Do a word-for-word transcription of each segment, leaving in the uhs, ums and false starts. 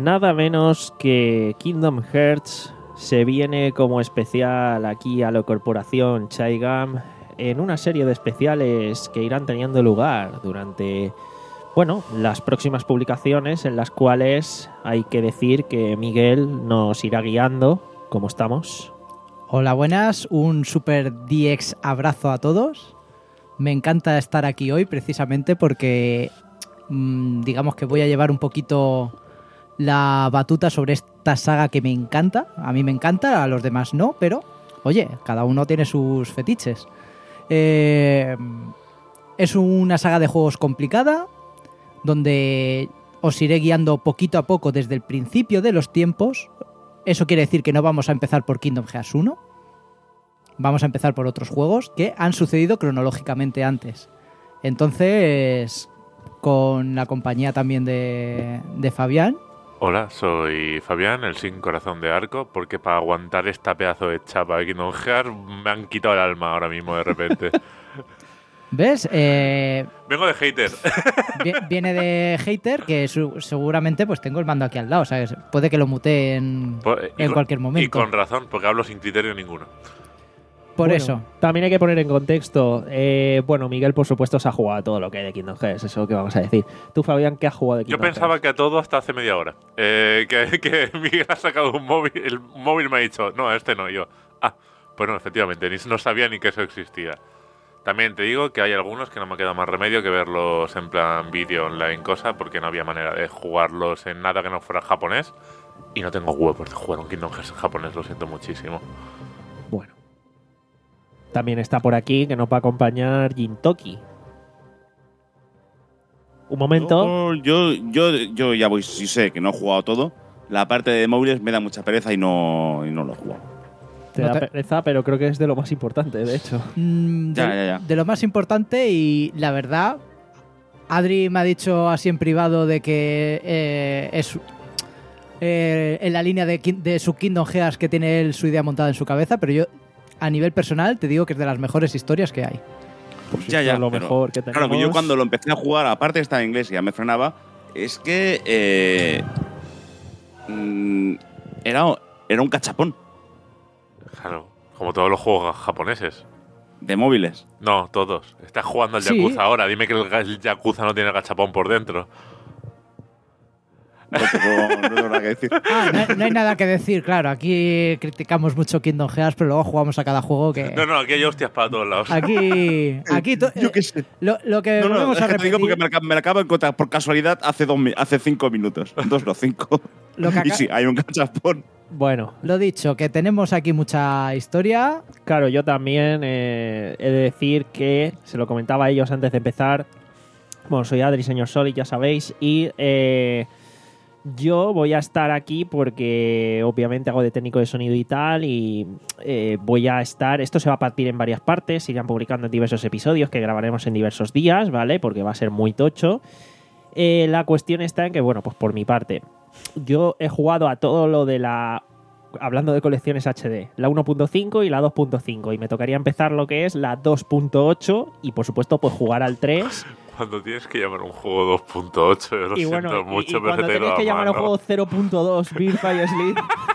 nada menos que Kingdom Hearts se viene como especial aquí a la corporación Chaigam en una serie de especiales que irán teniendo lugar durante, bueno, las próximas publicaciones, en las cuales hay que decir que Miguel nos irá guiando. ¿Cómo estamos? Hola, buenas, un super D X abrazo a todos. Me encanta estar aquí hoy precisamente porque mmm, digamos que voy a llevar un poquito la batuta sobre esta saga que me encanta. A mí me encanta, a los demás no, pero oye, cada uno tiene sus fetiches. Eh, es una saga de juegos complicada donde os iré guiando poquito a poco desde el principio de los tiempos. Eso quiere decir que no vamos a empezar por Kingdom Hearts uno. Vamos a empezar por otros juegos que han sucedido cronológicamente antes. Entonces, con la compañía también de, de Fabián. Hola, soy Fabián, el sin corazón de Arco, porque para aguantar esta pedazo de chapa de Kingdom Hearts me han quitado el alma ahora mismo de repente. ¿Ves? Eh, Vengo de hater. Viene de hater, que su, seguramente pues tengo el mando aquí al lado, ¿sabes? Puede que lo mutee en, en con, cualquier momento. Y con razón, porque hablo sin criterio ninguno. Por bueno, eso. También hay que poner en contexto. Eh, bueno, Miguel, por supuesto, se ha jugado a todo lo que hay de Kingdom Hearts, eso es lo que vamos a decir. Tú, Fabián, ¿qué has jugado de Kingdom Yo pensaba Hearts? que a todo hasta hace media hora. Eh, que, que Miguel ha sacado un móvil, el móvil me ha dicho, no, este no, y yo. Ah, pues no, efectivamente, ni, no sabía ni que eso existía. También te digo que hay algunos que no me ha quedado más remedio que verlos en plan vídeo online, cosa, porque no había manera de jugarlos en nada que no fuera japonés. Y no tengo huevos de jugar un Kingdom Hearts en japonés, lo siento muchísimo. Bueno. También está por aquí, que nos va a acompañar Jintoki. Un momento. No, yo, yo, yo ya voy, sí sé que no he jugado todo. La parte de móviles me da mucha pereza y no, y no lo he jugado. Te no da te... pereza, pero creo que es de lo más importante, de hecho. Mm, Ya, de, ya, ya. de lo más importante, y la verdad, Adri me ha dicho así en privado de que eh, es eh, en la línea de, de su Kingdom Hearts que tiene él su idea montada en su cabeza, pero yo a nivel personal te digo que es de las mejores historias que hay. Pues Ya, esto ya, es lo pero, mejor que tenemos. Claro, que yo cuando lo empecé a jugar, aparte de estar en inglés y ya me frenaba, es que eh, mm, era, era un cachapón Claro, como todos los juegos japoneses. de móviles. No, todos. Estás jugando al Sí. Yakuza ahora. Dime que el, el Yakuza no tiene gachapón por dentro. No tengo, no tengo nada que decir. Ah, no, no hay nada que decir, claro. Aquí criticamos mucho Kingdom Hearts, pero luego jugamos a cada juego que... No, no, aquí hay hostias para todos lados. Aquí... aquí to- Yo qué sé. Lo, lo que No, no, volvemos es a que te digo repetir... porque me, acabo- me la acabo de encontrar por casualidad hace, dos, mi- hace cinco minutos. Dos, no, cinco. Lo que Y acá- sí, hay un cachapón. Bueno, Lo dicho, que tenemos aquí mucha historia. claro, yo también eh, he de decir que, se lo comentaba a ellos antes de empezar, bueno, soy Adri, señor Solid, ya sabéis, y eh, yo voy a estar aquí porque obviamente hago de técnico de sonido y tal, y eh, voy a estar, esto se va a partir en varias partes, se irán publicando en diversos episodios que grabaremos en diversos días, ¿vale? Porque va a ser muy tocho. Eh, la cuestión está en que, bueno, pues por mi parte, yo he jugado a todo lo de la... Hablando de colecciones H D, la uno punto cinco y la dos punto cinco, y me tocaría empezar lo que es la dos punto ocho y por supuesto pues jugar al tres. Cuando tienes que llamar un juego dos punto ocho, yo lo Y siento bueno, mucho, y, y pero cuando te tenéis que llamar a un mano. juego cero punto dos, Beer Fire Sleep.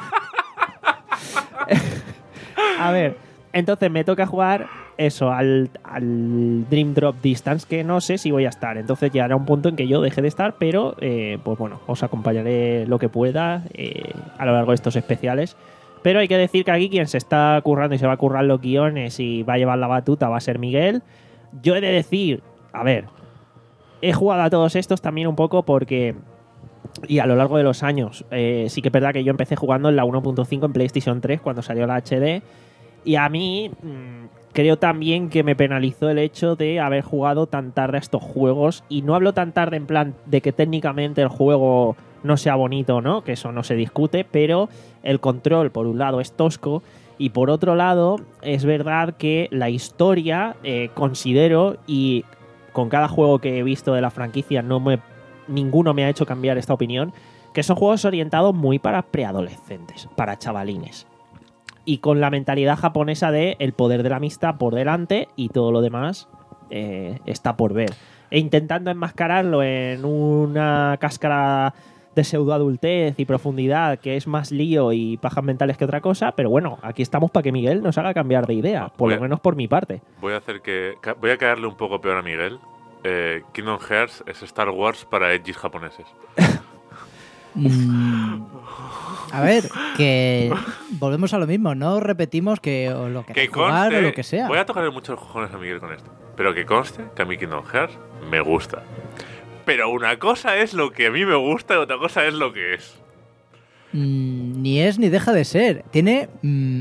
A ver, entonces me toca jugar eso, al, al Dream Drop Distance, que no sé si voy a estar. Entonces llegará un punto en que yo deje de estar, pero eh, pues bueno, os acompañaré lo que pueda eh, a lo largo de estos especiales. Pero hay que decir que aquí quien se está currando y se va a currar los guiones y va a llevar la batuta va a ser Miguel. Yo he de decir, a ver, he jugado a todos estos también un poco porque... Y a lo largo de los años, eh, sí que es verdad que yo empecé jugando en la uno punto cinco en PlayStation tres cuando salió la H D. Y a mí mmm, creo también que me penalizó el hecho de haber jugado tan tarde a estos juegos. Y no hablo tan tarde en plan de que técnicamente el juego no sea bonito, ¿no? Que eso no se discute, pero el control, por un lado, es tosco. Y por otro lado, es verdad que la historia, eh, considero, y con cada juego que he visto de la franquicia no me... ninguno me ha hecho cambiar esta opinión, que son juegos orientados muy para preadolescentes, para chavalines. Y con la mentalidad japonesa de el poder de la amistad por delante y todo lo demás eh, está por ver. E intentando enmascararlo en una cáscara de pseudoadultez y profundidad, que es más lío y pajas mentales que otra cosa, pero bueno, aquí estamos para que Miguel nos haga cambiar de idea, por Voy lo a- menos por mi parte. Voy a hacer que. ca- Voy a caerle un poco peor a Miguel. Eh, Kingdom Hearts es Star Wars para edgys japoneses. Mm, a ver, que volvemos a lo mismo, no repetimos que o lo Que queréis jugar conste. o lo que sea. Voy a tocarle muchos cojones a Miguel con esto. Pero que conste que a mí Kingdom Hearts me gusta. Pero una cosa es lo que a mí me gusta y otra cosa es lo que es. Mm, ni es ni deja de ser. Tiene mm,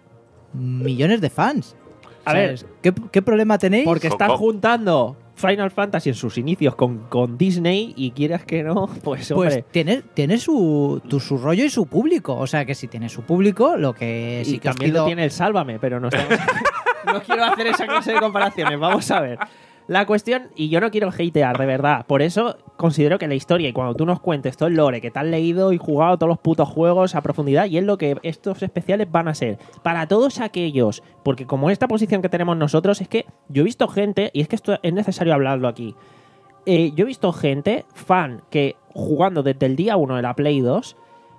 millones de fans. A ver, ¿Sabes? ¿Qué, qué problema tenéis? Porque Co- están co- juntando Final Fantasy en sus inicios con, con Disney y quieras que no, pues hombre. Pues tiene, tiene su, tu- su rollo y su público. O sea que si tiene su público, lo que sí y que os también pido- lo tiene el Sálvame, pero no estamos... no quiero hacer esa clase de comparaciones. Vamos a ver. La cuestión, y yo no quiero hatear, de verdad. Por eso considero que la historia, y cuando tú nos cuentes todo el lore, que te has leído y jugado todos los putos juegos a profundidad, y es lo que estos especiales van a ser. Para todos aquellos, porque como esta posición que tenemos nosotros, es que yo he visto gente, y es que esto es necesario hablarlo aquí. Eh, yo he visto gente, fan, que jugando desde el día uno de la Play dos,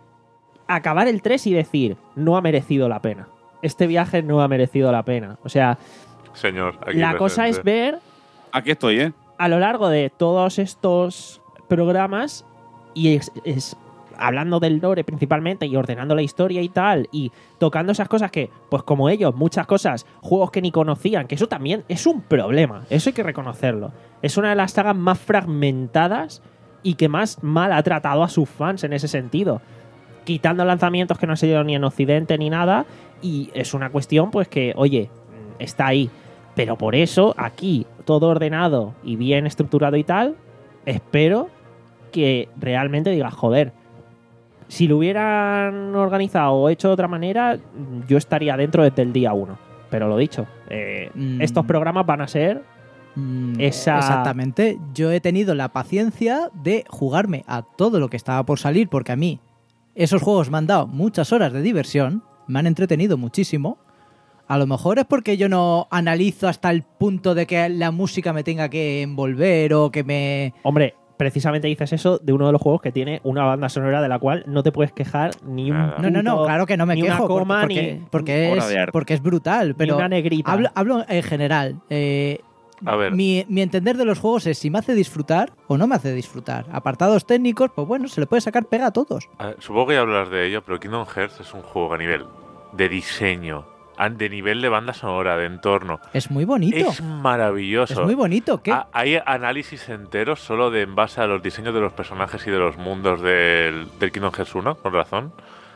acabar el tres y decir, no ha merecido la pena. Este viaje no ha merecido la pena. O sea, Señor, aquí la cosa es presente. ver Aquí estoy, ¿eh? a lo largo de todos estos programas y es, es- hablando del lore principalmente y ordenando la historia y tal y tocando esas cosas que, pues como ellos, muchas cosas, juegos que ni conocían, que eso también es un problema, eso hay que reconocerlo. Es una de las sagas más fragmentadas y que más mal ha tratado a sus fans en ese sentido. Quitando lanzamientos que no se dieron ni en Occidente ni nada, y es una cuestión pues que, oye, está ahí. Pero por eso, aquí, todo ordenado y bien estructurado y tal, espero que realmente digas, joder, si lo hubieran organizado o hecho de otra manera, yo estaría dentro desde el día uno. Pero lo dicho, eh, Mm. estos programas van a ser... Mm, esa- Exactamente. Yo he tenido la paciencia de jugarme a todo lo que estaba por salir, porque a mí esos juegos me han dado muchas horas de diversión, me han entretenido muchísimo. A lo mejor es porque yo no analizo hasta el punto de que la música me tenga que envolver o que me... Hombre, precisamente dices eso de uno de los juegos que tiene una banda sonora de la cual no te puedes quejar ni un Nada. No, no, no, puto- claro que no me ni quejo, una coma, porque, ni- porque, porque Hora es, de arte. porque es brutal, pero una negrita. hablo, hablo en general. Eh, A ver. mi, mi entender de los juegos es si me hace disfrutar o no me hace disfrutar. Apartados técnicos, pues bueno, se le puede sacar pega a todos. A ver, supongo que ya hablarás de ello, pero Kingdom Hearts es un juego a nivel de diseño, a- de nivel de banda sonora, de entorno. Es muy bonito. Es maravilloso. Es muy bonito. ¿Qué? Ha- Hay análisis enteros solo de en base a los diseños de los personajes y de los mundos del, del Kingdom Hearts uno, con razón.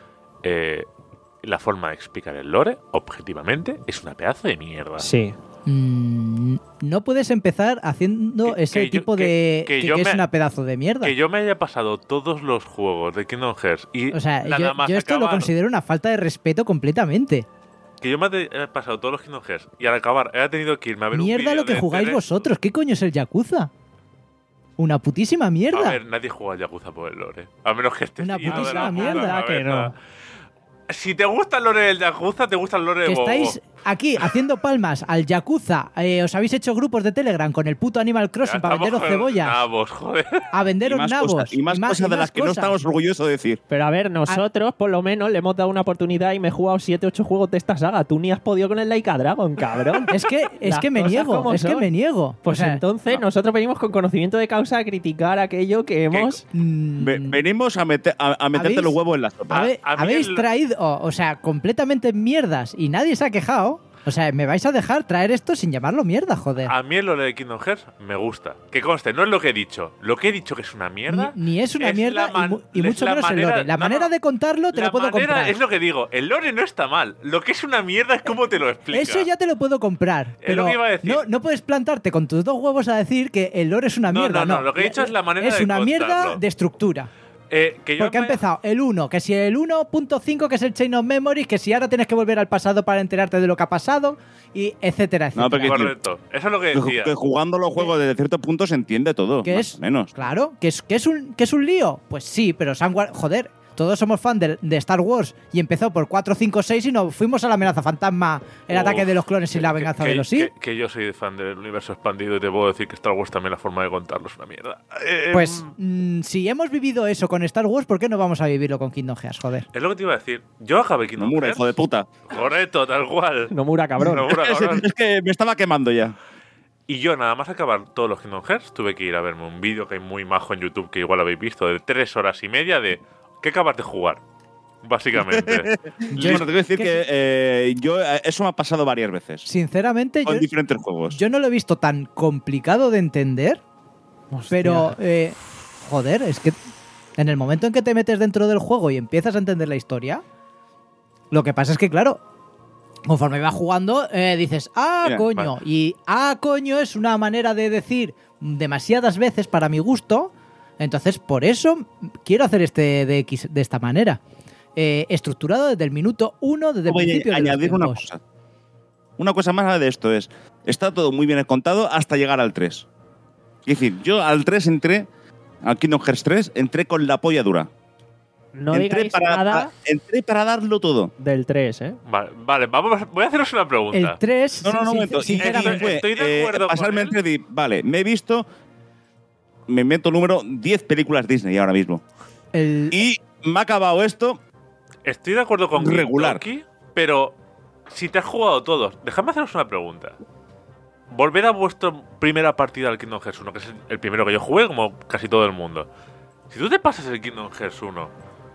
Eh, la forma de explicar el lore, objetivamente, es una pedazo de mierda. Sí. Mm, no puedes empezar haciendo Que- ese que yo- tipo que- de... que que, yo que es me- una pedazo de mierda. Que yo me haya pasado todos los juegos de Kingdom Hearts y O sea, nada yo, más yo esto lo acabar- considero una falta de respeto completamente. Que yo me haya pasado todos los Kingdom Hearts y al acabar haya tenido que irme a ver un Mierda vídeo lo que de jugáis Tere- vosotros. ¿Qué coño es el Yakuza? Una putísima mierda. A ver, nadie juega al Yakuza por el lore. A menos que esté Una siguiendo de putísima la puta mierda, que cabeza. no. Si te gusta el lore del Yakuza, te gusta el lore de que Bobo. estáis aquí haciendo palmas al Yakuza, eh, os habéis hecho grupos de Telegram con el puto Animal Ya Crossing para estamos venderos con cebollas, nabos, joder. a venderos y más nabos cosas, y más cosas de las que no cosas. estamos orgullosos de decir. Pero a ver, nosotros por lo menos le hemos dado una oportunidad y me he jugado siete ocho juegos de esta saga. Tú ni has podido con el Laika Dragon, cabrón. Es que, es Las que me cosas niego, como es que son. me niego. Pues O sea, entonces nosotros venimos con conocimiento de causa a criticar aquello que hemos... mm, Ve- venimos a, meter, a, a meterte ¿Habéis- los huevos en la sopa. habe- a mí habéis el- traído, o sea, completamente mierdas y nadie se ha quejado. O sea, me vais a dejar traer esto sin llamarlo mierda, joder. A mí el lore de Kingdom Hearts me gusta. Que conste, no es lo que he dicho. Lo que he dicho que es una mierda. Ni, ni es una es mierda la man- y, mu- y es mucho la menos manera- el lore. La no, manera no. de contarlo te La lo puedo manera comprar. es lo que digo. El lore no está mal. Lo que es una mierda es cómo te lo explica. Eso ya te lo puedo comprar. Es lo Pero que iba a decir. No, no puedes plantarte con tus dos huevos a decir que el lore es una No, mierda. no, No, no, lo que he dicho es la manera Es de una mierda contarlo. de estructura. Eh, que yo Porque ha me- empezado el uno, que si el uno punto cinco, que es el Chain of Memories, que si ahora tienes que volver al pasado para enterarte de lo que ha pasado, y etcétera, etcétera. No, porque- Correcto. Eso es lo que Que, decía. que jugando los juegos desde cierto punto se entiende todo. que más es o menos. Claro, que es, que es un que es un lío. Pues sí, pero se han guar- joder, todos somos fan de, de Star Wars y empezó por cuatro, cinco, seis y nos fuimos a la amenaza fantasma, el Uf, ataque de los clones y que- la venganza que- de los que, Sith. que yo soy fan del universo expandido y te puedo decir que Star Wars también la forma de contarlo es una mierda. Eh, Pues mm, mm, si hemos vivido eso con Star Wars, ¿por qué no vamos a vivirlo con Kingdom Hearts? Joder. es lo que te iba a decir. Yo acabé Kingdom Nomura, Hearts. hijo de puta. Correcto, tal cual. Nomura, cabrón. Nomura, cabrón. Es que me estaba quemando ya. Y yo, nada más acabar todos los Kingdom Hearts, tuve que ir a verme un vídeo que hay muy majo en YouTube, que igual habéis visto, de tres horas y media de ¿qué acabas de jugar? Básicamente. Yo- Bueno, te voy a decir ¿qué- que eh, yo, eh, eso me ha pasado varias veces. Sinceramente, Con yo, diferentes juegos. yo no lo he visto tan complicado de entender, Hostia. pero, eh, joder, es que en el momento en que te metes dentro del juego y empiezas a entender la historia, lo que pasa es que, claro, conforme vas jugando, eh, dices, ah, Mira, coño. vale. Y ah, coño es una manera de decir demasiadas veces para mi gusto. Entonces, por eso quiero hacer este D X de esta manera. Eh, estructurado desde el minuto uno, desde el Voy principio a de los añadir una tiempos. cosa. Una cosa más de esto es, está todo muy bien contado hasta llegar al tres. Es decir, yo al tres entré, al Kingdom Hearts tres, entré con la polla dura. No entré, digáis para, nada para- entré para darlo todo. del tres, ¿eh? Vale, vale, vamos, a- voy a haceros una pregunta. El tres, No, no, no, un sin- momento. sin- Y- y sinceramente, fue, Estoy de eh, acuerdo con pasarme él. entre di- vale, me he visto, me invento el número, diez películas Disney ahora mismo. el- Y me ha acabado esto. Estoy de acuerdo con Regular. Gintoki, pero si te has jugado todos, dejadme haceros una pregunta. Volver a vuestra primera partida al Kingdom Hearts uno, que es el- el primero que yo jugué, como casi todo el mundo. Si tú te pasas el Kingdom Hearts uno,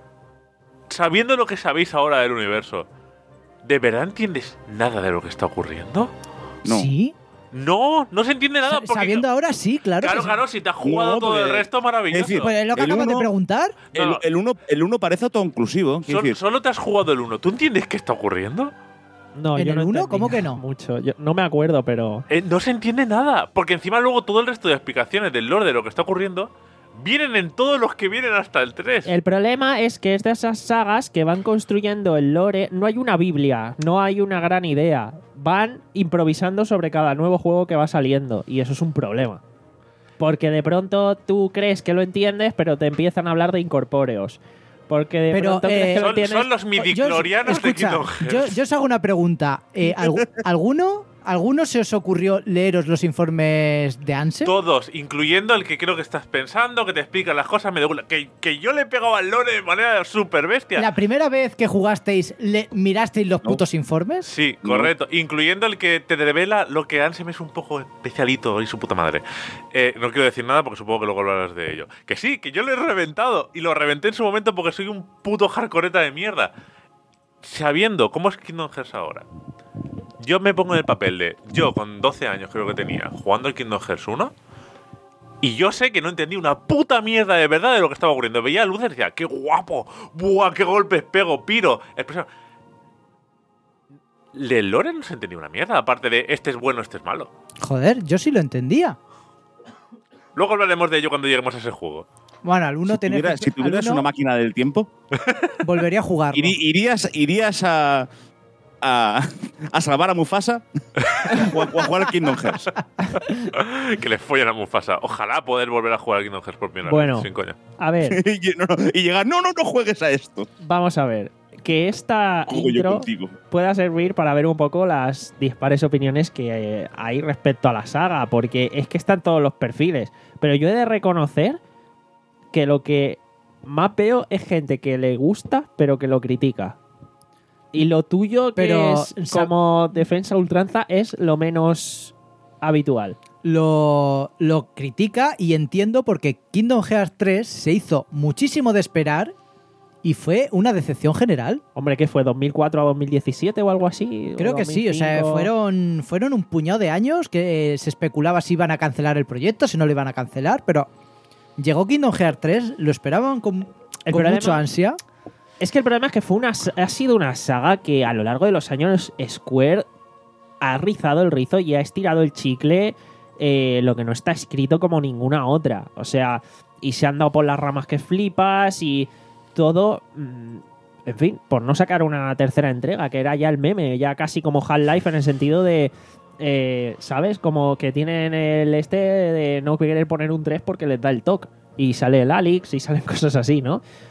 sabiendo lo que sabéis ahora del universo, ¿de verdad entiendes nada de lo que está ocurriendo? No. Sí. No, no se entiende nada. Sa- Porque Sabiendo no- ahora, sí, claro. claro, que sí. claro, si te has jugado No, todo porque- el resto, maravilloso. es decir, Pues es lo que El acabas de uno- preguntar. El, No. el uno, el uno parece autoinclusivo. quiero Sol- decir, solo te has jugado el uno. ¿Tú entiendes qué está ocurriendo? No, ¿En yo el no uno? entendí ¿Cómo que no? Mucho. Yo no me acuerdo, pero. Eh, no se entiende nada. Porque encima luego todo el resto de explicaciones del lore de lo que está ocurriendo vienen en todos los que vienen hasta el tres. El problema es que es de esas sagas que van construyendo el lore. No hay una Biblia, no hay una gran idea. Van improvisando sobre cada nuevo juego que va saliendo. Y eso es un problema. Porque de pronto tú crees que lo entiendes, pero te empiezan a hablar de incorpóreos. Porque de Pero, pronto crees eh, que lo son, entiendes. son los Yo- midichlorianos de escucha, Kingdom Hearts. yo, yo os hago una pregunta. Eh, ¿algu- ¿alguno, ¿Alguno se os ocurrió leeros los informes de Ansem? Todos, incluyendo el que creo que estás pensando, que te explica las cosas, me da- que, que yo le he pegado al lore de manera súper bestia. ¿La primera vez que jugasteis, le, mirasteis los No. putos informes? Sí, No. correcto. Incluyendo el que te revela lo que Ansem es un poco especialito y su puta madre. Eh, no quiero decir nada porque supongo que luego hablarás de ello. Que sí, que yo lo he reventado. Y lo reventé en su momento porque soy un puto hardcoreta de mierda. Sabiendo cómo es Kingdom Hearts ahora. Yo me pongo en el papel de yo con doce años creo que tenía jugando el Kingdom Hearts uno. Y yo sé que no entendí una puta mierda de verdad de lo que estaba ocurriendo. Veía luces y decía, ¡qué guapo! ¡Buah, qué golpes pego! ¡Piro! Expresión. Del lore no se entendía una mierda, aparte de este es bueno, este es malo. Joder, yo sí lo entendía. Luego hablaremos de ello cuando lleguemos a ese juego. Bueno, al uno si, tener tuviera- si tuvieras una máquina del tiempo, volvería a jugarlo. iri- irías, irías a, a, a salvar a Mufasa o a, o a jugar al Kingdom Hearts. Que le follen a Mufasa. Ojalá poder volver a jugar a Kingdom Hearts por primera Bueno. vez, sin coña. A ver, y, no, no, y llegar, no, no, no juegues a esto. vamos a ver. Que esta Juego yo intro contigo. pueda servir para ver un poco las dispares opiniones que eh, hay respecto a la saga, porque es que están todos los perfiles. Pero yo he de reconocer que lo que más veo es gente que le gusta, pero que lo critica. Y lo tuyo, que Pero, es sa- como defensa a ultranza, es lo menos habitual. Lo, lo critica y entiendo porque Kingdom Hearts tres se hizo muchísimo de esperar y fue una decepción general. Hombre, ¿qué fue? ¿dos mil cuatro a dos mil diecisiete o algo así? Creo ¿O que sí, o sea, dos mil cinco? fueron, fueron un puñado de años que se especulaba si iban a cancelar el proyecto, si no lo iban a cancelar, pero llegó Kingdom Hearts tres, lo esperaban con, El con problema- mucha ansia. Es que el problema es que fue una, ha sido una saga que a lo largo de los años Square ha rizado el rizo y ha estirado el chicle, eh, lo que no está escrito como ninguna otra. O sea, y se han dado por las ramas que flipas y todo... mm, en fin, por no sacar una tercera entrega, que era ya el meme, ya casi como Half-Life en el sentido de... eh, ¿Sabes? Como que tienen el este de no querer poner un tres porque les da el toque. Y sale el Alex y salen cosas así, ¿no?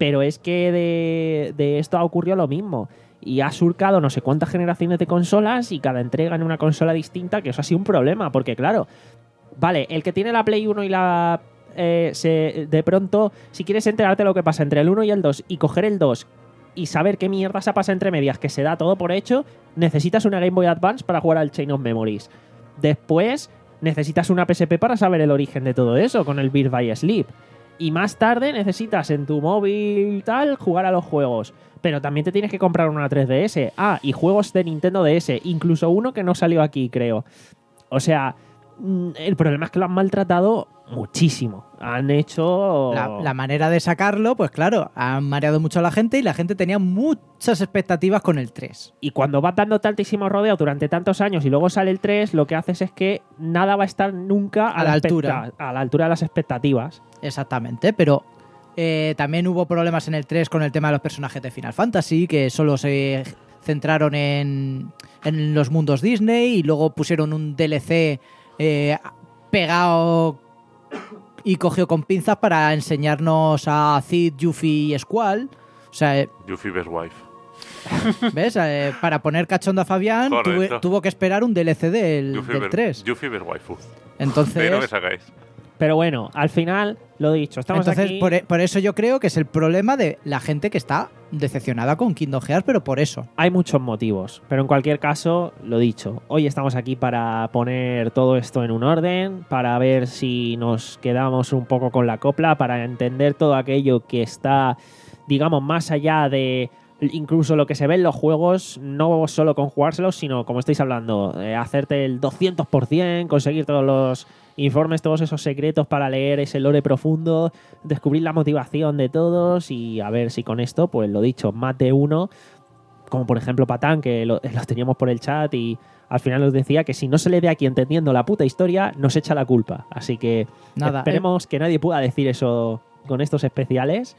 Pero es que de, de esto ha ocurrido lo mismo. Y ha surcado no sé cuántas generaciones de consolas y cada entrega en una consola distinta, que eso ha sido un problema, porque claro, vale, el que tiene la Play uno y la... Eh, se, de pronto, si quieres enterarte de lo que pasa entre el uno y el dos y coger el dos y saber qué mierda se pasa entre medias, que se da todo por hecho, necesitas una Game Boy Advance para jugar al Chain of Memories. Después, necesitas una P S P para saber el origen de todo eso, con el Birth by Sleep. Y más tarde necesitas en tu móvil y tal jugar a los juegos. Pero también te tienes que comprar una tres D S. Ah, y juegos de Nintendo D S. Incluso uno que no salió aquí, creo. O sea, el problema es que lo han maltratado muchísimo. Han hecho... La, la manera de sacarlo, pues claro, han mareado mucho a la gente y la gente tenía muchas expectativas con el tres. Y cuando vas dando tantísimo rodeo durante tantos años y luego sale el tres, lo que haces es que nada va a estar nunca a, A la altura. A la altura de las expectativas. Exactamente, pero eh, también hubo problemas en el tres con el tema de los personajes de Final Fantasy, que solo se centraron en, en los mundos Disney y luego pusieron un D L C eh, pegado y cogió con pinzas para enseñarnos a Cid, Yuffie y Squall. O sea, eh, Yuffie Best Wife. ¿ves? Eh, para poner cachondo a Fabián tuve- Correcto. tuvo que esperar un D L C del, Yuffie del Best- tres. Yuffie Best Waifu. Entonces... De ahí no me sacáis. Pero bueno, al final, lo dicho, estamos Entonces, aquí... por, e- por eso yo creo que es el problema de la gente que está decepcionada con Kingdom Hearts, pero por eso. Hay muchos motivos, pero en cualquier caso, lo dicho, hoy estamos aquí para poner todo esto en un orden, para ver si nos quedamos un poco con la copla, para entender todo aquello que está, digamos, más allá de incluso lo que se ve en los juegos, no solo con jugárselos, sino, como estáis hablando, eh, hacerte el doscientos por ciento, conseguir todos los informes, todos esos secretos para leer ese lore profundo, descubrir la motivación de todos y a ver si con esto, pues lo dicho, más de uno, como por ejemplo Patán, que lo, los teníamos por el chat y al final nos decía que si no se le ve aquí entendiendo la puta historia, nos echa la culpa. Así que Nada, esperemos que nadie pueda decir eso con estos especiales.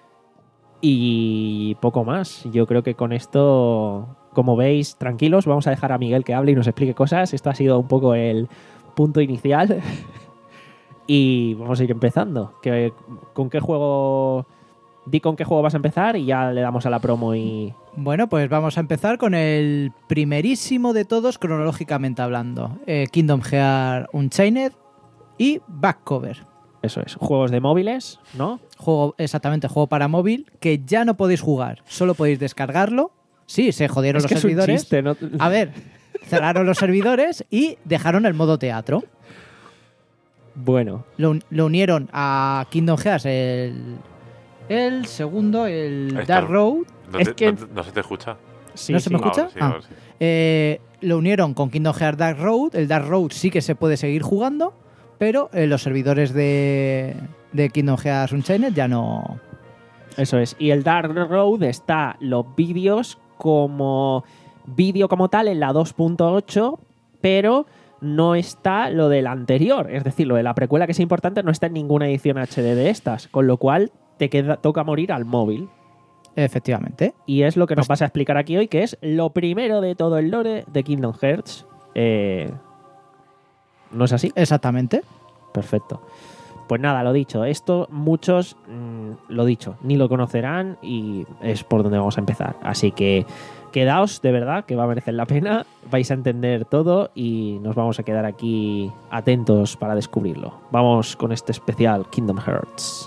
Y poco más. Yo creo que con esto, como veis, tranquilos, vamos a dejar a Miguel que hable y nos explique cosas. Esto ha sido un poco el punto inicial. Y vamos a ir empezando. ¿Qué- ¿Con qué juego...? Di con qué juego vas a empezar y ya le damos a la promo y... Bueno, pues vamos a empezar con el primerísimo de todos, cronológicamente hablando. Eh, Kingdom Hearts Unchained y Backcover. Eso es. Juegos de móviles, ¿no? Juego, exactamente, juego para móvil que ya no podéis jugar, solo podéis descargarlo. Sí, se jodieron Es los que es un servidores. chiste, ¿no? A ver, cerraron los servidores y dejaron el modo teatro. Bueno, Lo, un- lo unieron a Kingdom Hearts, el, el segundo, el Ahí está. Dark Road. No, Es te- que- no, no se te escucha. sí, ¿No se sí. me escucha? Ahora sí, Ah. ahora sí. Eh, lo unieron con Kingdom Hearts Dark Road. El Dark Road sí que se puede seguir jugando, pero eh, los servidores de, de Kingdom Hearts Unchained ya no. Eso es. Y el Dark Road está los vídeos como vídeo como tal en la dos punto ocho, pero no está lo del anterior. Es decir, lo de la precuela, que es importante, no está en ninguna edición H D de estas, con lo cual te queda, toca morir al móvil. Efectivamente. Y es lo que nos Pues- vas a explicar aquí hoy, que es lo primero de todo el lore de Kingdom Hearts. Eh, ¿No es así? Exactamente. Perfecto. Pues nada, lo dicho. Esto muchos, mmm, lo dicho, ni lo conocerán y es por donde vamos a empezar. Así que quedaos, de verdad, que va a merecer la pena. Vais a entender todo y nos vamos a quedar aquí atentos para descubrirlo. Vamos con este especial Kingdom Hearts.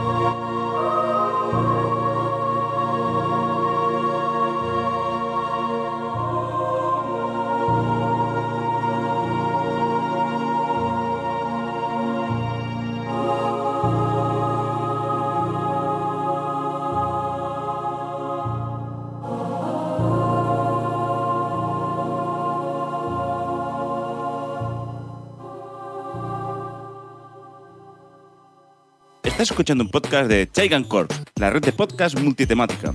Estás escuchando un podcast de Chaigan Corp, la red de podcast multitemática.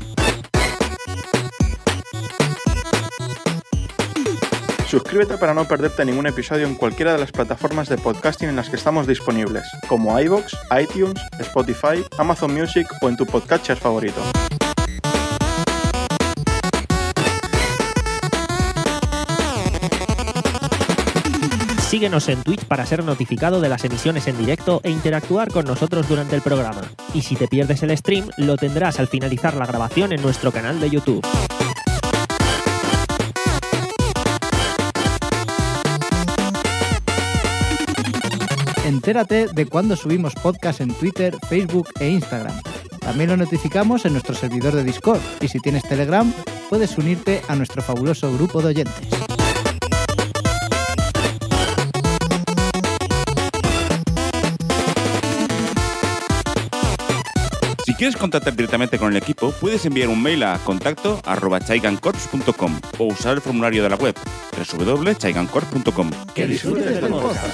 Suscríbete para no perderte ningún episodio en cualquiera de las plataformas de podcasting en las que estamos disponibles, como iVoox, iTunes, Spotify, Amazon Music o en tu podcatcher favorito. Síguenos en Twitch para ser notificado de las emisiones en directo e interactuar con nosotros durante el programa. Y si te pierdes el stream, lo tendrás al finalizar la grabación en nuestro canal de YouTube. Entérate de cuando subimos podcast en Twitter, Facebook e Instagram. También lo notificamos en nuestro servidor de Discord y si tienes Telegram, puedes unirte a nuestro fabuloso grupo de oyentes. Si quieres contactar directamente con el equipo, puedes enviar un mail a contacto arroba chaigancorps punto com o usar el formulario de la web doble u doble u doble u punto chaigancorps punto com. ¡Que disfrutes del podcast!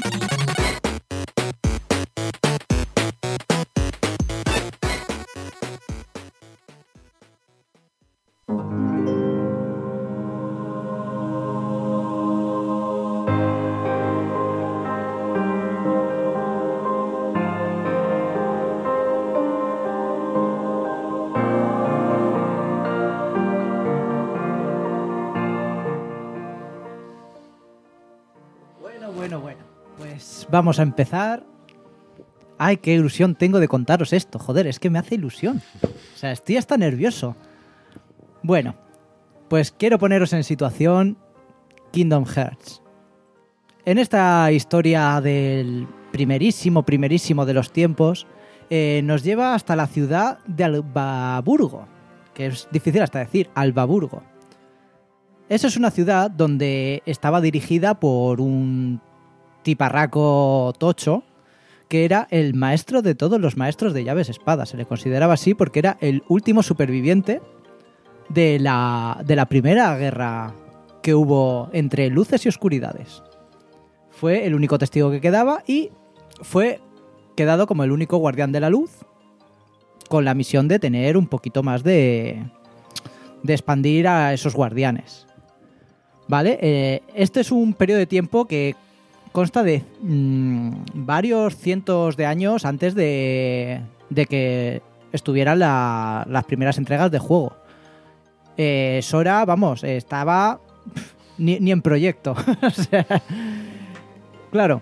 Bueno, bueno, pues vamos a empezar. Ay, qué ilusión tengo de contaros esto. Joder, es que me hace ilusión. O sea, estoy hasta nervioso. Bueno, pues quiero poneros en situación Kingdom Hearts. En esta historia del primerísimo, primerísimo de los tiempos, eh, nos lleva hasta la ciudad de Albaburgo, que es difícil hasta decir, Albaburgo. Esa es una ciudad donde estaba dirigida por un tiparraco tocho que era el maestro de todos los maestros de llaves espada. Se le consideraba así porque era el último superviviente de la, de la primera guerra que hubo entre luces y oscuridades. Fue el único testigo que quedaba y fue quedado como el único guardián de la luz, con la misión de tener un poquito más de, de expandir a esos guardianes. ¿Vale? Eh, este es un periodo de tiempo que consta de mmm, varios cientos de años antes de, de que estuvieran la, las primeras entregas de juego. Eh, Sora, vamos, estaba pff, ni, ni en proyecto. O sea, claro.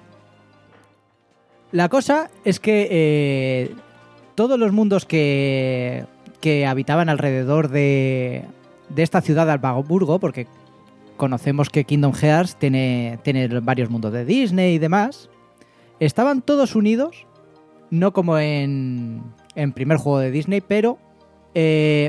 La cosa es que eh, todos los mundos que, que habitaban alrededor de, de esta ciudad de Albaburgo, porque conocemos que Kingdom Hearts tiene, tiene varios mundos de Disney y demás, estaban todos unidos, no como en, en primer juego de Disney, pero eh,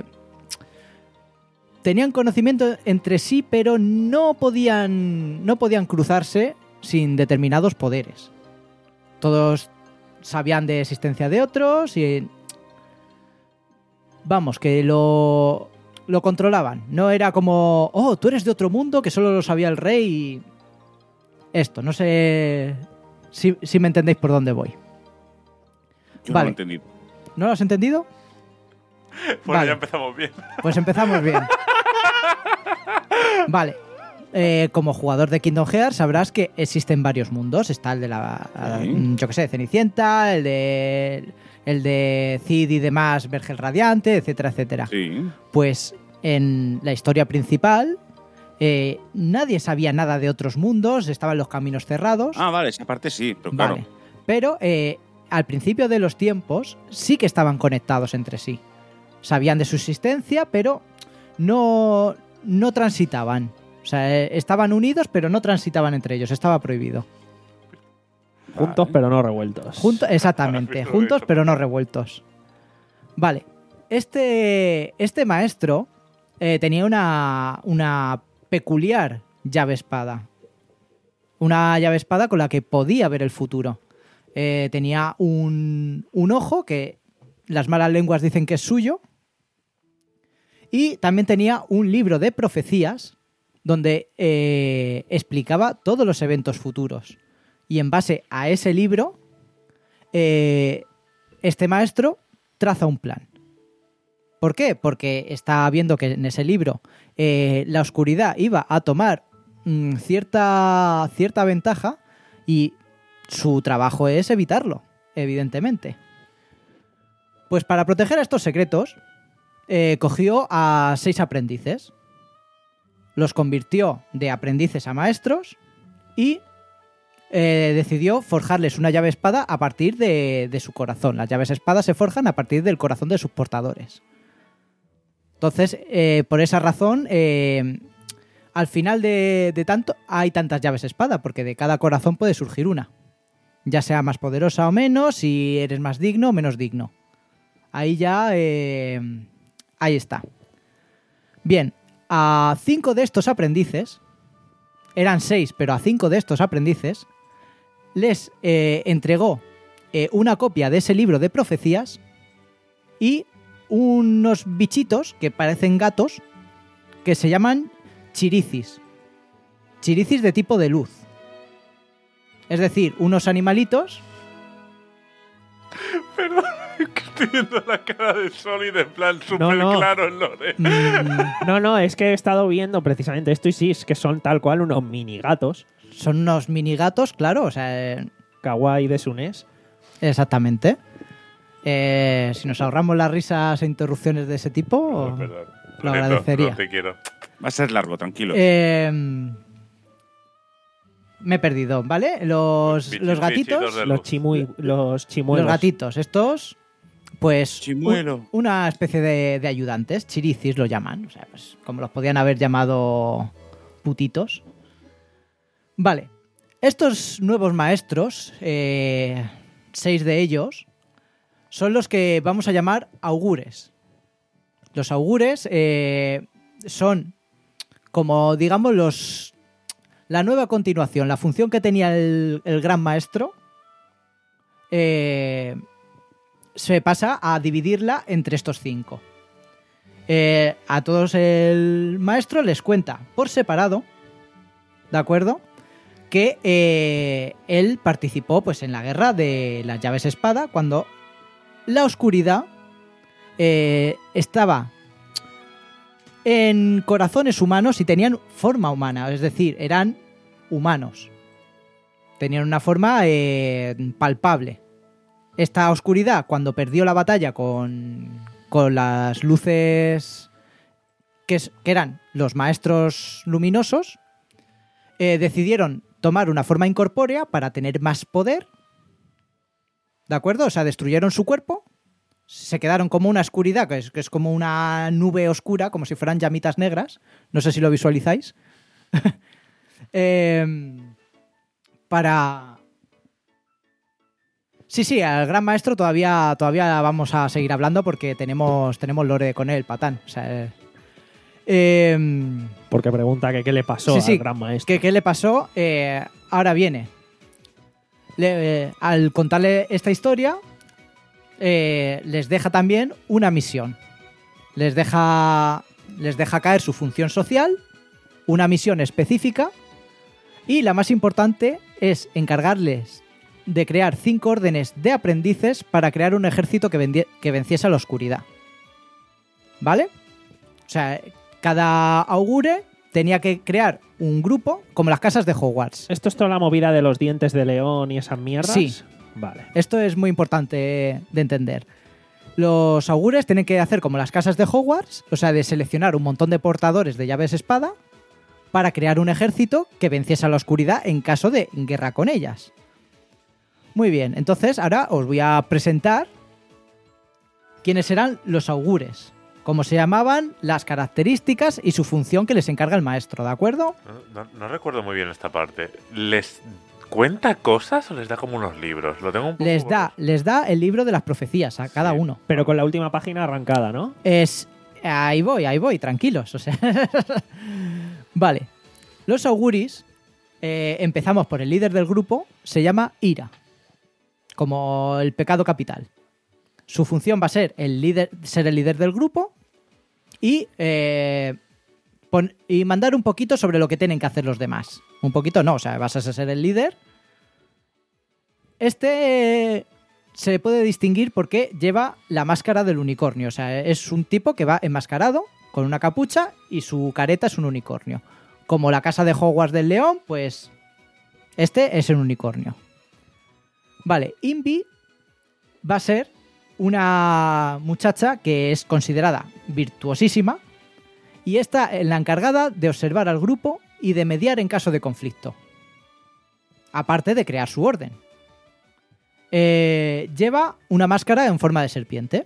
tenían conocimiento entre sí, pero no podían, no podían cruzarse sin determinados poderes. Todos sabían de existencia de otros y... Vamos, que lo... lo controlaban. No era como, oh, tú eres de otro mundo que solo lo sabía el rey y... Esto, no sé si, si me entendéis por dónde voy. Yo vale. no lo he entendido. ¿No lo has entendido? Bueno, Vale. ya empezamos bien. Pues empezamos bien. Vale. Eh, como jugador de Kingdom Hearts sabrás que existen varios mundos. Está el de la... Sí. Yo qué sé, Cenicienta, el de... el de Cid y demás, Vergel Radiante, etcétera, etcétera. Sí. Pues en la historia principal eh, nadie sabía nada de otros mundos, estaban los caminos cerrados. Ah, vale, esa parte sí, pero claro. Vale. Pero eh, al principio de los tiempos sí que estaban conectados entre sí. Sabían de su existencia, pero no, no transitaban. O sea, eh, estaban unidos, pero no transitaban entre ellos. Estaba prohibido. Juntos pero no revueltos. Junto- exactamente, juntos pero no revueltos. Vale, este, este maestro eh, tenía una, una peculiar llave espada. Una llave espada con la que podía ver el futuro. Eh, tenía un, un ojo que las malas lenguas dicen que es suyo. Y también tenía un libro de profecías donde eh, explicaba todos los eventos futuros. Y en base a ese libro, eh, este maestro traza un plan. ¿Por qué? Porque está viendo que en ese libro eh, la oscuridad iba a tomar mmm, cierta, cierta ventaja y su trabajo es evitarlo, evidentemente. Pues para proteger estos secretos, eh, cogió a seis aprendices, los convirtió de aprendices a maestros y eh, decidió forjarles una llave espada a partir de, de su corazón. Las llaves espadas se forjan a partir del corazón de sus portadores. Entonces, eh, por esa razón, eh, al final de, de tanto, hay tantas llaves espada, porque de cada corazón puede surgir una. Ya sea más poderosa o menos, si eres más digno o menos digno. Ahí ya... Eh, ahí está. Bien, a cinco de estos aprendices, eran seis, pero a cinco de estos aprendices, les eh, entregó eh, una copia de ese libro de profecías y unos bichitos que parecen gatos que se llaman chiricis. Chiricis de tipo de luz. Es decir, unos animalitos... Perdón, es que estoy viendo la cara de Solid en plan súper No, no. claro en Lore. mm, No, no, es que he estado viendo precisamente esto y sí, es que son tal cual unos mini gatos. son unos mini gatos, claro, o sea... eh, Kawaii de Sunes. exactamente. Eh, si nos ahorramos las risas e interrupciones de ese tipo... No, perdón. lo siento, agradecería. No te quiero. Va a ser largo, tranquilo. Eh, me he perdido, ¿vale? Los, Bichi- los gatitos... bichitos de Los, luz. chimui, los chimuelos. Los gatitos, estos, pues Chimuelo. un- una especie de, de ayudantes, chiricis lo llaman, o sea, pues como los podían haber llamado putitos. Vale, estos nuevos maestros, eh, seis de ellos, son los que vamos a llamar augures. Los augures eh, son como, digamos, los... La nueva continuación, la función que tenía el, el gran maestro, eh, se pasa a dividirla entre estos cinco. Eh, a todos el maestro les cuenta por separado, ¿de acuerdo? Que eh, él participó pues, en la guerra de las llaves espada cuando la oscuridad eh, estaba en corazones humanos y tenían forma humana, es decir, eran humanos. Tenían una forma eh, palpable. Esta oscuridad, cuando perdió la batalla con, con las luces que, es- que eran los maestros luminosos, eh, decidieron tomar una forma incorpórea para tener más poder. ¿De acuerdo? O sea, destruyeron su cuerpo, se quedaron como una oscuridad, que es, que es como una nube oscura, como si fueran llamitas negras. No sé si lo visualizáis. Eh, para... Sí, sí, al gran maestro todavía, todavía vamos a seguir hablando porque tenemos, tenemos lore con él, patán. O sea, eh, eh, Porque pregunta que qué le pasó Sí, sí, al gran maestro. ¿Qué, qué le pasó? Eh, ahora viene. Le- eh, al contarle esta historia, eh, les deja también una misión. Les deja, les deja caer su función social, una misión específica, y la más importante es encargarles de crear cinco órdenes de aprendices para crear un ejército que, vendie- que venciese a la oscuridad. ¿Vale? O sea, cada augure tenía que crear un grupo como las casas de Hogwarts. ¿Esto es toda la movida de los dientes de león y esas mierdas? Sí. Vale. Esto es muy importante de entender. Los augures tienen que hacer como las casas de Hogwarts, o sea, de seleccionar un montón de portadores de llaves espada para crear un ejército que venciese a la oscuridad en caso de guerra con ellas. Muy bien, entonces ahora os voy a presentar quiénes eran los augures, cómo se llamaban, las características y su función que les encarga el maestro, ¿de acuerdo? No, no- no recuerdo muy bien esta parte. ¿Les cuenta cosas o les da como unos libros? Lo tengo un poco Les da, les da el libro de las profecías a cada Sí. uno. Pero con la última página arrancada, ¿no? Es... Ahí voy, ahí voy, tranquilos. O sea. Vale. Los auguris, eh, empezamos por el líder del grupo, se llama Ira, como el pecado capital. Su función va a ser el líder, ser el líder del grupo y, eh, pon- y mandar un poquito sobre lo que tienen que hacer los demás. Un poquito no, o sea, vas a ser el líder. Este eh, se puede distinguir porque lleva la máscara del unicornio. O sea, es un tipo que va enmascarado con una capucha y su careta es un unicornio. Como la casa de Hogwarts del león, pues este es un unicornio. Vale, Invi va a ser una muchacha que es considerada virtuosísima y está la encargada de observar al grupo y de mediar en caso de conflicto. aparte de crear su orden. Eh, lleva una máscara en forma de serpiente.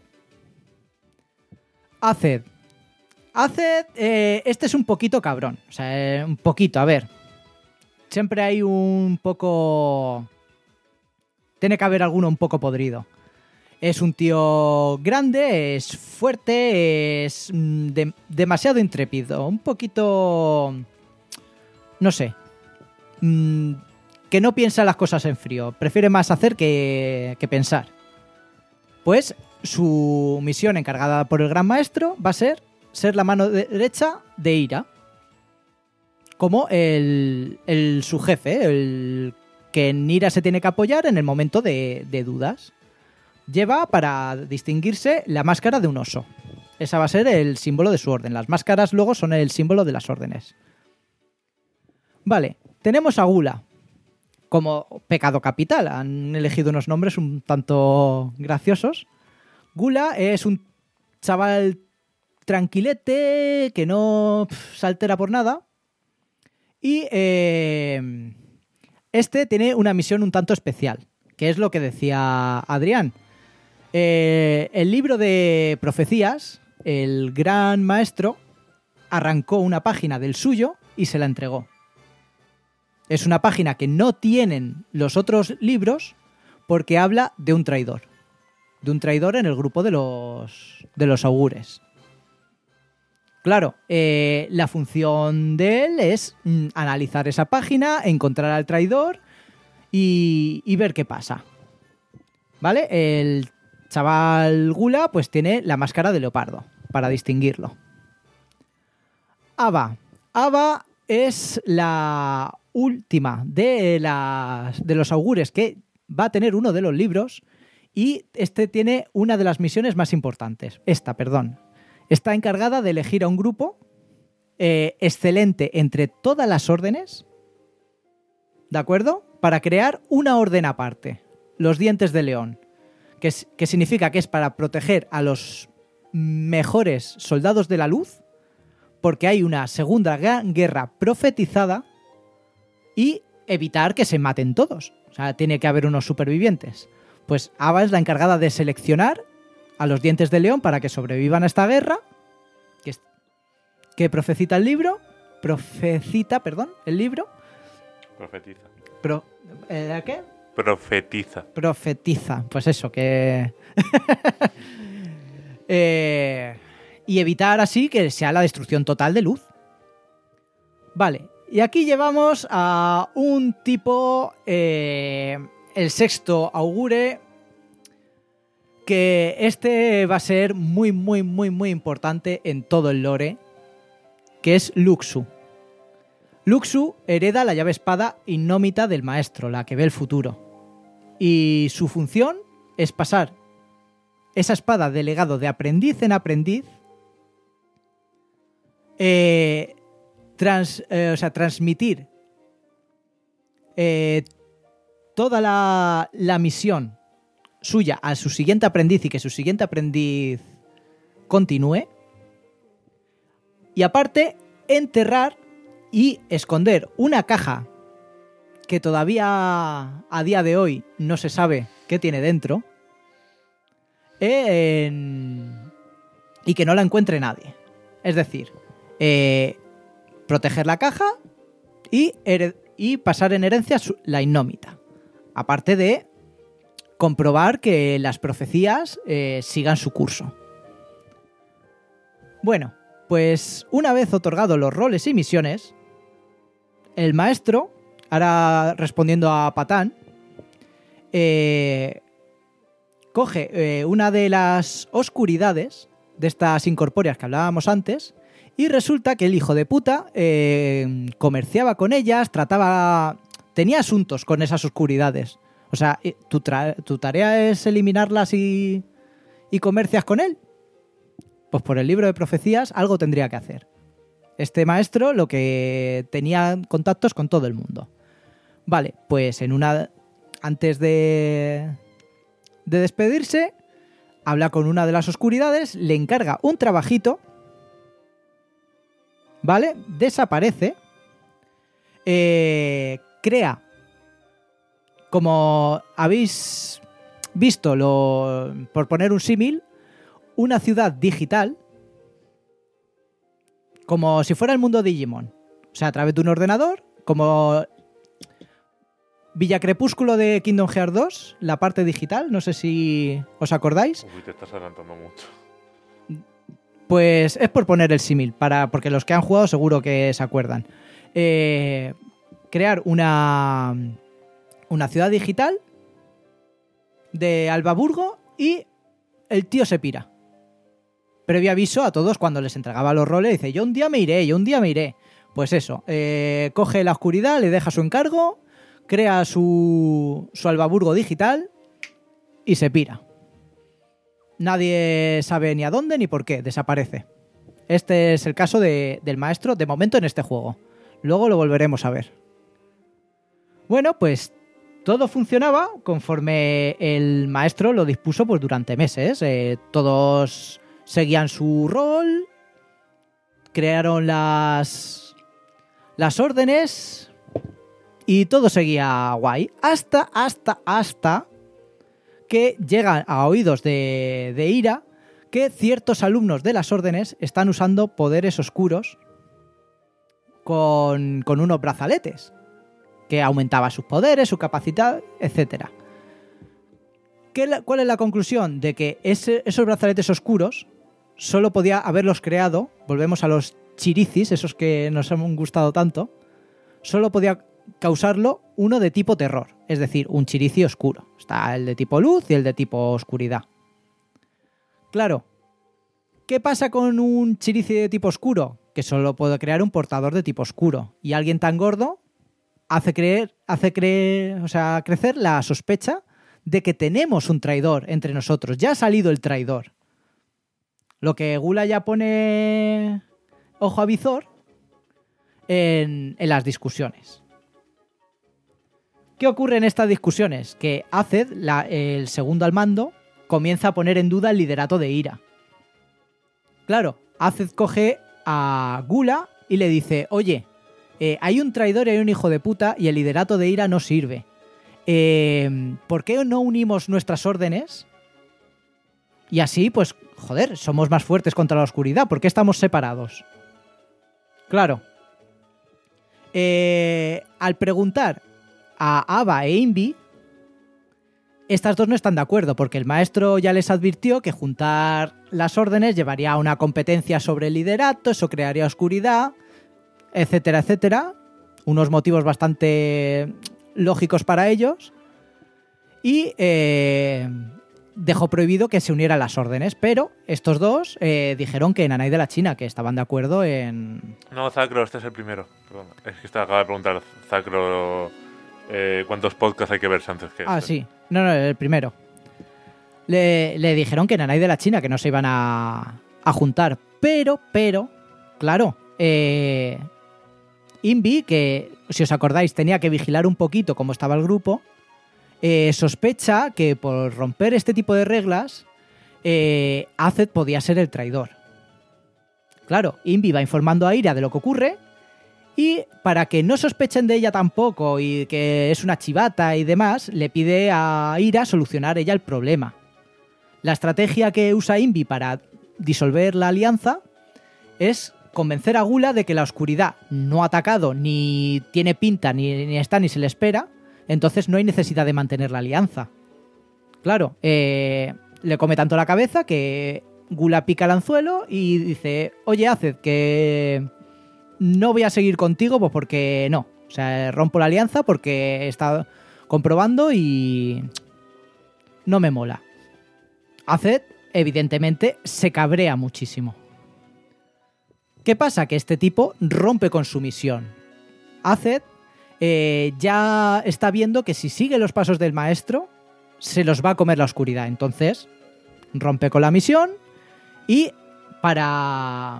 Aced. Aced, eh, este es un poquito cabrón. O sea, eh, un poquito, a ver. Siempre hay un poco... Tiene que haber alguno un poco podrido. Es un tío grande, es fuerte, es mm, de- demasiado intrépido. Un poquito... No sé. Mm, que no piensa las cosas en frío. Prefiere más hacer que, que pensar. Pues su misión encargada por el Gran Maestro va a ser ser la mano derecha de Ira. Como el, el su jefe, el que en Ira se tiene que apoyar en el momento de, de dudas. Lleva para distinguirse la máscara de un oso. Esa va a ser el símbolo de su orden. Las máscaras luego son el símbolo de las órdenes. Vale, tenemos a Gula como pecado capital. Han elegido unos nombres un tanto graciosos. Gula es un chaval tranquilete que no pf, se altera por nada. Y eh, este tiene una misión un tanto especial, que es lo que decía Adrián. Eh, el libro de profecías, el Gran Maestro arrancó una página del suyo y se la entregó. Es una página que no tienen los otros libros porque habla de un traidor. De un traidor en el grupo de los, de los augures. Claro, eh, la función de él es mm, analizar esa página, encontrar al traidor y, y ver qué pasa. ¿Vale? El chaval Gula pues tiene la máscara de leopardo para distinguirlo. Ava. Ava es la última de, las, de los augures que va a tener uno de los libros y este tiene una de las misiones más importantes. Esta, perdón. Está encargada de elegir a un grupo eh, excelente entre todas las órdenes, ¿de acuerdo? Para crear una orden aparte, los dientes de león, que, es, que significa que es para proteger a los mejores soldados de la luz, porque hay una segunda gran guerra profetizada y evitar que se maten todos. O sea, tiene que haber unos supervivientes. Pues Ava es la encargada de seleccionar a los dientes de león para que sobrevivan a esta guerra, que, es, que profecita el libro, profecita, perdón, el libro. Profetiza. Pro, ¿eh, ¿Qué? Profetiza. Profetiza, pues eso, que... eh, y evitar así que sea la destrucción total de luz. Vale, y aquí llevamos a un tipo, eh, el sexto augure, que este va a ser muy, muy, muy, muy importante en todo el lore, que es Luxu. Luxu hereda la llave espada innómita del maestro, la que ve el futuro. Y su función es pasar esa espada de legado de aprendiz en aprendiz, eh, trans, eh, o sea, transmitir eh, toda la, la misión suya a su siguiente aprendiz y que su siguiente aprendiz continúe. Y aparte, enterrar y esconder una caja que todavía a día de hoy no se sabe qué tiene dentro en... y que no la encuentre nadie. Es decir, eh, proteger la caja y, hered... y pasar en herencia su... la innómita. Aparte de comprobar que las profecías eh, sigan su curso. Bueno, pues una vez otorgados los roles y misiones, el maestro, ahora respondiendo a Patán, eh, coge eh, una de las oscuridades de estas incorpóreas que hablábamos antes y resulta que el hijo de puta eh, comerciaba con ellas, trataba... tenía asuntos con esas oscuridades. O sea, ¿tu, tra- tu tarea es eliminarlas y, y comercias con él? Pues por el libro de profecías algo tendría que hacer. Este maestro lo que tenía contactos con todo el mundo. Vale, pues en una... antes de, de despedirse, habla con una de las oscuridades, le encarga un trabajito, ¿vale? Desaparece, eh, crea como habéis visto, lo, por poner un símil, una ciudad digital, como si fuera el mundo Digimon. O sea, a través de un ordenador, como Villa Crepúsculo de Kingdom Hearts dos, la parte digital, no sé si os acordáis. Uy, te estás adelantando mucho. Pues es por poner el símil, para, porque los que han jugado seguro que se acuerdan. Eh, crear una, una ciudad digital de Albaburgo y el tío se pira. Previo aviso a todos cuando les entregaba los roles, dice, yo un día me iré, yo un día me iré. Pues eso, eh, coge la oscuridad, le deja su encargo, crea su, su Albaburgo digital y se pira. Nadie sabe ni a dónde ni por qué, desaparece. Este es el caso de, del maestro, de momento en este juego. Luego lo volveremos a ver. Bueno, pues todo funcionaba conforme el maestro lo dispuso pues, durante meses. Eh, todos seguían su rol, crearon las, las órdenes y todo seguía guay. Hasta, hasta, hasta... que llegan a oídos de, de Ira que ciertos alumnos de las órdenes están usando poderes oscuros con, con unos brazaletes, que aumentaba sus poderes, su capacidad, etcétera. ¿Qué, ¿Cuál es la conclusión? De que ese, esos brazaletes oscuros solo podía haberlos creado, volvemos a los chiricis, esos que nos han gustado tanto, solo podía causarlo uno de tipo terror, es decir, un chirici oscuro. Está el de tipo luz y el de tipo oscuridad. Claro, ¿qué pasa con un chirici de tipo oscuro? Que solo puede crear un portador de tipo oscuro. Y alguien tan gordo hace creer, hace creer, o sea, crecer la sospecha de que tenemos un traidor entre nosotros. Ya ha salido el traidor. Lo que Gula ya pone ojo a visor en, en las discusiones. ¿Qué ocurre en estas discusiones? Que Azed, la, el segundo al mando, comienza a poner en duda el liderato de Ira. Claro, Azed coge a Gula y le dice, oye, eh, hay un traidor y hay un hijo de puta y el liderato de Ira no sirve. Eh, ¿Por qué no unimos nuestras órdenes? Y así, pues, joder, somos más fuertes contra la oscuridad. ¿Por qué estamos separados? Claro. Eh, al preguntar a Ava e Invi, estas dos no están de acuerdo, porque el maestro ya les advirtió que juntar las órdenes llevaría a una competencia sobre el liderato, eso crearía oscuridad, etcétera, etcétera. Unos motivos bastante lógicos para ellos. Y eh, dejó prohibido que se unieran las órdenes, pero estos dos eh, dijeron que Nanai de la China, que estaban de acuerdo en... No, Zacro, este es el primero. Perdón. Es que te acaba de preguntar, Zacro, eh, cuántos podcasts hay que verse antes que Ah, este. sí. No, no, el primero. Le, le dijeron que Nanai de la China, que no se iban a, a juntar. Pero, pero, claro, eh, Invi, que si os acordáis tenía que vigilar un poquito cómo estaba el grupo, eh, sospecha que por romper este tipo de reglas, eh, Azed podía ser el traidor. Claro, Invi va informando a Ira de lo que ocurre y para que no sospechen de ella tampoco y que es una chivata y demás, le pide a Ira solucionar ella el problema. La estrategia que usa Invi para disolver la alianza es convencer a Gula de que la oscuridad no ha atacado, ni tiene pinta, ni, ni está, ni se le espera, entonces no hay necesidad de mantener la alianza. Claro, eh, le come tanto la cabeza que Gula pica el anzuelo y dice, oye, Azed, que no voy a seguir contigo pues porque no. O sea, rompo la alianza porque he estado comprobando y no me mola. Azed, evidentemente, se cabrea muchísimo. ¿Qué pasa? Que este tipo rompe con su misión. Azed eh, ya está viendo que si sigue los pasos del maestro, se los va a comer la oscuridad. Entonces, rompe con la misión y para...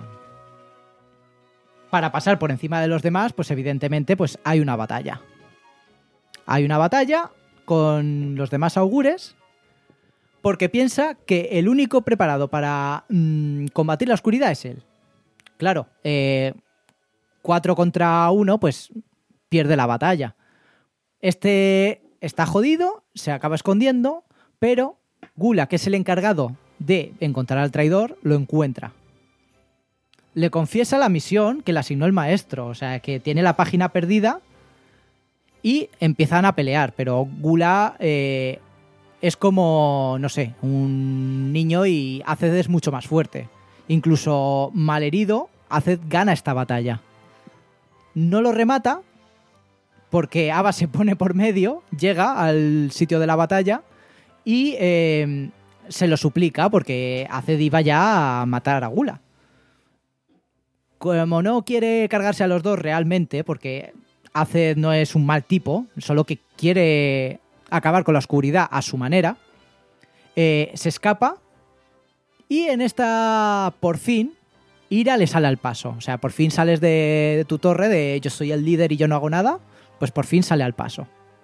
Para pasar por encima de los demás, pues evidentemente pues hay una batalla. Hay una batalla con los demás augures porque piensa que el único preparado para mmm, combatir la oscuridad es él. Claro, eh, cuatro contra uno, pues pierde la batalla. Este está jodido, se acaba escondiendo, pero Gula, que es el encargado de encontrar al traidor, lo encuentra. Le confiesa la misión que le asignó el maestro, o sea, que tiene la página perdida y empiezan a pelear, pero Gula eh, es como, no sé, un niño y Azed es mucho más fuerte. Incluso malherido, Azed gana esta batalla. No lo remata porque Ava se pone por medio, llega al sitio de la batalla y eh, se lo suplica porque Azed iba ya a matar a Gula. Como no quiere cargarse a los dos realmente, porque Azed no es un mal tipo, solo que quiere acabar con la oscuridad a su manera, eh, se escapa y en esta, por fin, Ira le sale al paso. O sea, por fin sales de, de tu torre de yo soy el líder y yo no hago nada, pues por fin sale al paso.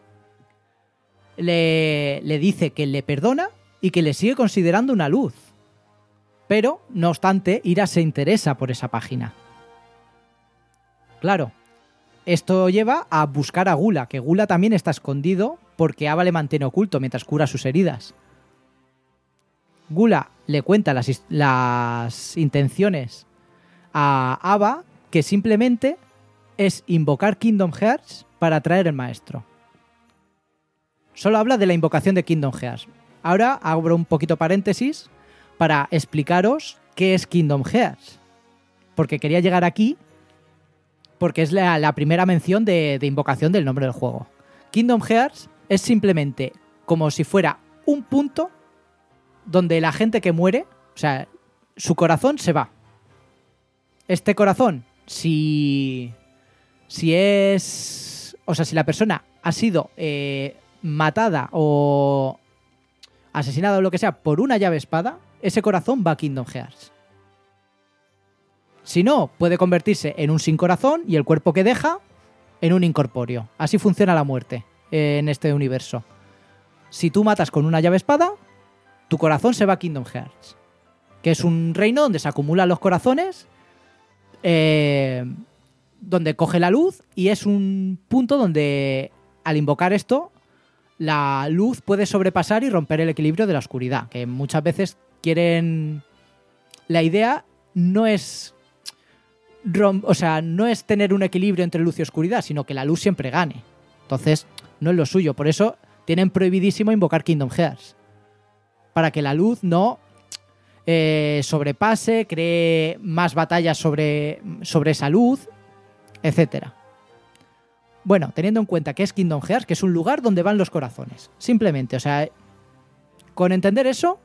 Le, le dice que le perdona y que le sigue considerando una luz. Pero, no obstante, Ira se interesa por esa página. Claro, esto lleva a buscar a Gula, que Gula también está escondido porque Ava le mantiene oculto mientras cura sus heridas. Gula le cuenta las, las intenciones a Ava, que simplemente es invocar Kingdom Hearts para atraer el maestro. Solo habla de la invocación de Kingdom Hearts. Ahora abro un poquito paréntesis para explicaros qué es Kingdom Hearts. Porque quería llegar aquí porque es la, la primera mención de, de invocación del nombre del juego. Kingdom Hearts es simplemente como si fuera un punto donde la gente que muere, o sea, su corazón se va. Este corazón, si, si es... O sea, si la persona ha sido eh, matada o asesinada o lo que sea por una llave espada, ese corazón va a Kingdom Hearts. Si no, puede convertirse en un sin corazón y el cuerpo que deja en un incorpóreo. Así funciona la muerte en este universo. Si tú matas con una llave espada, tu corazón se va a Kingdom Hearts, que es un reino donde se acumulan los corazones, eh, donde coge la luz y es un punto donde al invocar esto la luz puede sobrepasar y romper el equilibrio de la oscuridad, que muchas veces quieren... La idea no es... O sea, no es tener un equilibrio entre luz y oscuridad, sino que la luz siempre gane. Entonces, no es lo suyo. Por eso tienen prohibidísimo invocar Kingdom Hearts. Para que la luz no eh, sobrepase, cree más batallas sobre, sobre esa luz, etcétera. Bueno, teniendo en cuenta que es Kingdom Hearts, que es un lugar donde van los corazones. Simplemente, o sea, con entender eso,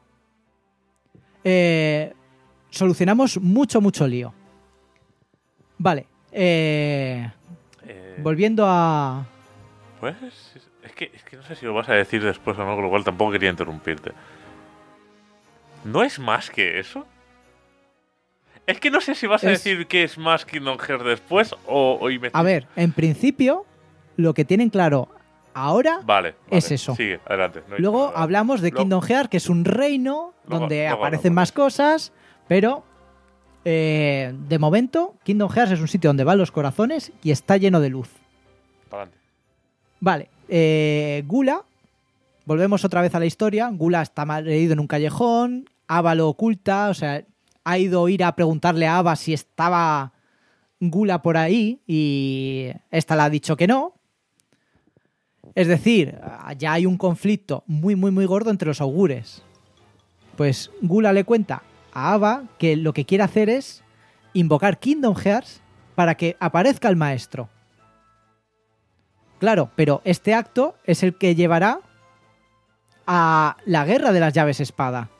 eh, solucionamos mucho, mucho lío. Vale, eh, Eh, volviendo a... Pues es que, es que no sé si lo vas a decir después o no, con lo cual tampoco quería interrumpirte. ¿No es más que eso? Es que no sé si vas a Es- decir que es más Kingdom Hearts después o... o y me- A ver, en principio, lo que tienen claro ahora Vale, vale, es eso. Sigue, adelante. No hay Luego nada. hablamos de Luego- Kingdom Hearts, que es un reino Luego- donde luego aparecen hablamos más de eso. cosas, pero eh, de momento Kingdom Hearts es un sitio donde van los corazones y está lleno de luz. Pa'lante. Vale, eh, Gula, volvemos otra vez a la historia. Gula está malherido en un callejón, Ava lo oculta, o sea, ha ido a ir a preguntarle a Ava si estaba Gula por ahí y esta le ha dicho que no. Es decir, ya hay un conflicto muy, muy, muy gordo entre los augures. Pues Gula le cuenta a Ava que lo que quiere hacer es invocar Kingdom Hearts para que aparezca el maestro. Claro, pero este acto es el que llevará a la guerra de las llaves espada.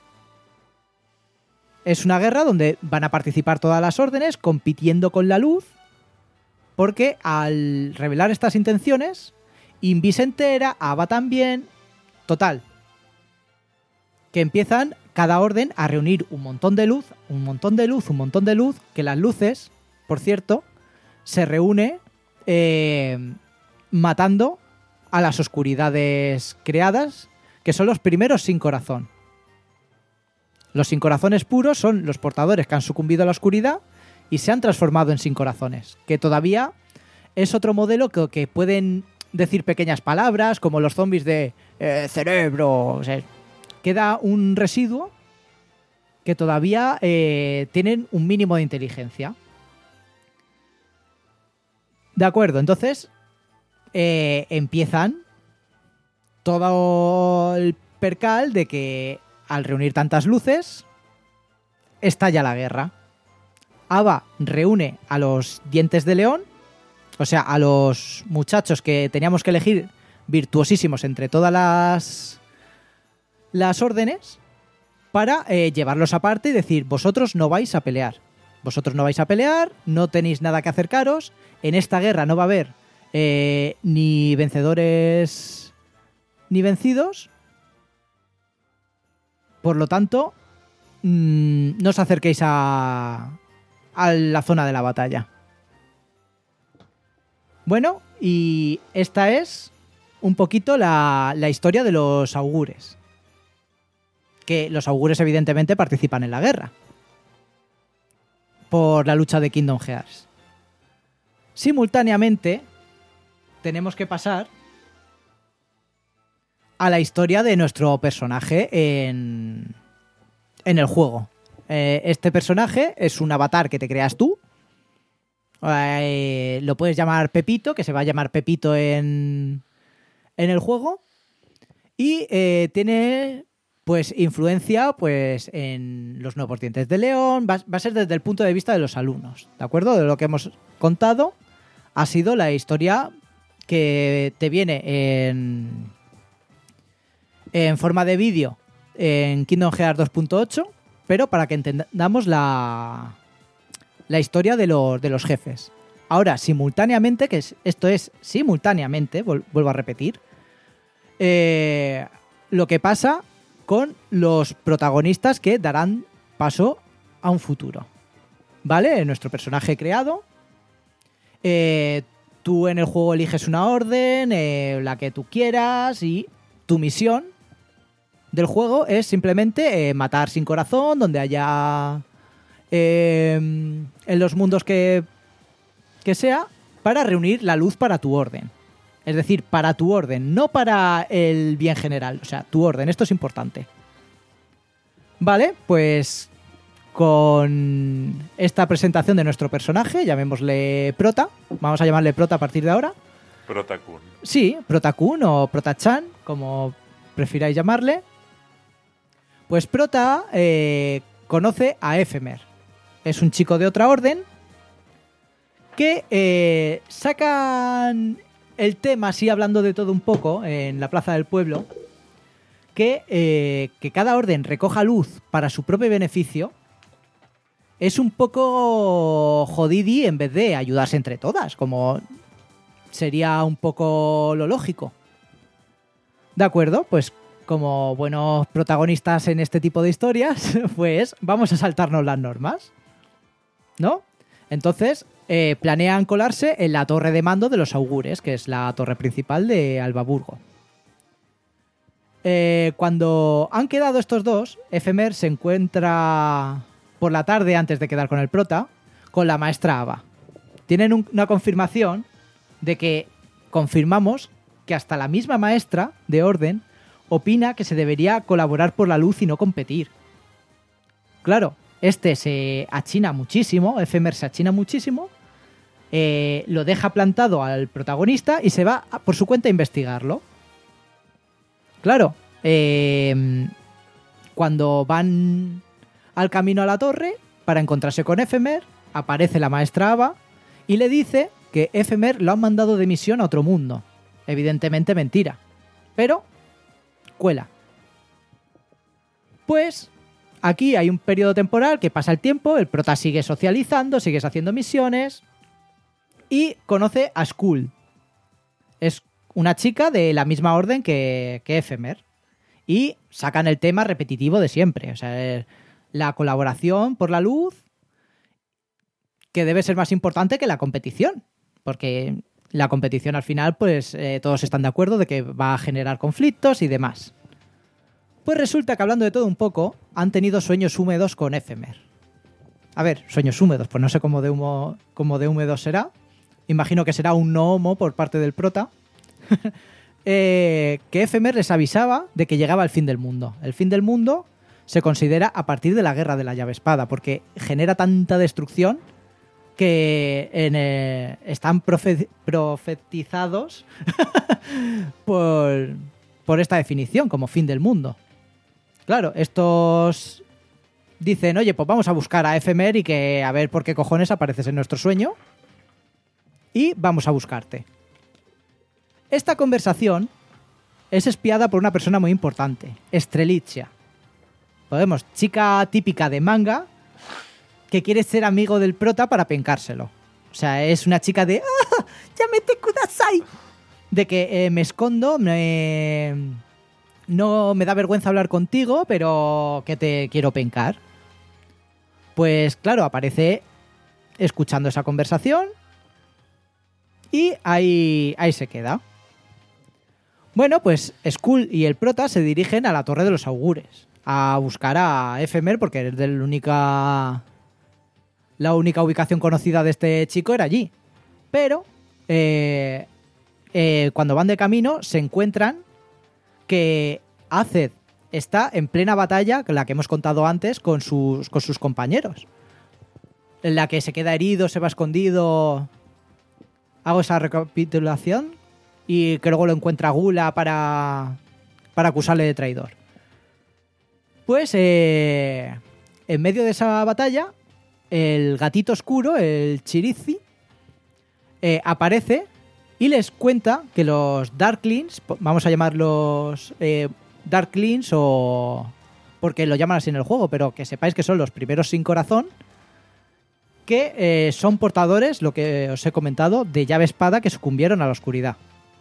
Es una guerra donde van a participar todas las órdenes compitiendo con la luz, porque al revelar estas intenciones, Invi se entera, Ava también, total, que empiezan cada orden a reunir un montón de luz, un montón de luz, un montón de luz, que las luces, por cierto, se reúne eh, matando a las oscuridades creadas, que son los primeros sin corazón. Los sin corazones puros son los portadores que han sucumbido a la oscuridad y se han transformado en sin corazones, que todavía es otro modelo que, que pueden decir pequeñas palabras, como los zombies de eh, cerebro. O sea, queda un residuo que todavía eh, tienen un mínimo de inteligencia. De acuerdo, entonces eh, empiezan todo el percal de que al reunir tantas luces estalla la guerra. Ava reúne a los dientes de león, o sea, a los muchachos que teníamos que elegir virtuosísimos entre todas las, las órdenes, para eh, llevarlos aparte y decir, vosotros no vais a pelear. Vosotros no vais a pelear, no tenéis nada que acercaros. En esta guerra no va a haber eh, ni vencedores ni vencidos. Por lo tanto, mmm, no os acerquéis a, a la zona de la batalla. Bueno, y esta es un poquito la, la historia de los augures. Que los augures evidentemente participan en la guerra por la lucha de Kingdom Hearts. Simultáneamente tenemos que pasar a la historia de nuestro personaje en, en el juego. Eh, este personaje es un avatar que te creas tú. Eh, lo puedes llamar Pepito, que se va a llamar Pepito en, en el juego. Y eh, tiene pues influencia pues en los nuevos dientes de león. Va, va a ser desde el punto de vista de los alumnos, ¿de acuerdo? De lo que hemos contado ha sido la historia que te viene en, en forma de vídeo en Kingdom Hearts dos punto ocho, pero para que entendamos la, la historia de los, de los jefes. Ahora, simultáneamente, que es, esto es simultáneamente, vol, vuelvo a repetir, eh, lo que pasa con los protagonistas que darán paso a un futuro. ¿Vale? Nuestro personaje creado. Eh, tú en el juego eliges una orden, eh, la que tú quieras, y tu misión del juego es simplemente eh, matar sin corazón, donde haya eh, en los mundos que, que sea, para reunir la luz para tu orden. Es decir, para tu orden, no para el bien general. O sea, tu orden, esto es importante. Vale, pues con esta presentación de nuestro personaje, llamémosle Prota. Vamos a llamarle Prota a partir de ahora. Prota-kun. Sí, Prota-kun o Prota-chan, como prefiráis llamarle. Pues Prota eh, conoce a Ephemer. Es un chico de otra orden que eh, sacan el tema, así hablando de todo un poco, en la plaza del pueblo, que, eh, que cada orden recoja luz para su propio beneficio es un poco jodidi en vez de ayudarse entre todas, como sería un poco lo lógico. De acuerdo, pues como buenos protagonistas en este tipo de historias, pues vamos a saltarnos las normas, ¿no? Entonces eh, planean colarse en la torre de mando de los augures, que es la torre principal de Albaburgo. Eh, cuando han quedado estos dos, Ephemer se encuentra por la tarde, antes de quedar con el prota, con la maestra Ava. Tienen un, una confirmación de que confirmamos que hasta la misma maestra de orden opina que se debería colaborar por la luz y no competir. Claro, este se achina muchísimo, Ephemer se achina muchísimo, eh, lo deja plantado al protagonista y se va a, por su cuenta a investigarlo. Claro, eh, cuando van al camino a la torre para encontrarse con Ephemer, aparece la maestra Ava y le dice que Ephemer lo han mandado de misión a otro mundo. Evidentemente mentira, pero cuela. Pues aquí hay un periodo temporal que pasa el tiempo, el prota sigue socializando, sigues haciendo misiones y conoce a Skull. Es una chica de la misma orden que, que Ephemer. Y sacan el tema repetitivo de siempre. O sea, la colaboración por la luz, que debe ser más importante que la competición. Porque la competición al final, pues eh, todos están de acuerdo de que va a generar conflictos y demás. Pues resulta que, hablando de todo un poco, han tenido sueños húmedos con Ephemer. A ver, sueños húmedos, pues no sé cómo de, humo, cómo de húmedos será. Imagino que será un no homo por parte del prota. eh, que Ephemer les avisaba de que llegaba el fin del mundo. El fin del mundo se considera a partir de la guerra de la llave espada, porque genera tanta destrucción que en, eh, están profe- profetizados por, por esta definición como fin del mundo. Claro, estos dicen, oye, pues vamos a buscar a Ephemer y que a ver por qué cojones apareces en nuestro sueño y vamos a buscarte. Esta conversación es espiada por una persona muy importante, Strelitzia. Podemos, chica típica de manga que quiere ser amigo del prota para pencárselo. O sea, es una chica de ¡ah! ¡Llámete kudasai! De que eh, me escondo, me... no me da vergüenza hablar contigo, pero que te quiero pencar. Pues claro, aparece escuchando esa conversación y ahí, ahí se queda. Bueno, pues Skull y el prota se dirigen a la Torre de los Augures a buscar a Ephemer porque es la única... La única ubicación conocida de este chico era allí. Pero eh, eh, cuando van de camino se encuentran que Azed está en plena batalla, la que hemos contado antes, con sus, con sus compañeros. En la que se queda herido, se va escondido. Hago esa recapitulación. Y que luego lo encuentra Gula para, para acusarle de traidor. Pues eh, en medio de esa batalla, el gatito oscuro, el Chirizi, eh, aparece y les cuenta que los Darklings, vamos a llamarlos eh, Darklings o... porque lo llaman así en el juego, pero que sepáis que son los primeros sin corazón, que eh, son portadores, lo que os he comentado, de llave espada que sucumbieron a la oscuridad.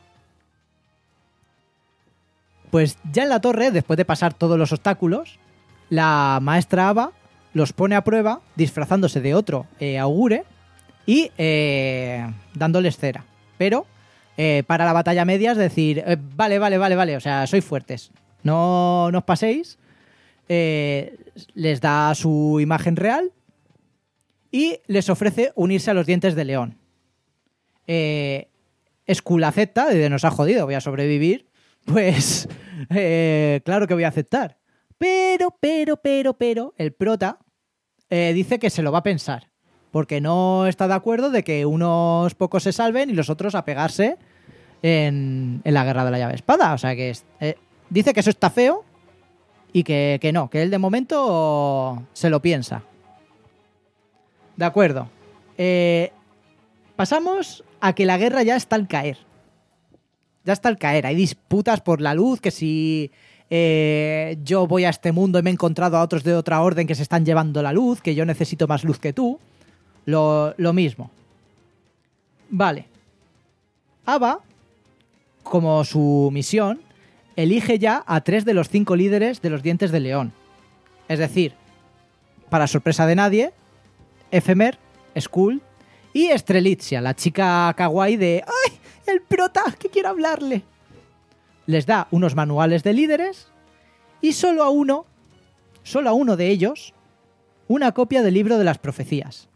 Pues ya en la torre, después de pasar todos los obstáculos, la maestra Ava los pone a prueba disfrazándose de otro eh, augure y eh, dándoles cera. Pero eh, para la batalla media es decir, eh, vale, vale, vale, vale, o sea, sois fuertes, no, no os paséis. Eh, les da su imagen real y les ofrece unirse a los dientes de león. Eh, Skull acepta, de nos ha jodido, voy a sobrevivir, pues eh, claro que voy a aceptar. Pero, pero, pero, pero, el prota eh, dice que se lo va a pensar. Porque no está de acuerdo de que unos pocos se salven y los otros a pegarse en, en la guerra de la llave espada. O sea que es, eh, dice que eso está feo y que, que no, que él de momento se lo piensa. De acuerdo. Eh, pasamos a que la guerra ya está al caer. Ya está al caer. Hay disputas por la luz, que si... Eh, yo voy a este mundo y me he encontrado a otros de otra orden que se están llevando la luz, que yo necesito más luz que tú. Lo, lo mismo. Vale. Ava, como su misión, elige ya a tres de los cinco líderes de los dientes de león. Es decir, para sorpresa de nadie, Ephemer, Skull y Strelitzia, la chica kawaii de ¡ay! El prota, que quiero hablarle. Les da unos manuales de líderes y solo a uno, solo a uno de ellos, una copia del libro de las profecías.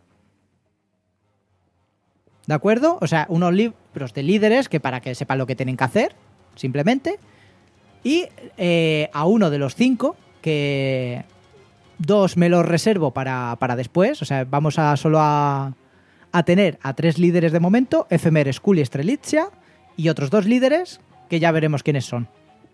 ¿De acuerdo? O sea, unos libros de líderes que para que sepan lo que tienen que hacer, simplemente. Y eh, a uno de los cinco, que dos me los reservo para, para después. O sea, vamos a solo a, a tener a tres líderes de momento, Ephemer, Skull y Strelitzia, y otros dos líderes que ya veremos quiénes son.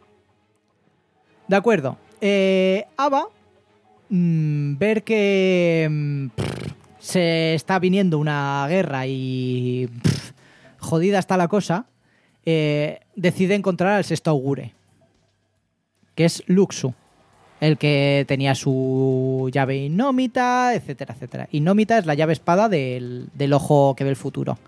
De acuerdo. Eh, Ava, mmm, ver que mmm, pff, se está viniendo una guerra y pff, jodida está la cosa, eh, decide encontrar al sexto augure, que es Luxu, el que tenía su llave Innómita, etcétera, etcétera. Innómita es la llave espada del, del ojo que ve el futuro.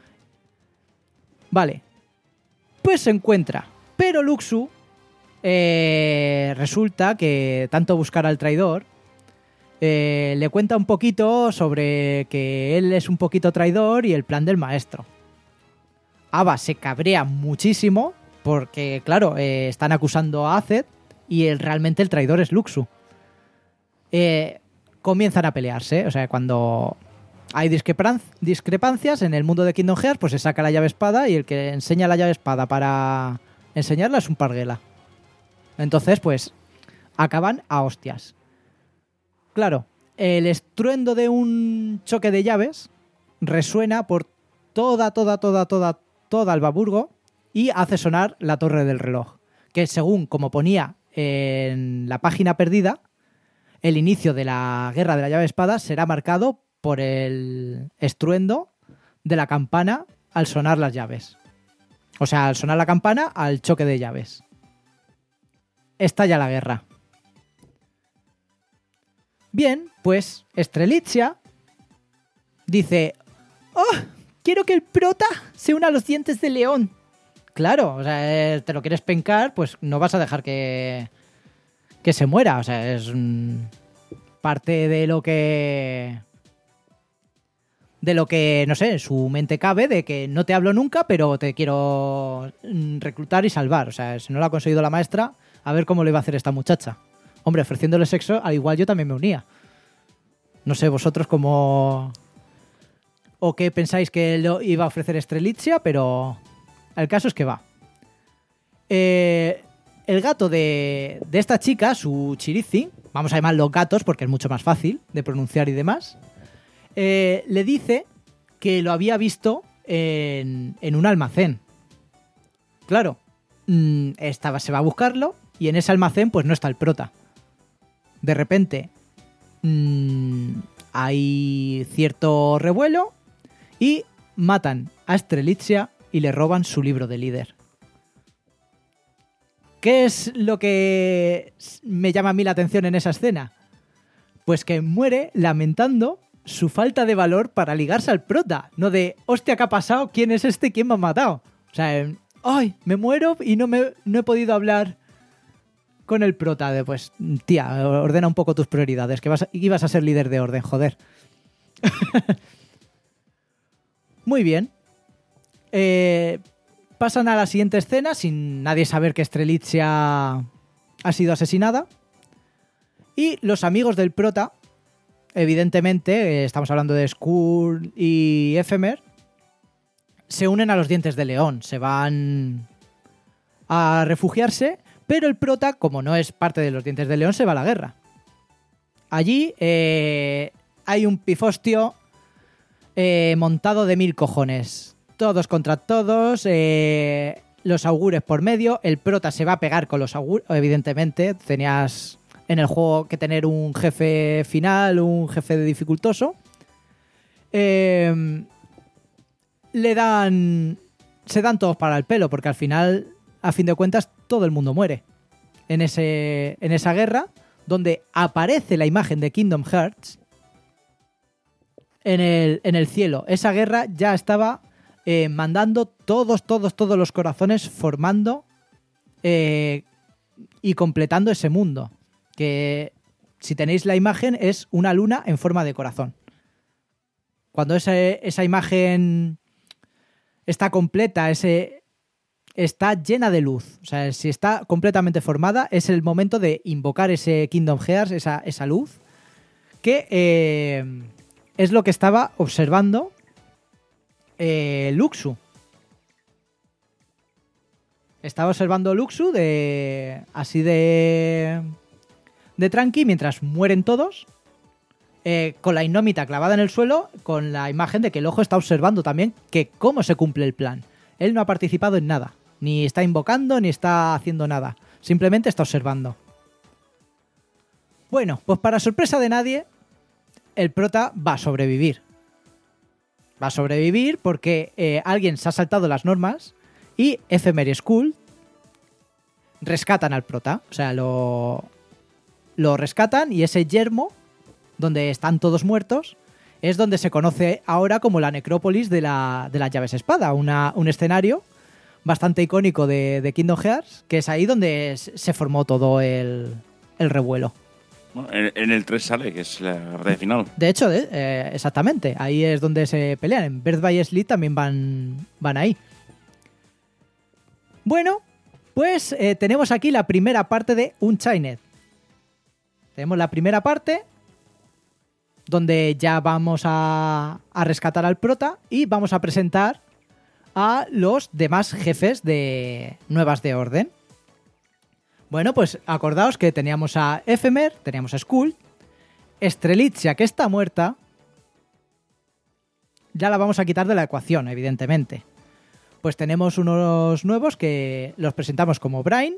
Vale. Pues se encuentra. Pero Luxu eh, resulta que tanto buscar al traidor eh, le cuenta un poquito sobre que él es un poquito traidor y el plan del maestro. Ava se cabrea muchísimo porque, claro, eh, están acusando a Azed y el, realmente el traidor es Luxu. Eh, comienzan a pelearse, o sea, cuando hay discrepan- discrepancias en el mundo de Kingdom Hearts, pues se saca la llave espada y el que enseña la llave espada para enseñarla es un parguela. Entonces, pues, acaban a hostias. Claro, el estruendo de un choque de llaves resuena por toda, toda, toda, toda, toda Albaburgo y hace sonar la torre del reloj, que según como ponía en la página perdida, el inicio de la guerra de la llave espada será marcado por el estruendo de la campana al sonar las llaves. O sea, al sonar la campana, al choque de llaves. Estalla la guerra. Bien, pues Strelitzia dice: ¡oh! Quiero que el prota se una a los dientes de león. Claro, o sea, te lo quieres pencar, pues no vas a dejar que, que se muera. O sea, es mm, parte de lo que... De lo que, no sé, en su mente cabe, de que no te hablo nunca, pero te quiero mm, reclutar y salvar. O sea, si no lo ha conseguido la maestra, a ver cómo le va a hacer esta muchacha. Hombre, ofreciéndole sexo, al igual yo también me unía. No sé vosotros cómo... o qué pensáis que lo iba a ofrecer Strelitzia, pero el caso es que va. Eh, el gato de, de esta chica, su Chirizi, vamos a llamarlo gatos porque es mucho más fácil de pronunciar y demás, eh, le dice que lo había visto en, en un almacén. Claro, mmm, esta se va a buscarlo y en ese almacén pues no está el prota. De repente mmm, hay cierto revuelo y matan a Strelitzia y le roban su libro de líder. ¿Qué es lo que me llama a mí la atención en esa escena? Pues que muere lamentando su falta de valor para ligarse al prota. No de, hostia, ¿qué ha pasado? ¿Quién es este? ¿Quién me ha matado? O sea, ¡ay! Me muero y no, me, no he podido hablar con el prota. De, pues, tía, ordena un poco tus prioridades, que vas, ibas a ser líder de orden, joder. Muy bien. Eh, pasan a la siguiente escena sin nadie saber que Strelitzia ha sido asesinada. Y los amigos del prota, evidentemente, eh, estamos hablando de Skull y Ephemer, se unen a los dientes de león. Se van a refugiarse, pero el prota, como no es parte de los dientes de león, se va a la guerra. Allí eh, hay un pifostio eh, montado de mil cojones. Todos contra todos, eh, los augures por medio. El prota se va a pegar con los augures, evidentemente. Tenías en el juego que tener un jefe final, un jefe de dificultoso. Eh, le dan... Se dan todos para el pelo, porque al final, a fin de cuentas, todo el mundo muere. En, ese, en esa guerra, donde aparece la imagen de Kingdom Hearts en el, en el cielo. Esa guerra ya estaba eh, mandando todos, todos, todos los corazones, formando eh, y completando ese mundo. Que, si tenéis la imagen, es una luna en forma de corazón. Cuando esa, esa imagen está completa, ese, está llena de luz, o sea, si está completamente formada, es el momento de invocar ese Kingdom Hearts, esa, esa luz, que eh, es lo que estaba observando eh, Luxu. Estaba observando Luxu de así de, de tranqui, mientras mueren todos, eh, con la Innómita clavada en el suelo, con la imagen de que el ojo está observando también que cómo se cumple el plan. Él no ha participado en nada. Ni está invocando, ni está haciendo nada. Simplemente está observando. Bueno, pues para sorpresa de nadie, el prota va a sobrevivir. Va a sobrevivir porque eh, alguien se ha saltado las normas y Ephemer y Skull rescatan al prota. O sea, lo, lo rescatan y ese yermo, donde están todos muertos, es donde se conoce ahora como la necrópolis de, la, de las llaves espada. Una, un escenario bastante icónico de, de Kingdom Hearts, que es ahí donde se formó todo el, el revuelo. Bueno, en, en el tres sale, que es la batalla final. De hecho, de, eh, exactamente, ahí es donde se pelean. En Birth by Sleep también van, van ahí. Bueno, pues eh, tenemos aquí la primera parte de Unchained. Tenemos la primera parte donde ya vamos a, a rescatar al prota y vamos a presentar a los demás jefes de Nuevas de Orden. Bueno, pues acordaos que teníamos a Ephemer, teníamos a Skull, Strelitzia, que está muerta, ya la vamos a quitar de la ecuación, evidentemente. Pues tenemos unos nuevos que los presentamos como Brain,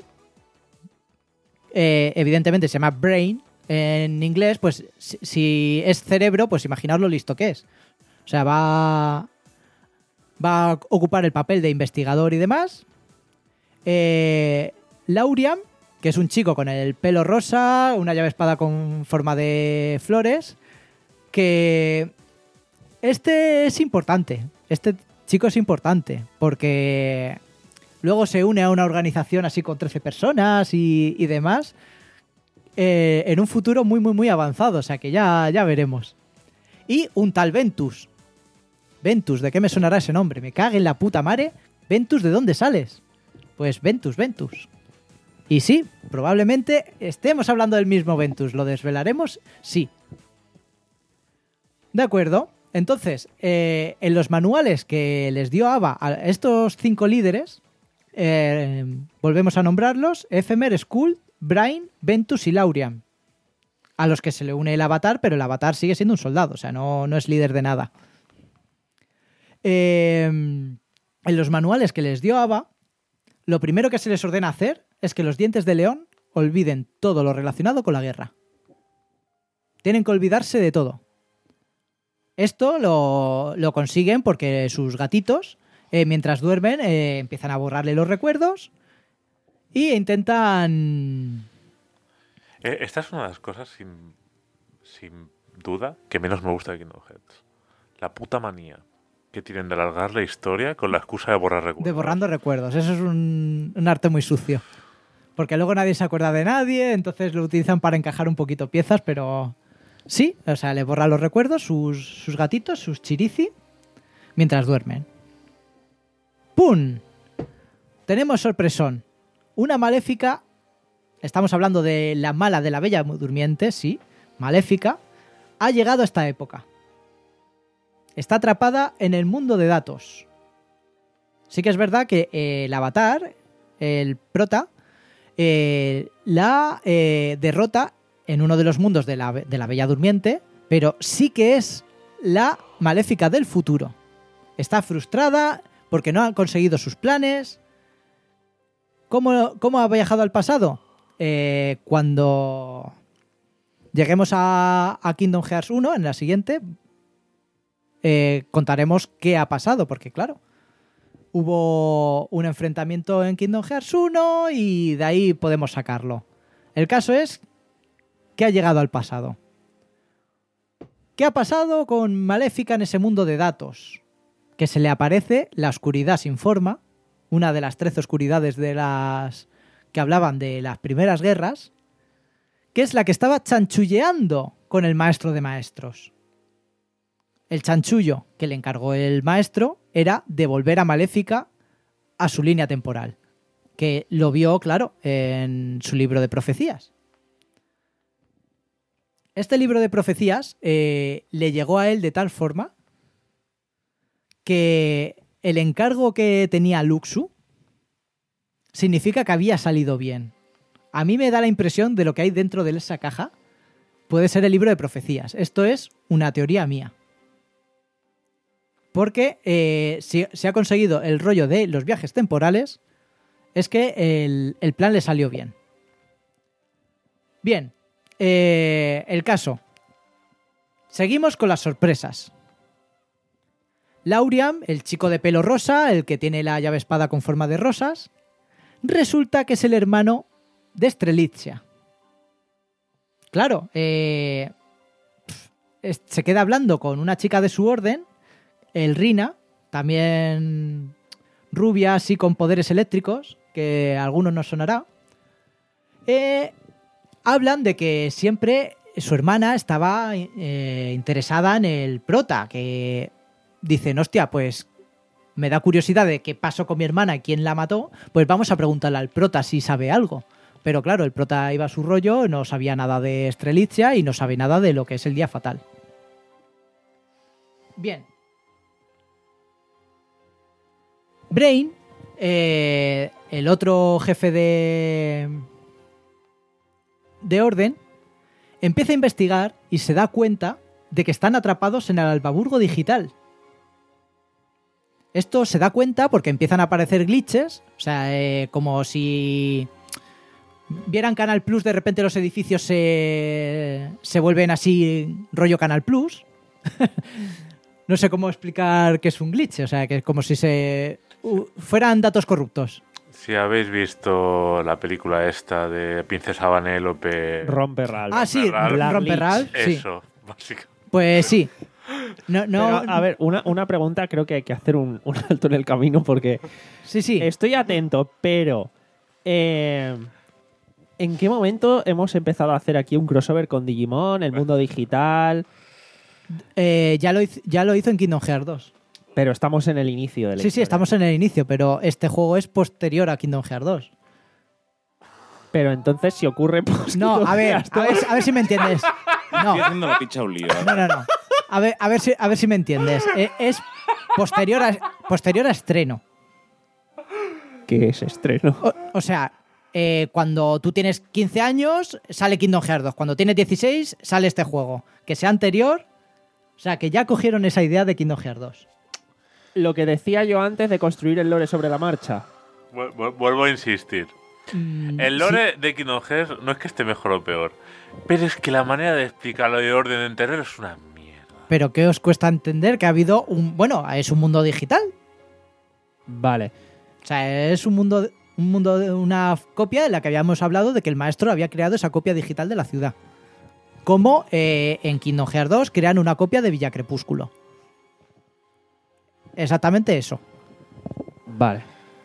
eh, evidentemente se llama Brain en inglés, pues si, si es cerebro, pues imaginaos lo listo que es. O sea, va... Va a ocupar el papel de investigador y demás. Eh, Lauriam, que es un chico con el pelo rosa, una llave espada con forma de flores, que este es importante. Este chico es importante porque luego se une a una organización así con trece personas y, y demás eh, en un futuro muy, muy, muy avanzado. O sea que ya, ya veremos. Y un tal Ventus. Ventus, ¿de qué me sonará ese nombre? Me cague en la puta madre. Ventus, ¿de dónde sales? Pues Ventus, Ventus. Y sí, probablemente estemos hablando del mismo Ventus. ¿Lo desvelaremos? Sí. De acuerdo. Entonces, eh, en los manuales que les dio Ava a estos cinco líderes, eh, volvemos a nombrarlos: Ephemer, Skull, Brain, Ventus y Lauriam. A los que se le une el avatar, pero el avatar sigue siendo un soldado, o sea, no, no es líder de nada. Eh, en los manuales que les dio Ava, lo primero que se les ordena hacer es que los dientes de león olviden todo lo relacionado con la guerra. Tienen que olvidarse de todo. Esto lo, lo consiguen porque sus gatitos, eh, mientras duermen, eh, empiezan a borrarle los recuerdos e intentan... Eh, esta es una de las cosas, sin, sin duda, que menos me gusta de Kingdom Hearts. La puta manía que tienen de alargar la historia con la excusa de borrar recuerdos. De borrando recuerdos. Eso es un, un arte muy sucio. Porque luego nadie se acuerda de nadie, entonces lo utilizan para encajar un poquito piezas, pero sí, o sea, le borran los recuerdos, sus, sus gatitos, sus chirici, mientras duermen. ¡Pum! Tenemos sorpresón. Una maléfica, estamos hablando de la mala de la Bella Durmiente, sí, maléfica, ha llegado a esta época. Está atrapada en el mundo de datos. Sí que es verdad que eh, el avatar, el prota, eh, la eh, derrota en uno de los mundos de la, de la Bella Durmiente, pero sí que es la maléfica del futuro. Está frustrada porque no ha conseguido sus planes. ¿Cómo, cómo ha viajado al pasado? Eh, cuando lleguemos a, a Kingdom Hearts uno, en la siguiente... Eh, contaremos qué ha pasado, porque claro, hubo un enfrentamiento en Kingdom Hearts uno y de ahí podemos sacarlo. El caso es que ha llegado al pasado. ¿Qué ha pasado con Maléfica en ese mundo de datos? Que se le aparece la oscuridad sin forma, una de las trece oscuridades de las que hablaban de las primeras guerras, que es la que estaba chanchulleando con el maestro de maestros. El chanchullo que le encargó el maestro era devolver a Maléfica a su línea temporal, que lo vio, claro, en su libro de profecías. Este libro de profecías eh, le llegó a él de tal forma que el encargo que tenía Luxu significa que había salido bien. A mí me da la impresión de lo que hay dentro de esa caja puede ser el libro de profecías. Esto es una teoría mía. Porque eh, si se ha conseguido el rollo de los viajes temporales, es que el, el plan le salió bien. Bien, eh, el caso. Seguimos con las sorpresas. Lauriam, el chico de pelo rosa, el que tiene la llave espada con forma de rosas, resulta que es el hermano de Strelitzia. Claro, eh, pf, se queda hablando con una chica de su orden, el Rina, también rubia, así con poderes eléctricos, que a algunos nos sonará. Eh, hablan de que siempre su hermana estaba eh, interesada en el prota, que dicen, hostia, pues me da curiosidad de qué pasó con mi hermana y quién la mató, pues vamos a preguntarle al prota si sabe algo. Pero claro, el prota iba a su rollo, no sabía nada de Strelitzia y no sabe nada de lo que es el día fatal. Bien. Brain, eh, el otro jefe de... de Orden, empieza a investigar y se da cuenta de que están atrapados en el Albaburgo digital. Esto se da cuenta porque empiezan a aparecer glitches, o sea, eh, como si vieran Canal Plus, de repente los edificios se, se vuelven así rollo Canal Plus. No sé cómo explicar qué es un glitch, o sea, que es como si se uh, fueran datos corruptos. Si habéis visto la película esta de Princesa Vanellope... Rompe Ralph. Ah, sí, Ralph. Romper Ralph, sí. Eso, básicamente. Pues sí. No, no, Pero, a ver, una, una pregunta, creo que hay que hacer un, un alto en el camino porque sí, sí. estoy atento, pero eh, ¿en qué momento hemos empezado a hacer aquí un crossover con Digimon, el mundo digital? Eh, ya, lo hizo, ya lo hizo en Kingdom Hearts dos. Pero estamos en el inicio de la Sí, sí, historia. estamos en el inicio, pero este juego es posterior a Kingdom Hearts dos. Pero entonces, si ocurre... Pues, No, a ver, Kingdom a ver, a ver si me entiendes. No, Estoy haciendo la picha un lío. ¿eh? no, no, no. A ver, a ver, si, a ver si me entiendes. Eh, Es posterior a, posterior a estreno. que es estreno. O, o sea, eh, cuando tú tienes quince años, sale Kingdom Hearts dos. Cuando tienes dieciséis, sale este juego. Que sea anterior... O sea, que ya cogieron esa idea de Kingdom Hearts dos. Lo que decía yo antes de construir el lore sobre la marcha. Vu- vu- Vuelvo a insistir. Mm, El lore de Kingdom Hearts no es que esté mejor o peor, pero es que la manera de explicarlo de orden entero es una mierda. Pero ¿qué os cuesta entender que ha habido un... Bueno, es un mundo digital. Vale. O sea, es un mundo, un mundo de una copia en la que habíamos hablado de que el maestro había creado esa copia digital de la ciudad. Como eh, en Kingdom Hearts dos crean una copia de Villa Crepúsculo. Exactamente eso. Vale.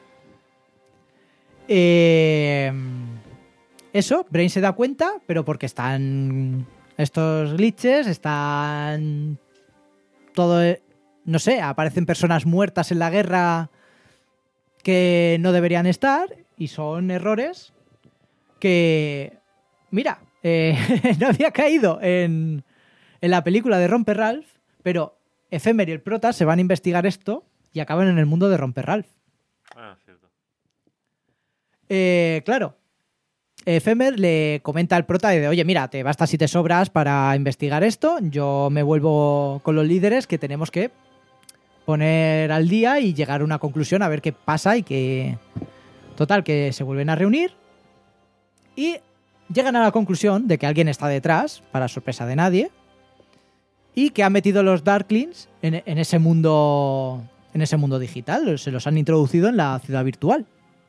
Eh, eso, Brain se da cuenta, pero porque están estos glitches, están todo, no sé, aparecen personas muertas en la guerra que no deberían estar y son errores que, mira, eh, no había caído en, en la película de Romper Ralph, pero Ephemer y el prota se van a investigar esto y acaban en el mundo de Romper Ralph. Ah, cierto. Eh, claro, Ephemer le comenta al prota de, oye, mira, te basta si te sobras para investigar esto, yo me vuelvo con los líderes que tenemos que poner al día y llegar a una conclusión a ver qué pasa y que... Total, que se vuelven a reunir y llegan a la conclusión de que alguien está detrás, para sorpresa de nadie, y que ha metido los Darklings en, en ese mundo en ese mundo digital, se los han introducido en la ciudad virtual.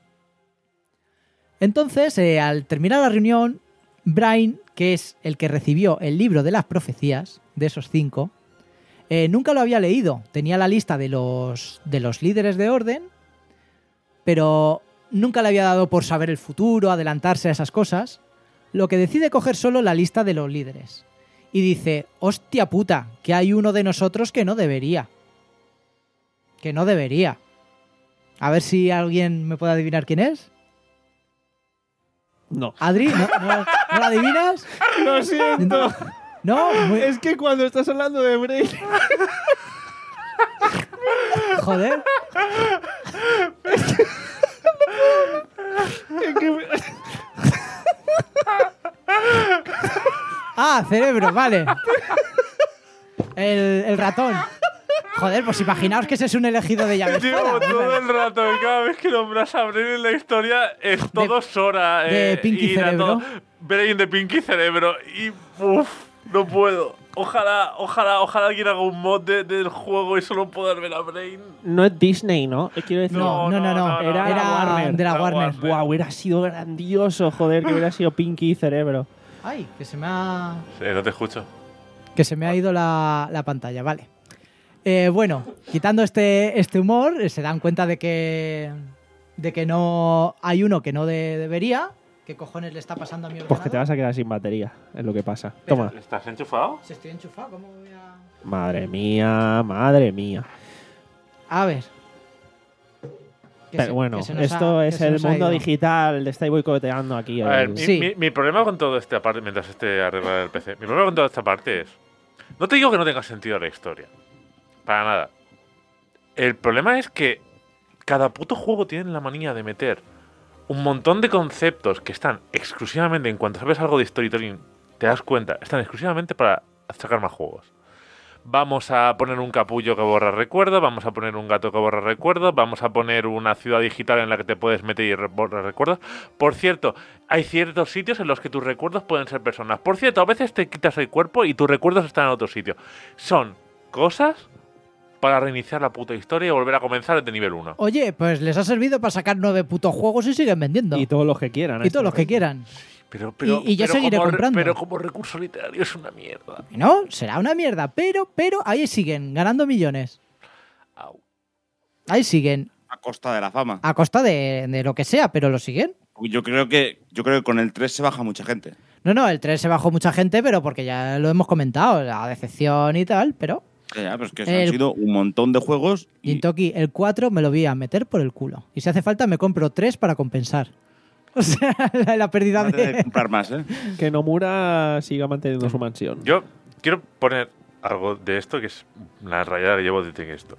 Entonces, eh, al terminar la reunión, Brain, que es el que recibió el libro de las profecías, de esos cinco, eh, nunca lo había leído. Tenía la lista de los, de los líderes de Orden, pero nunca le había dado por saber el futuro, adelantarse a esas cosas, lo que decide coger solo la lista de los líderes. Y dice, hostia puta, que hay uno de nosotros que no debería. Que no debería. A ver si alguien me puede adivinar quién es. No. Adri, ¿no, no, ¿no la adivinas? Lo siento. No, muy- Es que cuando estás hablando de Brain... joder. es que me- Ah, cerebro, vale. El, el ratón. Joder, pues imaginaos que ese es un elegido de llave Llevo espada. todo el rato, cada vez que nombras a Brain en la historia es todo Sora. de eh, Pinky y era Cerebro. todo Brain de Pinky Cerebro. Y uff, no puedo. Ojalá, ojalá, ojalá alguien haga un mod de- del juego y solo poder ver a Brain. No es Disney, ¿no? Quiero decir... No, no, no, no. Era, Era la Warner. de la La Warner. Warner. Buah, hubiera sido grandioso, joder, que hubiera sido Pinky y Cerebro. Ay, que se me ha... Sí, no te escucho. Que se me ha ido la, la pantalla, vale. Eh, bueno, quitando este, este humor, eh, se dan cuenta de que de que no hay uno que no de- debería. ¿Qué cojones le está pasando a mi ordenador? Pues que te vas a quedar sin batería, es lo que pasa. Toma. ¿Estás enchufado? Si estoy enchufado, ¿cómo voy a...? Madre mía, madre mía. A ver. Que Pero se- bueno, que se nos esto ha- que es se el nos ha mundo ido. digital, le estáis boicoteando aquí. A ver, el- mi, Sí. mi- mi problema con todo este aparte, mientras este arregla el P C, mi problema con toda esta parte es. No te digo que no tenga sentido la historia. Para nada. El problema es que cada puto juego tiene la manía de meter un montón de conceptos que están exclusivamente, en cuanto sabes algo de storytelling, te das cuenta, están exclusivamente para sacar más juegos. Vamos a poner un capullo que borra recuerdos, vamos a poner un gato que borra recuerdos, vamos a poner una ciudad digital en la que te puedes meter y borrar recuerdos. Por cierto, hay ciertos sitios en los que tus recuerdos pueden ser personas. Por cierto, a veces te quitas el cuerpo y tus recuerdos están en otro sitio. Son cosas para reiniciar la puta historia y volver a comenzar desde nivel uno. Oye, pues les ha servido para sacar nueve putos juegos y siguen vendiendo. Y todos los que quieran. Y todos los que quieran. Pero, pero, Y- y yo pero seguiré como re- comprando. Pero como recurso literario es una mierda. No, será una mierda, pero, pero ahí siguen, ganando millones. Au. Ahí siguen, A costa de la fama. a costa de, de lo que sea, pero lo siguen. Yo creo que yo creo que con el tres se baja mucha gente. No, no, el tres se bajó mucha gente, pero porque ya lo hemos comentado, la decepción y tal, pero... Ya, pero es que El- han sido un montón de juegos y Gintoki, el cuatro me lo voy a meter por el culo. Y si hace falta me compro tres para compensar. O sea, la, la pérdida van a tener que de... comprar más, ¿eh? Que Nomura siga manteniendo su mansión. Yo quiero poner algo de esto que es la rayada que llevo desde esto.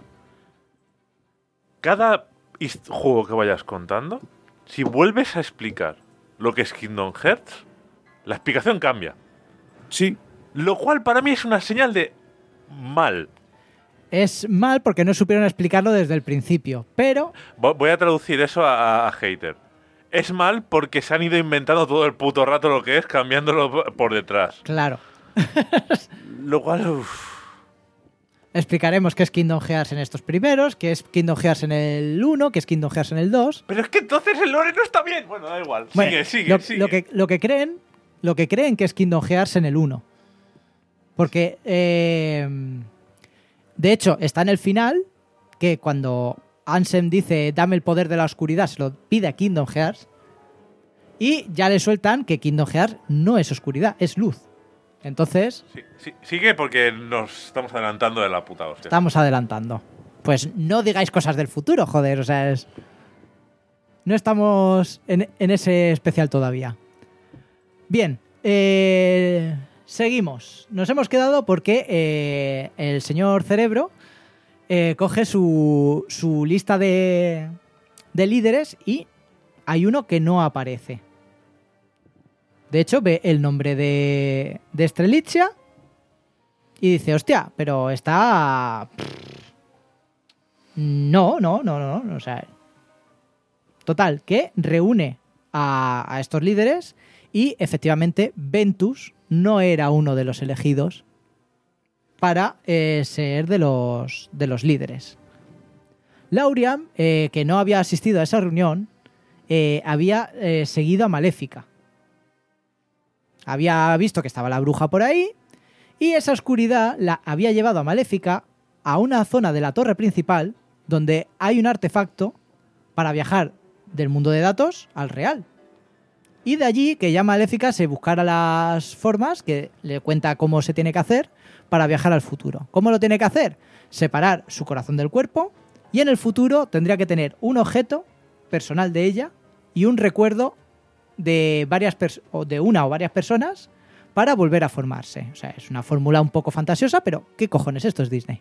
Cada his- juego que vayas contando, si vuelves a explicar lo que es Kingdom Hearts, la explicación cambia. Sí. Lo cual para mí es una señal de mal. Es mal porque no supieron explicarlo desde el principio, pero... Vo- Voy a traducir eso a, a- a hater. Es mal porque se han ido inventando todo el puto rato lo que es, cambiándolo por detrás. Claro. Lo cual... uf. Explicaremos qué es Kingdom Hearts en estos primeros, qué es Kingdom Hearts en el uno, qué es Kingdom Hearts en el dos. Pero es que entonces el lore no está bien. Bueno, da igual. Bueno, sigue, sigue, lo, sigue. lo que, lo que creen, lo que creen que es Kingdom Hearts en el uno. Porque, eh, de hecho, está en el final, que cuando Ansem dice, dame el poder de la oscuridad, se lo pide a Kingdom Hearts, y ya le sueltan que Kingdom Hearts no es oscuridad, es luz. Entonces, Sí, sí, sigue porque nos estamos adelantando de la puta hostia. estamos adelantando. Pues no digáis cosas del futuro, joder, o sea, es... No estamos en, en ese especial todavía. Bien, eh, seguimos. Nos hemos quedado porque eh, el señor Cerebro eh, coge su, su lista de, de líderes y hay uno que no aparece. De hecho, ve el nombre de, de Strelitzia y dice, hostia, pero está... No, no, no, no, o sea... Total, que reúne a, a estos líderes y efectivamente Ventus no era uno de los elegidos para eh, ser de los, de los líderes. Lauriam, eh, que no había asistido a esa reunión, eh, había eh, seguido a Maléfica. Había visto que estaba la bruja por ahí y esa oscuridad la había llevado a Maléfica a una zona de la torre principal donde hay un artefacto para viajar del mundo de datos al real. Y de allí que ya Maléfica se buscara las formas, que le cuenta cómo se tiene que hacer para viajar al futuro. ¿Cómo lo tiene que hacer? Separar su corazón del cuerpo y en el futuro tendría que tener un objeto personal de ella y un recuerdo de varias pers- o de una o varias personas para volver a formarse. O sea, es una fórmula un poco fantasiosa, pero ¿qué cojones? Esto es Disney.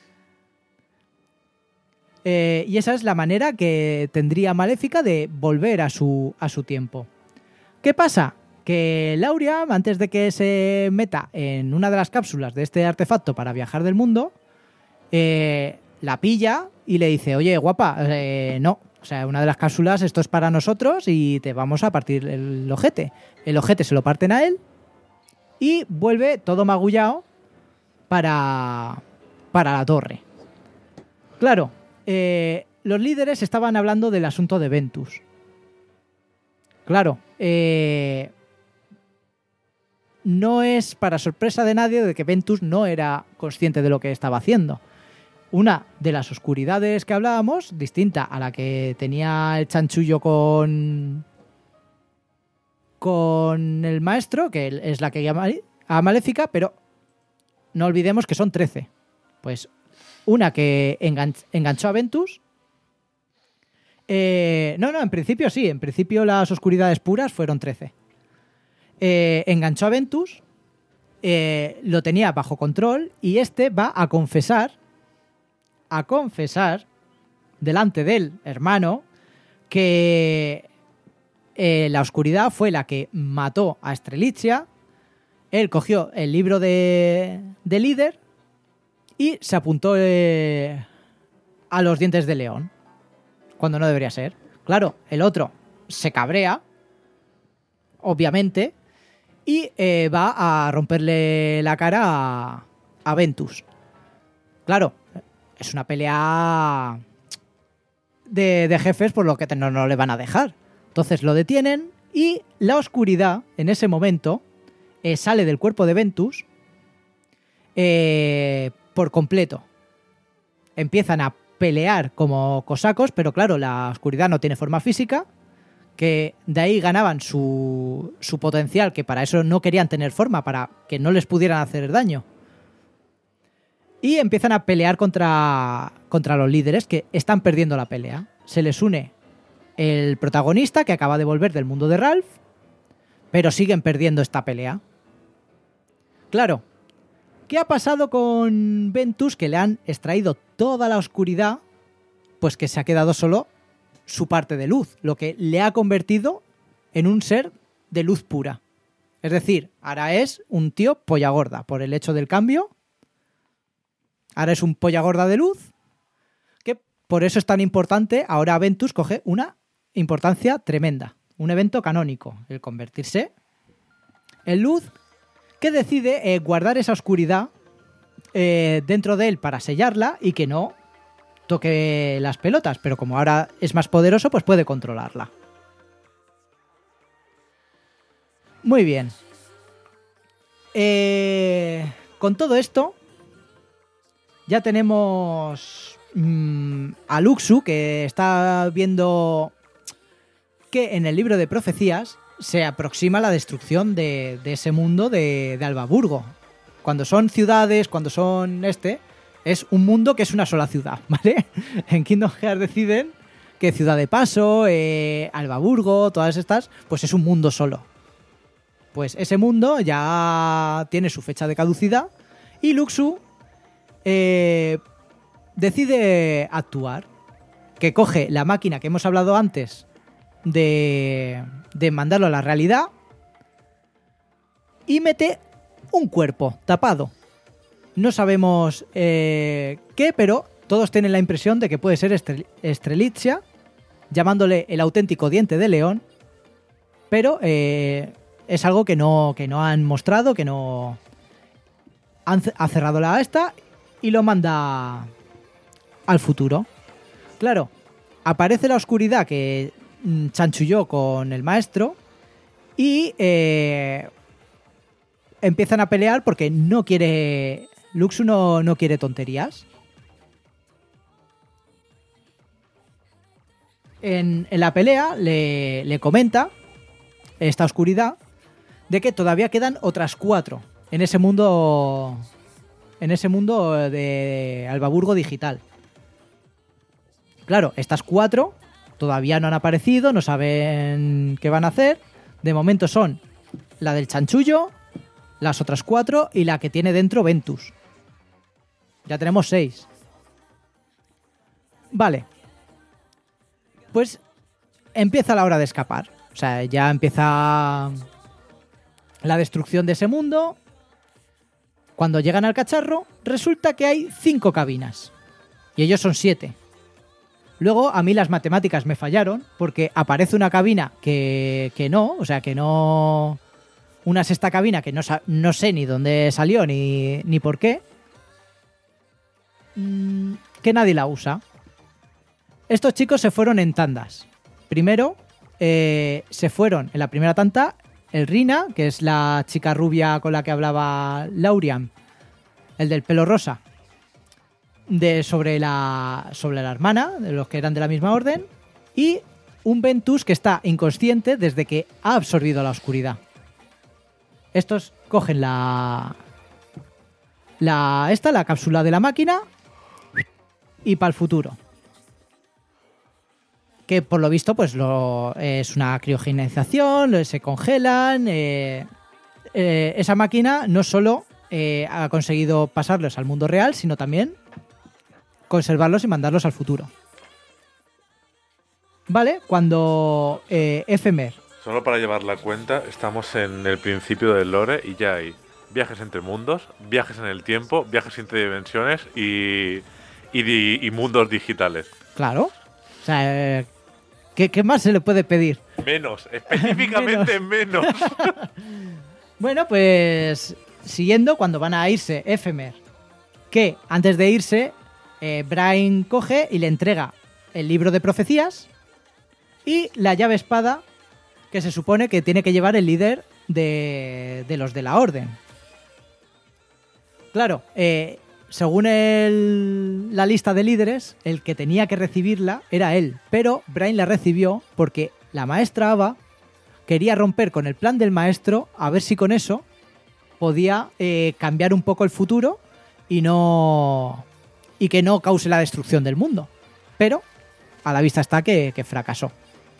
Eh, y esa es la manera que tendría Maléfica de volver a su, a su tiempo. ¿Qué pasa? Que Lauria, antes de que se meta en una de las cápsulas de este artefacto para viajar del mundo, eh, la pilla y le dice, oye, guapa, eh, no. O sea, una de las cápsulas, esto es para nosotros y te vamos a partir el ojete. El ojete se lo parten a él y vuelve todo magullado para, para la torre. Claro, eh, los líderes estaban hablando del asunto de Ventus. Claro, eh, no es para sorpresa de nadie de que Ventus no era consciente de lo que estaba haciendo. Una de las oscuridades que hablábamos, distinta a la que tenía el chanchullo con con el maestro, que es la que llama a Maléfica, pero no olvidemos que son trece. Pues una que enganch- enganchó a Ventus. Eh, no, no, en principio sí, en principio las oscuridades puras fueron trece. Eh, enganchó a Ventus, eh, lo tenía bajo control y este va a confesar a confesar delante del hermano que eh, la oscuridad fue la que mató a Strelitzia. Él cogió el libro de, de líder y se apuntó eh, a los dientes de león, cuando no debería ser. Claro, el otro se cabrea, obviamente, y eh, va a romperle la cara a, a Ventus. Claro, es una pelea de, de jefes por lo que no, no le van a dejar. Entonces lo detienen y la oscuridad, en ese momento, eh, sale del cuerpo de Ventus eh, por completo. Empiezan a pelear como cosacos, pero claro, la oscuridad no tiene forma física, que de ahí ganaban su, su potencial, que para eso no querían tener forma, para que no les pudieran hacer daño. Y empiezan a pelear contra, contra los líderes, que están perdiendo la pelea. Se les une el protagonista, que acaba de volver del mundo de Ralph, pero siguen perdiendo esta pelea. Claro, ¿qué ha pasado con Ventus? Que le han extraído toda la oscuridad, pues que se ha quedado solo su parte de luz, lo que le ha convertido en un ser de luz pura. Es decir, ahora es un tío polla gorda por el hecho del cambio. Ahora es un polla gorda de luz, que por eso es tan importante. Ahora Ventus coge una importancia tremenda, un evento canónico, el convertirse en luz, que decide eh, guardar esa oscuridad eh, dentro de él para sellarla y que no toque las pelotas, pero como ahora es más poderoso, pues puede controlarla. Muy bien. Eh, con todo esto, ya tenemos mmm, a Luxu, que está viendo que en el libro de profecías se aproxima la destrucción de, de ese mundo de, de Albaburgo. Cuando son ciudades, cuando son este, es un mundo que es una sola ciudad, ¿vale? En Kingdom Hearts deciden que Ciudad de Paso, eh, Albaburgo, todas estas, pues es un mundo solo. Pues ese mundo ya tiene su fecha de caducidad y Luxu eh, decide actuar, que coge la máquina que hemos hablado antes de, de mandarlo a la realidad y mete un cuerpo tapado. No sabemos eh, qué, pero todos tienen la impresión de que puede ser Estrel- Strelitzia, llamándole el auténtico diente de león, pero eh, es algo que no, que no han mostrado, que no han ha cerrado la esta y lo manda al futuro. Claro, aparece la oscuridad que mm, chanchulló con el maestro y eh, empiezan a pelear porque no quiere... Luxu no, no quiere tonterías. En, en la pelea le, le comenta esta oscuridad de que todavía quedan otras cuatro en ese mundo en ese mundo de Albaburgo digital. Claro, estas cuatro todavía no han aparecido, no saben qué van a hacer. De momento son la del chanchullo, las otras cuatro y la que tiene dentro Ventus. Ya tenemos seis. Vale. Pues empieza la hora de escapar. O sea, ya empieza la destrucción de ese mundo. Cuando llegan al cacharro, resulta que hay cinco cabinas. Y ellos son siete. Luego, a mí las matemáticas me fallaron, porque aparece una cabina que, que no, o sea, que no... Una sexta cabina que no, no sé ni dónde salió ni, ni por qué. Mm, que nadie la usa. Estos chicos se fueron en tandas. Primero, eh, se fueron en la primera tanda el Rina, que es la chica rubia con la que hablaba Laurian, el del pelo rosa, de, sobre, la, sobre la hermana, de los que eran de la misma orden, y un Ventus que está inconsciente desde que ha absorbido la oscuridad. Estos cogen la, la esta, la cápsula de la máquina y para el futuro. Que por lo visto pues lo, es una criogenización, se congelan. Eh, eh, esa máquina no solo eh, ha conseguido pasarlos al mundo real, sino también conservarlos y mandarlos al futuro. Vale, cuando eh, Ephemer... Solo para llevar la cuenta, estamos en el principio del lore y ya hay viajes entre mundos, viajes en el tiempo, viajes entre dimensiones y, y, di- y mundos digitales. Claro. O sea, eh, ¿qué, qué más se le puede pedir? Menos, específicamente menos. Bueno, pues siguiendo, cuando van a irse Ephemer, que antes de irse, eh, Brain coge y le entrega el libro de profecías y la llave espada que se supone que tiene que llevar el líder de, de los de la orden. Claro, eh, según el- la lista de líderes, el que tenía que recibirla era él, pero Brain la recibió porque la maestra Ava quería romper con el plan del maestro a ver si con eso podía eh, cambiar un poco el futuro y no y que no cause la destrucción del mundo. Pero a la vista está que, que fracasó.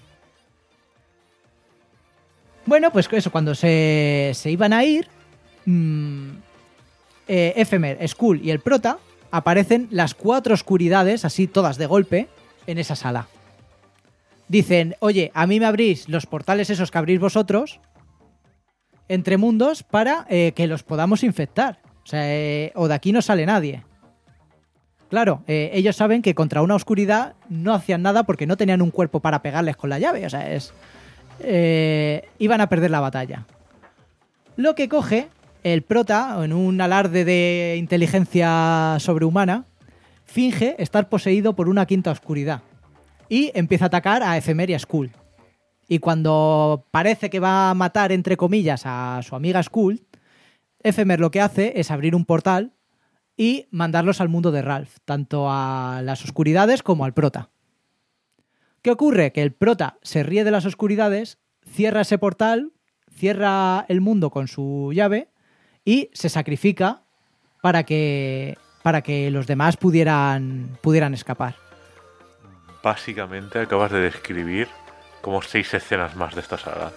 Bueno, pues eso, cuando se, se iban a ir, mmm, eh, Ephemer, Skull y el prota, aparecen las cuatro oscuridades, así todas de golpe, en esa sala. Dicen, oye, a mí me abrís los portales esos que abrís vosotros entre mundos para eh, que los podamos infectar. O sea, eh, o de aquí no sale nadie. Claro, eh, ellos saben que contra una oscuridad no hacían nada porque no tenían un cuerpo para pegarles con la llave. O sea, es... Eh, iban a perder la batalla. Lo que coge el prota, en un alarde de inteligencia sobrehumana, finge estar poseído por una quinta oscuridad y empieza a atacar a Ephemer y a Skull. Y cuando parece que va a matar, entre comillas, a su amiga Skull, Ephemer lo que hace es abrir un portal y mandarlos al mundo de Ralph, tanto a las oscuridades como al prota. ¿Qué ocurre? Que el prota se ríe de las oscuridades, cierra ese portal, cierra el mundo con su llave y se sacrifica para que, para que los demás pudieran, pudieran escapar. Básicamente acabas de describir como seis escenas más de esta saga.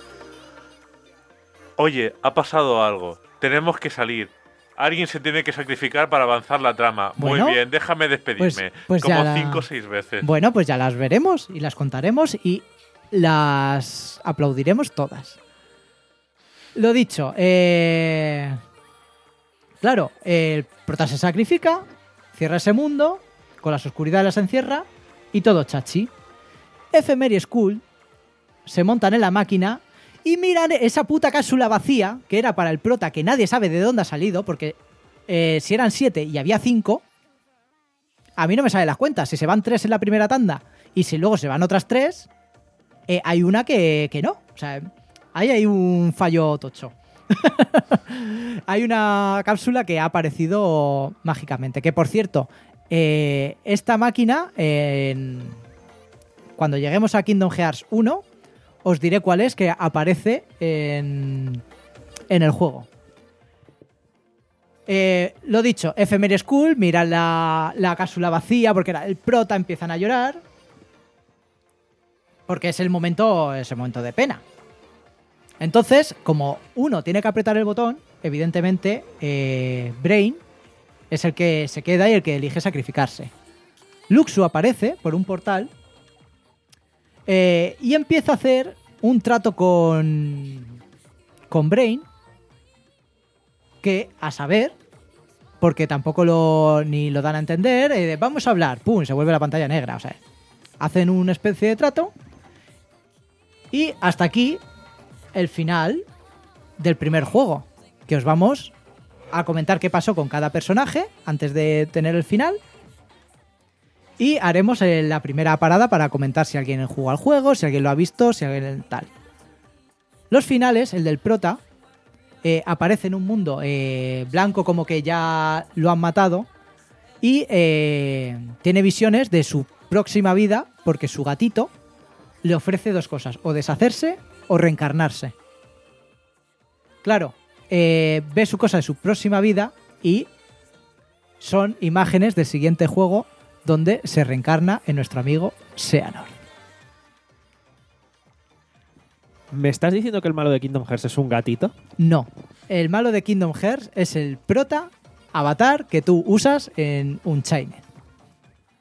Oye, ha pasado algo. Tenemos que salir. Alguien se tiene que sacrificar para avanzar la trama. Bueno, Muy bien, déjame despedirme. pues- pues ya como la- cinco o seis veces. Bueno, pues ya las veremos y las contaremos y las aplaudiremos todas. Lo dicho, eh... claro, el prota se sacrifica, cierra ese mundo, con las oscuridades las encierra y todo chachi. Ephemer y Skull se montan en la máquina y miran esa puta cápsula vacía que era para el prota, que nadie sabe de dónde ha salido, porque eh, si eran siete y había cinco, a mí no me salen las cuentas. Si se van tres en la primera tanda y si luego se van otras tres, eh, hay una que, que no. O sea, ahí hay un fallo tocho. Hay una cápsula que ha aparecido mágicamente. Que por cierto, eh, esta máquina, eh, en- cuando lleguemos a Kingdom Hearts uno, os diré cuál es, que aparece en, en el juego. Eh, lo dicho, Ephemer y Skull miran la, la cápsula vacía porque era el prota, empiezan a llorar. Porque es el momento, es el momento de pena. Entonces, como uno tiene que apretar el botón, evidentemente eh, Brain es el que se queda y el que elige sacrificarse. Luxu aparece por un portal eh, y empieza a hacer un trato con, con Brain, que a saber, porque tampoco lo, ni lo dan a entender, eh, de, vamos a hablar, pum, se vuelve la pantalla negra. O sea, hacen una especie de trato y hasta aquí el final del primer juego, que os vamos a comentar qué pasó con cada personaje antes de tener el final. Y haremos eh, la primera parada para comentar si alguien jugó al juego, si alguien lo ha visto, si alguien tal. Los finales, el del prota, eh, aparece en un mundo eh, blanco, como que ya lo han matado, y eh, tiene visiones de su próxima vida porque su gatito le ofrece dos cosas: o deshacerse o reencarnarse. Claro, eh, ve su cosa de su próxima vida y son imágenes del siguiente juego donde se reencarna en nuestro amigo Xehanort. ¿Me estás diciendo que el malo de Kingdom Hearts es un gatito? No, el malo de Kingdom Hearts es el prota avatar que tú usas en Unchained.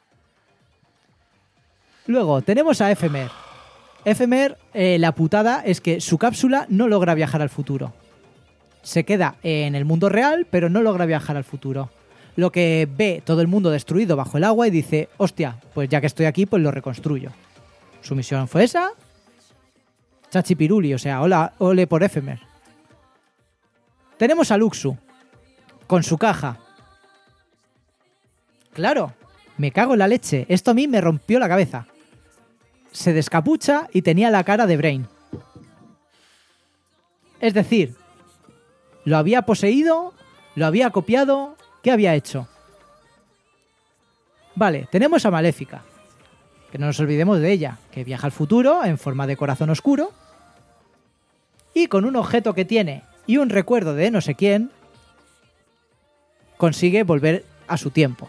Luego, tenemos a Ephemer. Ephemer, eh, la putada es que su cápsula no logra viajar al futuro. Se queda en el mundo real, pero no logra viajar al futuro. Lo que ve todo el mundo destruido bajo el agua y dice, hostia, pues ya que estoy aquí, pues lo reconstruyo. Su misión fue esa. Chachipiruli, o sea, hola, ole por Ephemer. Tenemos a Luxu, con su caja. Claro, me cago en la leche. Esto a mí me rompió la cabeza. Se descapucha y tenía la cara de Brain. Es decir, lo había poseído, lo había copiado. ¿Qué había hecho? Vale, tenemos a Maléfica. Que no nos olvidemos de ella, que viaja al futuro en forma de corazón oscuro. Y con un objeto que tiene y un recuerdo de no sé quién, consigue volver a su tiempo.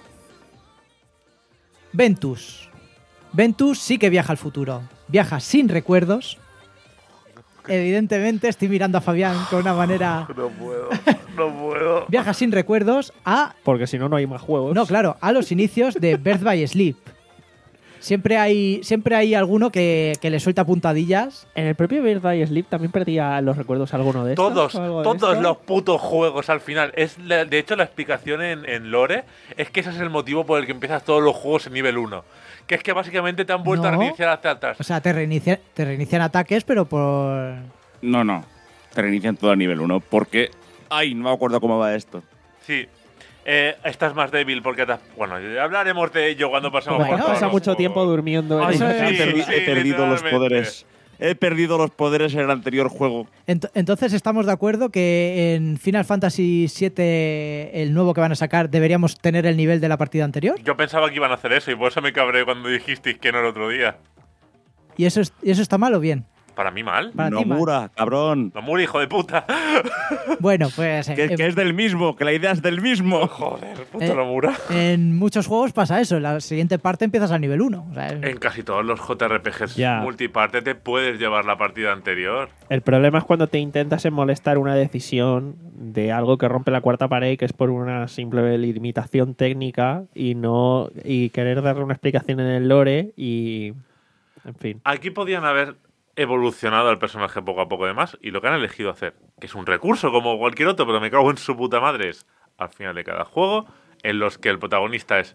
Ventus. Ventus sí que viaja al futuro. Viaja sin recuerdos. Evidentemente estoy mirando a Fabián con una manera... No puedo, no puedo. Viaja sin recuerdos a... Porque si no, no hay más juegos. No, claro, a los inicios de Birth by Sleep. Siempre hay, siempre hay alguno que, que le suelta puntadillas. En el propio Birth by Sleep también perdía los recuerdos alguno de estos. Todos, o algo de todos esto. los putos juegos al final. Es la- de hecho, la explicación en, en Lore es que ese es el motivo por el que empiezas todos los juegos en nivel uno. Que es que básicamente te han vuelto a No. reiniciar hacia atrás. O sea, te, reinicia- te reinician ataques, pero por... No, no. Te reinician todo a nivel uno porque... Ay, no me acuerdo cómo va esto. Sí. Eh, estás más débil porque te has... Bueno, ya hablaremos de ello cuando pasemos Bueno, por todos Pasa los mucho juegos. tiempo durmiendo. en Ay, esa sí, cárcel. he, perdi- sí, he perdido los literalmente. poderes. He perdido los poderes en el anterior juego. Ent- Entonces estamos de acuerdo que en Final Fantasy siete, el nuevo que van a sacar, deberíamos tener el nivel de la partida anterior. Yo pensaba que iban a hacer eso y por eso me cabré cuando dijisteis que no el otro día. ¿Y eso, es- y eso está mal o bien? Para mí mal. Para ti, mal. Nomura, cabrón. No muri, hijo de puta. Bueno, pues Que, en, que es del mismo, que la idea es del mismo. Joder, puto Eh, Nomura. en muchos juegos pasa eso. En la siguiente parte empiezas al nivel uno. O sea, es- En casi todos los J R P Gs Ya. multiparte te puedes llevar la partida anterior. El problema es cuando te intentas en molestar una decisión de algo que rompe la cuarta pared, que es por una simple limitación técnica y no y querer darle una explicación en el lore y en fin. Aquí podían haber evolucionado el personaje poco a poco de más y lo que han elegido hacer, que es un recurso como cualquier otro, pero me cago en su puta madre, es al final de cada juego en los que el protagonista es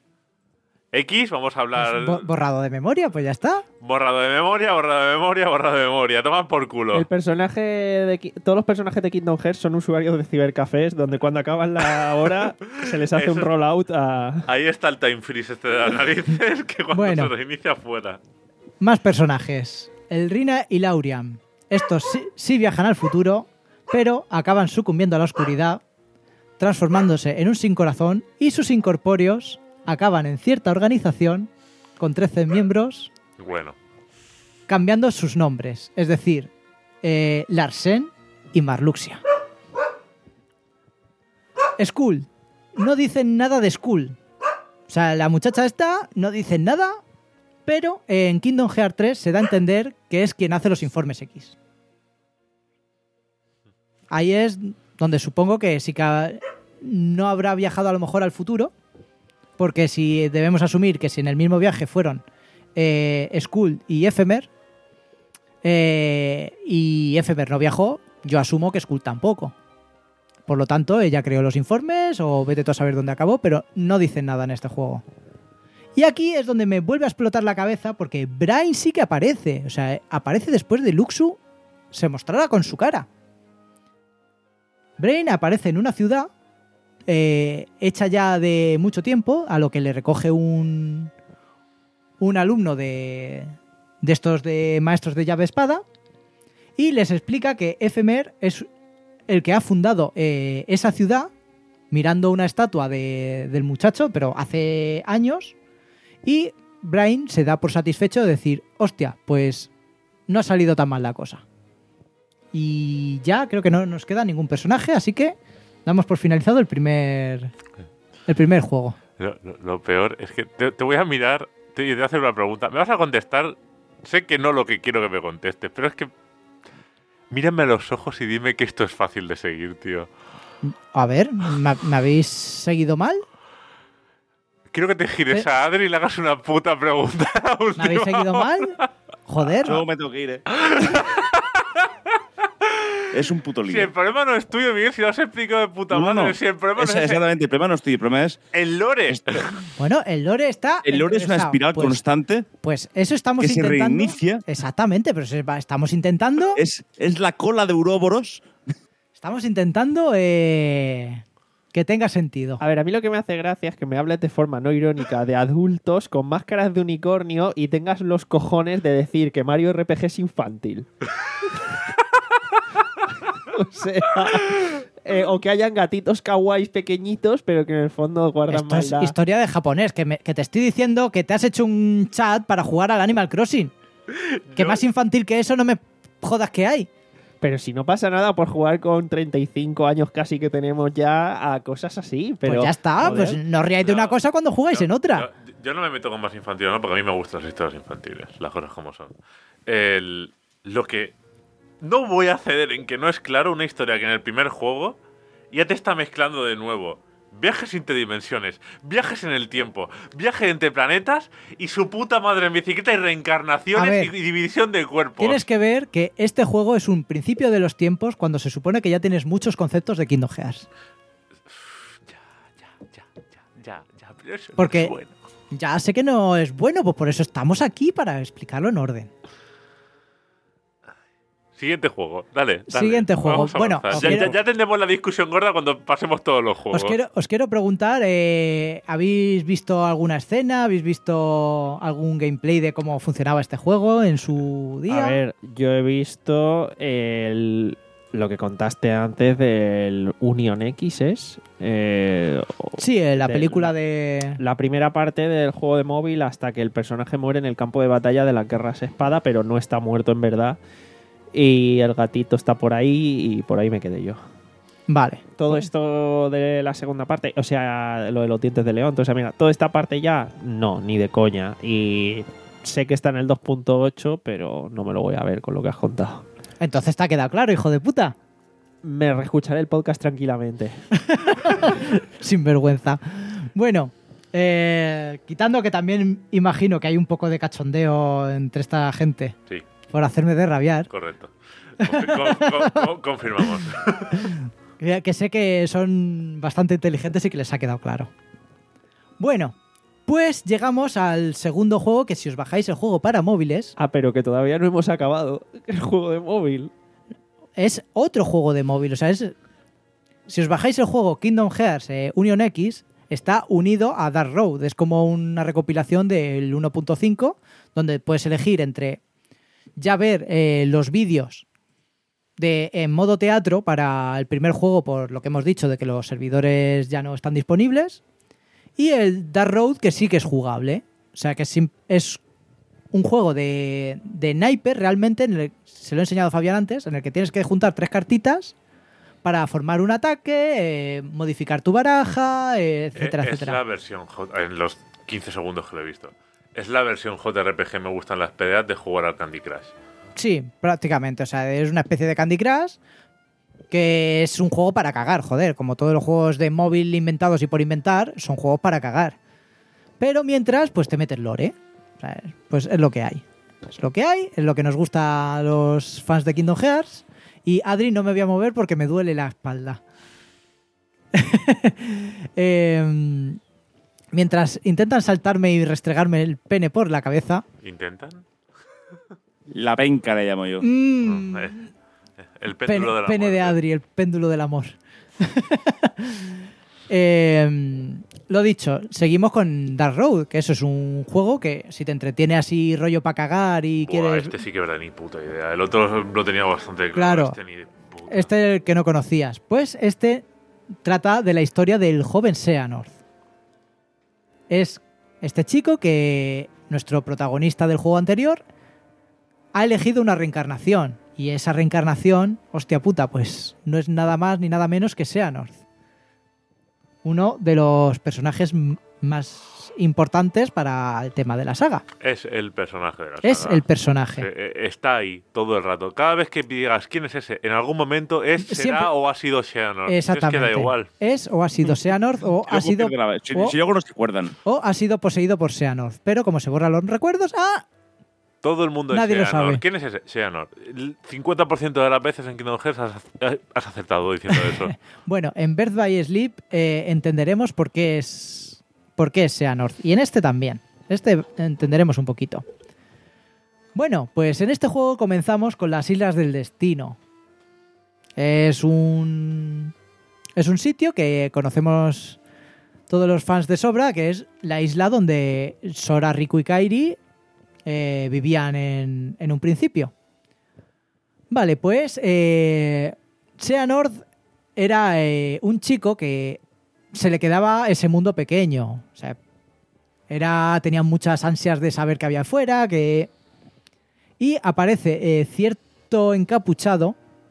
X, vamos a hablar bo- borrado de memoria, pues ya está. borrado de memoria, borrado de memoria, borrado de memoria, toman por culo. El personaje de Ki- todos los personajes de Kingdom Hearts son usuarios de cibercafés donde cuando acaban la hora se les hace un Eso- rollout a Ahí está el time freeze este de las narices que cuando Bueno. se reinicia fuera. Más personajes. El Rina y Lauriam. Estos sí, sí viajan al futuro, pero acaban sucumbiendo a la oscuridad, transformándose en un sin corazón, y sus incorpóreos acaban en cierta organización con trece miembros, Bueno, cambiando sus nombres. Es decir, eh, Larsen y Marluxia. Skull. No dicen nada de Skull. O sea, la muchacha esta no dice nada, pero en Kingdom Hearts tres se da a entender que es quien hace los informes X. Ahí es donde supongo que sí que ha- no habrá viajado a lo mejor al futuro, porque si debemos asumir que si en el mismo viaje fueron eh, Skull y Ephemer, eh, y Ephemer no viajó, yo asumo que Skull tampoco. Por lo tanto, ella creó los informes o vete tú a saber dónde acabó, pero no dicen nada en este juego. Y aquí es donde me vuelve a explotar la cabeza porque Brain sí que aparece. O sea, aparece después de Luxu se mostrara con su cara. Brain aparece en una ciudad eh, hecha ya de mucho tiempo, a lo que le recoge un, un alumno de, de estos de maestros de llave espada y les explica que Ephemer es el que ha fundado eh, esa ciudad mirando una estatua de- del muchacho, pero hace años, y Brain se da por satisfecho de decir, hostia, pues no ha salido tan mal la cosa. Y ya creo que no nos queda ningún personaje, así que damos por finalizado el primer, el primer juego. lo, lo- lo peor es que te, te voy a mirar te, y te voy a hacer una pregunta. ¿Me vas a contestar? Sé que no lo que quiero que me contestes, pero es que mírame a los ojos y dime que esto es fácil de seguir, tío. A ver, ¿me, me habéis seguido mal? Quiero que te gires ¿Eh? a Adri y le hagas una puta pregunta. ¿Me habéis seguido mal? Joder. Luego me tengo que ir, ¿eh? Es un puto lío. Si el problema no es tuyo, Miguel, si lo has explicado de puta No, no, madre. no. Si el problema Es- no es exactamente, el problema no es tuyo, el problema es... el lore. Bueno, el lore está... El lore es una enrevesado. espiral Pues- constante. Pues eso estamos que se intentando. reinicia. Exactamente, pero se va- estamos intentando. Es, es la cola de Uroboros. Estamos intentando eh, que tenga sentido. A ver, a mí lo que me hace gracia es que me hables de forma no irónica de adultos con máscaras de unicornio y tengas los cojones de decir que Mario R P G es infantil. O sea, eh, o que hayan gatitos kawaiis pequeñitos, pero que en el fondo guardan Esto es maldad. historia de japonés, que, me- que te estoy diciendo que te has hecho un chat para jugar al Animal Crossing. Que Yo- más infantil que eso no me jodas que hay. Pero si no pasa nada por jugar con treinta y cinco años casi que tenemos ya a cosas así. Pero, pues ya está, joder. pues no ríais de No, una cosa cuando jugáis yo- en otra. Yo, yo no me meto con más infantil, ¿no? Porque a mí me gustan las historias infantiles, las cosas como son. El- lo que no voy a ceder en que no es claro una historia que en el primer juego ya te está mezclando de nuevo. Viajes interdimensiones, viajes en el tiempo, viajes entre planetas y su puta madre en bicicleta y A reencarnaciones ver, y, y división de cuerpos. Tienes que ver que este juego es un principio de los tiempos cuando se supone que ya tienes muchos conceptos de Kingdom Hearts. Ya, ya, ya, ya, ya, pero eso no Porque- es bueno. Ya sé que no es bueno, pues por eso estamos aquí para explicarlo en orden. Siguiente juego, dale. dale. Siguiente juego. Vamos a Bueno, avanzar. os ya, quiero- ya- ya tendremos la discusión gorda cuando pasemos todos los juegos. Os quiero, os quiero preguntar, eh, ¿habéis visto alguna escena? ¿Habéis visto algún gameplay de cómo funcionaba este juego en su día? A ver, yo he visto el, lo que contaste antes del Union X, ¿es? Eh, o- Sí, eh, la de- película de... La primera parte del juego de móvil hasta que el personaje muere en el campo de batalla de las guerras espada, pero no está muerto en verdad. Y el gatito está por ahí y por ahí me quedé yo. Vale. Todo esto de la segunda parte, o sea, lo de los dientes de león, entonces mira, toda esta parte ya, no, ni de coña. Y sé que está en el dos punto ocho, pero no me lo voy a ver con lo que has contado. Entonces te ha quedado claro, hijo de puta. Me reescucharé el podcast tranquilamente. Sin vergüenza. Bueno, eh, quitando que también imagino que hay un poco de cachondeo entre esta gente Sí, por hacerme de rabiar, correcto. Confi- con- con- con- confirmamos. que que sé que son bastante inteligentes y que les ha quedado claro. Bueno, pues llegamos al segundo juego, que si os bajáis el juego para móviles, Ah, pero que todavía no hemos acabado el juego de móvil. es otro juego de móvil. O sea, es, si os bajáis el juego Kingdom Hearts eh, Union X, está unido a Dark Road. Es como una recopilación del uno punto cinco, donde puedes elegir entre ya ver eh, los vídeos de en modo teatro para el primer juego, por lo que hemos dicho de que los servidores ya no están disponibles, y el Dark Road, que sí que es jugable. O sea, que es, sim- es un juego de, de naipe realmente, en el, se lo he enseñado a Fabián antes, en el que tienes que juntar tres cartitas para formar un ataque, eh, modificar tu baraja, eh, etcétera, Eh, es etcétera. la versión, J- en los quince segundos que lo he visto. Es la versión J R P G, me gustan las peleas, de jugar al Candy Crush. Sí, prácticamente. O sea, es una especie de Candy Crush que es un juego para cagar, joder. Como todos los juegos de móvil inventados y por inventar, son juegos para cagar. Pero mientras, pues te metes lore. O sea, pues es lo que hay. Es lo que hay, es lo que nos gusta a los fans de Kingdom Hearts. Y Adri, no me voy a mover porque me duele la espalda. Em, mientras intentan saltarme y restregarme el pene por la cabeza. ¿Intentan? La penca le llamo yo. mm, Eh, El Pene, péndulo de la pene de muerte. Adri, el péndulo del amor. Eh, lo dicho, seguimos con Dark Road, que eso es un juego que si te entretiene así rollo para cagar y Buah, quieres... este sí que verdad, ni puta idea. El otro lo tenía bastante claro. Claro. Este ni de puta. Este que no conocías. Pues este trata de la historia del joven Xehanort. Es este chico que nuestro protagonista del juego anterior ha elegido una reencarnación. Y esa reencarnación, hostia puta, pues no es nada más ni nada menos que Xehanort. Uno de los personajes m- más más importantes para el tema de la saga. Es el personaje de la Es saga. el personaje. Eh, Está ahí todo el rato. Cada vez que digas quién es ese, en algún momento es, será Siempre- o ha sido Xehanort. Exactamente. Es que da igual. Es o ha sido Xehanort o ha Luego sido, pierde la- Si, o, si luego no se acuerdan. o ha sido poseído por Xehanort. Pero como se borran los recuerdos, ¡ah! Todo el mundo Nadie lo es Xehanort. sabe. ¿Quién es ese? Xehanort. El cincuenta por ciento de las veces en Kingdom Hearts has, has acertado diciendo eso. Bueno, en Birth by Sleep eh, entenderemos por qué es por qué es Xehanort. Y en este también. Este entenderemos un poquito. Bueno, pues en este juego comenzamos con las Islas del Destino. Es un es un sitio que conocemos todos los fans de sobra, que es la isla donde Sora, Riku y Kairi eh, vivían en, en un principio. Vale, pues eh, Xehanort era eh, un chico que se le quedaba ese mundo pequeño. O sea, era, tenía muchas ansias de saber qué había afuera, que... Y aparece eh, cierto encapuchado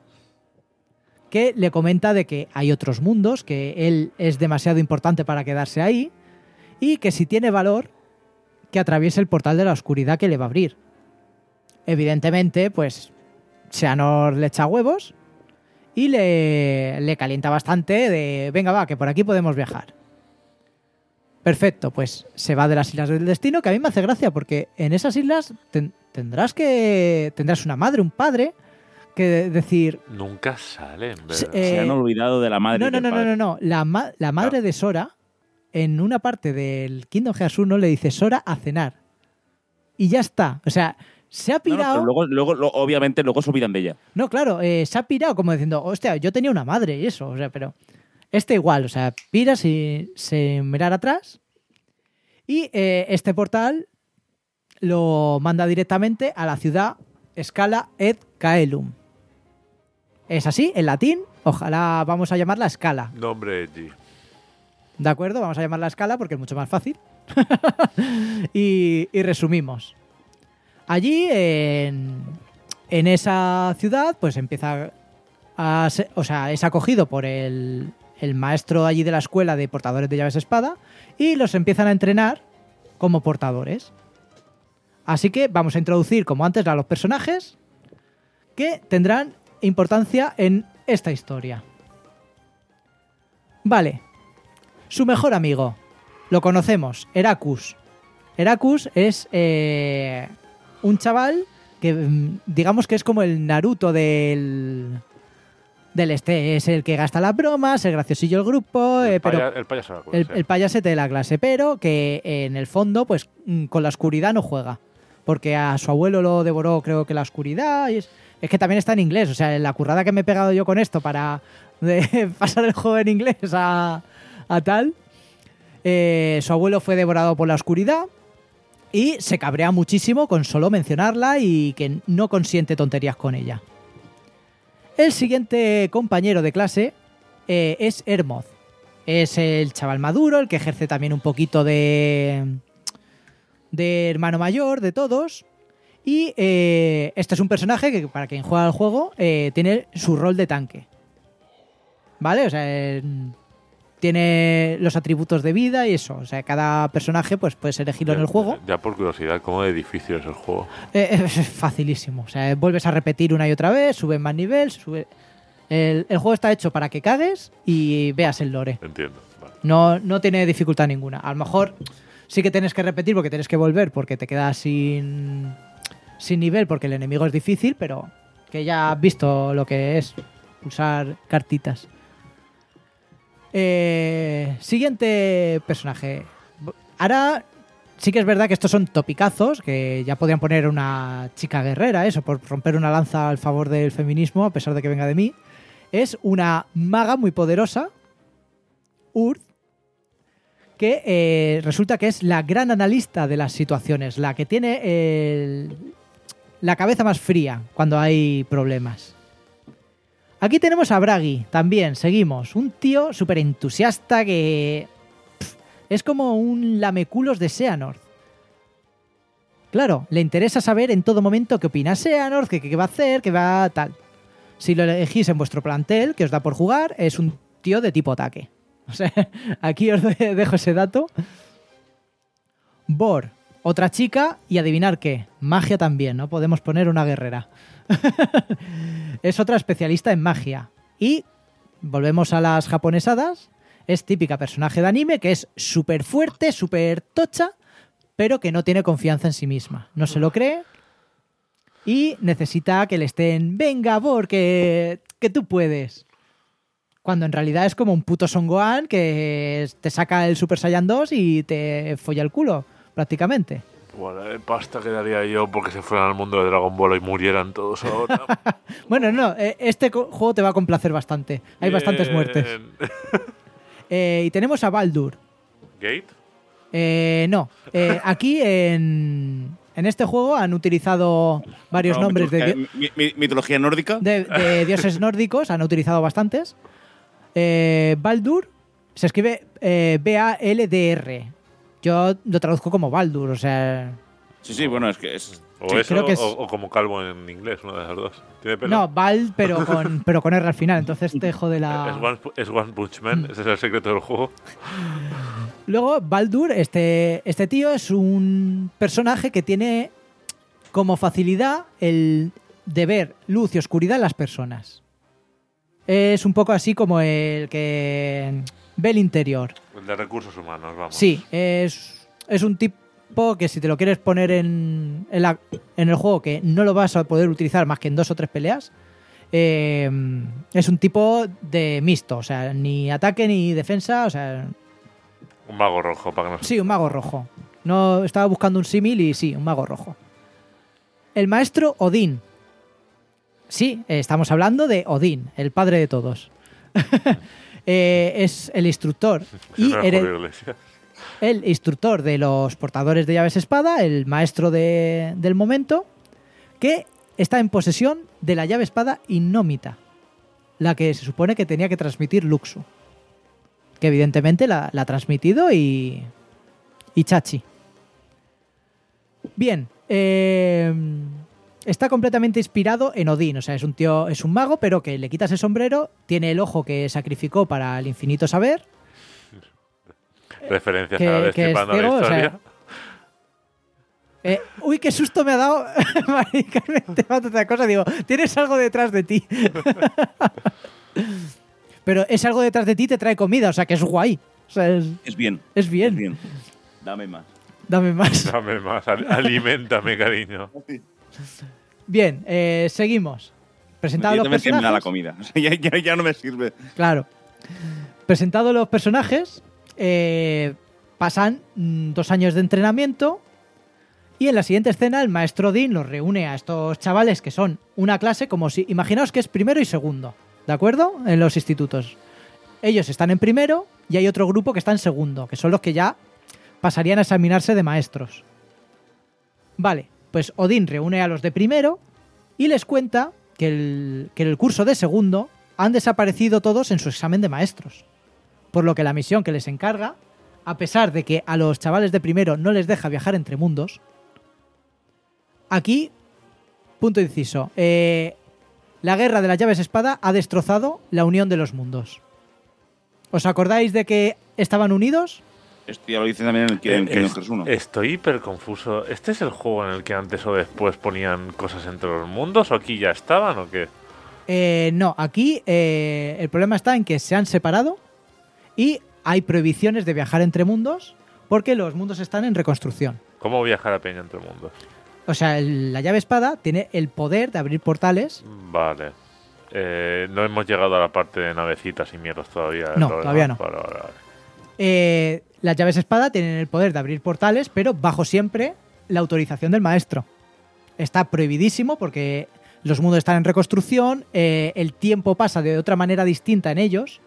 que le comenta de que hay otros mundos, que él es demasiado importante para quedarse ahí y que si tiene valor, que atraviese el portal de la oscuridad que le va a abrir. Evidentemente, pues Xehanort le echa huevos y le, le calienta bastante de, venga va, que por aquí podemos viajar. Perfecto, pues se va de las Islas del Destino, que a mí me hace gracia porque en esas islas ten, tendrás que tendrás una madre, un padre, que de- decir... Nunca salen, ¿verdad? Se- eh, Se han olvidado de la madre. No, y no, del no, no, padre. no, no. La, ma- la madre Ah. de Sora, en una parte del Kingdom Hearts uno, le dice Sora a cenar. Y ya está. O sea, se ha No, no, pirado... pero luego, luego, lo- obviamente, luego se olvidan de ella. No, claro, eh, se ha pirado como diciendo, hostia, yo tenía una madre y eso, o sea, pero este igual, o sea, pira sin, sin mirar atrás y eh, este portal lo manda directamente a la ciudad Scala et Caelum. Es así, en latín, ojalá vamos a llamarla Scala, Nombre G. ¿de acuerdo? Vamos a llamarla Scala porque es mucho más fácil. y, y resumimos. Allí, en, en esa ciudad, pues empieza a ser, o sea, es acogido por el, el maestro allí de la escuela de portadores de llaves espada y los empiezan a entrenar como portadores. Así que vamos a introducir, como antes, a los personajes que tendrán importancia en esta historia. Vale. Su mejor amigo. Lo conocemos, Heracus. Heracus es eh, un chaval que mm, digamos que es como el Naruto del del este, es el que gasta las bromas, el graciosillo del grupo, eh, El, pero paya- el payaso de la el, clase. el payasete de la clase, pero que eh, en el fondo pues mm, con la oscuridad no juega, porque a su abuelo lo devoró creo que la oscuridad y es, es que también está en inglés, o sea, la currada que me he pegado yo con esto para de pasar el juego en inglés a, a tal. Eh, su abuelo fue devorado por la oscuridad y se cabrea muchísimo con solo mencionarla y que no consiente tonterías con ella. El siguiente compañero de clase eh, es Hermoz. Es el chaval maduro, el que ejerce también un poquito de, de hermano mayor de todos. Y eh, este es un personaje que, para quien juega al juego, eh, tiene su rol de tanque. ¿Vale? O sea, eh, tiene los atributos de vida y eso. O sea, cada personaje pues puedes elegirlo en el juego. Ya por curiosidad, ¿cómo de difícil es el juego? Eh, es facilísimo. O sea, vuelves a repetir una y otra vez, subes más nivel, sube... El, el juego está hecho para que cagues y veas el lore. Entiendo. Vale. No, no tiene dificultad ninguna. A lo mejor sí que tienes que repetir porque tienes que volver porque te quedas sin, sin nivel porque el enemigo es difícil, pero que ya has visto lo que es usar cartitas. Eh, siguiente personaje. Ahora sí que es verdad que estos son topicazos, que ya podrían poner una chica guerrera, eso, por romper una lanza al favor del feminismo, a pesar de que venga de mí. Es una maga muy poderosa, Urth, que eh, resulta que es la gran analista de las situaciones, la que tiene el- la cabeza más fría cuando hay problemas. Aquí tenemos a Bragi, también, seguimos. Un tío súper entusiasta que... pff, es como un lameculos de Xehanort. Claro, le interesa saber en todo momento qué opina Xehanort, qué, qué va a hacer, qué va tal. Si lo elegís en vuestro plantel, que os da por jugar, es un tío de tipo ataque. O sea, aquí os de- dejo ese dato. Bor, otra chica, y adivinar qué, magia también, ¿no? Podemos poner una guerrera. Es otra especialista en magia. Y volvemos a las japonesadas. Es típica personaje de anime que es súper fuerte, súper tocha, pero que no tiene confianza en sí misma. No se lo cree y necesita que le estén, venga, Bor, que, que tú puedes. Cuando en realidad es como un puto Son Gohan que te saca el Super Saiyan dos y te folla el culo, prácticamente. Bueno, eh, pasta que daría yo porque se fueran al mundo de Dragon Ball y murieran todos ahora. Bueno, no, eh, este co- juego te va a complacer bastante. Hay bastantes muertes. Eh, y tenemos a Baldur. ¿Gate? Eh, no, eh, aquí en, en este juego han utilizado varios No, nombres de, mitología, mi- mi- mitología nórdica. de- de dioses nórdicos, han utilizado bastantes. Eh, Baldur se escribe eh, B A L D R. Yo lo traduzco como Baldur, o sea... Sí, sí, bueno, es que es. O Sí, eso, creo que es- o, o como calvo en inglés, una de las dos. ¿Tiene pelo? No, Bal, pero con, pero con R al final, entonces te jode Es la... One, es One Punch Man, ese es el secreto del juego. Luego, Baldur, este, este tío es un personaje que tiene como facilidad el de ver luz y oscuridad en las personas. Es un poco así como el que ve el interior. El de recursos humanos, vamos. Sí, es, es un tipo que si te lo quieres poner en, en, la- en el juego, que no lo vas a poder utilizar más que en dos o tres peleas, eh, es un tipo de mixto, o sea, ni ataque ni defensa, o sea, Un mago rojo, para que no sí, un mago rojo. No estaba buscando un símil y sí, un mago rojo. El maestro Odín. Sí, eh, estamos hablando de Odín, el padre de todos. Eh, es el instructor y no hered- Julio Iglesias. el instructor de los portadores de llaves espada, el maestro de- del momento, que está en posesión de la llave espada Innómita, la que se supone que tenía que transmitir Luxu. Que evidentemente la, la ha transmitido y. y Chachi. Bien, eh, está completamente inspirado en Odín, o sea, es un tío, es un mago, pero que le quitas el sombrero, tiene el ojo que sacrificó para el infinito saber. Referencias que- a que es Destripando la ciego, o sea, historia. Eh, uy, qué susto me ha dado. Mari Carmen, te mando otra cosa. Digo, tienes algo detrás de ti. Pero es algo detrás de ti, te trae comida, o sea que es guay. O sea, es, Es bien. es bien. Es bien. Dame más. Dame más. Dame más, al- aliméntame, cariño. Bien, eh, seguimos. Presentado Yo los también siempre me da la personajes. comida. O sea, ya, ya- ya no me sirve. Claro. Presentado los personajes, eh, pasan mm, dos años de entrenamiento y en la siguiente escena el maestro Odín los reúne a estos chavales que son una clase como si... Imaginaos que es primero y segundo, ¿de acuerdo? En los institutos. Ellos están en primero y hay otro grupo que está en segundo, que son los que ya pasarían a examinarse de maestros. Vale, pues Odín reúne a los de primero y les cuenta que, el, que en el curso de segundo han desaparecido todos en su examen de maestros. Por lo que la misión que les encarga, a pesar de que a los chavales de primero no les deja viajar entre mundos, aquí, punto inciso, eh, la guerra de las llaves espada ha destrozado la unión de los mundos. ¿Os acordáis de que estaban unidos? Esto ya lo dice también en el, en Eh, Kingdom es- Hearts uno. Estoy hiper confuso. ¿Este es el juego en el que antes o después ponían cosas entre los mundos? ¿O aquí ya estaban o qué? Eh, no, aquí eh, el problema está en que se han separado y hay prohibiciones de viajar entre mundos porque los mundos están en reconstrucción. ¿Cómo viajar a peña entre mundos? O sea, el- la llave espada tiene el poder de abrir portales. Vale. Eh, no hemos llegado a la parte de navecitas y mierdas todavía. No, Lo todavía demás. no. Vale, vale, vale. Eh, las llaves espada tienen el poder de abrir portales, pero bajo siempre la autorización del maestro. Está prohibidísimo porque los mundos están en reconstrucción, eh, el tiempo pasa de otra manera distinta en ellos.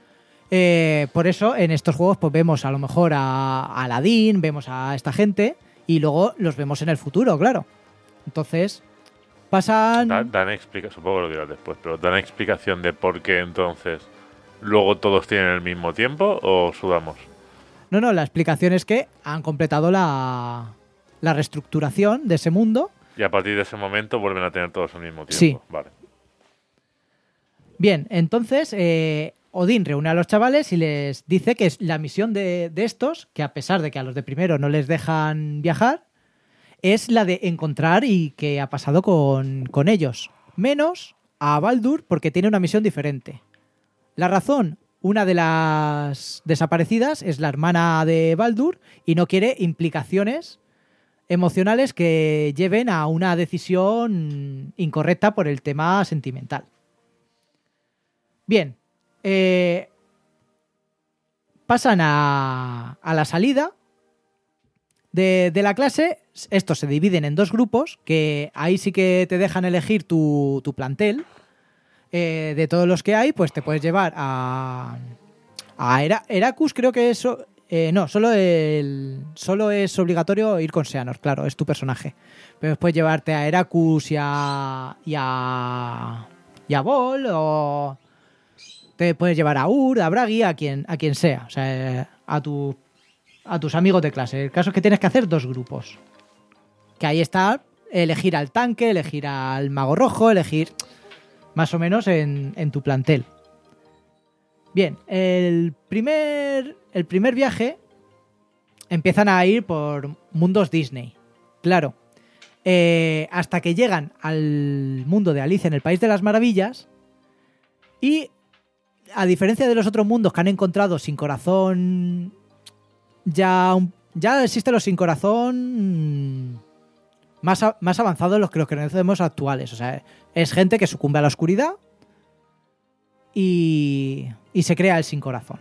Eh, por eso en estos juegos pues vemos a lo mejor a, a Aladdin, vemos a esta gente y luego los vemos en el futuro, claro. Entonces pasan... Da- Dan explica, supongo que lo dirás después, pero dan explicación de por qué entonces luego todos tienen el mismo tiempo o sudamos. No, no, la explicación es que han completado la, la reestructuración de ese mundo. Y a partir de ese momento vuelven a tener todos el mismo tiempo. Sí. Vale. Bien, entonces eh, Odín reúne a los chavales y les dice que es la misión de, de estos, que a pesar de que a los de primero no les dejan viajar, es la de encontrar y qué ha pasado con, con ellos. Menos a Baldur, porque tiene una misión diferente. La razón, una de las desaparecidas es la hermana de Baldur y no quiere implicaciones emocionales que lleven a una decisión incorrecta por el tema sentimental. Bien, eh, pasan a, a la salida de, de la clase. Estos se dividen en dos grupos, que ahí sí que te dejan elegir tu, tu plantel. Eh, de todos los que hay, pues te puedes llevar a, a Hera, Heracus, creo que eso... Eh, no, solo, el, solo es obligatorio ir con Seanor, claro, es tu personaje. Pero puedes llevarte a Heracus y a, y a, y a Vol, o te puedes llevar a Ur, a Bragi, a quien, a quien sea, o sea, a, tu, a tus amigos de clase. El caso es que tienes que hacer dos grupos. Que ahí está elegir al tanque, elegir al mago rojo, elegir más o menos en, en tu plantel. Bien, el primer, el primer viaje empiezan a ir por mundos Disney. Claro, eh, hasta que llegan al mundo de Alicia en el País de las Maravillas y, a diferencia de los otros mundos que han encontrado sin corazón, ya, ya existen los sin corazón más, a, más avanzados de los que los conocemos actuales. O sea, es gente que sucumbe a la oscuridad y, y se crea el sin corazón.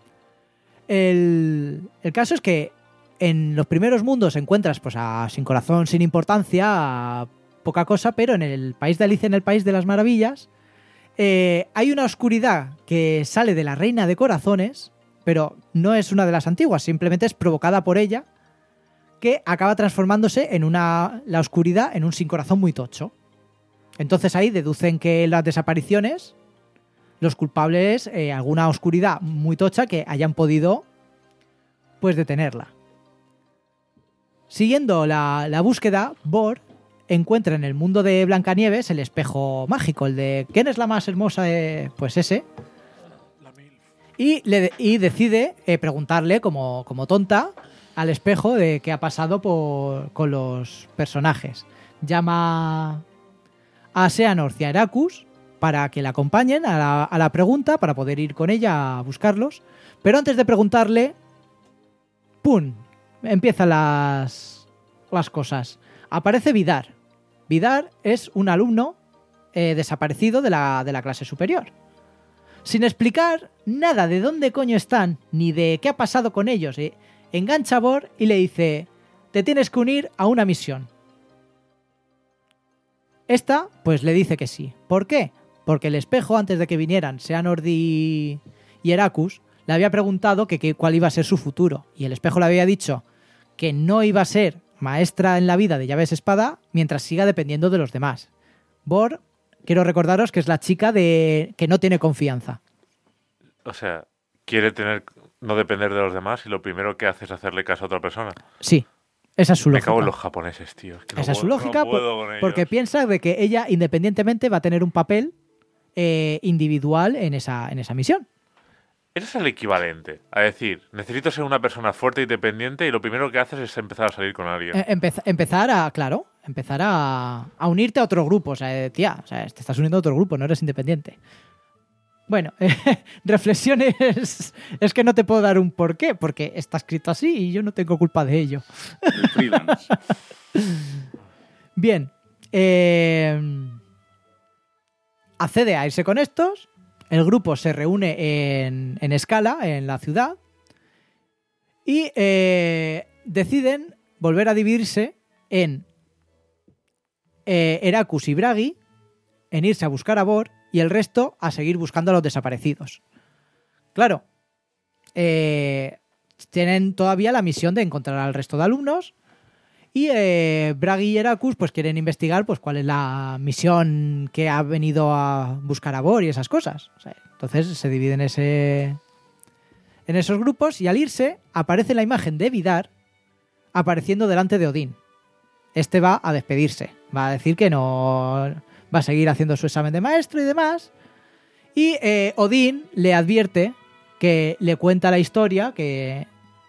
El, el caso es que en los primeros mundos encuentras pues a sin corazón, sin importancia, a poca cosa, pero en el País de Alicia en el País de las Maravillas eh, hay una oscuridad que sale de la Reina de Corazones, pero no es una de las antiguas, simplemente es provocada por ella, que acaba transformándose en una, la oscuridad en un sin corazón muy tocho. Entonces ahí deducen que las desapariciones, los culpables, eh, alguna oscuridad muy tocha que hayan podido pues detenerla. Siguiendo la, la búsqueda, Bor encuentra en el mundo de Blancanieves el espejo mágico, el de ¿quién es la más hermosa? Eh, pues ese. Y, le, y decide eh, preguntarle como, como tonta al espejo de qué ha pasado por, con los personajes. Llama a Seanor y a Heracus para que la acompañen a la, a la pregunta, para poder ir con ella a buscarlos. Pero antes de preguntarle, ¡pum!, empiezan las, las cosas. Aparece Vidar. Vidar es un alumno eh, desaparecido de la, de la clase superior. Sin explicar nada de dónde coño están, ni de qué ha pasado con ellos, eh, engancha a Bor y le dice: te tienes que unir a una misión. Esta, pues le dice que sí. ¿Por qué? Porque el espejo, antes de que vinieran Seanor y, y Heracus, le había preguntado que, que cuál iba a ser su futuro. Y el espejo le había dicho que no iba a ser maestra en la vida de llaves espada mientras siga dependiendo de los demás. Bor, quiero recordaros que es la chica de que no tiene confianza. O sea, quiere tener no depender de los demás y lo primero que hace es hacerle caso a otra persona. Sí, esa es su Me lógica. cago en los japoneses, tío. Es que no esa puedo, es su lógica no puedo con porque ellos. piensa de que ella independientemente va a tener un papel eh, individual en esa, en esa misión. Ese es el equivalente a decir, necesito ser una persona fuerte y dependiente y lo primero que haces es empezar a salir con alguien. Eh, empez- empezar a, claro, empezar a, a unirte a otro grupo. O sea, eh, tía, o sea, te estás uniendo a otro grupo, no eres independiente. Bueno, eh, reflexiones es que no te puedo dar un porqué, porque está escrito así y yo no tengo culpa de ello. El freelance. Bien, eh, accede a irse con estos. El grupo se reúne en, en Escala, en la ciudad, y eh, deciden volver a dividirse en eh, Heracus y Bragi, en irse a buscar a Bor, y el resto a seguir buscando a los desaparecidos. Claro, eh, tienen todavía la misión de encontrar al resto de alumnos, y eh, Bragi y Heracus pues quieren investigar pues cuál es la misión que ha venido a buscar a Bor y esas cosas. O sea, entonces se dividen ese, en esos grupos y al irse aparece la imagen de Vidar apareciendo delante de Odín. Este va a despedirse, va a decir que no va a seguir haciendo su examen de maestro y demás Y eh, Odín le advierte que le cuenta la historia, que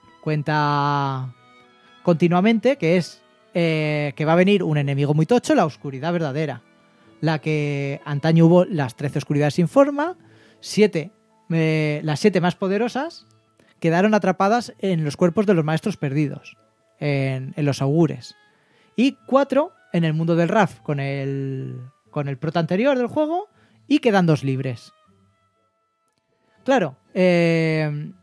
cuenta continuamente, que es eh, que va a venir un enemigo muy tocho, la oscuridad verdadera, la que antaño hubo las trece oscuridades sin forma, siete, eh, las siete más poderosas quedaron atrapadas en los cuerpos de los maestros perdidos, en, en los augures, y cuatro en el mundo del R A F con el, con el prota anterior del juego, y quedan dos libres. Claro, eh,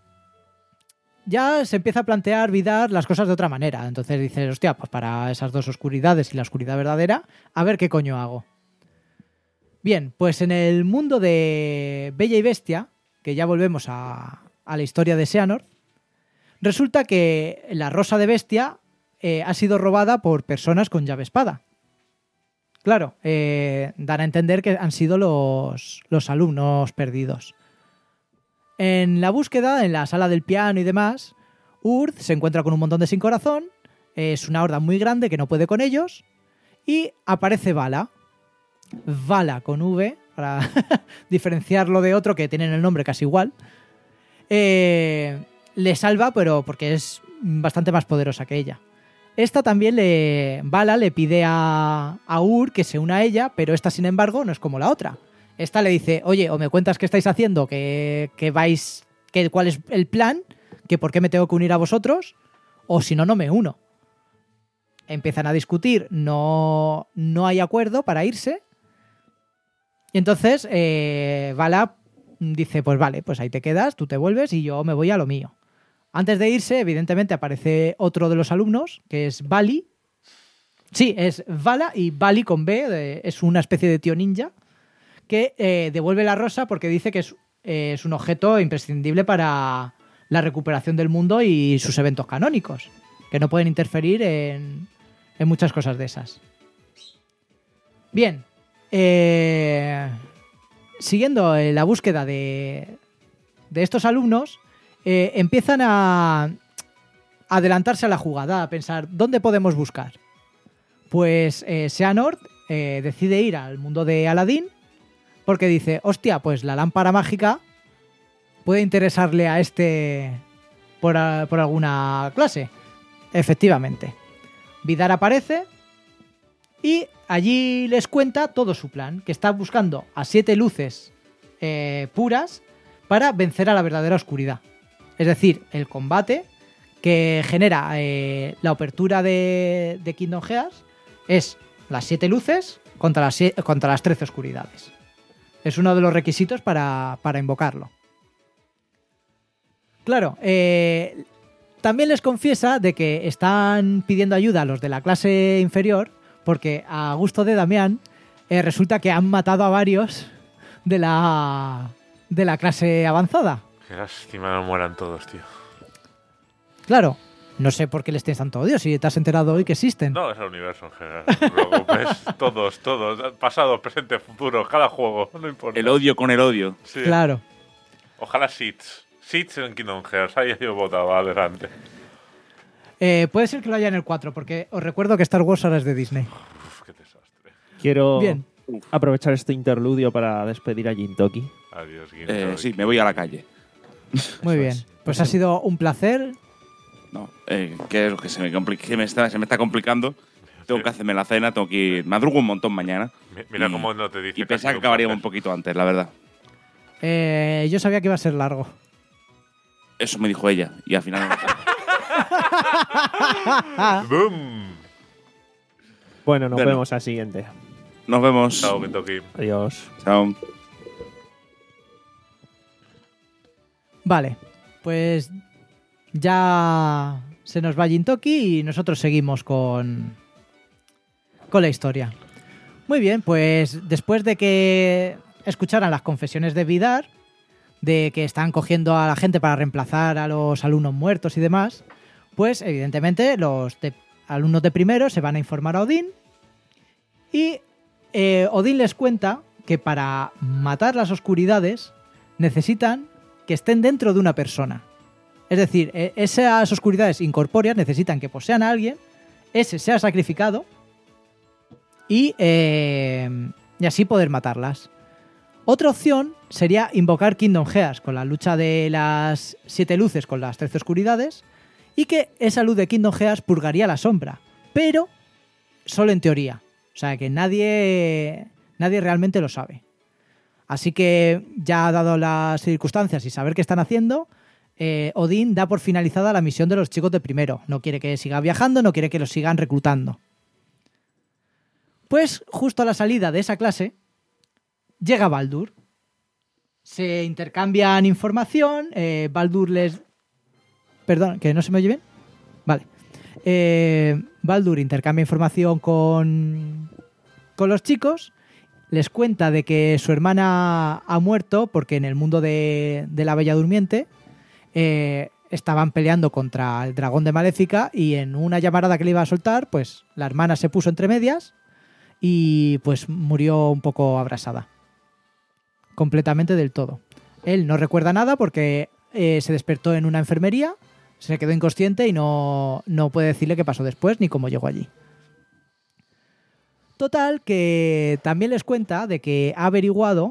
ya se empieza a plantear Vidar las cosas de otra manera. Entonces dices, hostia, pues para esas dos oscuridades y la oscuridad verdadera, a ver qué coño hago. Bien, pues en el mundo de Bella y Bestia, que ya volvemos a, a la historia de Xehanort, resulta que la rosa de Bestia eh, ha sido robada por personas con llave espada. Claro, eh, dan a entender que han sido los, los alumnos perdidos. En la búsqueda, en la sala del piano y demás, Urd se encuentra con un montón de sin corazón, es una horda muy grande que no puede con ellos, y aparece Vala. Vala con V, para diferenciarlo de otro que tienen el nombre casi igual. Eh, le salva, pero porque es bastante más poderosa que ella. Esta también le... Vala le pide a, a Urd que se una a ella, pero esta, sin embargo, no es como la otra. Esta le dice, oye, o me cuentas qué estáis haciendo, que, que vais, que, cuál es el plan, que por qué me tengo que unir a vosotros, o si no, no me uno. Empiezan a discutir, no, no hay acuerdo para irse. Y entonces eh, Vala dice, pues vale, pues ahí te quedas, tú te vuelves y yo me voy a lo mío. Antes de irse, evidentemente, aparece otro de los alumnos, que es Vali. Sí, es Vala y Vali con B, de, es una especie de tío ninja, que eh, devuelve la rosa porque dice que es, eh, es un objeto imprescindible para la recuperación del mundo y sus eventos canónicos, que no pueden interferir en, en muchas cosas de esas. Bien, eh, siguiendo la búsqueda de, de estos alumnos, eh, empiezan a, a adelantarse a la jugada, a pensar, ¿dónde podemos buscar? Pues eh, Xehanort eh, decide ir al mundo de Aladín, porque dice, hostia, pues la lámpara mágica puede interesarle a este por, a, por alguna clase. Efectivamente. Vidar aparece y allí les cuenta todo su plan, que está buscando a siete luces eh, puras para vencer a la verdadera oscuridad. Es decir, el combate que genera eh, la apertura de, de Kingdom Hearts es las siete luces contra las, contra las trece oscuridades. Es uno de los requisitos para, para invocarlo. Claro, eh, también les confiesa de que están pidiendo ayuda a los de la clase inferior porque a gusto de Damián eh, resulta que han matado a varios de la, de la clase avanzada. Qué lástima no mueran todos, tío. Claro, no sé por qué les tienes tanto odio si te has enterado hoy que existen. No, es el universo en general. No te preocupes. Todos, todos. Pasado, presente, futuro. Cada juego. No importa. El odio con el odio. Sí. Claro. Ojalá Seeds. Seeds en Kingdom Hearts. Ahí yo votaba adelante. Eh, puede ser que lo haya en el cuatro, porque os recuerdo que Star Wars ahora es de Disney. Uf, qué desastre. Quiero Bien. aprovechar este interludio para despedir a Jintoki. Adiós, Guinto. Eh, sí, me voy a la calle. Muy Eso bien. es. Pues ha sido un placer. No, eh, que es lo que se me, compli- que me está, se me está complicando. Tengo que hacerme la cena, tengo que ir. Madrugo un montón mañana. Mi- Mira y- cómo no te dice. Y que ha pensaba sido que acabaríamos un placer. poquito antes, la verdad. Eh, yo sabía que iba a ser largo. Eso me dijo ella. Y al final. ¡Bum! Bueno, nos Bueno. vemos al siguiente. Nos vemos. Chao, Kentucky. Adiós. Chao. Vale, pues ya se nos va Jintoki y nosotros seguimos con, con la historia. Muy bien, pues después de que escucharan las confesiones de Vidar, de que están cogiendo a la gente para reemplazar a los alumnos muertos y demás, pues evidentemente los de- alumnos de primero se van a informar a Odín y eh, Odín les cuenta que para matar las oscuridades necesitan que estén dentro de una persona. Es decir, eh, esas oscuridades incorpóreas necesitan que posean a alguien, ese sea sacrificado y, eh, y así poder matarlas. Otra opción sería invocar Kingdom Hearts con la lucha de las siete luces con las trece oscuridades y que esa luz de Kingdom Hearts purgaría la sombra, pero solo en teoría. O sea, que nadie, nadie realmente lo sabe. Así que, ya dado las circunstancias y saber qué están haciendo, eh, Odín da por finalizada la misión de los chicos de primero. No quiere que siga viajando, no quiere que los sigan reclutando. Pues justo a la salida de esa clase llega Baldur. Se intercambian información, eh, Baldur les... Perdón, ¿que no se me oye bien? Vale. Eh, Baldur intercambia información con, con los chicos, les cuenta de que su hermana ha muerto porque en el mundo de, de la Bella Durmiente eh, estaban peleando contra el dragón de Maléfica y en una llamarada que le iba a soltar, pues la hermana se puso entre medias y pues murió un poco abrasada. Completamente del todo. Él no recuerda nada porque eh, se despertó en una enfermería, se quedó inconsciente y no, no puede decirle qué pasó después ni cómo llegó allí. Total, que también les cuenta de que ha averiguado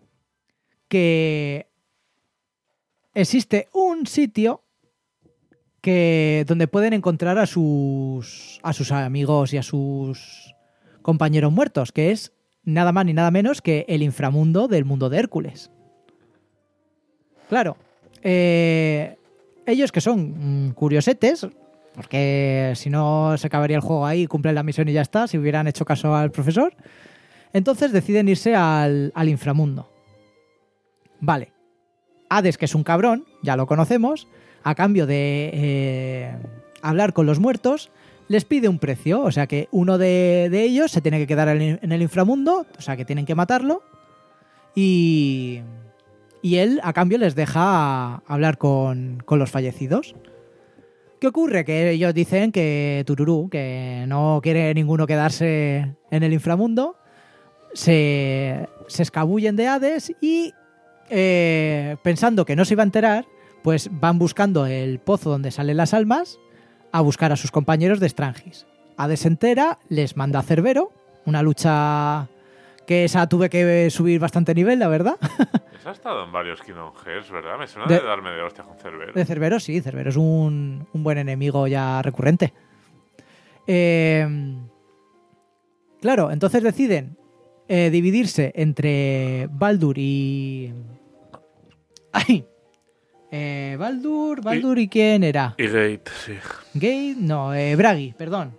que existe un sitio que, donde pueden encontrar a sus, a sus amigos y a sus compañeros muertos, que es nada más ni nada menos que el inframundo del mundo de Hércules. Claro, eh, ellos que son mmm, curiosetes, porque si no se acabaría el juego ahí, cumplen la misión y ya está, si hubieran hecho caso al profesor, entonces deciden irse al, al inframundo. Vale, Hades, que es un cabrón, ya lo conocemos, a cambio de eh, hablar con los muertos, les pide un precio, o sea que uno de, de ellos se tiene que quedar en el inframundo, o sea que tienen que matarlo, y, y él a cambio les deja hablar con, con los fallecidos. ¿Qué ocurre? Que ellos dicen que tururú, que no quiere ninguno quedarse en el inframundo, se, se escabullen de Hades y eh, pensando que no se iba a enterar, pues van buscando el pozo donde salen las almas a buscar a sus compañeros de Strangis. Hades se entera, les manda a Cerbero, una lucha que esa tuve que subir bastante nivel, la verdad. Esa ha estado en varios Kingdom Hearts, ¿verdad? Me suena de, de darme de hostia con Cerbero. De Cerbero, sí, Cerbero es un, un buen enemigo ya recurrente. Eh, claro, entonces deciden eh, dividirse entre Baldur y... ¡Ay! Eh, Baldur, Baldur y, y ¿quién era? Y Gate, sí. Gate, no, eh, Bragi, perdón.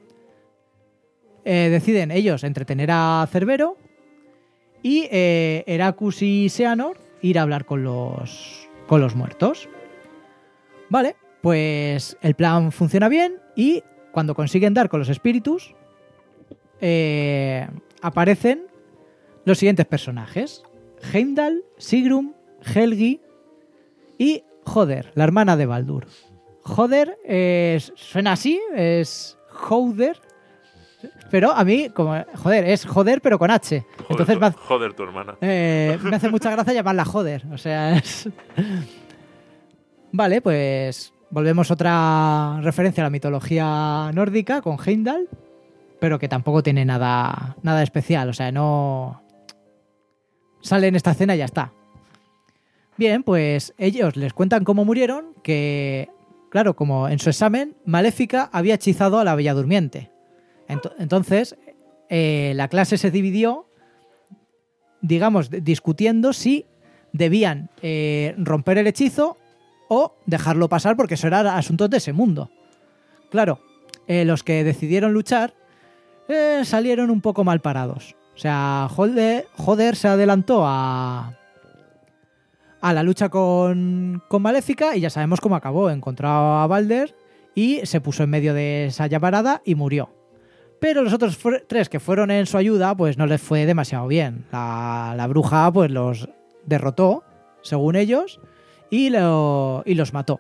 Eh, deciden ellos entretener a Cerbero y eh, Heracus y Seanor ir a hablar con los, con los muertos. Vale, pues el plan funciona bien y cuando consiguen dar con los espíritus eh, aparecen los siguientes personajes: Heimdall, Sigrun, Helgi y Hoder, la hermana de Baldur. Hoder es, suena así, es Hoder, pero a mí, como joder, es joder pero con H. Joder, Entonces tu, me hace, joder tu hermana. Eh, me hace mucha gracia llamarla Joder. O sea, es... Vale, pues volvemos a otra referencia a la mitología nórdica con Heimdall, pero que tampoco tiene nada, nada especial. O sea, no... Sale en esta escena y ya está. Bien, pues ellos les cuentan cómo murieron, que, claro, como en su examen, Maléfica había hechizado a la Bella Durmiente. Ent- entonces, eh, la clase se dividió, digamos, discutiendo si debían eh, romper el hechizo o dejarlo pasar, porque eso era asunto de ese mundo. Claro, eh, los que decidieron luchar eh, salieron un poco mal parados. O sea, Joder, Joder se adelantó a... a la lucha con, con Maléfica y ya sabemos cómo acabó. Encontró a Balder y se puso en medio de esa llamarada y murió. Pero los otros fu- tres que fueron en su ayuda pues no les fue demasiado bien. La, la bruja pues los derrotó, según ellos, y, lo, y los mató.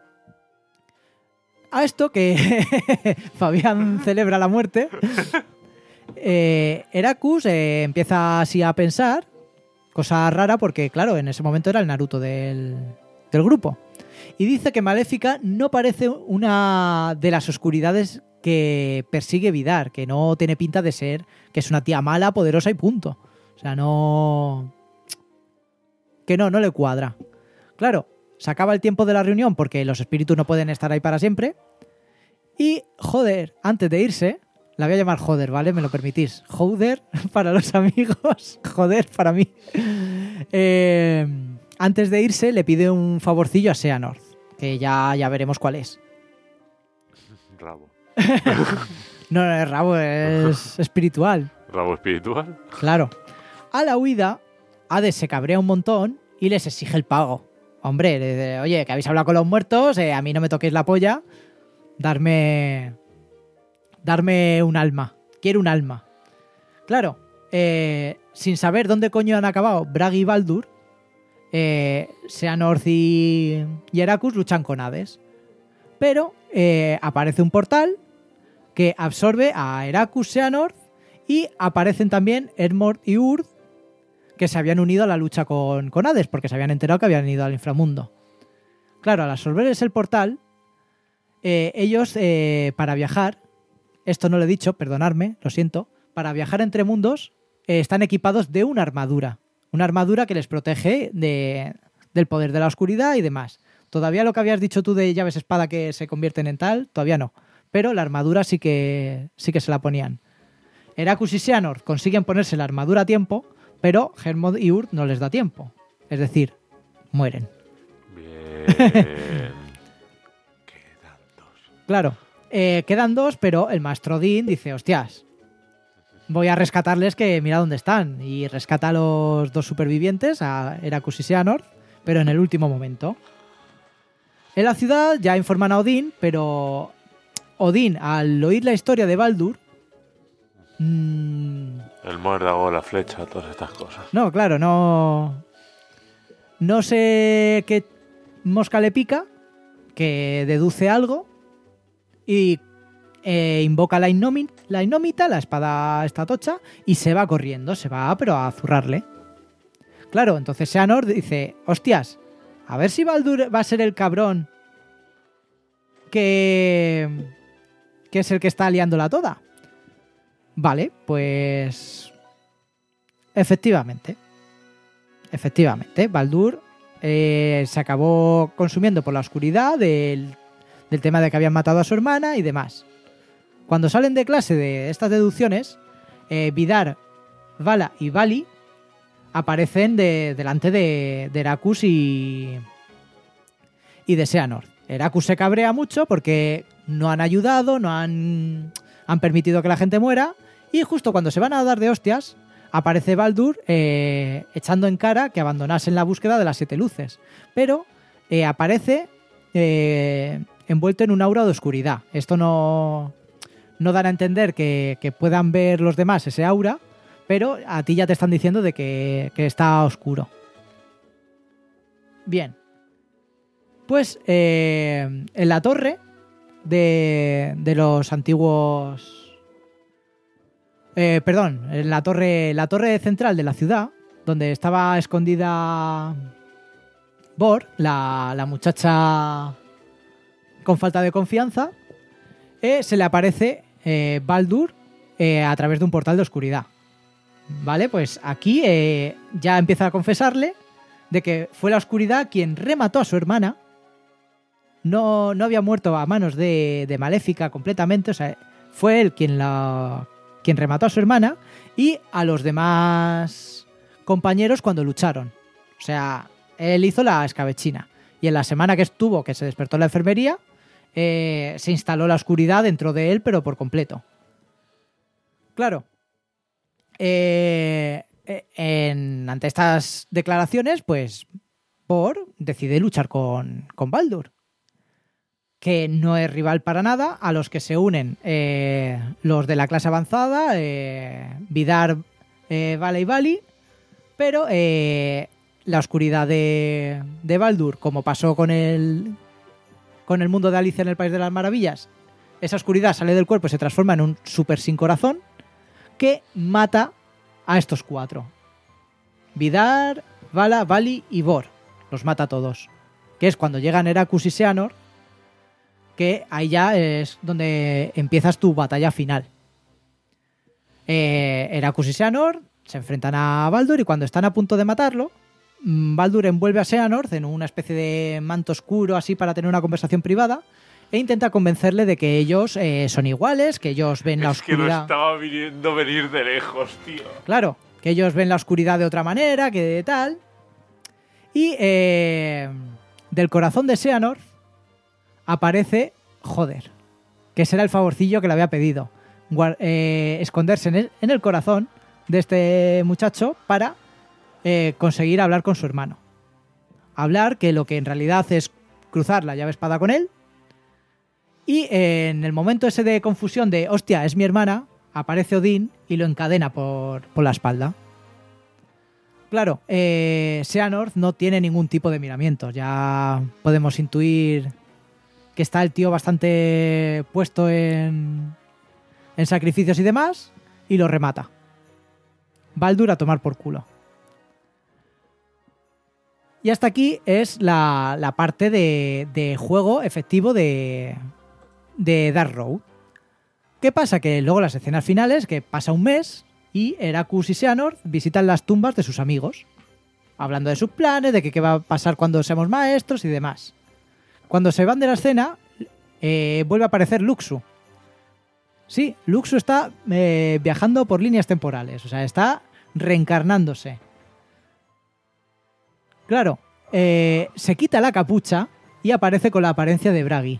A esto que Fabián celebra la muerte, eh, Heracus eh, empieza así a pensar. Cosa rara porque, claro, en ese momento era el Naruto del, del grupo. Y dice que Maléfica no parece una de las oscuridades que persigue Vidar, que no tiene pinta de ser, que es una tía mala, poderosa y punto. O sea, no... que no, no le cuadra. Claro, se acaba el tiempo de la reunión porque los espíritus no pueden estar ahí para siempre. Y, joder, antes de irse, la voy a llamar joder, ¿vale? ¿Me lo permitís? Joder para los amigos, joder para mí. Eh, antes de irse le pide un favorcillo a Xehanort, que ya, ya veremos cuál es. Rabo. No, no es rabo, es espiritual. ¿Rabo espiritual? Claro. A la huida, Hades se cabrea un montón y les exige el pago. Hombre, le dice, oye, que habéis hablado con los muertos, eh, a mí no me toquéis la polla, darme... darme un alma. Quiero un alma. Claro, eh, sin saber dónde coño han acabado Bragi y Baldur, eh, Xehanort y, y Heracus luchan con Hades. Pero eh, aparece un portal que absorbe a Heracus, Xehanort, y aparecen también Hermod y Urd, que se habían unido a la lucha con, con Hades, porque se habían enterado que habían ido al inframundo. Claro, al absorberles el portal, eh, ellos, eh, para viajar, esto no lo he dicho, perdonadme, lo siento, para viajar entre mundos, eh, están equipados de una armadura. Una armadura que les protege de, del poder de la oscuridad y demás. Todavía lo que habías dicho tú de llaves espada que se convierten en tal, todavía no. Pero la armadura sí que, sí que se la ponían. Heracus y Xehanort consiguen ponerse la armadura a tiempo, pero Hermod y Urd no les da tiempo. Es decir, mueren. Bien. Quedan dos. Claro, eh, quedan dos, pero el maestro Odín dice, hostias, voy a rescatarles que mira dónde están. Y rescata a los dos supervivientes, a Heracus y Xehanort, pero en el último momento. En la ciudad ya informan a Odín, pero Odín, al oír la historia de Baldur, mmm, El muérdago, la flecha, todas estas cosas. no, claro, no. No sé qué mosca le pica, que deduce algo y eh, invoca la, innomi- la innomita, la espada esta tocha, y se va corriendo, se va, pero a zurrarle. Claro, entonces Xehanort dice, hostias, a ver si Baldur va a ser el cabrón que, que es el que está liándola toda. Vale, pues... Efectivamente. Efectivamente, Baldur eh, se acabó consumiendo por la oscuridad del, del tema de que habían matado a su hermana y demás. Cuando salen de clase de estas deducciones, eh, Vidar, Vala y Vali aparecen de, delante de, de Heracus y, y de Xehanort. Heracus se cabrea mucho porque no han ayudado, no han, han permitido que la gente muera, y justo cuando se van a dar de hostias, aparece Baldur eh, echando en cara que abandonasen la búsqueda de las siete luces. Pero eh, aparece eh, envuelto en un aura de oscuridad. Esto no, no dan a entender que, que puedan ver los demás ese aura, pero a ti ya te están diciendo de que, que está oscuro. Bien. Pues eh, en la torre de, de los antiguos... Eh, perdón, en la torre, la torre central de la ciudad, donde estaba escondida Bor, la, la muchacha con falta de confianza, eh, se le aparece eh, Baldur eh, a través de un portal de oscuridad. Vale, pues aquí eh, ya empieza a confesarle de que fue la oscuridad quien remató a su hermana. No, no había muerto a manos de, de Maléfica completamente, o sea, fue él quien la... quien remató a su hermana y a los demás compañeros cuando lucharon. O sea, él hizo la escabechina. Y en la semana que estuvo, que se despertó en la enfermería, eh, se instaló la oscuridad dentro de él, pero por completo. Claro. Eh, en, ante estas declaraciones, pues Bor decide luchar con, con Baldur, que no es rival para nada, a los que se unen eh, los de la clase avanzada, eh, Vidar, eh, Vala y Vali, pero eh, la oscuridad de, de Baldur, como pasó con el, con el mundo de Alicia en el País de las Maravillas, esa oscuridad sale del cuerpo y se transforma en un super sin corazón que mata a estos cuatro. Vidar, Vala, Vali y Bor. Los mata a todos. Que es cuando llegan Heracus y Xehanort, que ahí ya es donde empiezas tu batalla final. Eh, Heracus y Xehanort se enfrentan a Baldur y cuando están a punto de matarlo, mm, Baldur envuelve a Xehanort en una especie de manto oscuro así para tener una conversación privada e intenta convencerle de que ellos eh, son iguales, que ellos ven la Es que lo oscuridad... estaba viendo venir de lejos, tío. Claro, que ellos ven la oscuridad de otra manera, que de tal... Y eh, del corazón de Xehanort aparece Joder, que será el favorcillo que le había pedido. Guar- eh, esconderse en el, en el corazón de este muchacho para eh, conseguir hablar con su hermano. Hablar que lo que en realidad hace es cruzar la llave espada con él. Y eh, en el momento ese de confusión de hostia, es mi hermana, aparece Odín y lo encadena por, por la espalda. Claro, eh, Xehanort no tiene ningún tipo de miramientos. Ya podemos intuir que está el tío bastante puesto en, en sacrificios y demás, y lo remata. Baldur a tomar por culo. Y hasta aquí es la, la parte de, de juego efectivo de, de Dark Road. ¿Qué pasa? Que luego las escenas finales, que pasa un mes, y Heracus y Xehanort visitan las tumbas de sus amigos, hablando de sus planes, de que qué va a pasar cuando seamos maestros y demás. Cuando se van de la escena, eh, vuelve a aparecer Luxu. Sí, Luxu está eh, viajando por líneas temporales, o sea, está reencarnándose. Claro, eh, se quita la capucha y aparece con la apariencia de Bragi.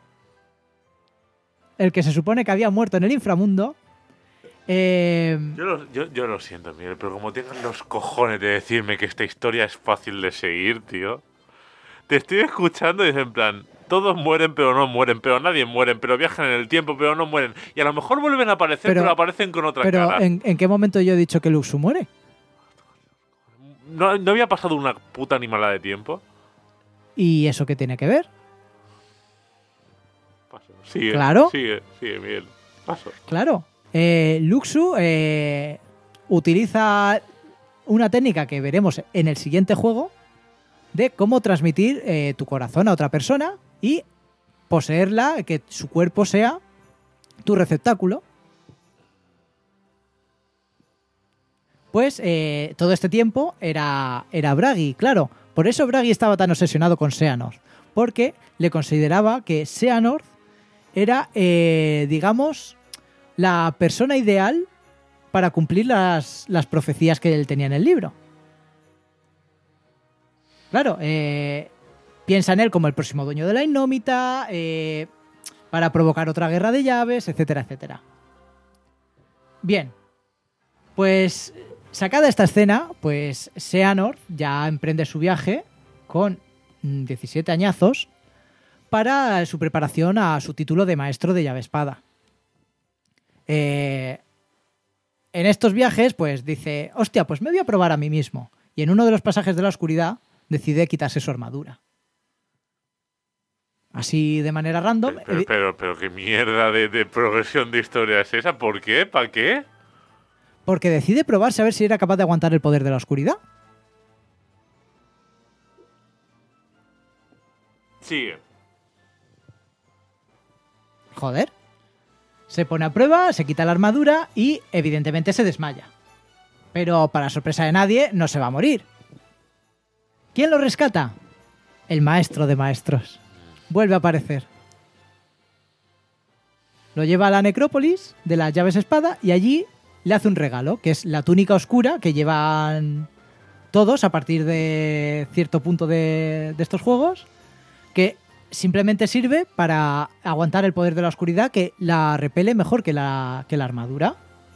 El que se supone que había muerto en el inframundo. Eh, Yo lo, yo, yo lo siento, Miguel, pero como tengan los cojones de decirme que esta historia es fácil de seguir, tío. Te estoy escuchando y es en plan, todos mueren pero no mueren, pero nadie mueren, pero viajan en el tiempo pero no mueren. Y a lo mejor vuelven a aparecer, pero, Pero- aparecen con otra pero cara. ¿en, ¿en qué momento yo he dicho que Luxu muere? ¿No, ¿No había pasado una puta animalada de tiempo? ¿Y eso qué tiene que ver? Paso. Sigue, Claro. Sigue, sigue, Miguel. Paso. Claro. Eh, Luxu eh, utiliza una técnica que veremos en el siguiente juego de cómo transmitir eh, tu corazón a otra persona y poseerla, que su cuerpo sea tu receptáculo. Pues eh, todo este tiempo era, era Bragi, claro. Por eso Bragi estaba tan obsesionado con Xehanort, porque le consideraba que Xehanort era, eh, digamos, la persona ideal para cumplir las, las profecías que él tenía en el libro. Claro, eh, piensa en él como el próximo dueño de la Innómita, eh, para provocar otra guerra de llaves, etcétera, etcétera. Bien, pues sacada esta escena, pues Xehanort ya emprende su viaje con mm, diecisiete añazos para su preparación a su título de maestro de llave espada. Eh, en estos viajes, pues dice, hostia, pues me voy a probar a mí mismo. Y en uno de los pasajes de la oscuridad decide quitarse su armadura. Así de manera random. Pero, pero, pero, pero qué mierda de, de progresión de historia es esa. ¿Por qué? ¿Para qué? Porque decide probarse a ver si era capaz de aguantar el poder de la oscuridad. Sigue. Joder. Se pone a prueba, se quita la armadura y evidentemente se desmaya. Pero para sorpresa de nadie, no se va a morir. ¿Quién lo rescata? El maestro de maestros. Vuelve a aparecer. Lo lleva a la necrópolis de las llaves espada y allí le hace un regalo, que es la túnica oscura que llevan todos a partir de cierto punto de, de estos juegos, que simplemente sirve para aguantar el poder de la oscuridad, que la repele mejor que la, que la armadura.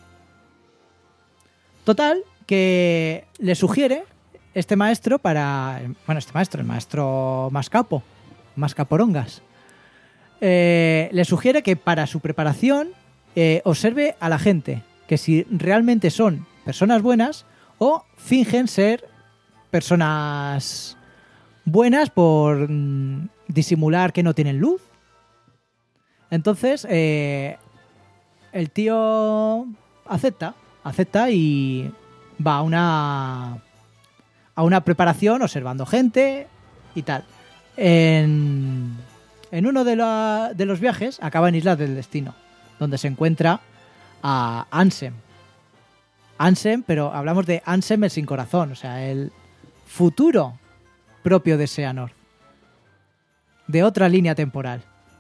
Total, que le sugiere este maestro para... Bueno, este maestro, el maestro Mascapo, Mascaporongas, eh, le sugiere que para su preparación eh, observe a la gente, que si realmente son personas buenas o fingen ser personas buenas por mm, disimular que no tienen luz. Entonces, eh, el tío acepta, acepta y va a una a una preparación observando gente y tal. En, en uno de, la, de los viajes acaba en Islas del Destino, donde se encuentra a Ansem. Ansem, pero hablamos de Ansem el sin corazón, o sea, el, futuro propio de Xehanort, de otra línea temporal.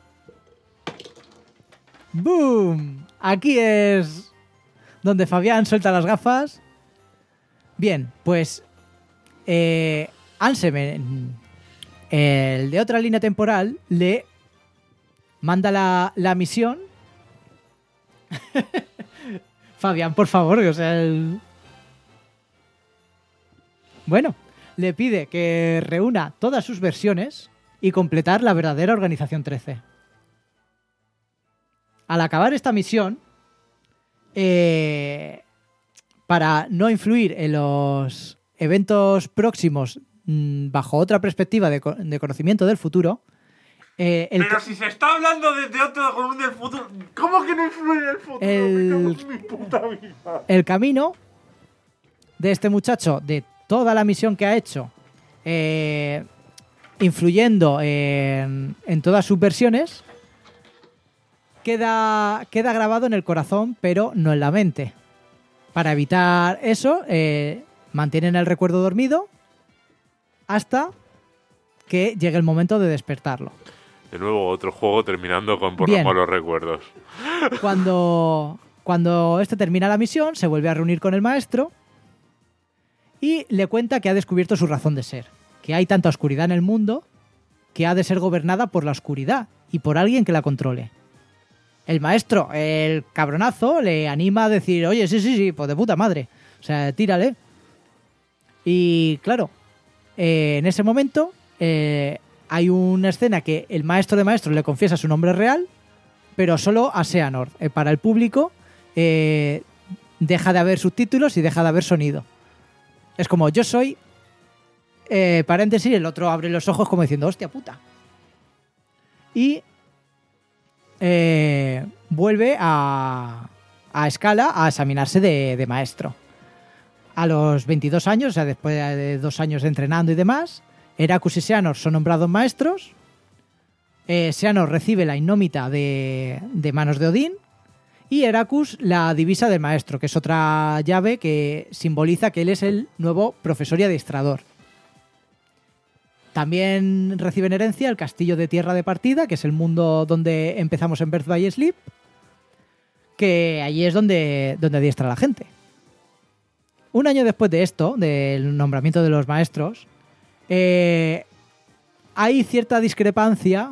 ¡Boom! Aquí es donde Fabián suelta las gafas. Bien, pues eh, Ansem, el de otra línea temporal, le manda la, la misión. Fabián, por favor, o sea, el... bueno, le pide que reúna todas sus versiones y completar la verdadera Organización trece. Al acabar esta misión, eh, para no influir en los eventos próximos mmm, bajo otra perspectiva de, co- de conocimiento del futuro, eh, el, Pero si se está hablando desde otro con del futuro, ¿cómo que no influye en el futuro? El- Me cago en mi puta vida. el camino de este muchacho, de toda la misión que ha hecho, eh, influyendo en, en todas sus versiones, queda, queda grabado en el corazón, pero no en la mente. Para evitar eso, eh, mantienen el recuerdo dormido hasta que llegue el momento de despertarlo. De nuevo, otro juego terminando con por Bien. los malos recuerdos. Cuando, cuando este termina la misión, se vuelve a reunir con el maestro y le cuenta que ha descubierto su razón de ser, que hay tanta oscuridad en el mundo que ha de ser gobernada por la oscuridad y por alguien que la controle. El maestro, el cabronazo, le anima a decir, oye, sí, sí, sí, pues de puta madre. O sea, tírale. Y claro, eh, en ese momento eh, hay una escena que el maestro de maestros le confiesa su nombre real, pero solo a Xehanort. Eh, para el público eh, deja de haber subtítulos y deja de haber sonido. Es como, yo soy, eh, paréntesis, el otro abre los ojos como diciendo, hostia puta. Y eh, vuelve a, a escala a examinarse de, de maestro. A los veintidós años, o sea, después de dos años entrenando y demás, Heracus y Xehanort son nombrados maestros. Eh, Xehanort recibe la innómita de, de manos de Odín y Heracus la divisa del maestro, que es otra llave que simboliza que él es el nuevo profesor y adiestrador. También reciben herencia el castillo de tierra de partida, que es el mundo donde empezamos en Birth by Sleep, que allí es donde, donde adiestra a la gente. Un año después de esto, del nombramiento de los maestros, eh, hay cierta discrepancia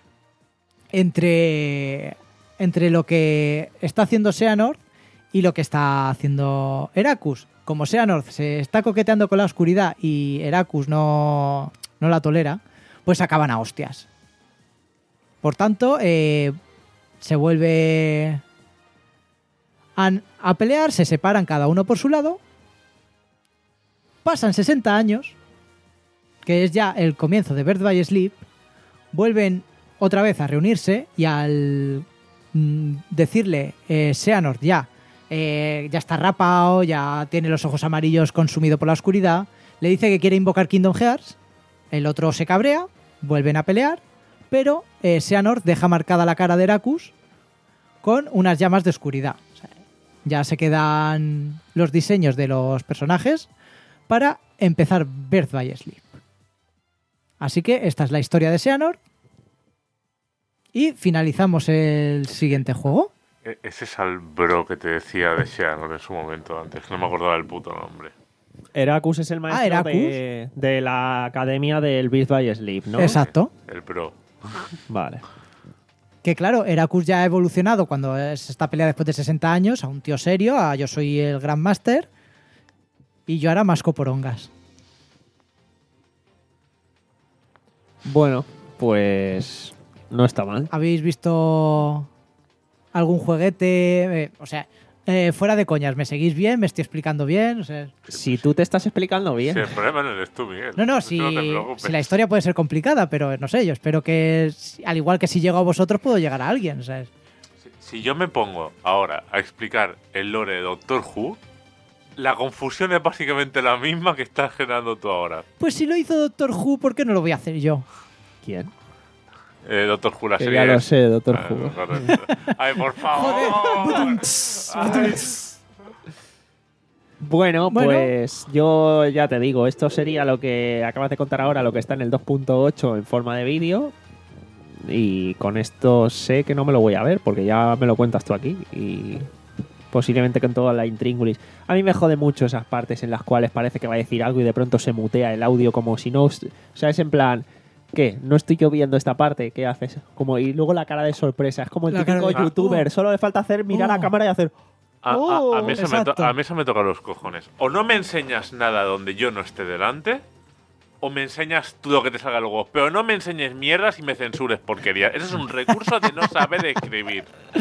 entre, entre lo que está haciendo Xehanort y lo que está haciendo Heracus. Como Xehanort se está coqueteando con la oscuridad y Heracus no, no la tolera, pues acaban a hostias. Por tanto, eh, se vuelve a, a pelear, se separan cada uno por su lado. Pasan sesenta años, que es ya el comienzo de Birth by Sleep, vuelven otra vez a reunirse y al mm, decirle eh, Xehanort ya, eh, ya está rapado, ya tiene los ojos amarillos consumido por la oscuridad, le dice que quiere invocar Kingdom Hearts, el otro se cabrea, vuelven a pelear, pero eh, Xehanort deja marcada la cara de Heracus con unas llamas de oscuridad. O sea, ya se quedan los diseños de los personajes para empezar Birth by Sleep. Así que esta es la historia de Xehanort y finalizamos el siguiente juego. E- Ese es el bro que te decía de Xehanort en su momento antes, que no me acordaba del puto nombre. Heracus es el maestro Ah, Heracus. de, de la academia del Birth by Sleep, ¿no? Exacto. El bro. Vale. Que claro, Heracus ya ha evolucionado cuando es esta pelea después de sesenta años a un tío serio, a yo soy el Grandmaster y yo ahora masco porongas. Bueno, pues no está mal. ¿Habéis visto algún jueguete? Eh, o sea, eh, fuera de coñas, ¿me seguís bien? ¿Me estoy explicando bien? O sea, Si tú te estás explicando bien. Sí, el problema no eres tú, Miguel. no, no, Tú si, no te preocupes. si la historia puede ser complicada, pero no sé, yo espero que, si- al igual que si llego a vosotros, puedo llegar a alguien. O sea, Si, si yo me pongo ahora a explicar el lore de Doctor Who, la confusión es básicamente la misma que estás generando tú ahora. pues si lo hizo Doctor Who, ¿por qué no lo voy a hacer yo? ¿Quién? Eh, Doctor Who, la Que serie ya lo es- sé, Doctor Ah, Who. correcto. Ay, por favor. Ay. Bueno, Bueno. pues yo ya te digo, esto sería lo que acabas de contar ahora, lo que está en el dos punto ocho en forma de vídeo. Y con esto sé que no me lo voy a ver, porque ya me lo cuentas tú aquí. Y posiblemente con toda la intríngulis. A mí me jode mucho esas partes en las cuales parece que va a decir algo y de pronto se mutea el audio como si no... O sea, es en plan... ¿Qué? ¿No estoy yo viendo esta parte? ¿Qué haces? Como, y luego la cara de sorpresa. Es como el La típico cara de- youtuber. Oh. Solo le falta hacer mirar Oh. a cámara y hacer... A, a- Oh, a mí eso me to- exacto. a mí eso me toca los cojones. O no me enseñas nada donde yo no esté delante, o me enseñas tú lo que te salga luego. Pero no me enseñes mierdas y me censures porquerías. Eso es un recurso de no saber escribir.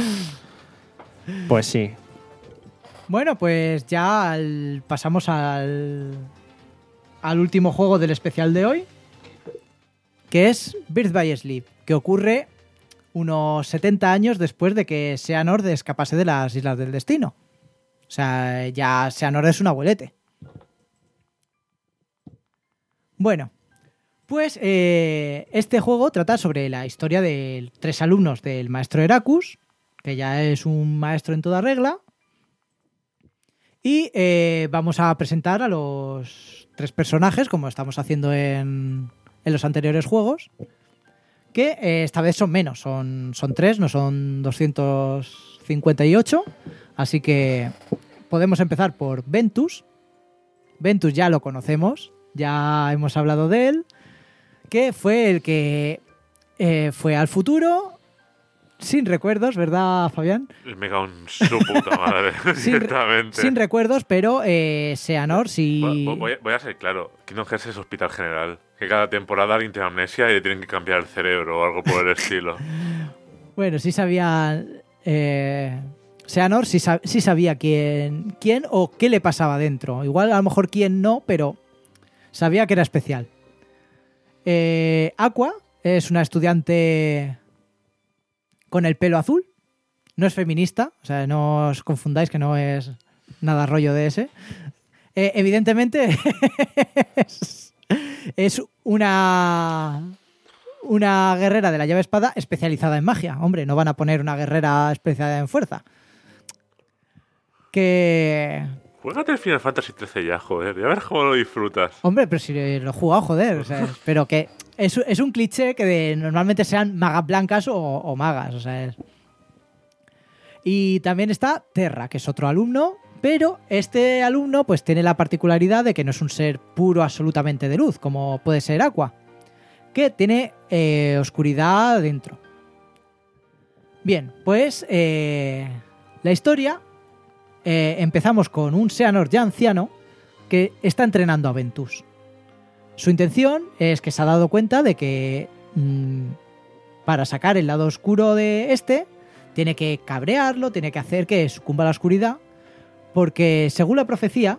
Pues sí. Bueno, pues ya al- pasamos al, al último juego del especial de hoy, que es Birth by Sleep, que ocurre unos setenta años después de que Xehanort escapase de las Islas del Destino. O sea, ya Xehanort es un abuelete. Bueno, pues eh, este juego trata sobre la historia de tres alumnos del maestro Heracus, que ya es un maestro en toda regla. Y eh, vamos a presentar a los tres personajes, como estamos haciendo en, en los anteriores juegos, que eh, esta vez son menos, son, son tres, no son doscientos cincuenta y ocho. Así que podemos empezar por Ventus. Ventus ya lo conocemos, ya hemos hablado de él, que fue el que eh, fue al futuro sin recuerdos, ¿verdad, Fabián? Me cago en su puta madre, Sin, re- directamente. sin recuerdos, pero eh, Xehanort sí... Voy, voy- voy a ser claro, Kingdom Hearts es hospital general. Que cada temporada alguien tiene amnesia y le tienen que cambiar el cerebro o algo por el estilo. Bueno, sí sabía... Eh, Xehanort sí, sab- sí sabía quién, quién o qué le pasaba dentro. Igual a lo mejor quién no, pero sabía que era especial. Eh, Aqua es una estudiante con el pelo azul. No es feminista, o sea, no os confundáis que no es nada rollo de ese. Eh, evidentemente es, es una... una guerrera de la llave espada especializada en magia. Hombre, no van a poner una guerrera especializada en fuerza. Que... Juégate el Final Fantasy trece ya, joder. Ya verás cómo lo disfrutas. Hombre, pero si lo he jugado, joder. O sea, pero que es, es un cliché que de- normalmente sean magas blancas o, o magas. O sea, es... Y también está Terra, que es otro alumno. Pero este alumno pues tiene la particularidad de que no es un ser puro absolutamente de luz, como puede ser Aqua, que tiene eh, oscuridad dentro. Bien, pues eh, la historia eh, empezamos con un Xehanort ya anciano que está entrenando a Ventus. Su intención es que se ha dado cuenta de que mmm, para sacar el lado oscuro de este tiene que cabrearlo, tiene que hacer que sucumba a la oscuridad, porque según la profecía,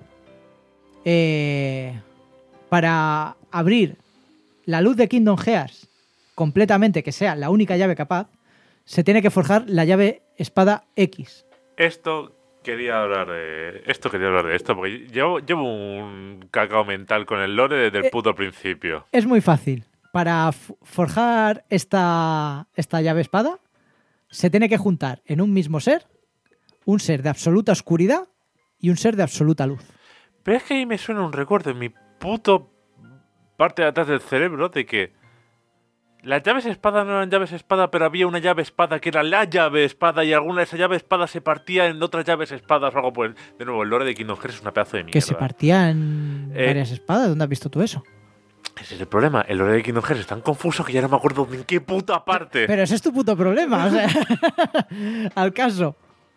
eh, para abrir la luz de Kingdom Hearts completamente, que sea la única llave capaz, se tiene que forjar la llave espada X. Esto quería hablar de esto, quería hablar de esto, porque llevo, llevo un cacao mental con el lore desde el Eh, puto principio. Es muy fácil. Para f- forjar esta, esta llave espada, se tiene que juntar en un mismo ser un ser de absoluta oscuridad y un ser de absoluta luz. Pero es que ahí me suena un recuerdo en mi puto parte de atrás del cerebro de que las llaves espada no eran llaves espada, pero había una llave espada que era la llave espada y alguna de esas llaves espada se partía en otras llaves espadas o algo por el... De nuevo, el lore de Kingdom Hearts es una pedazo de mierda. Que se partían Eh, varias espadas. ¿Dónde has visto tú eso? Ese es el problema. El lore de Kingdom Hearts es tan confuso que ya no me acuerdo en qué puta parte. Pero ese es tu puto problema. O sea, al caso.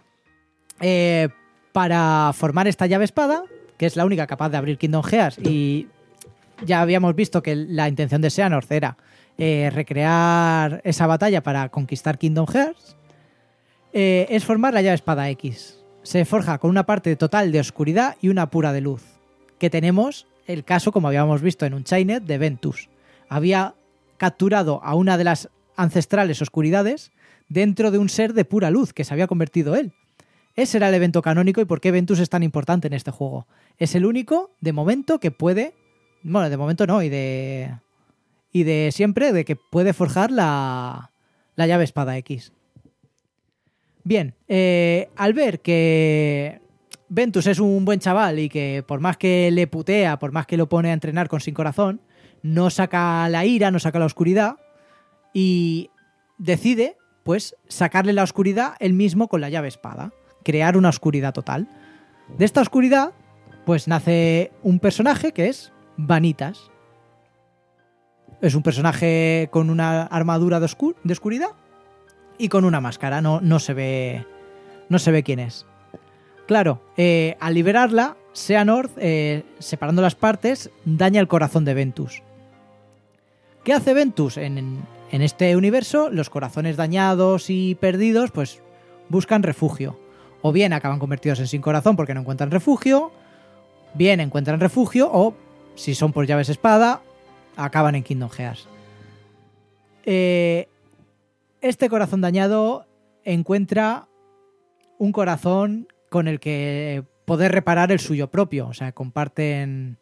Eh, para formar esta llave espada, que es la única capaz de abrir Kingdom Hearts, y ya habíamos visto que la intención de Xehanort era eh, recrear esa batalla para conquistar Kingdom Hearts, eh, es formar la llave espada X. Se forja con una parte total de oscuridad y una pura de luz. Que tenemos el caso, como habíamos visto en Unchained, de Ventus. Había capturado a una de las ancestrales oscuridades dentro de un ser de pura luz que se había convertido él. Ese era el evento canónico y por qué Ventus es tan importante en este juego. Es el único, de momento, que puede... Bueno, de momento no, y de... Y de siempre, de que puede forjar la, la llave espada X. Bien, eh, al ver que Ventus es un buen chaval y que por más que le putea, por más que lo pone a entrenar con Sin Corazón, no saca la ira, no saca la oscuridad y decide, pues, sacarle la oscuridad él mismo con la llave espada, crear una oscuridad total. De esta oscuridad, pues nace un personaje que es Vanitas. Es un personaje con una armadura de, oscur- de oscuridad y con una máscara, no, no se ve, no se ve quién es. Claro, eh, al liberarla, Xehanort, eh, separando las partes, daña el corazón de Ventus. ¿Qué hace Ventus? En, en este universo, los corazones dañados y perdidos, pues buscan refugio. O bien acaban convertidos en Sin Corazón porque no encuentran refugio, bien encuentran refugio, o si son por llaves espada, acaban en Kingdom Hearts. Eh, este corazón dañado encuentra un corazón con el que poder reparar el suyo propio. O sea, comparten,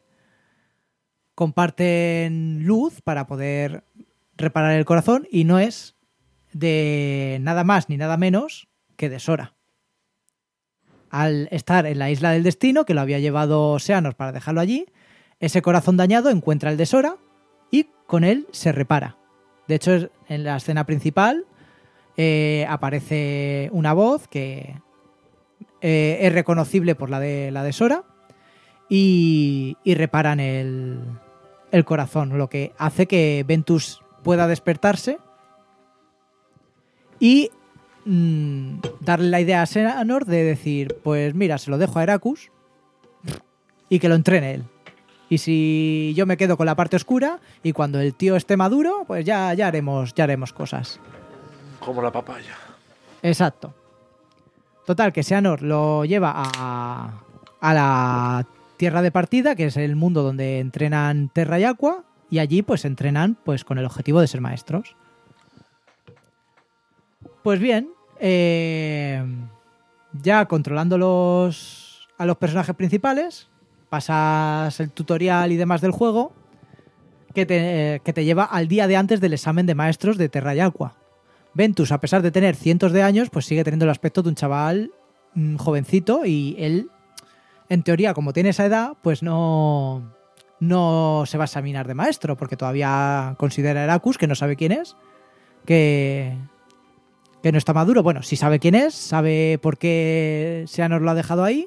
comparten luz para poder reparar el corazón y no es de nada más ni nada menos que de Sora. Al estar en la Isla del Destino, que lo había llevado Xehanort para dejarlo allí, ese corazón dañado encuentra el de Sora y con él se repara. De hecho, en la escena principal eh, aparece una voz que eh, es reconocible por la de, la de Sora y, y reparan el, el corazón, lo que hace que Ventus pueda despertarse y mmm, darle la idea a Xehanort de decir, pues mira, se lo dejo a Heracus y que lo entrene él. Y si yo me quedo con la parte oscura y cuando el tío esté maduro, pues ya, ya, haremos, ya haremos cosas. Como la papaya. Exacto. Total, que Xehanort lo lleva a, a la tierra de partida, que es el mundo donde entrenan Terra y Aqua, y allí pues entrenan pues con el objetivo de ser maestros. Pues bien, eh, ya controlando los, a los personajes principales, pasas el tutorial y demás del juego que te, eh, que te lleva al día de antes del examen de maestros de Terra y Aqua. Ventus, a pesar de tener cientos de años, pues sigue teniendo el aspecto de un chaval mmm, jovencito y él, en teoría, como tiene esa edad, pues no, no se va a examinar de maestro porque todavía considera a Heracus, que no sabe quién es, que, que no está maduro. Bueno, sí sabe quién es, sabe por qué Xehanort lo ha dejado ahí,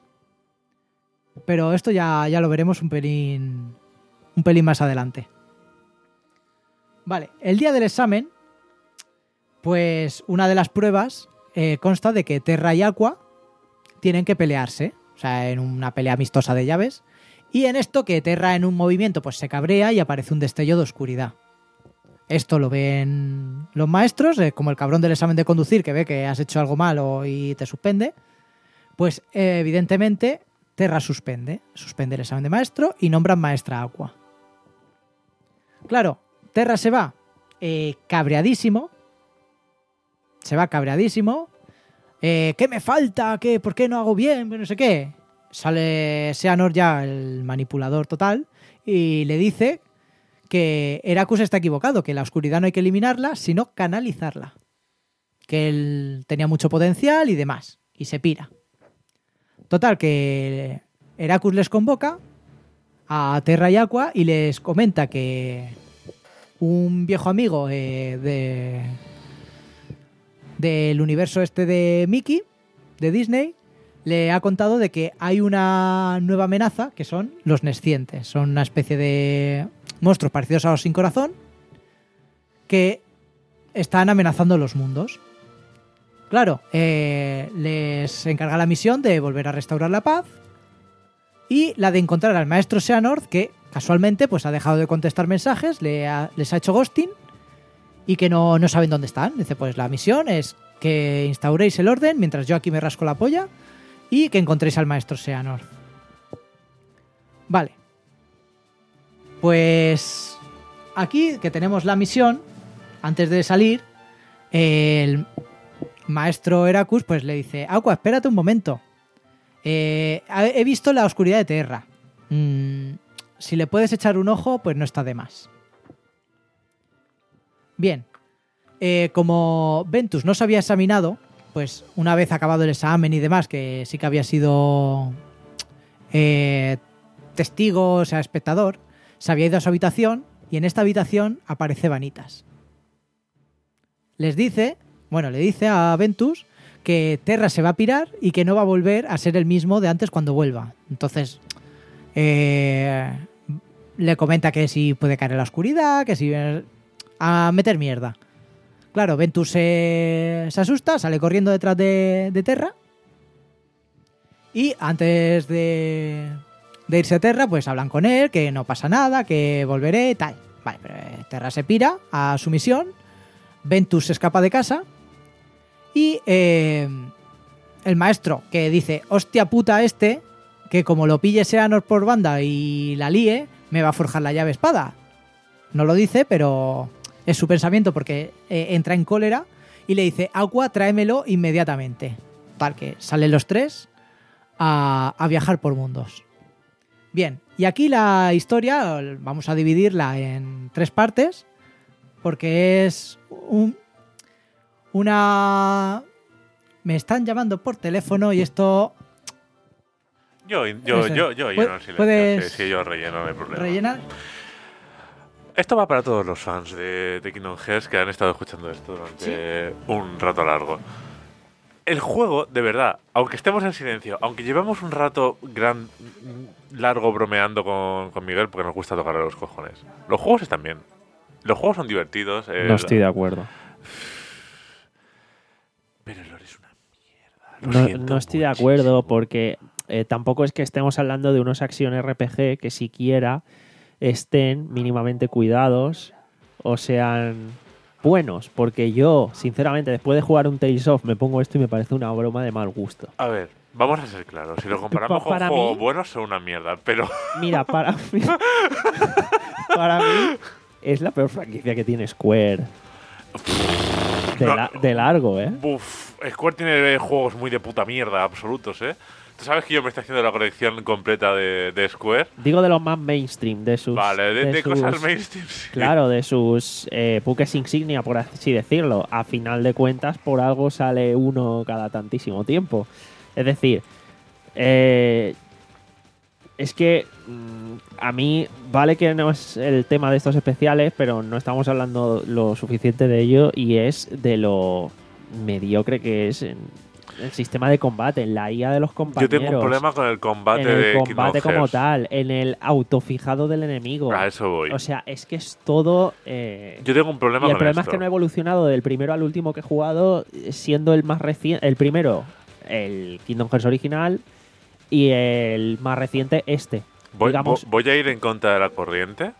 pero esto ya, ya lo veremos un pelín, un pelín más adelante. Vale, el día del examen, pues una de las pruebas eh, consta de que Terra y Aqua tienen que pelearse, o sea, en una pelea amistosa de llaves, y en esto que Terra en un movimiento pues se cabrea y aparece un destello de oscuridad. Esto lo ven los maestros, eh, como el cabrón del examen de conducir que ve que has hecho algo malo y te suspende, pues eh, evidentemente Terra suspende, suspende el examen de maestro y nombran maestra Aqua. Claro, Terra se va eh, cabreadísimo, se va cabreadísimo, eh, ¿qué me falta? ¿Qué, ¿Por qué no hago bien? No sé qué. Sale Xehanort ya, el manipulador total, y le dice que Heracus está equivocado, que la oscuridad no hay que eliminarla, sino canalizarla. Que él tenía mucho potencial y demás, y se pira. Total, que Heracus les convoca a Terra y Aqua y les comenta que un viejo amigo eh, de del universo este de Mickey, de Disney, le ha contado de que hay una nueva amenaza que son los Nescientes. Son una especie de monstruos parecidos a los Sin Corazón que están amenazando los mundos. Claro, eh, les encarga la misión de volver a restaurar la paz y la de encontrar al maestro Xehanort, que casualmente pues ha dejado de contestar mensajes, le ha, les ha hecho ghosting y que no, no saben dónde están. Dice, pues la misión es que instauréis el orden mientras yo aquí me rasco la polla y que encontréis al maestro Xehanort. Vale. Pues aquí que tenemos la misión, antes de salir, el maestro Heracus pues le dice, Aqua, espérate un momento. Eh, he visto la oscuridad de Terra. Mm, si le puedes echar un ojo, pues no está de más. Bien. Eh, como Ventus no se había examinado, pues una vez acabado el examen y demás, que sí que había sido eh, testigo, o sea, espectador, se había ido a su habitación y en esta habitación aparece Vanitas. Les dice, bueno, le dice a Ventus que Terra se va a pirar y que no va a volver a ser el mismo de antes cuando vuelva. Entonces, eh, le comenta que si puede caer en la oscuridad, que si... a meter mierda. Claro, Ventus se, se asusta, sale corriendo detrás de, de Terra y antes de, de irse a Terra, pues hablan con él, que no pasa nada, que volveré y tal. Vale, pero Terra se pira a su misión, Ventus se escapa de casa y eh, el maestro que dice, hostia puta este, que como lo pille Seanor por banda y la líe, me va a forjar la llave espada. No lo dice, pero es su pensamiento porque eh, entra en cólera y le dice, Aqua, tráemelo inmediatamente. Tal que salen los tres a, a viajar por mundos. Bien, y aquí la historia vamos a dividirla en tres partes porque es un, una... Me están llamando por teléfono y esto... Yo, yo, Ese. yo, yo lleno el silencio. ¿Puedes Sí, sí, yo relleno, no hay problema. rellenar? Esto va para todos los fans de, de Kingdom Hearts que han estado escuchando esto durante un rato largo. El juego, de verdad, aunque estemos en silencio, aunque llevemos un rato gran, largo bromeando con, con Miguel porque nos gusta tocarle los cojones, los juegos están bien. Los juegos son divertidos. eh, No estoy de acuerdo. Pero el lore es una mierda. Lo No, siento no estoy de muchísimo. acuerdo porque eh, tampoco es que estemos hablando de unos acción R P G que siquiera estén mínimamente cuidados o sean buenos, porque yo, sinceramente, después de jugar un Tales of, me pongo esto y me parece una broma de mal gusto. A ver, vamos a ser claros. Si lo comparamos Pa- para con juegos mí- buenos, son una mierda. Pero Mira, para mí, para mí es la peor franquicia que tiene Square. De, No. la- de largo, ¿eh? Uf, Square tiene juegos muy de puta mierda, absolutos, ¿eh? Tú sabes que yo me estoy haciendo la colección completa de, de Square. Digo de los más mainstream, de sus... Vale, de, de sus- cosas mainstream. Sí. Claro, de sus eh, buques insignia, por así decirlo. A final de cuentas, por algo sale uno cada tantísimo tiempo. Es decir, eh, es que mm, a mí vale que no es el tema de estos especiales, pero no estamos hablando lo suficiente de ello y es de lo mediocre que es en el sistema de combate, en la I A de los Yo compañeros. tengo un problema con el combate en el de combate Kingdom como Hearts. tal, en el autofijado del enemigo. A eso voy. O sea, es que es todo... eh, Yo tengo un problema y el con problema esto. es que no he evolucionado del primero al último que he jugado, siendo el más reciente... El primero, el Kingdom Hearts original, y el más reciente, este. Voy, digamos- vo- voy a ir en contra de la corriente.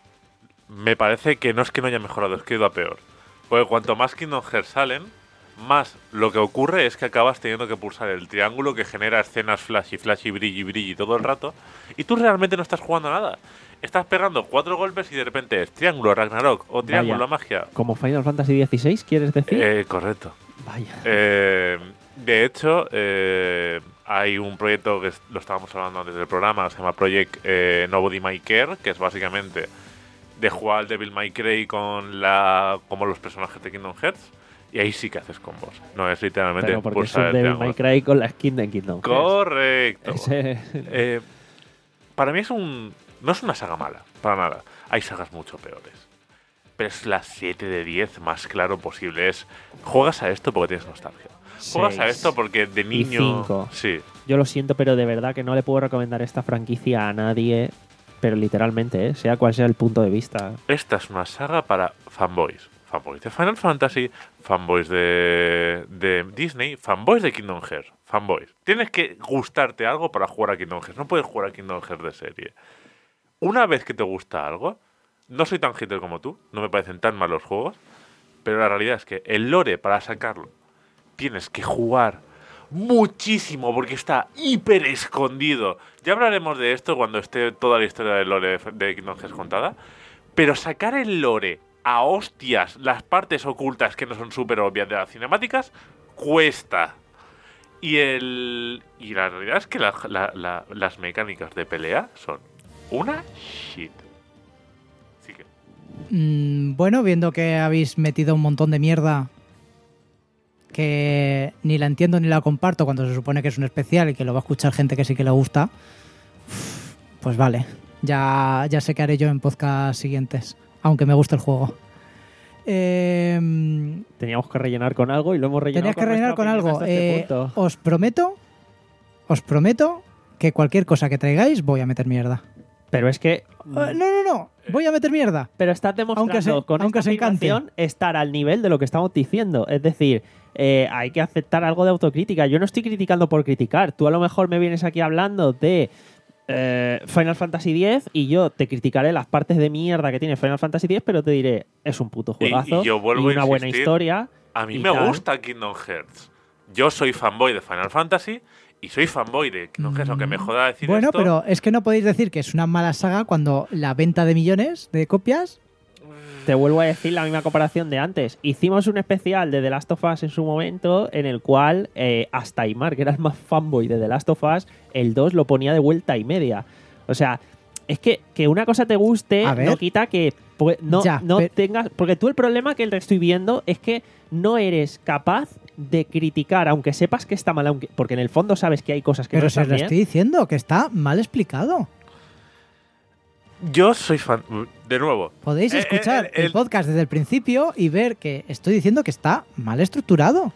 Me parece que no es que no haya mejorado, es que ha ido a peor. Porque cuanto más Kingdom Hearts salen, más lo que ocurre es que acabas teniendo que pulsar el triángulo que genera escenas flashy, flashy, brilli, brilli todo el rato. Y tú realmente no estás jugando a nada. Estás pegando cuatro golpes y de repente es triángulo Ragnarok o triángulo Vaya. magia. Como Final Fantasy dieciséis, ¿quieres decir? Eh, correcto. Vaya. Eh, de hecho, eh, hay un proyecto que es- lo estábamos hablando antes del programa, se llama Project eh, Nobody May Care, que es básicamente de jugar al Devil May Cry con la como los personajes de Kingdom Hearts, y ahí sí que haces combos. No es literalmente Pero porque es pulsar un el Devil triángulo. May Cry con la skin de Kingdom Hearts. Correcto. Ese- Eh, para mí es un no es una saga mala, para nada. Hay sagas mucho peores. Pero es la siete de diez más claro posible. Es juegas a esto porque tienes nostalgia. Juegas a Seis. esto porque de Y niño. cinco. Sí. Yo lo siento, pero de verdad que no le puedo recomendar esta franquicia a nadie, pero literalmente, ¿eh? Sea cual sea el punto de vista. Esta es una saga para fanboys. Fanboys de Final Fantasy, fanboys de, de Disney, fanboys de Kingdom Hearts. Fanboys. Tienes que gustarte algo para jugar a Kingdom Hearts. No puedes jugar a Kingdom Hearts de serie. Una vez que te gusta algo, no soy tan hater como tú, no me parecen tan malos juegos, pero la realidad es que el lore para sacarlo tienes que jugar muchísimo porque está hiper escondido. Ya hablaremos de esto cuando esté toda la historia del lore de Kingdom Hearts contada, pero sacar el lore a hostias, las partes ocultas que no son súper obvias de las cinemáticas, cuesta. Y el y la realidad es que la- la- la- las mecánicas de pelea son una shit. Así que Mm, bueno, viendo que habéis metido un montón de mierda que ni la entiendo ni la comparto cuando se supone que es un especial y que lo va a escuchar gente que sí que le gusta, pues vale, ya, ya sé qué haré yo en podcast siguientes, aunque me guste el juego. Eh, Teníamos que rellenar con algo y lo hemos rellenado Tenías que con rellenar nuestra con opinión algo. hasta este Eh, punto. os prometo, os prometo que cualquier cosa que traigáis voy a meter mierda. Pero es que... Eh, no, no, no, voy a meter mierda. Pero estás demostrando Aunque se- con aunque esta se encante. afirmación estar al nivel de lo que estamos diciendo. Es decir, eh, hay que aceptar algo de autocrítica. Yo no estoy criticando por criticar. Tú a lo mejor me vienes aquí hablando de eh, Final Fantasy diez y yo te criticaré las partes de mierda que tiene Final Fantasy diez, pero te diré, es un puto Y- y juegazo yo vuelvo a una buena insistir, historia. A mí y me tal. gusta Kingdom Hearts. Yo soy fanboy de Final Fantasy y soy fanboy de Kingdom Hearts, aunque me joda decir Bueno, esto. pero es que no podéis decir que es una mala saga cuando la venta de millones de copias. Te vuelvo a decir la misma comparación de antes. Hicimos un especial de The Last of Us en su momento en el cual eh, hasta Aymar, que era el más fanboy de The Last of Us, el dos lo ponía de vuelta y media. O sea, es que, que una cosa te guste A ver. no quita que pues, no, Ya, no pero- tengas... Porque tú el problema que le estoy viendo es que no eres capaz de criticar, aunque sepas que está mal, aunque, porque en el fondo sabes que hay cosas que Pero no se están lo bien. estoy diciendo, que está mal explicado. Yo soy fan. De nuevo. Podéis Eh, escuchar eh, el- el podcast desde el principio y ver que estoy diciendo que está mal estructurado.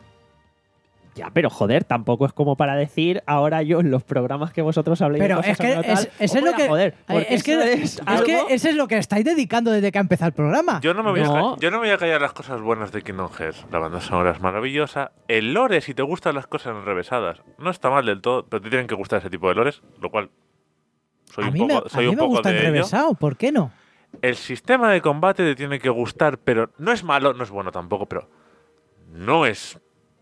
Ya, pero joder, tampoco es como para decir ahora yo en los programas que vosotros habléis de Pero cosas es que o no tal, es, eso os es voy lo a que joder, eh, porque es que eso es, es que algo- eso es lo que estáis dedicando desde que ha empezado el programa. Yo no, me voy No. A, yo no me voy a callar las cosas buenas de Kingdom Hearts. La banda sonora es maravillosa. El lore, si te gustan las cosas enrevesadas, no está mal del todo, pero te tienen que gustar ese tipo de lores, lo cual soy a un mí poco, me, a soy mí un me poco gusta de ello. enrevesado, ¿por qué no? El sistema de combate te tiene que gustar, pero no es malo, no es bueno tampoco, pero no es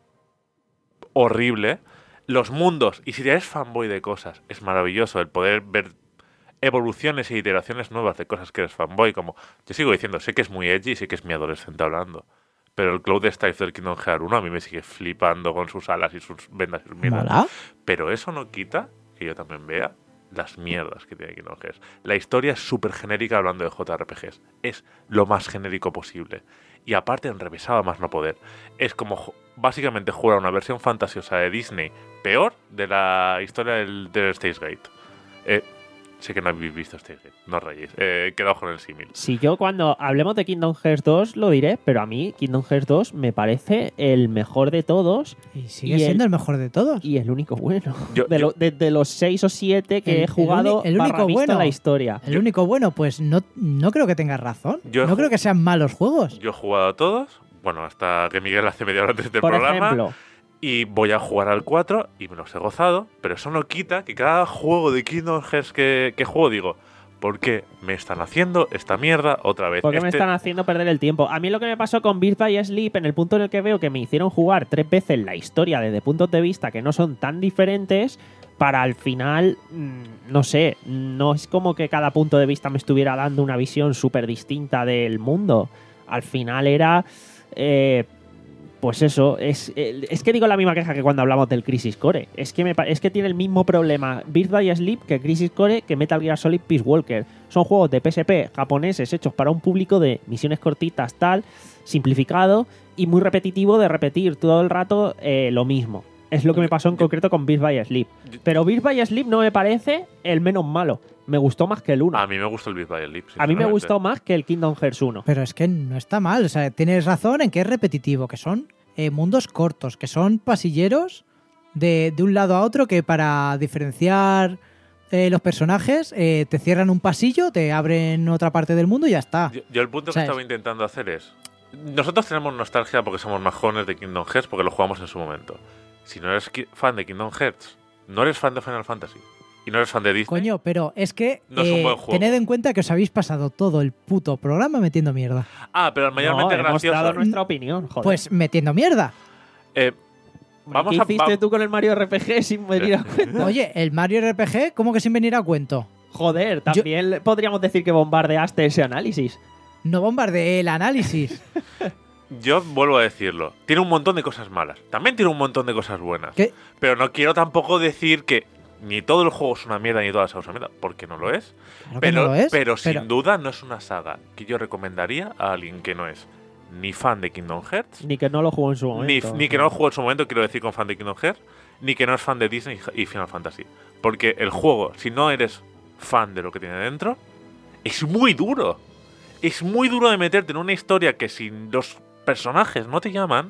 horrible. Los mundos, y si eres fanboy de cosas, es maravilloso el poder ver evoluciones e iteraciones nuevas de cosas que eres fanboy, como yo sigo diciendo, sé que es muy edgy y sé que es mi adolescente hablando, pero el Cloud Strife del Kingdom Hearts uno a mí me sigue flipando con sus alas y sus vendas y sus mierdas. ¿Mola? Pero eso no quita que yo también vea las mierdas que tiene Kingdom Hearts. La historia es súper genérica hablando de J R P Gs. Es lo más genérico posible. Y aparte enrevesado a más no poder. Es como ju- básicamente jugar una versión fantasiosa de Disney peor de la historia del, del Steins Gate. Eh, sé que no habéis visto Steins Gate, no os rayéis. Eh, quedaos con el símil. Si yo cuando hablemos de Kingdom Hearts dos lo diré, pero a mí Kingdom Hearts dos me parece el mejor de todos Y sigue Y siendo el- el mejor de todos. y el único bueno. Yo- de, yo- lo- de- de los seis o siete que El- he el jugado uni- el único barra visto bueno. la historia. El Yo- único bueno, pues no, no creo que tengas razón. Yo he no ju- creo que sean malos juegos. Yo he jugado a todos, bueno, hasta que Miguel hace media hora antes del Por programa. ejemplo, Y voy a jugar al cuatro y me los he gozado, pero eso no quita que cada juego de Kingdom Hearts que, que juego digo, ¿por qué me están haciendo esta mierda otra vez? ¿por qué me Este- están haciendo perder el tiempo? A mí lo que me pasó con Birth by Sleep, en el punto en el que veo que me hicieron jugar tres veces la historia desde puntos de vista que no son tan diferentes, para al final, mm, no sé, no es como que cada punto de vista me estuviera dando una visión súper distinta del mundo. Al final era... eh, pues eso, es, eh, es que digo la misma queja que cuando hablamos del Crisis Core. Es que, me, pa- es que tiene el mismo problema Birth by Sleep que Crisis Core que Metal Gear Solid Peace Walker. Son juegos de P S P japoneses hechos para un público de misiones cortitas, tal, simplificado y muy repetitivo de repetir todo el rato eh, lo mismo. Es lo que me pasó en concreto con Birth by Sleep. Pero Birth by Sleep no me parece el menos malo. Me gustó más que el uno. A mí me gustó el Beat by Sleep. A mí me sinceramente. gustó más que el Kingdom Hearts uno. Pero es que no está mal. O sea, tienes razón en que es repetitivo, que son eh, mundos cortos, que son pasilleros de, de un lado a otro que para diferenciar eh, los personajes eh, te cierran un pasillo, te abren otra parte del mundo y ya está. Yo, yo el punto que ¿Sabes? estaba intentando hacer es... Nosotros tenemos nostalgia porque somos más jóvenes de Kingdom Hearts porque lo jugamos en su momento. Si no eres ki- fan de Kingdom Hearts, no eres fan de Final Fantasy y no eres fan de Disney... Coño, pero es que No es un eh, buen juego. tened en cuenta que os habéis pasado todo el puto programa metiendo mierda. Ah, pero el mayormente No, hemos gracioso... dado nuestra opinión, joder. Pues metiendo mierda. Eh, vamos ¿Qué a... hiciste va- tú con el Mario R P G sin venir a cuenta? Oye, el Mario R P G, ¿cómo que sin venir a cuento? Joder, también le- podríamos decir que bombardeaste ese análisis. No bombardeé el análisis. Yo vuelvo a decirlo. Tiene un montón de cosas malas. También tiene un montón de cosas buenas. ¿Qué? Pero no quiero tampoco decir que ni todo el juego es una mierda ni toda la saga es una mierda, porque no lo es. Claro que Pero, no lo es. pero sin duda no es una saga que yo recomendaría a alguien que no es ni fan de Kingdom Hearts, Ni que no lo jugó en su ni, momento. ni que no lo jugó en su momento, quiero decir, con fan de Kingdom Hearts, ni que no es fan de Disney y Final Fantasy. Porque el juego, si no eres fan de lo que tiene dentro, es muy duro. Es muy duro de meterte en una historia que si los personajes no te llaman,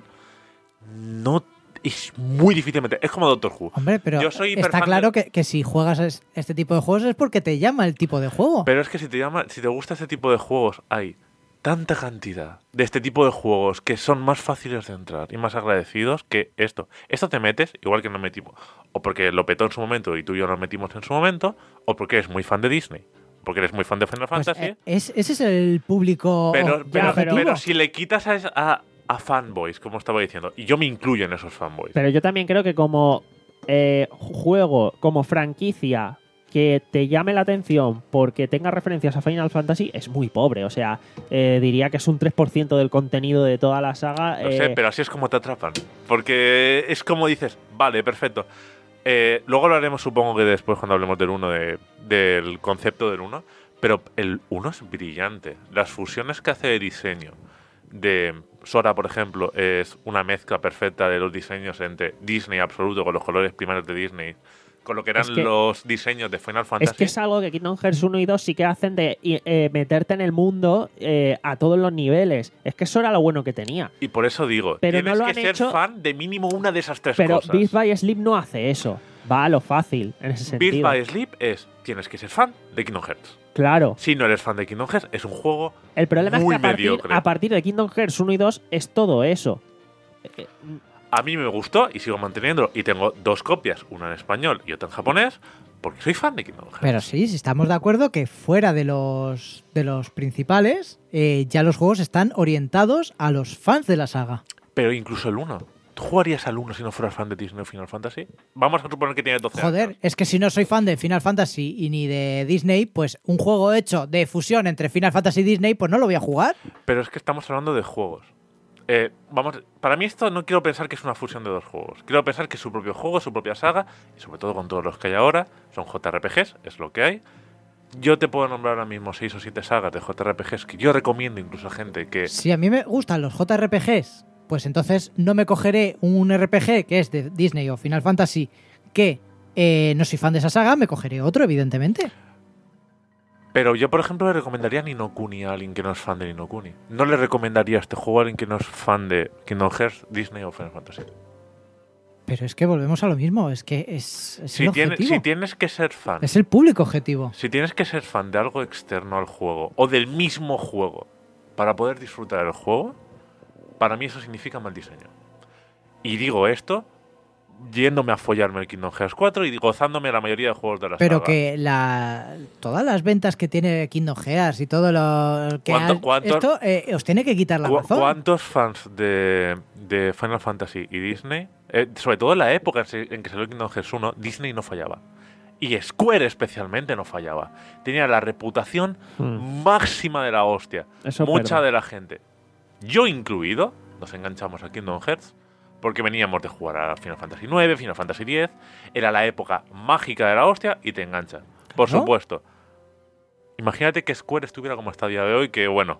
no es muy difícil meter. Es como Doctor Who. Hombre, pero Yo soy está hiperfan claro de- que, que si juegas es- este tipo de juegos es porque te llama el tipo de juego. Pero es que si te llama, si te gusta este tipo de juegos, hay tanta cantidad de este tipo de juegos que son más fáciles de entrar y más agradecidos que esto. Esto te metes, igual que nos metimos, o porque lo petó en su momento y tú y yo nos metimos en su momento, o porque eres muy fan de Disney, porque eres muy fan de Final Pues, Fantasy. eh, es, ese es el público pero, pero, pero- pero si le quitas a, es- a, a fanboys, como estaba diciendo, y yo me incluyo en esos fanboys. Pero yo también creo que como eh, juego, como franquicia que te llame la atención porque tenga referencias a Final Fantasy es muy pobre. O sea, eh, diría que es un tres por ciento del contenido de toda la saga. Lo eh, sé, pero así es como te atrapan. Porque es como dices, vale, perfecto. Eh, luego hablaremos, supongo que después, cuando hablemos del uno, de, del concepto del uno. Pero el uno es brillante. Las fusiones que hace de diseño de Sora, por ejemplo, es una mezcla perfecta de los diseños entre Disney absoluto, con los colores primarios de Disney, con lo que eran Es que- los diseños de Final Fantasy. Es que es algo que Kingdom Hearts uno y dos sí que hacen de y, eh, meterte en el mundo eh, a todos los niveles. Es que eso era lo bueno que tenía. Y por eso digo, Pero no tienes lo que han ser hecho- fan de mínimo una de esas tres Pero cosas. Beat by Sleep no hace eso. Va a lo fácil, en ese Beat sentido. by Sleep es, tienes que ser fan de Kingdom Hearts. Claro. Si no eres fan de Kingdom Hearts, es un juego El problema muy es que a partir, mediocre. a partir de Kingdom Hearts uno y dos es todo eso. Eh, A mí me gustó y sigo manteniéndolo. Y tengo dos copias, una en español y otra en japonés, porque soy fan de Kingdom Hearts. Pero sí, si estamos de acuerdo que fuera de los, de los principales, eh, ya los juegos están orientados a los fans de la saga. Pero incluso el uno. ¿Tú jugarías al uno si no fueras fan de Disney o Final Fantasy? Vamos a suponer que tiene doce Joder, años. es que si no soy fan de Final Fantasy y ni de Disney, pues un juego hecho de fusión entre Final Fantasy y Disney, pues no lo voy a jugar. Pero es que estamos hablando de juegos. Eh, vamos, para mí esto no quiero pensar que es una fusión de dos juegos. Quiero pensar que es su propio juego, su propia saga, y sobre todo con todos los que hay ahora, son J R P Gs, es lo que hay. Yo te puedo nombrar ahora mismo seis o siete sagas de J R P Gs que yo recomiendo incluso a gente que... Si a mí me gustan los J R P Gs, pues entonces no me cogeré un R P G que es de Disney o Final Fantasy que eh, no soy fan de esa saga, me cogeré otro, evidentemente. Pero yo, por ejemplo, le recomendaría Ni no Kuni a alguien que no es fan de Ni no Kuni. No le recomendaría este juego a alguien que no es fan de Kingdom Hearts, Disney o Final Fantasy. Pero es que volvemos a lo mismo, es que es, es Si, el tiene- objetivo. si tienes que ser fan, Es el público objetivo. si tienes que ser fan de algo externo al juego o del mismo juego para poder disfrutar el juego, para mí eso significa mal diseño. Y digo esto yéndome a follarme el Kingdom Hearts cuatro y gozándome la mayoría de juegos de la Pero saga. que la, todas las ventas que tiene Kingdom Hearts y todo lo que ¿Cuánto- han- cuánto- esto eh, os tiene que quitar la ¿Cu- razón. ¿Cuántos fans de, de Final Fantasy y Disney, eh, sobre todo en la época en se- en que salió Kingdom Hearts uno, Disney no fallaba? Y Square especialmente no fallaba. Tenía la reputación Hmm. máxima de la hostia. Eso es Mucha verdad. de la gente, yo incluido, nos enganchamos a Kingdom Hearts porque veníamos de jugar a Final Fantasy nueve, Final Fantasy diez. Era la época mágica de la hostia y te engancha. Por Claro. supuesto. Imagínate que Square estuviera como está a día de hoy, que bueno,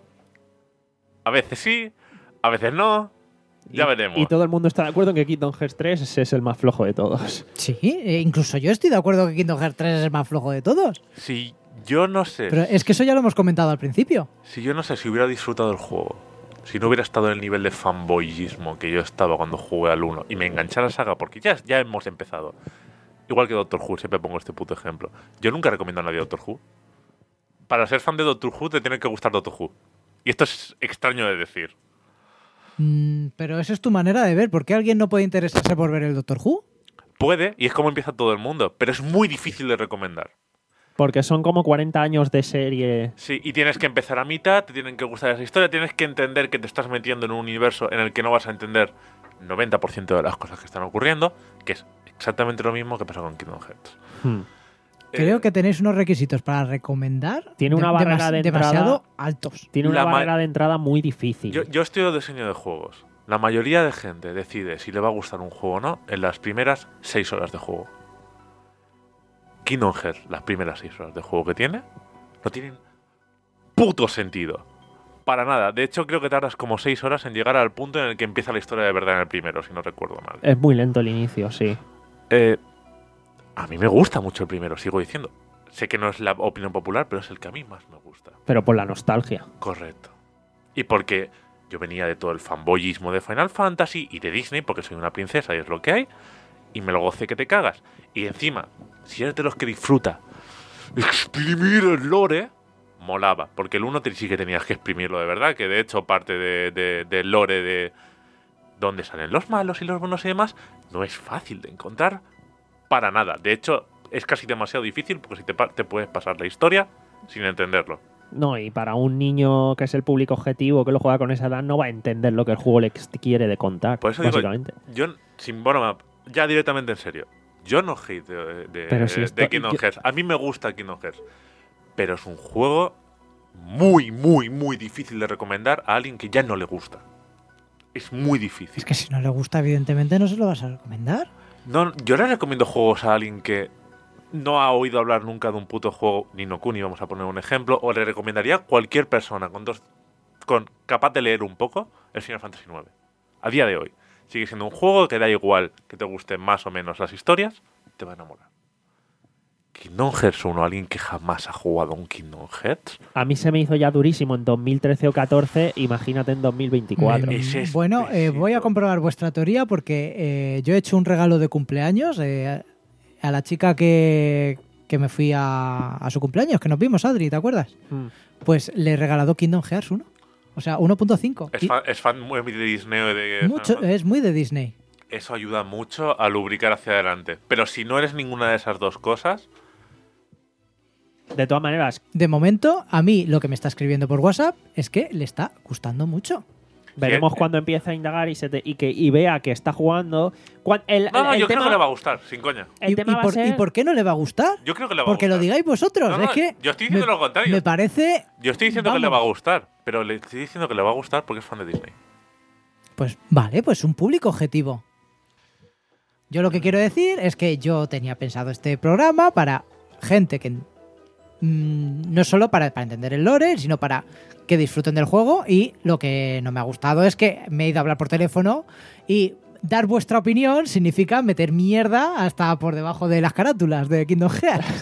a veces sí, a veces no. Ya y, veremos. Y todo el mundo está de acuerdo en que Kingdom Hearts tres es el más flojo de todos. Sí, eh, incluso yo estoy de acuerdo que Kingdom Hearts tres es el más flojo de todos. Si yo no sé, Pero es que eso ya lo hemos comentado al principio. si yo no sé si hubiera disfrutado el juego, si no hubiera estado en el nivel de fanboyismo que yo estaba cuando jugué al uno y me enganché a la saga, porque ya, ya hemos empezado. Igual que Doctor Who, siempre pongo este puto ejemplo. Yo nunca recomiendo a nadie Doctor Who. Para ser fan de Doctor Who te tiene que gustar Doctor Who. Y esto es extraño de decir. Mm, pero esa es tu manera de ver. ¿Por qué alguien no puede interesarse por ver el Doctor Who? Puede, y es como empieza todo el mundo, pero es muy difícil de recomendar. Porque son como cuarenta años de serie. Sí, y tienes que empezar a mitad, te tienen que gustar esa historia, tienes que entender que te estás metiendo en un universo en el que no vas a entender noventa por ciento de las cosas que están ocurriendo, que es exactamente lo mismo que pasa con Kingdom Hearts. Hmm. Creo Eh, que tenéis unos requisitos para recomendar Tiene una barrera de entrada- demasiado altos. Tiene una La ma- barrera de entrada muy difícil. Yo, yo estudio diseño de juegos. La mayoría de gente decide si le va a gustar un juego o no en las primeras seis horas de juego. Kingdom Hearts, las primeras seis horas de juego que tiene, no tienen puto sentido. para nada. De hecho, creo que tardas como seis horas en llegar al punto en el que empieza la historia de verdad en el primero, si no recuerdo mal. Es muy lento el inicio, sí. Eh, a mí me gusta mucho el primero, sigo diciendo. Sé que no es la opinión popular, pero es el que a mí más me gusta. Pero por la nostalgia. Correcto. Y porque yo venía de todo el fanboyismo de Final Fantasy y de Disney, porque soy una princesa y es lo que hay, y me lo gocé que te cagas. Y encima, si eres de los que disfruta exprimir el lore, molaba. Porque el uno te, sí que tenías que exprimirlo de verdad, que de hecho parte de, de, del lore de dónde salen los malos y los buenos y demás, no es fácil de encontrar para nada. De hecho, es casi demasiado difícil porque si te, te puedes pasar la historia sin entenderlo. No, y para un niño que es el público objetivo que lo juega con esa edad, no va a entender lo que el juego le quiere de contar. Por eso básicamente. digo, yo, sin bueno, ya directamente en serio, yo no hate de, de, Pero si esto, de Kingdom yo, Hearts. A mí me gusta Kingdom Hearts, pero es un juego muy, muy, muy difícil de recomendar a alguien que ya no le gusta. Es muy difícil. Es que si no le gusta, evidentemente, no se lo vas a recomendar. No, yo le recomiendo juegos a alguien que no ha oído hablar nunca de un puto juego, Ni no Kuni, vamos a poner un ejemplo, o le recomendaría a cualquier persona con dos, con capaz de leer un poco el Final Fantasy nueve. A día de hoy sigue siendo un juego que da igual que te gusten más o menos las historias, te va a enamorar. Kingdom Hearts uno, alguien que jamás ha jugado un Kingdom Hearts. A mí se me hizo ya durísimo en dos mil trece o catorce, imagínate en dos mil veinticuatro. Eh, Ese es bueno, eh, voy a pesito. comprobar vuestra teoría porque eh, yo he hecho un regalo de cumpleaños eh, a la chica que, que me fui a, a su cumpleaños, que nos vimos, Adri, ¿te acuerdas? Mm. Pues le he regalado Kingdom Hearts uno. O sea, uno punto cinco. Es fan, es fan muy de Disney o de Mucho, es muy de Disney. Eso ayuda mucho a lubricar hacia adelante. Pero si no eres ninguna de esas dos cosas, De todas maneras, De momento, a mí lo que me está escribiendo por WhatsApp es que le está gustando mucho. veremos Sí, cuando empiece a indagar y, se te- y que y vea que está jugando. Cuan- el, no, no, el yo tema, creo que le va a gustar, sin coña. el ¿Y, tema y va por, a ser, ¿Y por qué no le va a gustar? Yo creo que le va a Porque gustar. lo digáis vosotros. No, no, es que yo estoy diciendo me, lo contrario. Me parece... Yo estoy diciendo que le Vamos. va a gustar, pero le estoy diciendo que le va a gustar porque es fan de Disney. Pues vale, pues un público objetivo. Yo lo que quiero decir es que yo tenía pensado este programa para gente que mm, no solo para, para entender el lore, sino para que disfruten del juego, y lo que no me ha gustado es que me he ido a hablar por teléfono y dar vuestra opinión significa meter mierda hasta por debajo de las carátulas de Kingdom Hearts.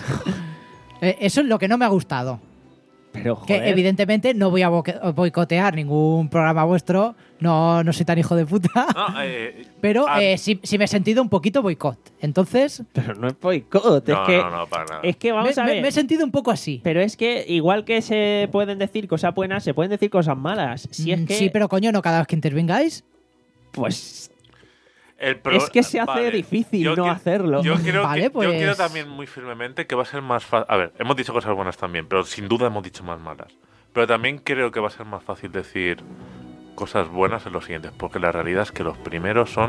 Eh, Eso es lo que no me ha gustado. pero Que joder, evidentemente no voy a boque- boicotear ningún programa vuestro, no, no soy tan hijo de puta. No, eh, Pero ah, eh, sí, sí me he sentido un poquito boicot. Entonces, pero no es boicot, no, es que no, no, para nada. es que vamos me, a me- ver. me he sentido un poco así. Pero es que igual que se pueden decir cosas buenas, se pueden decir cosas malas. Si es Mm, que Sí, pero coño, no cada vez que intervengáis. pues El pro- es que se hace vale, difícil yo no que- hacerlo. Yo creo, Vale, que, pues- yo creo también muy firmemente que va a ser más fácil. A ver, hemos dicho cosas buenas también, pero sin duda hemos dicho más malas. Pero también creo que va a ser más fácil decir cosas buenas en los siguientes, porque la realidad es que los primeros son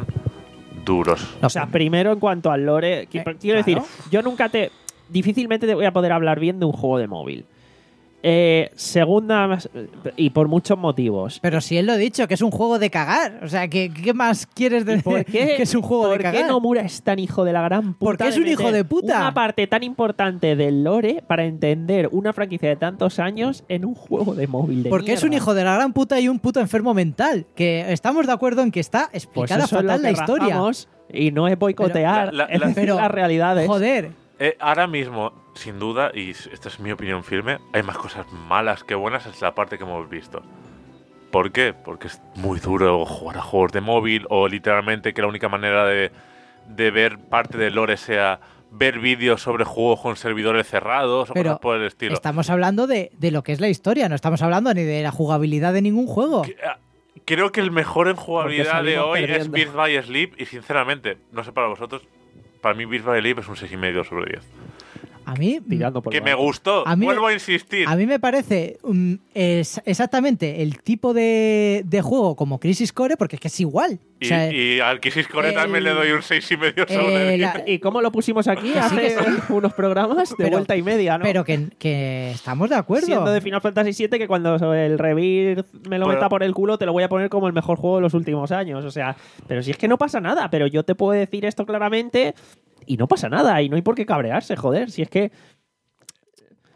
duros. O sea, primero en cuanto al lore, qui- Eh, quiero claro. decir, yo nunca te difícilmente te voy a poder hablar bien de un juego de móvil. Eh, segunda, y por muchos motivos. Pero si él lo ha dicho, que es un juego de cagar. O sea, ¿qué, qué más quieres ¿Y decir? por qué, que es un juego de ¿por cagar? qué Nomura es tan hijo de la gran puta? Porque es un hijo meter de puta. Una parte tan importante del lore para entender una franquicia de tantos años en un juego de móvil. De Porque es un mierda. hijo de la gran puta y un puto enfermo mental. Que estamos de acuerdo en que está Pues explicada eso es lo fatal la que historia. razamos, y no es boicotear, Pero- la- la- es la- decir pero, las realidades. Joder, Eh, ahora mismo, sin duda, y esta es mi opinión firme, hay más cosas malas que buenas en la parte que hemos visto. ¿Por qué? Porque es muy duro jugar a juegos de móvil o literalmente que la única manera de, de ver parte del lore sea ver vídeos sobre juegos con servidores cerrados o Pero cosas por el estilo. estamos hablando de, de lo que es la historia, no estamos hablando ni de la jugabilidad de ningún juego. Que- ah, Creo que el mejor en jugabilidad de salimos hoy es perdiendo. Birth by Sleep y sinceramente, no sé para vosotros, para mí Birth by Sleep es un seis coma cinco sobre diez. A mí, Tirando por Que lo me alto. gustó, A mí- vuelvo a insistir. a mí me parece mm, es exactamente el tipo de, de juego como Crisis Core, porque es que es igual. O Y, sea, y al Crisis Core el- también le doy un seis y medio sobre eh, diez. la- ¿Y cómo lo pusimos aquí Que sí, hace que sí. unos programas de Pero- vuelta y media, no? pero que, que estamos de acuerdo. Siendo de Final Fantasy siete, que cuando el Rebirth me lo Pero- meta por el culo, te lo voy a poner como el mejor juego de los últimos años. O sea, pero si es que no pasa nada, pero yo te puedo decir esto claramente y no pasa nada, y no hay por qué cabrearse, joder. Si es que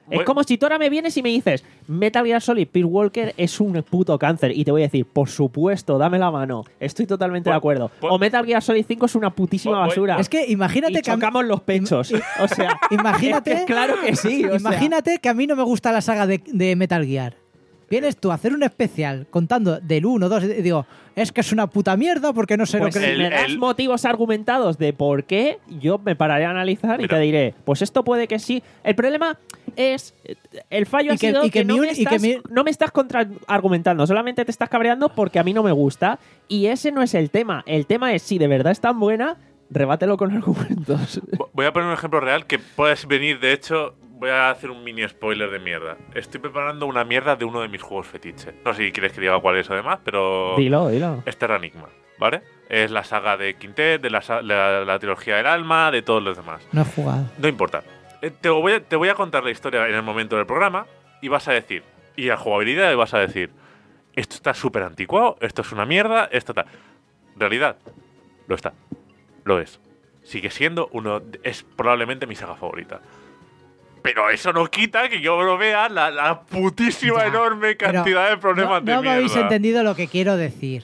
voy- Es como si tú ahora me vienes y me dices Metal Gear Solid Peace Walker es un puto cáncer y te voy a decir, por supuesto, dame la mano. Estoy totalmente Voy- de acuerdo. voy- O Metal Gear Solid cinco es una putísima Voy- voy- basura. Es que imagínate y que a mí- chocamos los pechos. O sea, Imagínate, es que claro que sí. o sea. imagínate que a mí no me gusta la saga de, de Metal Gear. Vienes tú a hacer un especial contando del uno, dos, y digo, es que es una puta mierda porque no sé Pues lo que... si el- me das el- motivos argumentados de por qué, yo me pararé a analizar y Mira. te diré, pues esto puede que sí. El problema es, el fallo Y ha que- sido y que, que no, mi me un- y estás, que mi- no me estás contraargumentando, solamente te estás cabreando porque a mí no me gusta. Y ese no es el tema. El tema es, si de verdad es tan buena, rebátelo con argumentos. Voy a poner un ejemplo real que puedes venir, de hecho, voy a hacer un mini spoiler de mierda. Estoy preparando una mierda de uno de mis juegos fetiche. No sé si quieres que diga cuál es además, pero... Dilo, dilo. Es Terra Enigma, ¿vale? Es la saga de Quintet, de la, sa- la- la trilogía del alma, de todos los demás. No he jugado. No importa. Eh, Te voy, a, te voy a contar la historia en el momento del programa y vas a decir, y a jugabilidad y vas a decir, esto está súper anticuado, esto es una mierda, esto está... Realidad, lo está. Lo es. Sigue siendo uno... Es probablemente mi saga favorita. Pero eso no quita que yo lo vea la, la putísima Ya, enorme pero cantidad de problemas no, de no me mierda. habéis entendido lo que quiero decir.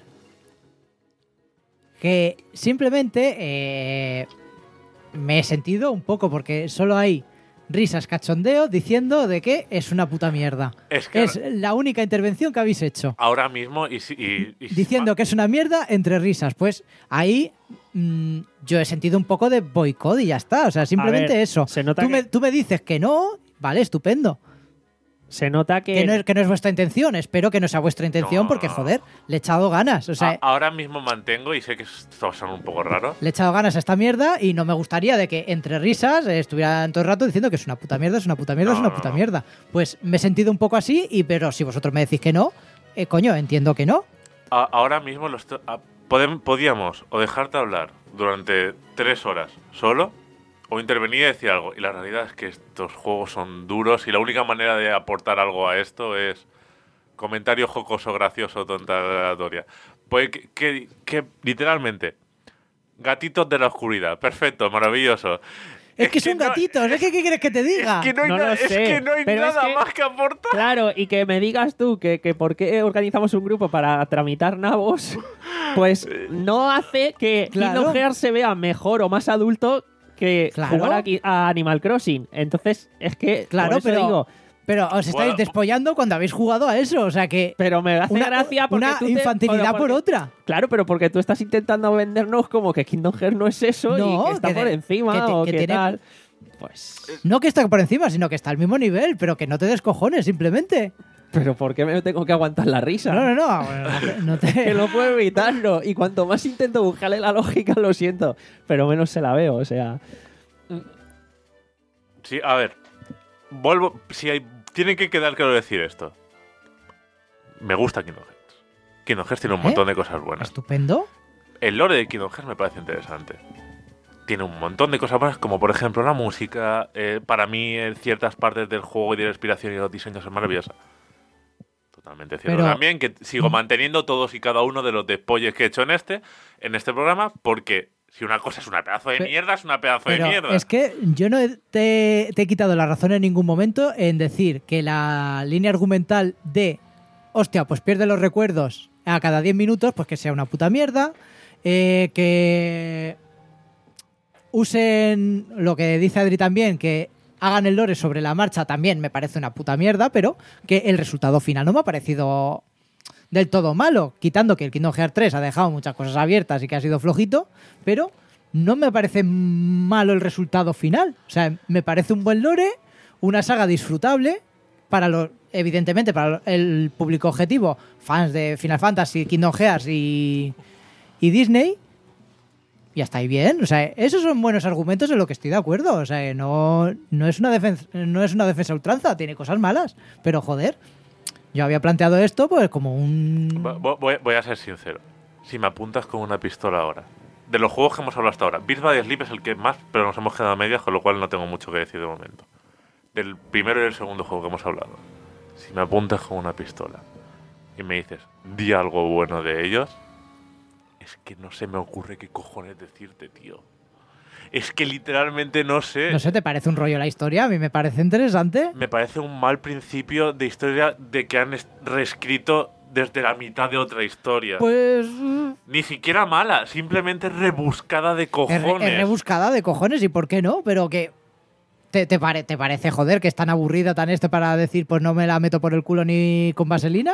Que simplemente eh, me he sentido un poco porque solo hay risas, cachondeo diciendo de que es una puta mierda. Es que Es la única intervención que habéis hecho. ahora mismo y, si- y- y- Diciendo que es una mierda entre risas. Pues ahí mm, yo he sentido un poco de boicot y ya está. O sea, simplemente ver, eso. se nota tú, que- me, tú me dices que no, vale, estupendo. Se nota que... Que no, es, que no es vuestra intención. Espero que no sea vuestra intención No. porque, joder, le he echado ganas. O sea, a- ahora mismo mantengo y sé que esto suena un poco raro. le he echado ganas a esta mierda y no me gustaría de que entre risas eh, estuvieran todo el rato diciendo que es una puta mierda, es una puta mierda, No, es una no, puta no. mierda. Pues me he sentido un poco así, y pero si vosotros me decís que no, eh, coño, entiendo que no. A- ahora mismo lo esto- a- podem- podíamos o dejarte hablar durante tres horas solo o intervenir y decir algo. Y la realidad es que estos juegos son duros y la única manera de aportar algo a esto es comentario jocoso, gracioso, tonta, aleatoria. Pues que, que- que, literalmente, gatitos de la oscuridad. Perfecto, maravilloso. Es, que son no- gatitos, es que ¿qué quieres que te diga? Es que no hay, No na- lo es sé, que no hay pero es nada que- más que aportar. Claro, y que me digas tú que, que por qué organizamos un grupo para tramitar nabos, pues no hace que Claro. Kingdom Hearts se vea mejor o más adulto que Claro. jugar aquí a Animal Crossing. Entonces, es que Claro, por eso pero, digo, pero os estáis Bueno. despollando cuando habéis jugado a eso. O sea que pero me hace una, gracia porque una tú te- infantilidad pero por porque- otra. Claro, pero porque tú estás intentando vendernos como que Kingdom Hearts no es eso No, y que está que por de- encima que te- o que que tiene- tal. Pues, No que está por encima, sino que está al mismo nivel, pero que no te descojones, simplemente. pero ¿por qué me tengo que aguantar la risa? No, no, no. bueno, no te- no te- Que no puedo evitarlo. Y cuanto más intento buscarle la lógica, lo siento. Pero menos se la veo, o sea. Sí, a ver. Vuelvo. Si hay. Tiene que quedar claro decir esto. Me gusta Kingdom Hearts. Kingdom Hearts tiene un ¿Eh? montón de cosas buenas. Estupendo. El lore de Kingdom Hearts me parece interesante. Tiene un montón de cosas buenas, como por ejemplo la música. eh, para mí, en ciertas partes del juego y de la inspiración y los diseños es maravillosa. Totalmente cierto. Pero- También que sigo manteniendo todos y cada uno de los despolles que he hecho en este, en este programa, porque si una cosa es una pedazo de Pe- mierda, es una pedazo de Pero mierda. es que yo no he- te, te he quitado la razón en ningún momento en decir que la línea argumental de, hostia, pues pierde los recuerdos a cada diez minutos, pues que sea una puta mierda, eh, que usen lo que dice Adri también, que hagan el lore sobre la marcha, también me parece una puta mierda, pero que el resultado final no me ha parecido del todo malo, quitando que el Kingdom Hearts tres ha dejado muchas cosas abiertas y que ha sido flojito, pero no me parece malo el resultado final. O sea, me parece un buen lore, una saga disfrutable para los, evidentemente, para el público objetivo, fans de Final Fantasy, Kingdom Hearts y, y Disney. Y hasta ahí bien. O sea, esos son buenos argumentos en lo que estoy de acuerdo. O sea, no, no, es una defensa, no es una defensa a ultranza, tiene cosas malas. Pero joder, yo había planteado esto pues como un... Vo- Voy, voy a ser sincero. Si me apuntas con una pistola ahora, de los juegos que hemos hablado hasta ahora, Birth by Sleep es el que más, pero nos hemos quedado a medias, con lo cual no tengo mucho que decir de momento. Del primero y el segundo juego que hemos hablado, si me apuntas con una pistola y me dices, di algo bueno de ellos, es que no se me ocurre qué cojones decirte, tío. Es que literalmente no sé. No sé, ¿te parece un rollo la historia? A mí me parece interesante. Me parece un mal principio de historia de que han est- reescrito desde la mitad de otra historia. Pues... Ni siquiera mala, simplemente rebuscada de Es, cojones. re- es rebuscada de cojones, ¿y por qué no? Pero que... ¿Te, te, pare- ¿Te parece, joder, que es tan aburrida, tan este para decir, pues no me la meto por el culo ni con vaselina?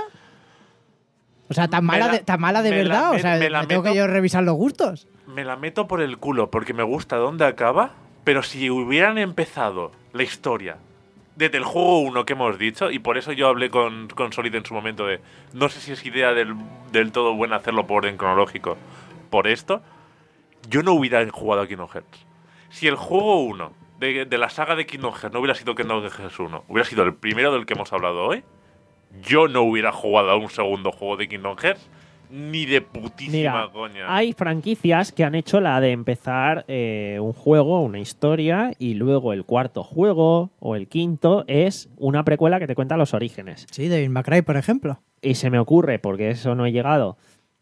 O sea, tan Me mala la- de, tan mala de me la verdad. me- o sea, me la me tengo meto- que yo revisar los gustos. Me la meto por el culo porque me gusta dónde acaba, pero si hubieran empezado la historia desde el juego uno que hemos dicho, y por eso yo hablé con, con Solid en su momento de no sé si es idea del, del todo buena hacerlo por orden cronológico por esto, yo no hubiera jugado a Kingdom Hearts. Si el juego uno de, de la saga de Kingdom Hearts no hubiera sido Kingdom Hearts uno, hubiera sido el primero del que hemos hablado hoy, yo no hubiera jugado a un segundo juego de Kingdom Hearts ni de putísima Mira, coña. hay franquicias que han hecho la de empezar eh, un juego, una historia, y luego el cuarto juego o el quinto es una precuela que te cuenta los orígenes. Sí, Devil May Cry, por ejemplo. Y se me ocurre, porque eso no he llegado,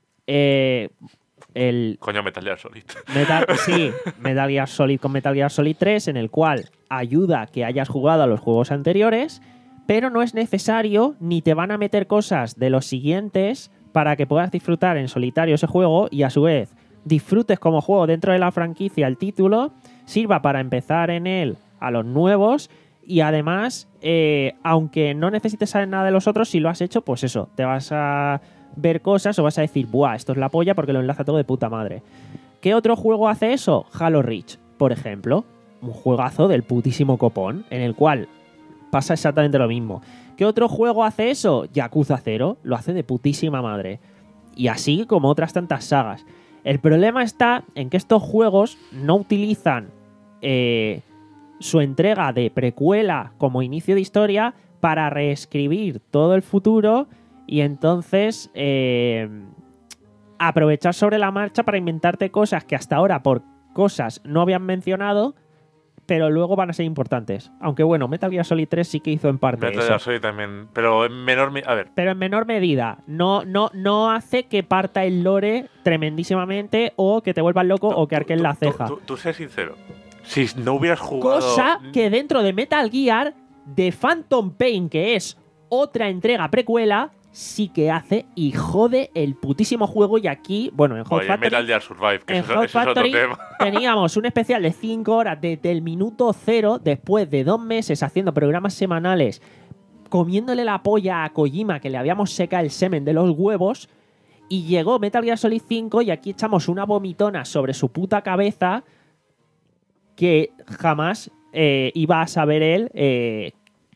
eh, el Coño, Metal Gear Solid. Metal, sí, Metal Gear Solid con Metal Gear Solid tres, en el cual ayuda que hayas jugado a los juegos anteriores, pero no es necesario ni te van a meter cosas de los siguientes para que puedas disfrutar en solitario ese juego y a su vez disfrutes como juego dentro de la franquicia el título, sirva para empezar en él a los nuevos y además, eh, aunque no necesites saber nada de los otros, si lo has hecho, pues eso, te vas a ver cosas o vas a decir, buah, esto es la polla porque lo enlaza todo de puta madre. ¿Qué otro juego hace eso? Halo Reach, por ejemplo. Un juegazo del putísimo copón, en el cual pasa exactamente lo mismo. ¿Qué otro juego hace eso? Yakuza cero, lo hace de putísima madre. Y así como otras tantas sagas. El problema está en que estos juegos no utilizan eh, su entrega de precuela como inicio de historia para reescribir todo el futuro y entonces eh, aprovechar sobre la marcha para inventarte cosas que hasta ahora por cosas no habían mencionado, pero luego van a ser importantes. Aunque bueno, Metal Gear Solid tres sí que hizo en parte Metal eso. Gear Solid también, pero en menor... me- A ver, Pero en menor medida. No, no, no hace que parta el lore tremendísimamente o que te vuelvas loco o que arquen tú- la tú- ceja. Tú, tú sé sincero. Si no hubieras jugado... Cosa que dentro de Metal Gear, de Phantom Pain, que es otra entrega precuela, sí que hace y jode el putísimo juego. Y aquí, bueno, en Hot Oye, Factory, Metal Gear Survive, que en eso, Hot eso es otro Factory tema. teníamos un especial de cinco horas desde el minuto cero, después de dos meses haciendo programas semanales, comiéndole la polla a Kojima, que le habíamos secado el semen de los huevos, y llegó Metal Gear Solid cinco y aquí echamos una vomitona sobre su puta cabeza que jamás eh, iba a saber él, eh,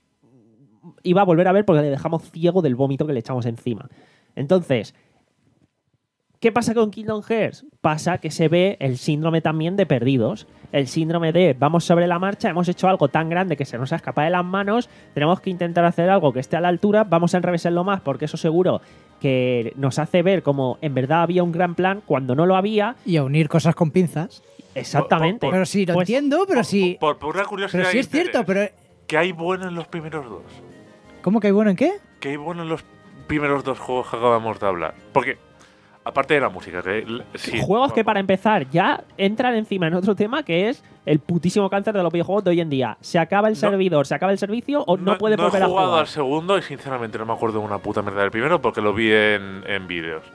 iba a volver a ver porque le dejamos ciego del vómito que le echamos encima. Entonces, ¿qué pasa con Kingdom Hearts? Pasa que se ve el síndrome también de perdidos. El síndrome de vamos sobre la marcha, hemos hecho algo tan grande que se nos ha escapado de las manos, tenemos que intentar hacer algo que esté a la altura, vamos a enrevesarlo más porque eso seguro que nos hace ver como en verdad había un gran plan cuando no lo había. Y a unir cosas con pinzas. Exactamente. Pero sí, lo Pues, entiendo, pero sí... Por pura curiosidad. Pero sí e es cierto, interés, pero... Que hay bueno en los primeros dos. ¿Cómo que hay bueno en qué? Que hay bueno en los primeros dos juegos que acabamos de hablar. Porque, aparte de la música, que l- sí, juegos que no, para empezar ya entran encima en otro tema que es el putísimo cáncer de los videojuegos de hoy en día. Se acaba el No. servidor, se acaba el servicio o no, puedes no volver he a jugado jugar. al segundo y sinceramente no me acuerdo de una puta mierda del primero porque lo vi en, en vídeos.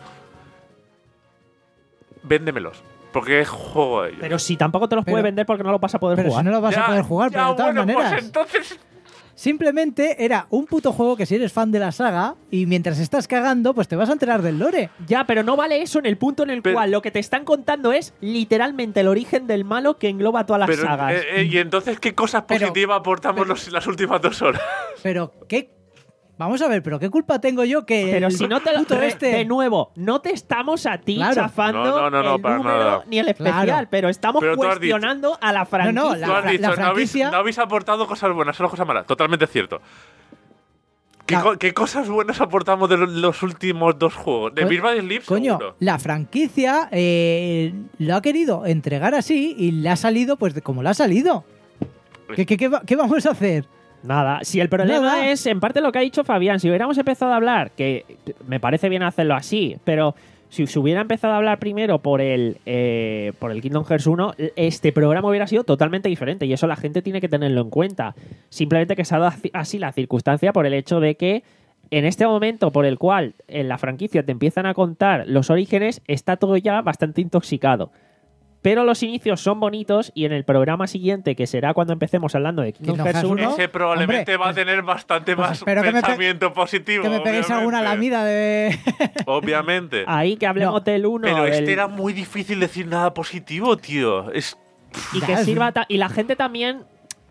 Véndemelos. Porque es juego de ellos. Pero si tampoco te los Pero- puede vender porque no lo vas a poder Pero jugar. si no lo vas Ya, a poder jugar, ya, pero de todas bueno, maneras. Pues entonces. Simplemente era un puto juego que si eres fan de la saga y mientras estás cagando, pues te vas a enterar del lore. Ya, pero no vale eso en el punto en el Pero- cual lo que te están contando es literalmente el origen del malo que engloba todas las Pero, sagas. eh, eh, y entonces, ¿qué cosas Pero- positivas aportamos los- las últimas dos horas? Pero, ¿qué? Vamos a ver, pero ¿qué culpa tengo yo que Pero el si no te lo. puto re- este... De nuevo, no te estamos a ti Claro. chafando No, no, no, no, el para número nada. ni el especial, Claro. pero estamos Pero tú has dicho- cuestionando a la franquicia. No, no, la- Tú has fra- dicho, no, habéis, franquicia- no habéis aportado cosas buenas, solo cosas malas. Totalmente cierto. ¿Qué, La- co- qué cosas buenas aportamos de lo- los últimos dos juegos? De Co- Beat by Sleep, Coño, seguro. la franquicia eh, lo ha querido entregar así y le ha salido pues de como le ha salido. ¿Qué, qué, qué va- qué vamos a hacer? Nada, si el problema Nada. es en parte lo que ha dicho Fabián, si hubiéramos empezado a hablar, que me parece bien hacerlo así, pero si se hubiera empezado a hablar primero por el, eh, por el Kingdom Hearts uno, este programa hubiera sido totalmente diferente y eso la gente tiene que tenerlo en cuenta. Simplemente que se ha dado así la circunstancia por el hecho de que en este momento por el cual en la franquicia te empiezan a contar los orígenes, está todo ya bastante intoxicado. Pero los inicios son bonitos y en el programa siguiente, que será cuando empecemos hablando de Kingdom Kingdom Hearts Hearts uno, uno, Ese probablemente hombre, va a pues- tener bastante pues más espero que me pe- pensamiento positivo. Que me peguéis alguna obviamente. lamida de... Obviamente. ahí que hablemos No, del uno, Pero del- este era muy difícil decir nada positivo, tío. Es y que Ya, sirva ta- y la gente también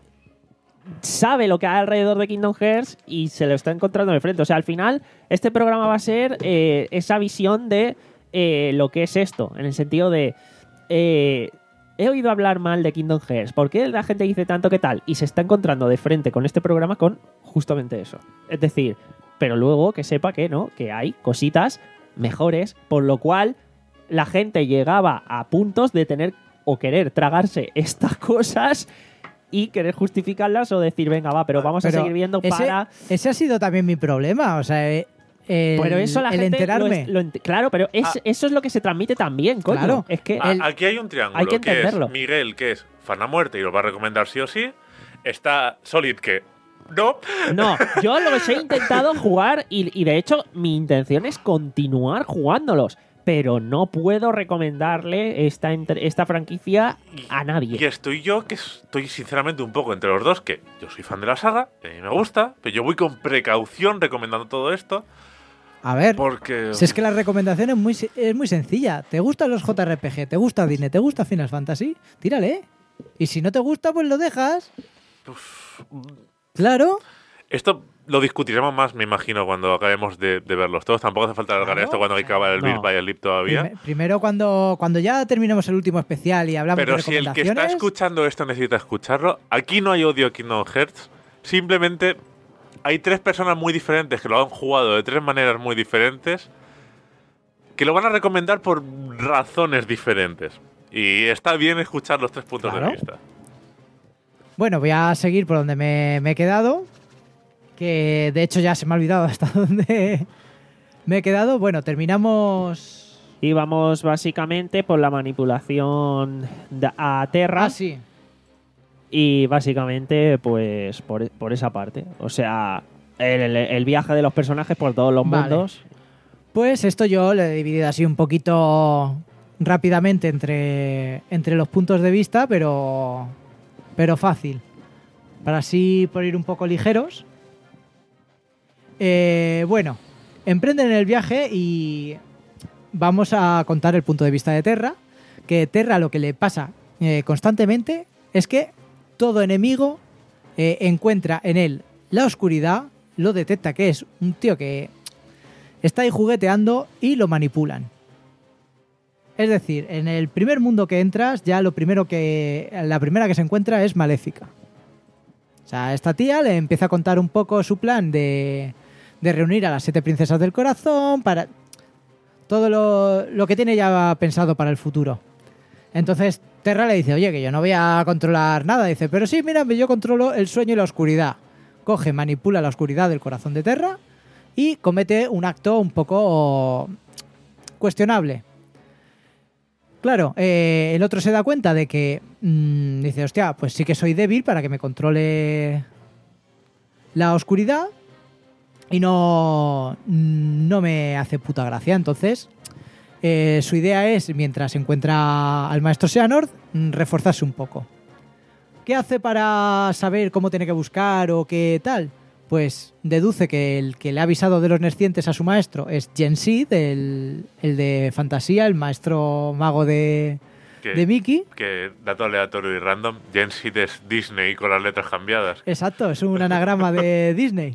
sabe lo que hay alrededor de Kingdom Hearts y se lo está encontrando de frente. O sea, al final, este programa va a ser eh, esa visión de eh, lo que es esto, en el sentido de eh, he oído hablar mal de Kingdom Hearts, ¿por qué la gente dice tanto que tal? Y se está encontrando de frente con este programa con justamente eso. Es decir, pero luego que sepa que no, que hay cositas mejores, por lo cual la gente llegaba a puntos de tener o querer tragarse estas cosas y querer justificarlas o decir, venga, va, pero vamos a Pero seguir viendo ese, para... ese ha sido también mi problema, o sea, eh, el, Pero eso la el gente lo enterarme. es- lo ent- claro, pero es- Ah. eso es lo que se transmite también, coño. Claro. Es que A- el- Aquí hay un triángulo hay que que es entenderlo. Miguel, que es fan a muerte y lo va a recomendar sí o sí. Está Solid, que no. no, yo los he intentado jugar y, y de hecho mi intención es continuar jugándolos, pero no puedo recomendarle esta, entre- esta franquicia a Y nadie. estoy yo, que estoy sinceramente un poco entre los dos, que yo soy fan de la saga, que a mí me gusta, pero yo voy con precaución recomendando todo esto, A ver, porque... si es que la recomendación es muy, se- es muy sencilla. ¿Te gustan los J R P G? ¿Te gusta Disney? ¿Te gusta Final Fantasy? Tírale. Y si no te gusta, pues lo dejas. Claro. Esto lo discutiremos más, me imagino, cuando acabemos de, de verlos todos. Tampoco hace falta alargar Claro, esto cuando hay que acabar el no. Bill by el Lip todavía. Prime- primero, cuando, cuando ya terminemos el último especial y hablamos Pero de si el que recomendaciones... está escuchando esto necesita escucharlo, aquí no hay odio a Kingdom Hearts. Simplemente hay tres personas muy diferentes que lo han jugado de tres maneras muy diferentes que lo van a recomendar por razones diferentes. Y está bien escuchar los tres puntos Claro. de vista. Bueno, voy a seguir por donde me, me he quedado. Que de hecho ya se me ha olvidado hasta dónde me he quedado. Bueno, terminamos... Y vamos básicamente por la manipulación de- a Terra. Ah, sí. Y básicamente, pues, por, por esa parte. O sea, el, el- el viaje de los personajes por todos los Vale. mundos. Pues esto yo lo he dividido así un poquito rápidamente entre, entre los puntos de vista, pero, pero fácil. Para así por ir un poco ligeros. Eh, bueno, emprenden el viaje y vamos a contar el punto de vista de Terra. Que Terra lo que le pasa eh, constantemente es que todo enemigo eh, encuentra en él la oscuridad, lo detecta que es un tío que está ahí jugueteando y lo manipulan. Es decir, en el primer mundo que entras, ya lo primero que. La primera que se encuentra es Maléfica. O sea, esta tía le empieza a contar un poco su plan de, de reunir a las siete princesas del corazón para. Todo lo, lo que tiene ya pensado para el futuro. Entonces Terra le dice, oye, que yo no voy a controlar nada. Dice, pero sí, mira, yo controlo el sueño y la oscuridad. Coge, manipula la oscuridad del corazón de Terra y comete un acto un poco cuestionable. Claro, eh, el otro se da cuenta de que mmm, dice, hostia, pues sí que soy débil para que me controle la oscuridad y no, no me hace puta gracia. Entonces, eh, su idea es, mientras encuentra al maestro Xehanort, mm, reforzarse un poco. ¿Qué hace para saber cómo tiene que buscar o qué tal? Pues deduce que el que le ha avisado de los nacientes a su maestro es Gensid, el, el de fantasía, el maestro mago de, Que, de Mickey. que dato aleatorio y random, Gensid es Disney con las letras cambiadas. Exacto, es un anagrama de Disney.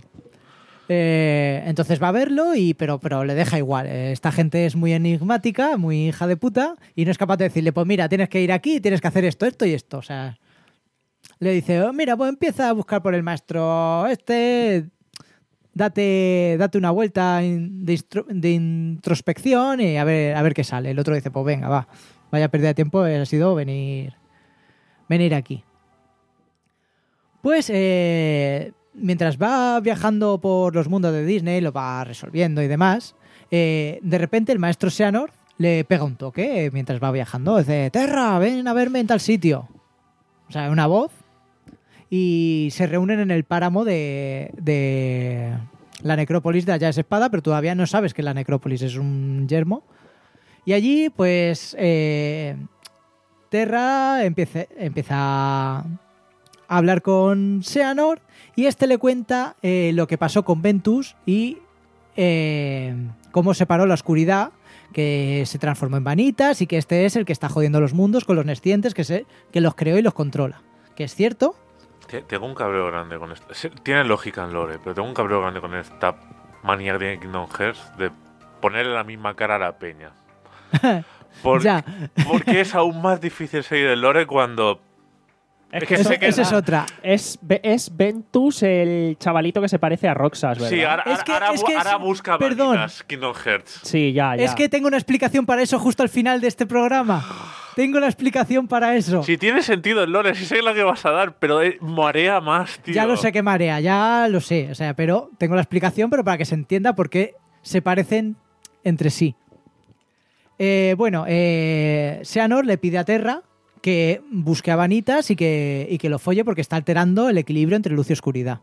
Eh, entonces va a verlo, y, pero, pero le deja igual. Esta gente es muy enigmática, muy hija de puta, y no es capaz de decirle, pues mira, tienes que ir aquí, tienes que hacer esto, esto y esto. O sea, le dice, oh, mira, pues empieza a buscar por el maestro este, date, date una vuelta in- de, instro- de introspección y a ver, a ver qué sale. El otro dice, pues venga, va, vaya pérdida de tiempo, ha sido venir, venir aquí. Pues eh, mientras va viajando por los mundos de Disney, lo va resolviendo y demás, eh, de repente el maestro Xehanort le pega un toque eh, mientras va viajando. Dice, Terra, ven a verme en tal sitio. O sea, una voz. Y se reúnen en el páramo de, de la necrópolis de Allá es Espada, pero todavía no sabes que la necrópolis es un yermo. Y allí, pues, eh, Terra empieza, empieza a hablar con Xehanort y este le cuenta eh, lo que pasó con Ventus y eh, cómo separó la oscuridad, que se transformó en vanitas y que este es el que está jodiendo los mundos con los nescientes, que, se, que los creó y los controla. ¿Que es cierto? Tengo un cabreo grande con esto. Tiene lógica en lore, pero tengo un cabreo grande con esta manía de Kingdom Hearts de ponerle la misma cara a la peña. Por, ya. Porque es aún más difícil seguir el lore cuando... Es Es que que Esa sé que esa es otra. Es, es Ventus, el chavalito que se parece a Roxas, ¿verdad? Sí, ahora, Es que- ahora, es que ahora es- busca perdón. vanitas Kingdom Hearts. Sí, ya, ya. Es que tengo una explicación para eso justo al final de este programa. Tengo una explicación para eso. Si tiene sentido el lore, si sé la que vas a dar, pero eh, marea más, tío. Ya lo sé que marea, ya lo sé. O sea, pero tengo la explicación, pero para que se entienda por qué se parecen entre sí. Eh, bueno, eh, Xehanort le pide a Terra que busque a Vanitas y que, y que lo folle porque está alterando el equilibrio entre luz y oscuridad.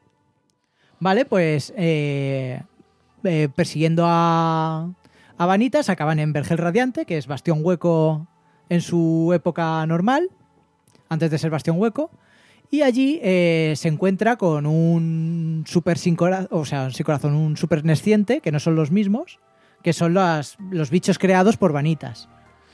Vale, pues eh, eh, persiguiendo a, a Vanitas acaban en Vergel Radiante, que es Bastión Hueco en su época normal, antes de ser Bastión Hueco. Y allí eh, se encuentra con un super sin corazón, o sea, sin corazón, un super nesciente, que no son los mismos, que son las, los bichos creados por Vanitas.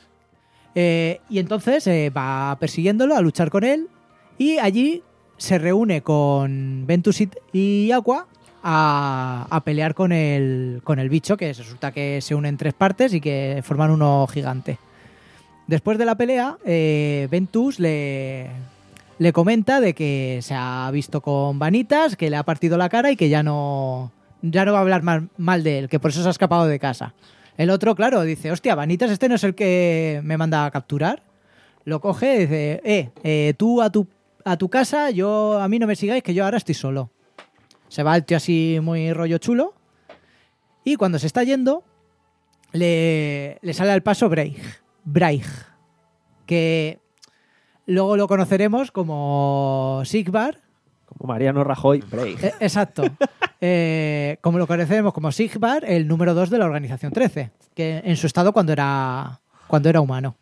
Eh, y entonces eh, va persiguiéndolo, a luchar con él, y allí se reúne con Ventus y, y Aqua a, a pelear con el, con el bicho, que resulta que se une en tres partes y que forman uno gigante. Después de la pelea, eh, Ventus le... le comenta de que se ha visto con Vanitas, que le ha partido la cara y que ya no, ya no va a hablar mal, mal de él, que por eso se ha escapado de casa. El otro, claro, dice, hostia, Vanitas, este no es el que me manda a capturar. Lo coge y dice, eh, eh tú a tu, a tu casa, yo a mí no me sigáis, que yo ahora estoy solo. Se va el tío así muy rollo chulo. Y cuando se está yendo, le, le sale al paso Braig. Braig. Que... luego lo conoceremos como Sigvar. Como Mariano Rajoy, Break. Eh, exacto. Eh, como lo conocemos como Sigvar, el número dos de la Organización trece, que en su estado cuando era, cuando era humano.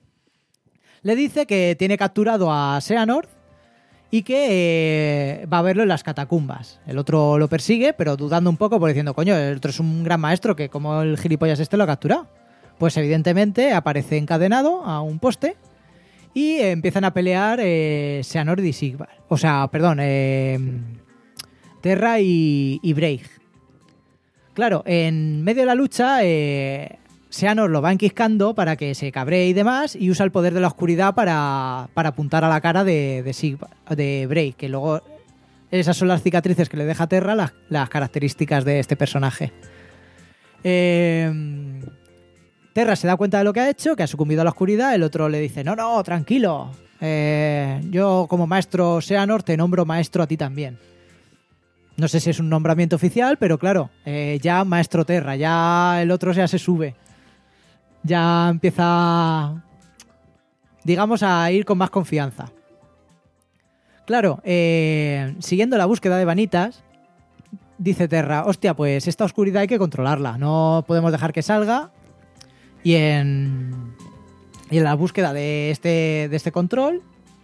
Le dice que tiene capturado a Xehanort y que eh, va a verlo en las catacumbas. El otro lo persigue, pero dudando un poco, por diciendo, coño, el otro es un gran maestro, que como el gilipollas este lo ha capturado. Pues evidentemente aparece encadenado a un poste y eh, empiezan a pelear eh, Xehanort y Sigvar. O sea, perdón, eh, Terra y, y Braig. Claro, en medio de la lucha, eh, Xehanort lo va enquiscando para que se cabree y demás, y usa el poder de la oscuridad para, para apuntar a la cara de, de, Sigvar, de Braig, que luego esas son las cicatrices que le deja a Terra, las, las características de este personaje. Eh... Terra se da cuenta de lo que ha hecho, que ha sucumbido a la oscuridad. El otro le dice, no, no, tranquilo. Eh, yo como maestro Xehanort te nombro maestro a ti también. No sé si es un nombramiento oficial, pero claro, eh, ya maestro Terra, ya el otro ya se sube. Ya empieza, digamos, a ir con más confianza. Claro, eh, siguiendo la búsqueda de Vanitas, dice Terra, hostia, pues esta oscuridad hay que controlarla. No podemos dejar que salga. Y en, y en la búsqueda de este, de este control,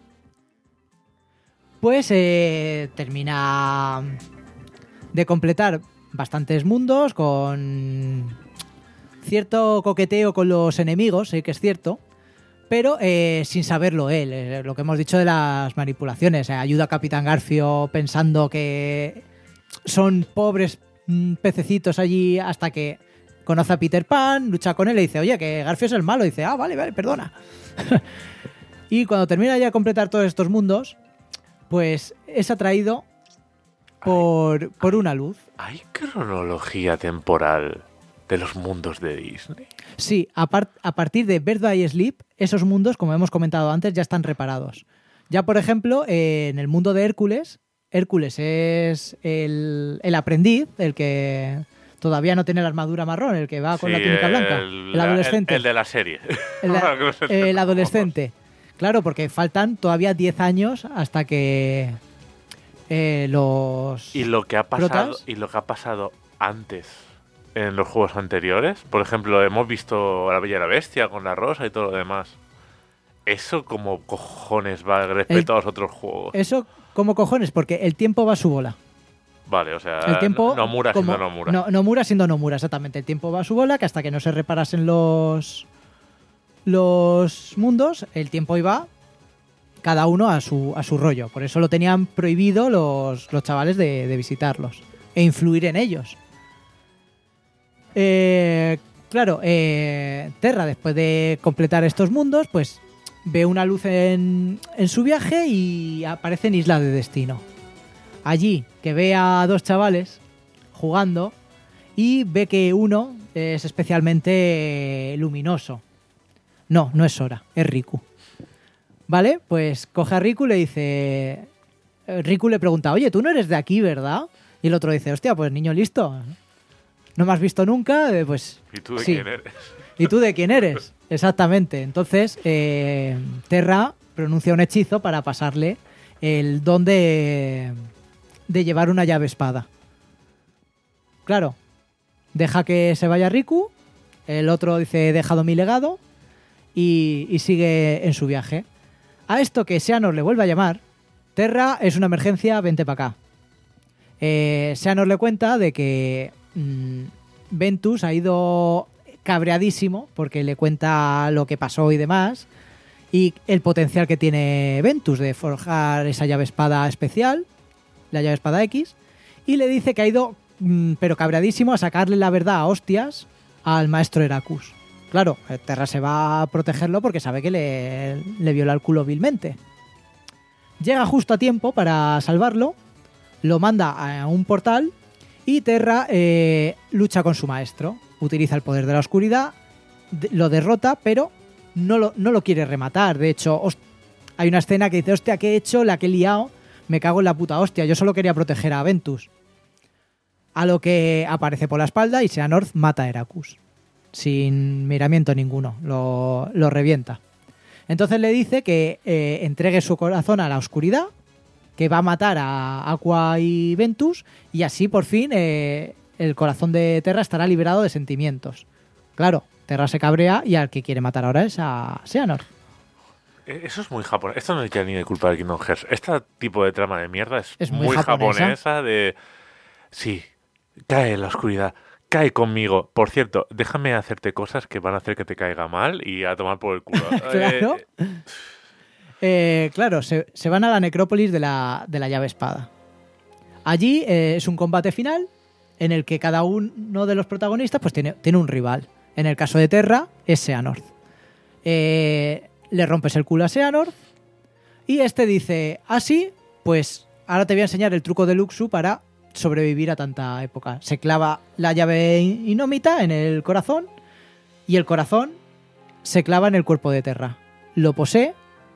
pues eh, termina de completar bastantes mundos con cierto coqueteo con los enemigos, sí que es cierto, pero eh, sin saberlo él. Eh, lo que hemos dicho de las manipulaciones. Eh, ayuda a Capitán Garfio pensando que son pobres mm, pececitos allí hasta que... conoce a Peter Pan, lucha con él y dice, oye, que Garfio es el malo. Y dice, ah, vale, vale, perdona. Y cuando termina ya de completar todos estos mundos, pues es atraído por, por una luz. ¿Hay cronología temporal de los mundos de Disney? Sí, a, par- a partir de Birth by Sleep, esos mundos, como hemos comentado antes, ya están reparados. Ya, por ejemplo, eh, en el mundo de Hércules, Hércules es el, el aprendiz, el que todavía no tiene la armadura marrón, el que va con Sí, la túnica blanca. El, El adolescente. El, el de la serie. El, Para que no se el entienda. adolescente. Claro, porque faltan todavía diez años hasta que eh, los... Y lo que ha pasado ¿Protas? y lo que ha pasado antes en los juegos anteriores, por ejemplo, hemos visto La Bella y la Bestia con la Rosa y todo lo demás. Eso como cojones va respecto El- a los otros juegos. Eso como cojones, porque el tiempo va a su bola. Vale, o sea, El tiempo... no Nomura como- siendo Nomura. No, Nomura siendo Nomura, exactamente. El tiempo va a su bola, que hasta que no se reparasen los... los mundos, el tiempo iba cada uno a su, a su rollo. Por eso lo tenían prohibido los, los chavales de, de visitarlos e influir en ellos. Eh, claro, eh, Terra, después de completar estos mundos, pues ve una luz en, en su viaje y aparece en Isla de Destino. Allí, que ve a dos chavales jugando y ve que uno es especialmente luminoso. No, no es Sora, es Riku. Vale, pues coge a Riku y le dice... Riku le pregunta, oye, tú no eres de aquí, ¿verdad? Y el otro dice, hostia, pues niño listo. ¿No me has visto nunca? Eh, Pues ¿Y tú de sí. quién eres? ¿Y tú de quién eres? Exactamente. Entonces, eh, Terra pronuncia un hechizo para pasarle el don de, de llevar una llave espada. Claro, deja que se vaya Riku, el otro dice, he dejado mi legado, y, y sigue en su viaje. A esto que Xehanort le vuelve a llamar, Terra, es una emergencia, vente para acá. Eh, Xehanort le cuenta de que mmm, Ventus ha ido cabreadísimo porque le cuenta lo que pasó y demás, y el potencial que tiene Ventus de forjar esa llave espada especial, la llave espada X, y le dice que ha ido, mmm, pero cabreadísimo, a sacarle la verdad a hostias al maestro Heracus. Claro, Terra se va a protegerlo porque sabe que le, le viola el culo vilmente. Llega justo a tiempo para salvarlo, lo manda a un portal y Terra eh, lucha con su maestro. Utiliza el poder de la oscuridad, de- lo derrota, pero no lo, no lo quiere rematar. De hecho, host- hay una escena que dice, hostia, ¿qué he hecho? La que he liado, me cago en la puta hostia. Yo solo quería proteger a Ventus. A lo que aparece por la espalda y Xehanort mata a Heracus. Sin miramiento ninguno, lo, lo revienta. Entonces le dice que eh, entregue su corazón a la oscuridad, que va a matar a Aqua y Ventus, y así por fin eh, el corazón de Terra estará liberado de sentimientos. Claro, Terra se cabrea y al que quiere matar ahora es a Xehanort. Eh, Eso es muy japonés. Esto no es ya ni de culpa de Kingdom Hearts. Este tipo de trama de mierda es, Es muy muy japonesa. japonesa de... Sí, cae en la oscuridad. Cae conmigo. Por cierto, déjame hacerte cosas que van a hacer que te caiga mal y a tomar por el culo. Claro. Eh, Eh, claro, se, se van a la necrópolis de la, de la llave espada. Allí eh, es un combate final en el que cada uno de los protagonistas pues tiene, tiene un rival. En el caso de Terra es Xehanort. Eh, le rompes el culo a Xehanort y este dice, ah sí, pues ahora te voy a enseñar el truco de Luxu para sobrevivir a tanta época. Se clava la llave in- inómita en el corazón y el corazón se clava en el cuerpo de Terra. Lo posee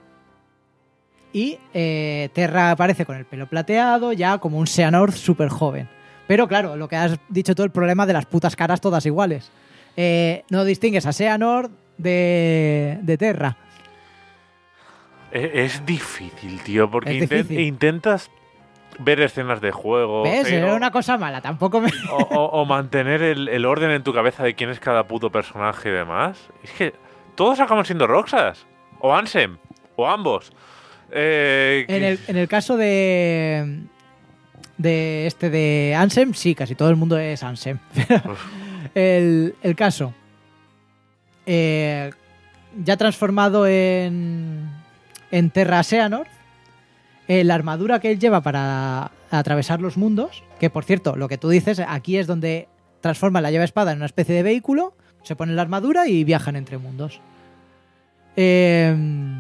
y eh, Terra aparece con el pelo plateado, ya como un Xehanort súper joven. Pero claro, lo que has dicho tú, el problema de las putas caras todas iguales. Eh, no distingues a Xehanort de, de Terra. Es, es difícil, tío, porque Es inten- difícil. intentas ver escenas de juego ¿Ves? eh, Era o, una cosa mala, tampoco me... o- o- o mantener el, el orden en tu cabeza de quién es cada puto personaje y demás. Es que todos acaban siendo Roxas, o Ansem, o ambos. Eh, En el, en el caso de... De este de Ansem, sí, casi todo el mundo es Ansem. el, el caso. Eh, ya transformado en, en Terra Xehanort, eh, la armadura que él lleva para atravesar los mundos, que por cierto, lo que tú dices, aquí es donde transforma la llave espada en una especie de vehículo, se pone la armadura y viajan entre mundos. Eh,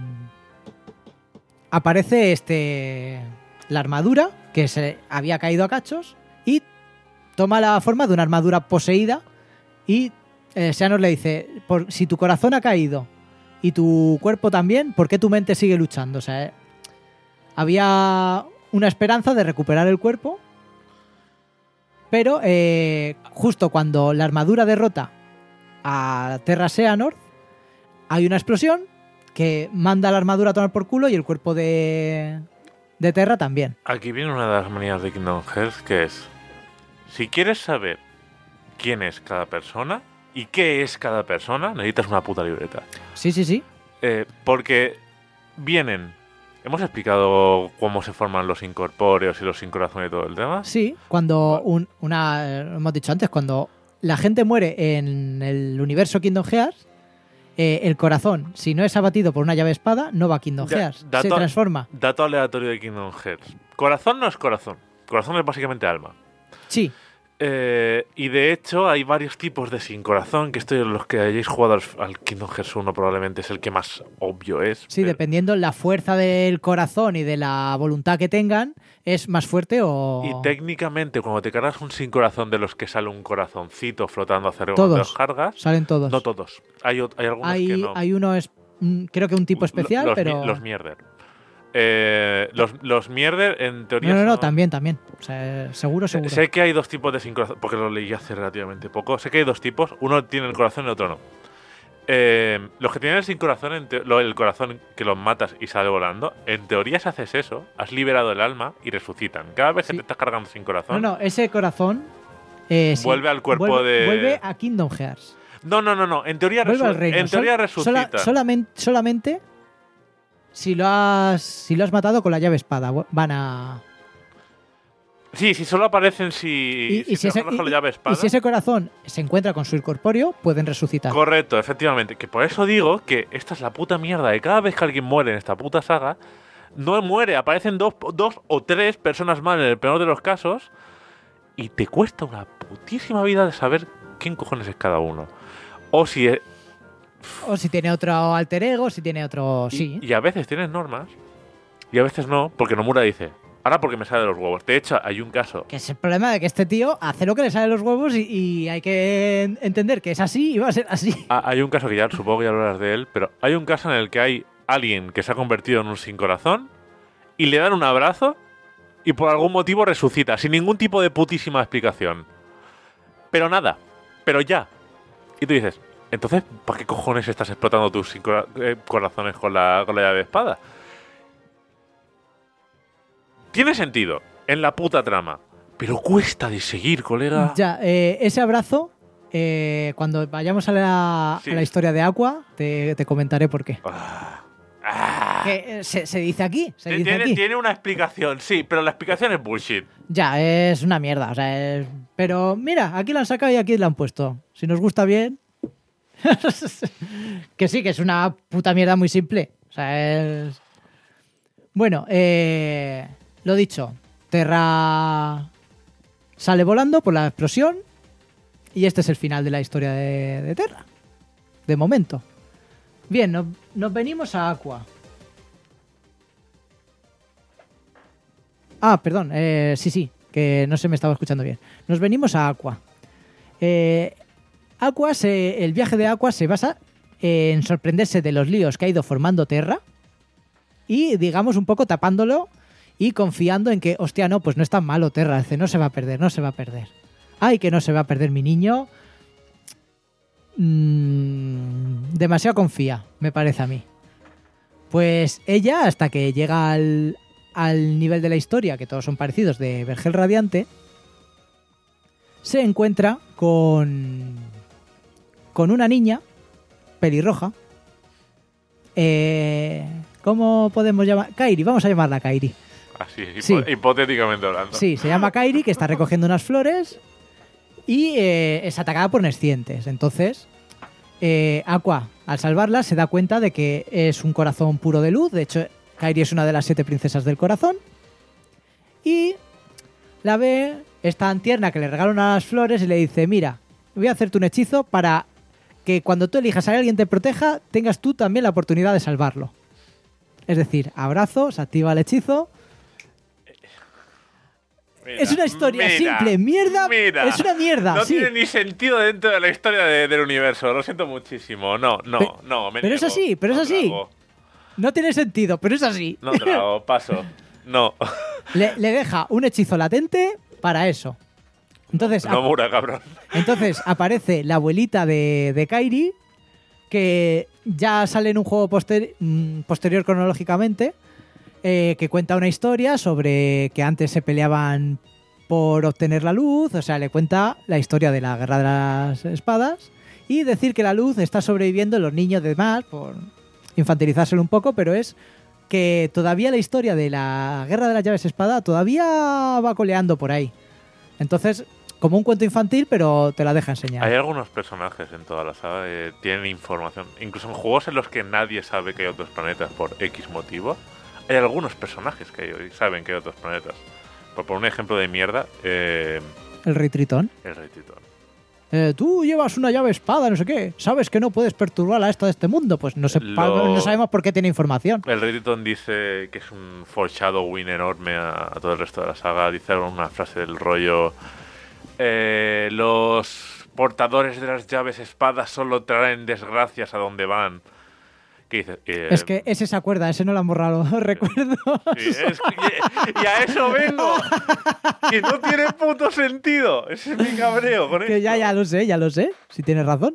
aparece este la armadura, que se había caído a cachos, y toma la forma de una armadura poseída y eh, Xehanort le dice, por, si tu corazón ha caído y tu cuerpo también, ¿por qué tu mente sigue luchando? O sea, eh, había una esperanza de recuperar el cuerpo Pero eh, justo cuando la armadura derrota a Terra Xehanort, hay una explosión que manda la armadura a tomar por culo y el cuerpo de, de Terra también. Aquí viene una de las manías de Kingdom Hearts, que es, si quieres saber quién es cada persona y qué es cada persona, necesitas una puta libreta. Sí, sí, sí. Eh, porque vienen... Hemos explicado cómo se forman los incorpóreos y los sin corazón y todo el tema. Sí, cuando un, una, hemos dicho antes, cuando la gente muere en el universo Kingdom Hearts, eh, el corazón, si no es abatido por una llave espada, no va a Kingdom Ya, Hearts, dato- se transforma. Dato aleatorio de Kingdom Hearts. Corazón no es corazón. Corazón es básicamente alma. Sí, Eh, y de hecho hay varios tipos de sin corazón, que esto los que hayáis jugado al, al Kingdom Hearts uno probablemente es el que más obvio es. sí, pero- dependiendo la fuerza del corazón y de la voluntad que tengan, es más fuerte o... Y técnicamente cuando te cargas un sin corazón de los que sale un corazoncito flotando hacia arriba Todos. cuando los cargas, Salen todos. no todos. Hay, ot- hay algunos hay, que no. hay uno, es, mm, creo que un tipo especial, los, pero... mi- Los mierder. Eh, los, los mierder en teoría no, no, no, son- también, también. O sea, seguro, Sé, seguro. sé que hay dos tipos de sin corazón, porque lo leí hace relativamente poco. Sé que hay dos tipos, uno tiene el corazón y el otro no. Eh, los que tienen el sin corazón, en te- lo- el corazón que los matas y sale volando, en teoría si haces eso, has liberado el alma y resucitan. Cada vez que Sí. te estás cargando sin corazón, No, no, ese corazón... eh, sí, Vuelve al cuerpo vuelve- de- Vuelve a Kingdom Hearts. no, no, no, no, en teoría, Vuelve resu- al reino. en teoría Sol- resucita. sola- solamente, solamente si lo has si lo has matado con la llave espada vu- van a Sí, si solo aparecen si, si, y, si te ese, cargas con la y- llave y espada. si ese corazón se encuentra con su incorpóreo, pueden resucitar. Correcto, efectivamente. Que por eso digo que esta es la puta mierda de cada vez que alguien muere en esta puta saga, no muere, aparecen dos, dos o tres personas más en el peor de los casos y te cuesta una putísima vida de saber quién cojones es cada uno. O si... e- O si tiene otro alter ego, si tiene otro... y, Sí. y a veces tienes normas y a veces no, porque Nomura dice, ahora porque me sale de los huevos. De hecho, hay un caso... Que es el problema de que este tío hace lo que le sale de los huevos y, y hay que en- entender que es así y va a ser así. Ah, hay un caso que ya supongo que ya hablarás de él, pero hay un caso en el que hay alguien que se ha convertido en un sin corazón y le dan un abrazo y por algún motivo resucita, sin ningún tipo de putísima explicación. Pero nada, pero ya. Y tú dices, entonces, ¿para qué cojones estás explotando tus sin cora- eh, corazones con la, con la llave de espada? Tiene sentido en la puta trama, pero cuesta de seguir, colega. Ya, eh, ese abrazo, eh, cuando vayamos a la, Sí. a la historia de Aqua, te, te comentaré por qué. Ah. Ah. Que, eh, se, se dice aquí, se dice Tiene, aquí. tiene una explicación, sí, pero la explicación es bullshit. Ya, es una mierda. O sea, es- pero mira, aquí la han sacado y aquí la han puesto. Si nos gusta bien. Que sí, que es una puta mierda muy simple. O sea, es. Bueno, eh, lo dicho. Terra sale volando por la explosión. Y este es el final de la historia de, de Terra. De momento. Bien, nos, nos venimos a Aqua. Ah, perdón, eh, sí, sí, que no se me estaba escuchando bien. Nos venimos a Aqua. Eh, Aqua se, el viaje de Aqua se basa en sorprenderse de los líos que ha ido formando Terra y, digamos, un poco tapándolo y confiando en que, hostia, no, pues no es tan malo Terra, dice, no se va a perder, no se va a perder. Ay, que no se va a perder mi niño. Mm, demasiado confía, me parece a mí. Pues ella, hasta que llega al, al nivel de la historia, que todos son parecidos, de Vergel Radiante, se encuentra con, con una niña pelirroja. Eh, ¿Cómo podemos llamar? Kairi, vamos a llamarla Kairi. Así, hipo- Sí. hipotéticamente hablando. Sí, se llama Kairi, que está recogiendo unas flores y eh, es atacada por nescientes. Entonces, eh, Aqua, al salvarla, se da cuenta de que es un corazón puro de luz. De hecho, Kairi es una de las siete princesas del corazón. Y la ve, es tan tierna que le regala unas flores y le dice, mira, voy a hacerte un hechizo para que cuando tú elijas a alguien te proteja, tengas tú también la oportunidad de salvarlo. Es decir, abrazo, se activa el hechizo. Mira, Es una historia mira, simple, mierda. mira. Es una mierda, No sí. tiene ni sentido dentro de la historia de- del universo. Lo siento muchísimo. No, no, Pe- no. Me pero es niego. así, pero es No así. trago. No tiene sentido, pero es así. No trago, paso. No. Le, le deja un hechizo latente para eso. Entonces, No mura, cabrón. entonces aparece la abuelita de, de Kairi, que ya sale en un juego poster- posterior cronológicamente, eh, que cuenta una historia sobre que antes se peleaban por obtener la luz, o sea, le cuenta la historia de la Guerra de las Espadas y decir que la luz está sobreviviendo en los niños de más, por infantilizárselo un poco, pero es que todavía la historia de la Guerra de las Llaves Espada todavía va coleando por ahí. Entonces, como un cuento infantil, pero te la deja enseñar. Hay algunos personajes en toda la saga que tienen información. Incluso en juegos en los que nadie sabe que hay otros planetas por X motivo, hay algunos personajes que hay- saben que hay otros planetas. Por, por un ejemplo de mierda, eh, El Rey Tritón. el Rey Tritón. Eh, tú llevas una llave espada, no sé qué. ¿Sabes que no puedes perturbar a esto de este mundo? Pues no, sé, Lo- no sabemos por qué tiene información. El Rey Tritón dice que es un foreshadowing enorme a, a todo el resto de la saga. Dice una frase del rollo: eh, los portadores de las llaves espadas solo traen desgracias a donde van. ¿Qué dice? Eh, Es que ese se acuerda, ese no lo han borrado, recuerdo. sí, es que- y, y a eso vengo. Que no tiene puto sentido. Ese es mi cabreo con Que ya, esto. ya lo sé, ya lo sé, si tienes razón.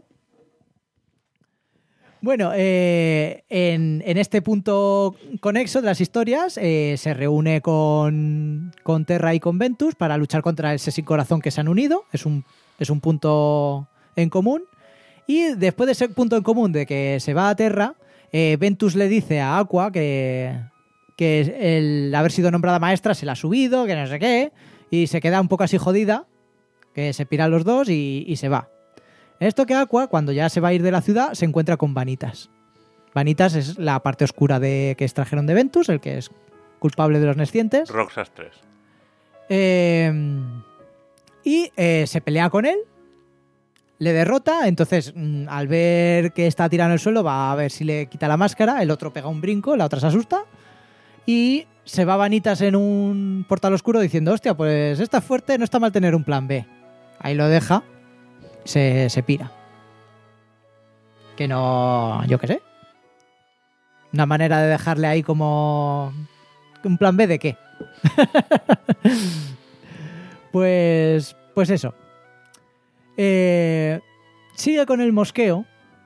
Bueno, eh, en, en este punto conexo de las historias eh, se reúne con, con Terra y con Ventus para luchar contra ese sin corazón que se han unido. Es un, es un punto en común. Y después de ese punto en común de que se va a Terra, eh, Ventus le dice a Aqua que, que el haber sido nombrada maestra se la ha subido, que no sé qué, y se queda un poco así jodida, que se piran los dos y, y se va. Esto que Aqua, cuando ya se va a ir de la ciudad, se encuentra con Vanitas. Vanitas es la parte oscura de que extrajeron de Ventus, el que es culpable de los Nescientes. Roxas tres. Eh, y eh, se pelea con él, le derrota, entonces mm, al ver que está tirado en el suelo va a ver si le quita la máscara, el otro pega un brinco, la otra se asusta y se va Vanitas en un portal oscuro diciendo: hostia, pues está fuerte, no está mal tener un plan B. Ahí lo deja, se, se pira. Que no, yo qué sé. Una manera de dejarle ahí como... ¿Un plan B de qué? pues, pues eso. Eh, sigue con el mosqueo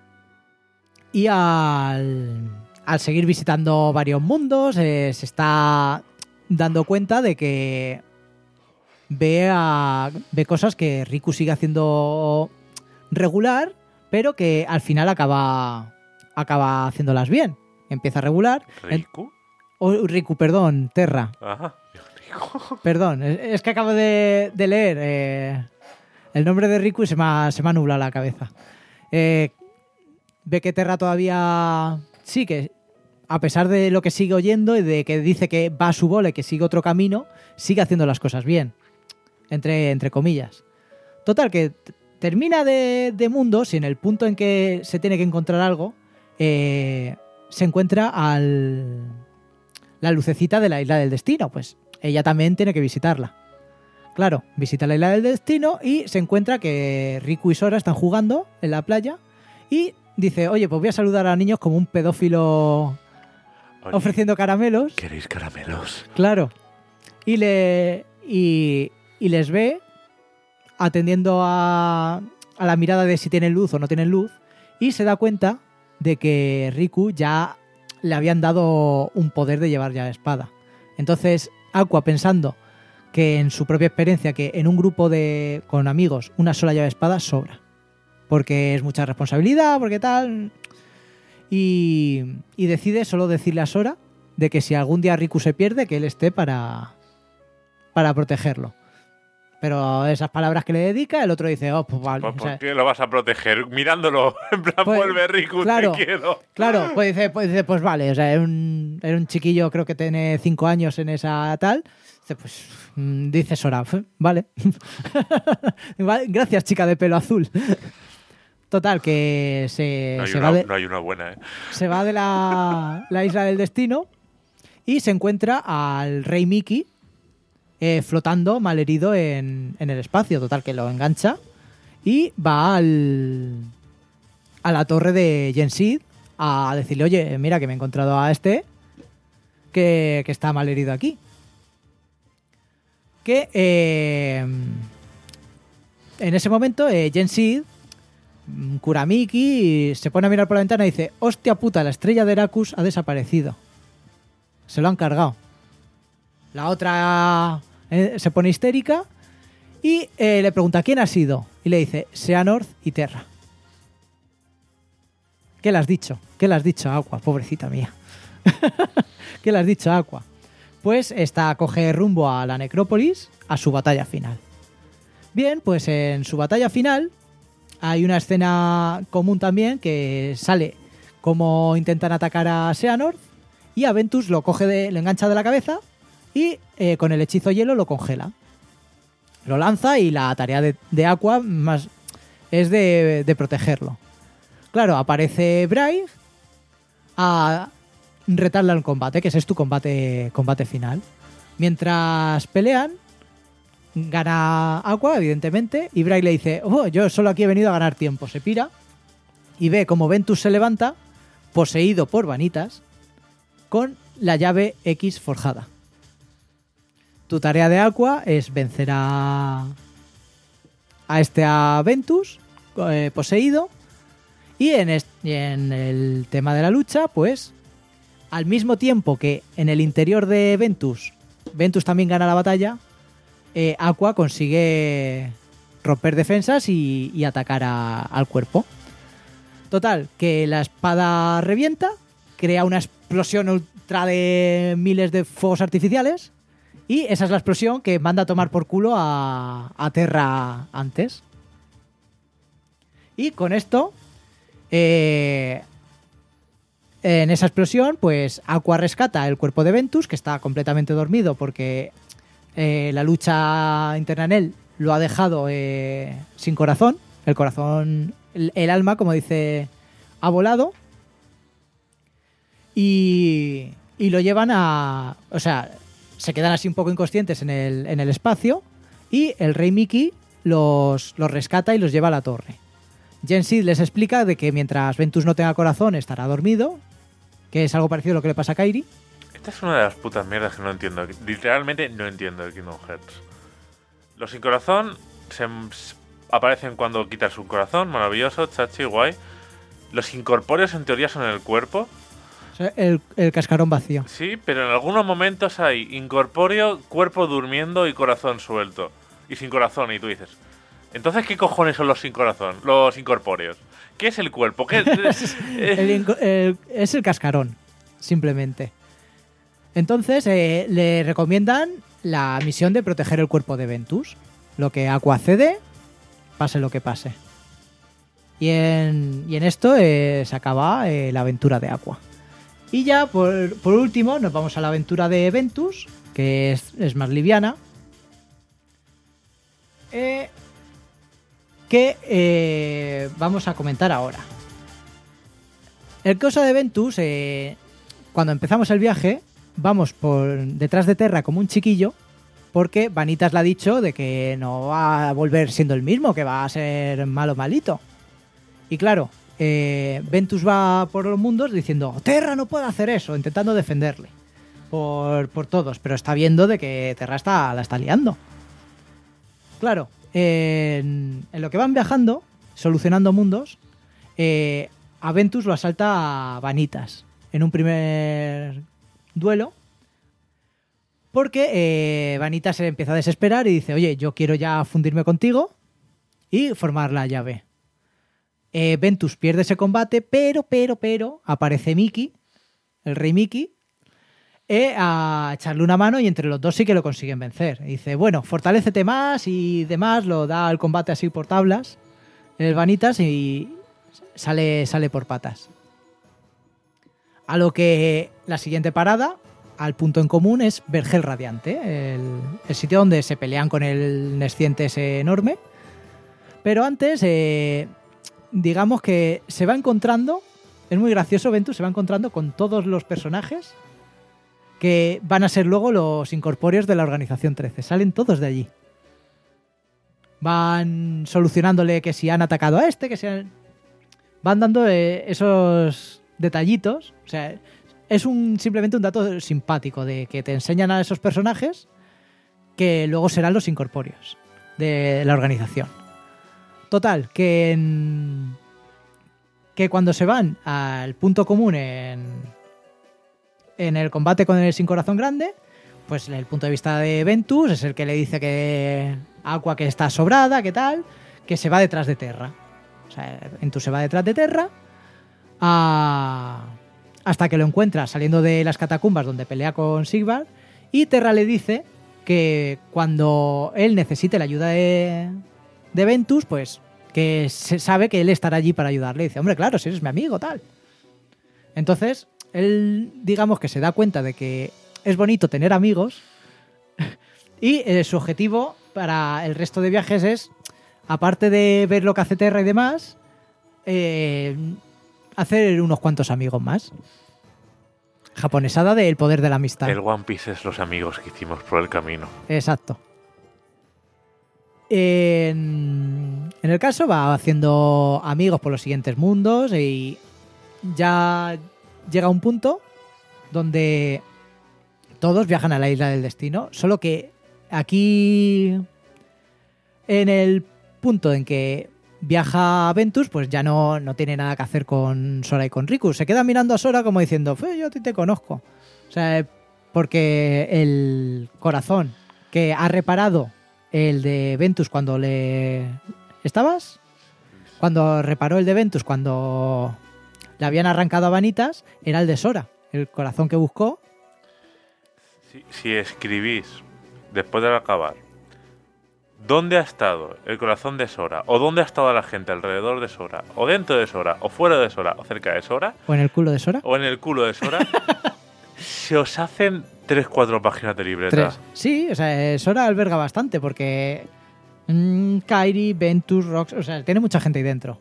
y al, al seguir visitando varios mundos eh, se está dando cuenta de que ve, a, ve cosas que Riku sigue haciendo regular, pero que al final acaba, acaba haciéndolas bien. Empieza regular. ¿Riku? Oh, Riku, perdón, Terra. Ajá. Riku. Perdón, es, es que acabo de, de leer eh, el nombre de Riku y se me ha, se me ha nublado la cabeza. Eh, ve que Terra todavía sí que, a pesar de lo que sigue oyendo y de que dice que va a su bola, que sigue otro camino, sigue haciendo las cosas bien. Entre, entre comillas. Total, que t- termina de, de mundos y en el punto en que se tiene que encontrar algo, eh, se encuentra al la lucecita de la Isla del Destino. Pues ella también tiene que visitarla. Claro, visita la Isla del Destino y se encuentra que Riku y Sora están jugando en la playa y dice: oye, pues voy a saludar a niños como un pedófilo Oye, ofreciendo caramelos. ¿queréis caramelos? Claro. Y le y, y les ve atendiendo a, a la mirada de si tienen luz o no tienen luz y se da cuenta de que Riku ya le habían dado un poder de llevar ya la espada. Entonces Aqua, pensando que en su propia experiencia, que en un grupo de con amigos una sola llave de espada sobra, porque es mucha responsabilidad, porque tal, y, y decide solo decirle a Sora de que si algún día Riku se pierde, que él esté para, para protegerlo. Pero esas palabras que le dedica, el otro dice: oh, pues vale. Pues, O ¿por sea, qué lo vas a proteger? Mirándolo, en plan, Pues, vuelve Riku, claro. te quiero. Claro, pues dice, pues dice, pues vale, o sea, era un, era un chiquillo, creo que tiene cinco años en esa tal. Dice, pues, mm, dice Sora, "F- vale. Vale, gracias, chica de pelo azul. Total, que se, No hay, se una, va de, no hay una buena, ¿eh? se va de la, la Isla del Destino y se encuentra al Rey Mickey eh, flotando malherido en, en el espacio. Total, que lo engancha y va al, a la torre de Gensid a decirle: oye, mira que me he encontrado a este que, que está malherido aquí. Que eh, en ese momento, eh, Gensid, Kuramiki, se pone a mirar por la ventana y dice: hostia puta, la estrella de Heracus ha desaparecido. Se lo han cargado. La otra eh, se pone histérica y eh, le pregunta: ¿quién ha sido? Y le dice: Xehanort y Terra. ¿Qué le has dicho? ¿Qué le has dicho a Aqua? Pobrecita mía. ¿Qué le has dicho a Aqua? Pues esta coge rumbo a la necrópolis, a su batalla final. Bien, pues en su batalla final hay una escena común también que sale como intentan atacar a Xehanort y a Ventus lo coge de, lo engancha de la cabeza y eh, con el hechizo hielo lo congela. Lo lanza y la tarea de, de Aqua más es de, de protegerlo. Claro, aparece Braig a retarle al combate, que ese es tu combate, combate final. Mientras pelean, gana Aqua, evidentemente, y Braig le dice: oh, yo solo aquí he venido a ganar tiempo. Se pira y ve como Ventus se levanta, poseído por Vanitas, con la llave X forjada. Tu tarea de Aqua es vencer a, a este a Ventus, eh, poseído, y en, est- y en el tema de la lucha, pues, al mismo tiempo que en el interior de Ventus, Ventus también gana la batalla, eh, Aqua consigue romper defensas y, y atacar a- al cuerpo. Total, que la espada revienta, crea una explosión ultra de miles de fuegos artificiales y esa es la explosión que manda a tomar por culo a, a Terra antes. Y con esto, eh, en esa explosión, pues Aqua rescata el cuerpo de Ventus, que está completamente dormido porque eh, la lucha interna en él lo ha dejado eh, sin corazón. El corazón, el, el alma, como dice, ha volado. Y, y lo llevan a... O sea, se quedan así un poco inconscientes en el, en el espacio y el rey Mickey los, los rescata y los lleva a la torre. Gensid les explica de que mientras Ventus no tenga corazón estará dormido, que es algo parecido a lo que le pasa a Kairi. Esta es una de las putas mierdas que no entiendo. Literalmente no entiendo de Kingdom Hearts. Los sin corazón se, se aparecen cuando quitas un corazón, maravilloso, chachi, guay. Los incorpóreos en teoría son en el cuerpo. O sea, el, el cascarón vacío. Sí, pero en algunos momentos hay incorpóreo, cuerpo durmiendo y corazón suelto. Y sin corazón, y tú dices... Entonces, ¿qué cojones son los sin corazón? Los incorpóreos. ¿Qué es el cuerpo? ¿Qué es? el, el, es el cascarón, simplemente. Entonces, eh, le recomiendan la misión de proteger el cuerpo de Ventus. Lo que Aqua cede, pase lo que pase. Y en, y en esto eh, se acaba eh, la aventura de Aqua. Y ya, por, por último, nos vamos a la aventura de Ventus, que es, es más liviana. Eh... que eh, vamos a comentar ahora. El caso de Ventus, eh, cuando empezamos el viaje, vamos por detrás de Terra como un chiquillo, porque Vanitas le ha dicho de que no va a volver siendo el mismo, que va a ser malo malito. Y claro, eh, Ventus va por los mundos diciendo: Terra no puede hacer eso, intentando defenderle por, por todos, pero está viendo de que Terra está, la está liando. Claro. En, en lo que van viajando, solucionando mundos, eh, a Ventus lo asalta a Vanitas en un primer duelo, porque eh, Vanitas se empieza a desesperar y dice: oye, yo quiero ya fundirme contigo y formar la llave. Eh, Ventus pierde ese combate, pero, pero, pero, aparece Mickey, el rey Mickey, Eh, a echarle una mano y entre los dos sí que lo consiguen vencer. Y dice: bueno, fortalécete más y demás, lo da al combate así por tablas, el Vanitas, y sale, sale por patas. A lo que la siguiente parada, al punto en común, es Vergel Radiante, el, el sitio donde se pelean con el Nesciente ese enorme. Pero antes, eh, digamos que se va encontrando, es muy gracioso, Ventus se va encontrando con todos los personajes que van a ser luego los incorpóreos de la Organización trece. Salen todos de allí. Van solucionándole que si han atacado a este, que si han... Van dando eh, esos detallitos. O sea, es un simplemente un dato simpático de que te enseñan a esos personajes que luego serán los incorpóreos de la organización. Total, que en... que cuando se van al punto común en, en el combate con el Sin Corazón Grande, pues el punto de vista de Ventus es el que le dice que Aqua que está sobrada, que tal, que se va detrás de Terra. O sea, Ventus se va detrás de Terra a... hasta que lo encuentra saliendo de las catacumbas donde pelea con Sigvard, y Terra le dice que cuando él necesite la ayuda de, de Ventus, pues que se sabe que él estará allí para ayudarle. Y dice, hombre, claro, si eres mi amigo, tal. Entonces, él, digamos que se da cuenta de que es bonito tener amigos y eh, su objetivo para el resto de viajes es, aparte de ver lo que hace Terra y demás, eh, hacer unos cuantos amigos más. Japonesada del poder de la amistad. El One Piece es los amigos que hicimos por el camino. Exacto. En, en el caso va haciendo amigos por los siguientes mundos y ya llega un punto donde todos viajan a la isla del destino, solo que aquí en el punto en que viaja Ventus, pues ya no, no tiene nada que hacer con Sora y con Riku. Se queda mirando a Sora como diciendo, yo a ti te conozco. O sea, porque el corazón que ha reparado el de Ventus cuando le... ¿Estabas? Cuando reparó el de Ventus cuando le habían arrancado a Vanitas, era el de Sora. El corazón que buscó. Si, si escribís, después de acabar, ¿dónde ha estado el corazón de Sora? ¿O dónde ha estado la gente alrededor de Sora? ¿O dentro de Sora? ¿O fuera de Sora? ¿O cerca de Sora? ¿O en el culo de Sora? ¿O en el culo de Sora? Se os hacen tres cuatro páginas de libreta. Tres. Sí, o sea, Sora alberga bastante porque mmm, Kairi, Ventus, Rox, o sea, tiene mucha gente ahí dentro.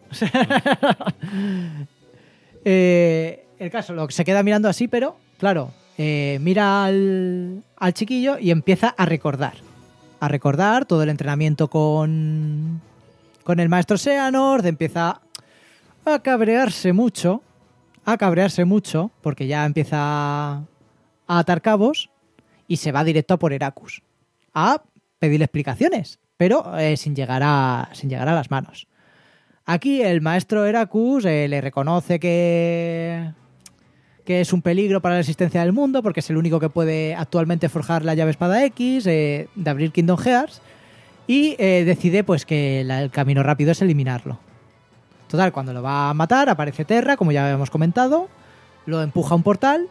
eh, el caso, lo que se queda mirando así, pero claro, eh, mira al, al chiquillo y empieza a recordar. A recordar todo el entrenamiento con, con el maestro Xehanort, empieza a cabrearse mucho, a cabrearse mucho, porque ya empieza a atar cabos y se va directo a por Heracus, a pedirle explicaciones, pero eh, sin, llegar a, sin llegar a las manos. Aquí el maestro Heracus eh, le reconoce que... que es un peligro para la existencia del mundo porque es el único que puede actualmente forjar la llave espada X, eh, de abrir Kingdom Hearts, y eh, decide pues que la, el camino rápido es eliminarlo. Total, cuando lo va a matar aparece Terra, como ya habíamos comentado, lo empuja a un portal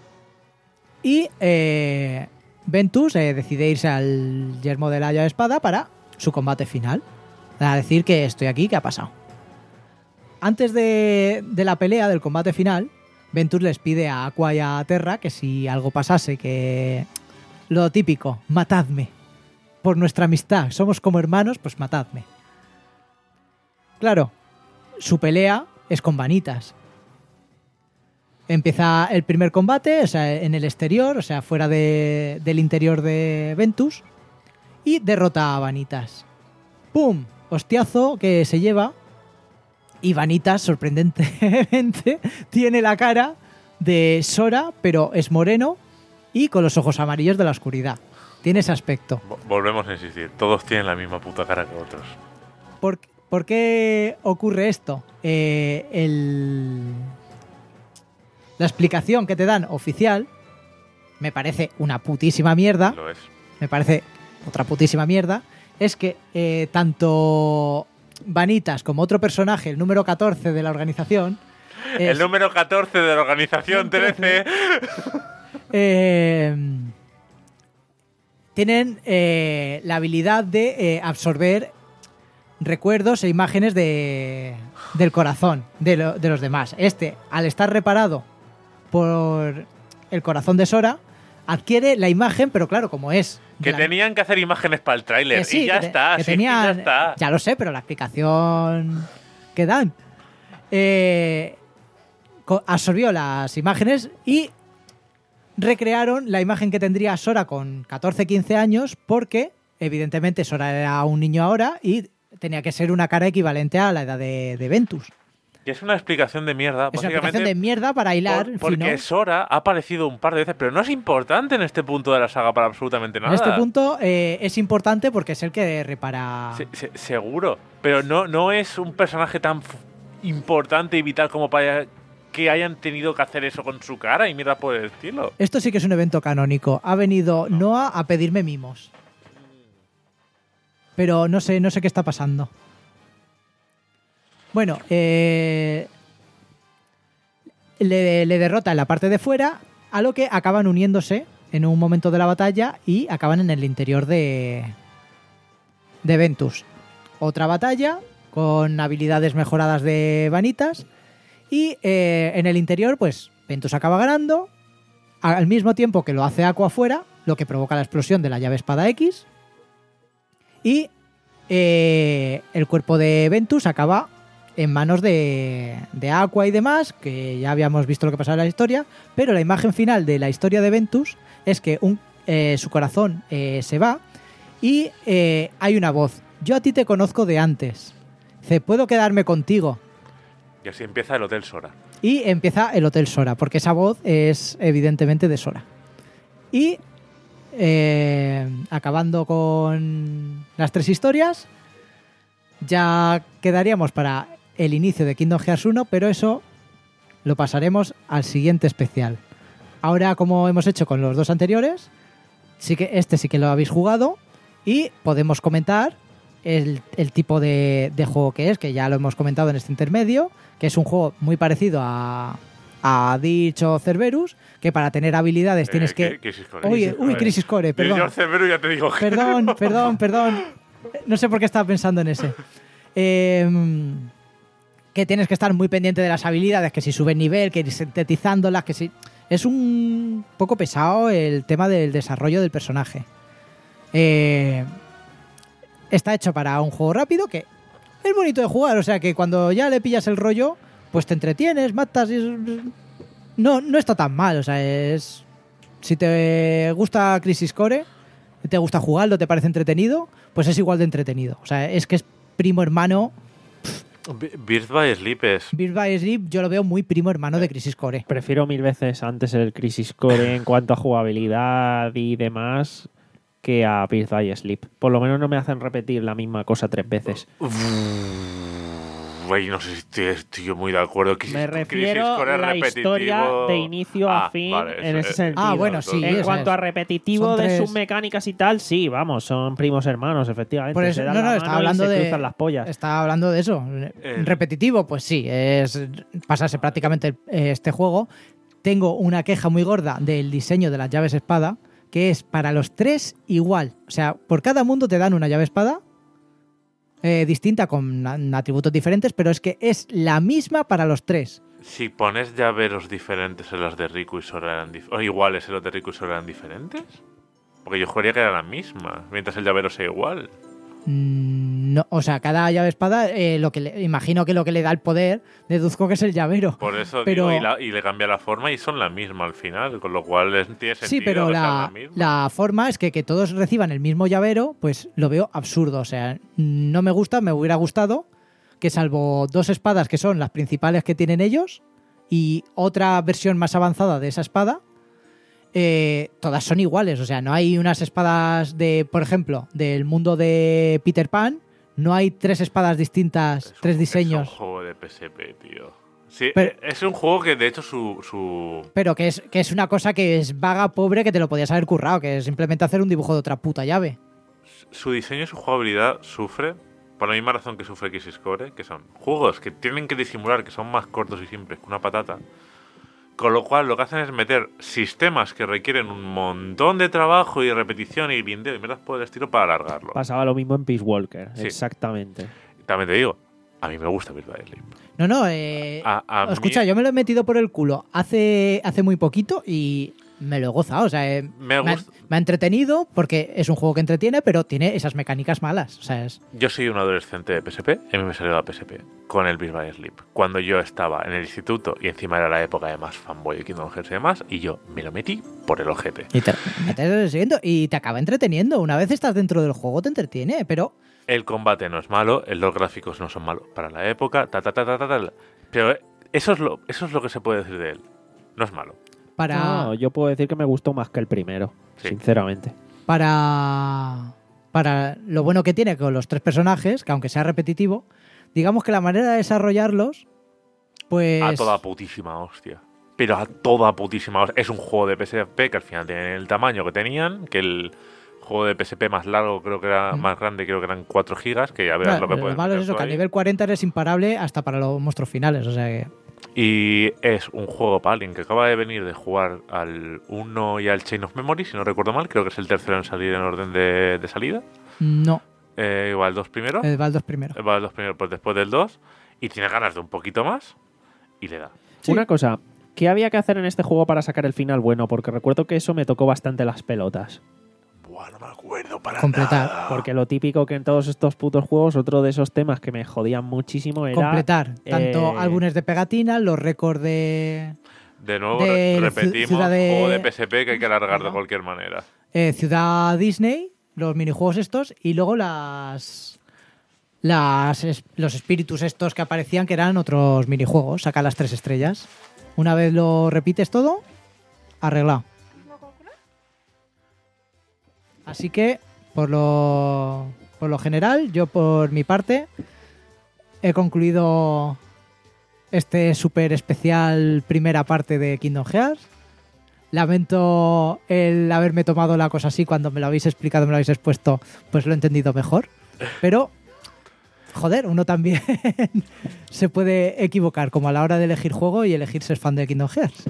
y eh, Ventus eh, decide irse al yermo de la llave espada para su combate final, a decir que estoy aquí, ¿qué ha pasado? Antes de, de la pelea del combate final, Ventus les pide a Aqua y a Terra que si algo pasase, que lo típico, matadme. Por nuestra amistad, somos como hermanos, pues matadme. Claro, su pelea es con Vanitas. Empieza el primer combate, o sea, en el exterior, o sea, fuera de, del interior de Ventus, y derrota a Vanitas. ¡Pum! Hostiazo que se lleva. Y Vanitas, sorprendentemente, tiene la cara de Sora, pero es moreno y con los ojos amarillos de la oscuridad. Tiene ese aspecto. Volvemos a insistir, todos tienen la misma puta cara que otros. ¿Por, ¿por qué ocurre esto? Eh, el... La explicación que te dan oficial me parece una putísima mierda. Lo es. Me parece otra putísima mierda. Es que eh, tanto Vanitas como otro personaje, el número catorce de la organización... Es, el número catorce de la organización trece. Eh, tienen eh, la habilidad de eh, absorber recuerdos e imágenes de, del corazón de, lo, de los demás. Este, al estar reparado por el corazón de Sora, adquiere la imagen, pero claro, como es... Que la... tenían que hacer imágenes para el tráiler. Eh, sí, y ya que, está, que sí, tenían, ya está. Ya lo sé, pero la explicación que dan. Eh, absorbió las imágenes y recrearon la imagen que tendría Sora con catorce quince años, porque evidentemente Sora era un niño ahora y tenía que ser una cara equivalente a la edad de, de Ventus. Y es una explicación de mierda. Es una básicamente, explicación de mierda para hilar. por- porque fino. Sora ha aparecido un par de veces, pero no es importante en este punto de la saga para absolutamente nada. En este punto eh, es importante porque es el que repara. Se- se- seguro. Pero no, no es un personaje tan f- importante y vital como para que hayan tenido que hacer eso con su cara y mira por el estilo. Esto sí que es un evento canónico. Ha venido Noah a pedirme mimos. Pero no sé, no sé qué está pasando. Bueno, eh, le, le derrota en la parte de fuera, a lo que acaban uniéndose en un momento de la batalla y acaban en el interior de, de Ventus. Otra batalla con habilidades mejoradas de Vanitas y eh, en el interior, pues Ventus acaba ganando al mismo tiempo que lo hace Aqua afuera, lo que provoca la explosión de la llave espada X y eh, el cuerpo de Ventus acaba en manos de, de Aqua y demás, que ya habíamos visto lo que pasaba en la historia, pero la imagen final de la historia de Ventus es que un, eh, su corazón eh, se va y eh, hay una voz. Yo a ti te conozco de antes. Dice, ¿puedo quedarme contigo? Y así empieza el Hotel Sora. Y empieza el Hotel Sora, porque esa voz es evidentemente de Sora. Y eh, acabando con las tres historias, ya quedaríamos para el inicio de Kingdom Hearts uno, pero eso lo pasaremos al siguiente especial. Ahora, como hemos hecho con los dos anteriores, sí que este sí que lo habéis jugado y podemos comentar el, el tipo de, de juego que es, que ya lo hemos comentado en este intermedio, que es un juego muy parecido a, a dicho Cerberus, que para tener habilidades tienes Eh, que... Crisis Core. Oye, uy, Crisis Core, perdón. Yo Cerberus ya te digo que Perdón, no. perdón, perdón. No sé por qué estaba pensando en ese. Eh, que tienes que estar muy pendiente de las habilidades, que si subes nivel, que ir sintetizándolas, que si... Es un poco pesado el tema del desarrollo del personaje. Eh, está hecho para un juego rápido que es bonito de jugar, o sea que cuando ya le pillas el rollo, pues te entretienes, matas y... es- No, no está tan mal, o sea, es... Si te gusta Crisis Core, te gusta jugarlo, te parece entretenido, pues es igual de entretenido. O sea, es que es primo hermano. B- Birth by Sleep es... Birth by Sleep yo lo veo muy primo hermano de Crisis Core. Prefiero mil veces antes el Crisis Core en cuanto a jugabilidad y demás que a Birth by Sleep. Por lo menos no me hacen repetir la misma cosa tres veces. Güey, no sé si estoy, estoy yo muy de acuerdo. Crisis- Me Crisis refiero Core a es la repetitivo. historia de inicio Ah, a fin vale, en eso, ese eh, sentido. Ah, bueno, sí. En eso cuanto es. a repetitivo Son de tres- sus mecánicas y tal, sí, vamos, son primos hermanos, efectivamente. Por eso, se dan no, no, la estaba mano y hablando se de. cruzan las pollas. Estaba hablando de eso. Eh. Repetitivo, pues sí, es pasarse prácticamente eh, este juego. Tengo una queja muy gorda del diseño de las llaves espada, que es para los tres igual. O sea, por cada mundo te dan una llave espada eh, distinta con a- atributos diferentes, pero es que es la misma para los tres. Si pones llaveros diferentes en las de Riku y Sora eran dif- o iguales en los de Riku y Sora eran diferentes. Porque yo juraría que era la misma, mientras el llavero sea igual. Mm, No, o sea, cada llave espada, eh, lo que le- imagino que lo que le da el poder, deduzco que es el llavero. Por eso Pero- digo, y, la- y le cambia la forma y son la misma al final, con lo cual es- tiene sentido Sí, pero que sean la, misma. la forma es que, que todos reciban el mismo llavero, pues lo veo absurdo. O sea, no me gusta, me hubiera gustado que salvo dos espadas que son las principales que tienen ellos y otra versión más avanzada de esa espada, eh, todas son iguales. O sea, no hay unas espadas de, por ejemplo, del mundo de Peter Pan, no hay tres espadas distintas, Es un- tres diseños. Es un juego de P S P, tío. Sí, Pero- es un juego que de hecho su, su... Pero que es, que es una cosa que es vaga, pobre, que te lo podías haber currado, que es simplemente hacer un dibujo de otra puta llave. su diseño y su jugabilidad sufre por la misma razón que sufre Crisis Core, que son juegos que tienen que disimular que son más cortos y simples que una patata, con lo cual lo que hacen es meter sistemas que requieren un montón de trabajo y repetición y blindeo y mierdas por el estilo para alargarlo. Pasaba lo mismo en Peace Walker, Sí. exactamente. También te digo, a mí me gusta Birth by Sleep. No, no, eh, A- a mí- escucha, yo me lo he metido por el culo hace, hace muy poquito y me lo he gozado. O sea, eh, Me me, ha, gust- me ha entretenido porque es un juego que entretiene, pero tiene esas mecánicas malas. O sea, es, Yo soy un adolescente de P S P y a mí me salió la P S P con el Birth by Sleep. Cuando yo estaba en el instituto y encima era la época de más fanboy de Kingdom Hearts y demás, y yo me lo metí por el ojete. y te, metes siguiendo y te acaba entreteniendo. Una vez estás dentro del juego, te entretiene, pero El combate no es malo, el- los gráficos no son malos para la época, ta ta ta ta ta, ta. Pero eso es lo, eso es lo que se puede decir de él. No es malo. Para, No, yo puedo decir que me gustó más que el primero, Sí. sinceramente. para, para lo bueno que tiene con los tres personajes, que aunque sea repetitivo, digamos que la manera de desarrollarlos, pues... A toda putísima hostia. Pero a toda putísima hostia. Es un juego de P S P que al final tiene el tamaño que tenían, que el juego de P S P más largo creo que era Mm. más grande, creo que eran cuatro gigas, que ya verás Claro, lo que lo puedes malo es meter eso, tú que a ahí. nivel cuarenta eres imparable hasta para los monstruos finales, o sea que... Y es un juego para alguien que acaba de venir de jugar al uno y al Chain of Memory, si no recuerdo mal, creo que es el tercero en salir en orden de, de salida. No, Eh, igual dos primero. el Baldos primero. Eh, va el dos primero, pues después del dos. Y tiene ganas de un poquito más. Y le da. Sí. Una cosa, ¿qué había que hacer en este juego para sacar el final bueno? Porque recuerdo que eso me tocó bastante las pelotas. Buah, no me acuerdo para Completar. nada. Porque lo típico que en todos estos putos juegos, otro de esos temas que me jodían muchísimo era... Completar tanto eh, álbumes de pegatina, los récords de De nuevo, de re- la repetimos, ciudad de- juego de P S P que hay que alargar de Ajá. cualquier manera. eh, Ciudad Disney, los minijuegos estos, y luego las, las es- los espíritus estos que aparecían, que eran otros minijuegos. Saca las tres estrellas. Una vez lo repites todo, arreglado. Así que, por lo, por lo general, yo por mi parte he concluido este súper especial primera parte de Kingdom Hearts. Lamento el haberme tomado la cosa así cuando me lo habéis explicado, me lo habéis expuesto, pues lo he entendido mejor. Pero, joder, uno también se puede equivocar, como a la hora de elegir juego y elegir ser fan de Kingdom Hearts.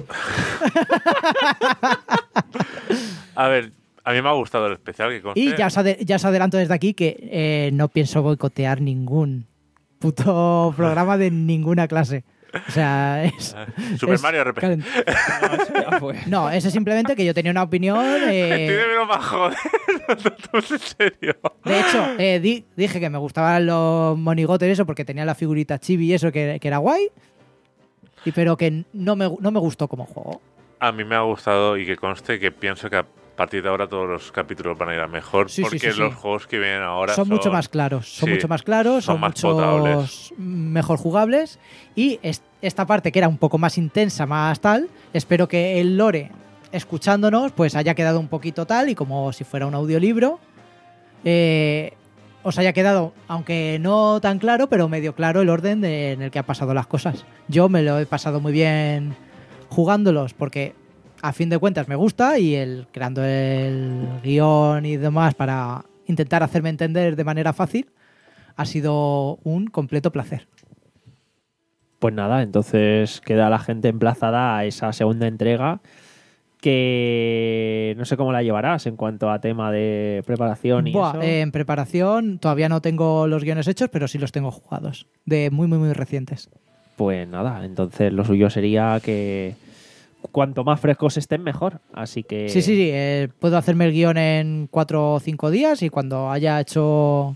A ver, a mí me ha gustado el especial que conste. Y ya os, ade- ya os adelanto desde aquí que eh, no pienso boicotear ningún puto programa de ninguna clase. O sea, es... Super es Mario R P G. calent- No, eso ya fue. No, eso es simplemente que yo tenía una opinión... eh, Tídemelo más joder. No, no, en serio. De hecho, eh, di- dije que me gustaban los monigotes y eso porque tenía la figurita chibi y eso que, que era guay, y, pero que no me, no me gustó como juego. A mí me ha gustado y que conste que pienso que a partir de ahora todos los capítulos van a ir a mejor Sí, sí, porque sí, sí. los juegos que vienen ahora Son son, mucho más claros, son sí, mucho más claros, son son, más muchos potables. mejor jugables, y es- esta parte que era un poco más intensa, más tal, espero que el lore, escuchándonos, pues haya quedado un poquito tal y como si fuera un audiolibro, eh, os haya quedado, aunque no tan claro, pero medio claro el orden de- en el que han pasado las cosas. Yo me lo he pasado muy bien jugándolos porque a fin de cuentas me gusta, y el creando el guión y demás para intentar hacerme entender de manera fácil ha sido un completo placer. Pues nada, entonces queda la gente emplazada a esa segunda entrega que no sé cómo la llevarás en cuanto a tema de preparación y Buah, eso. eh, en preparación todavía no tengo los guiones hechos, pero sí los tengo jugados, de muy muy muy recientes. Pues nada, entonces lo suyo sería que cuanto más frescos estén, mejor. Así que... Sí, sí, sí, eh, puedo hacerme el guión en cuatro o cinco días, y cuando haya hecho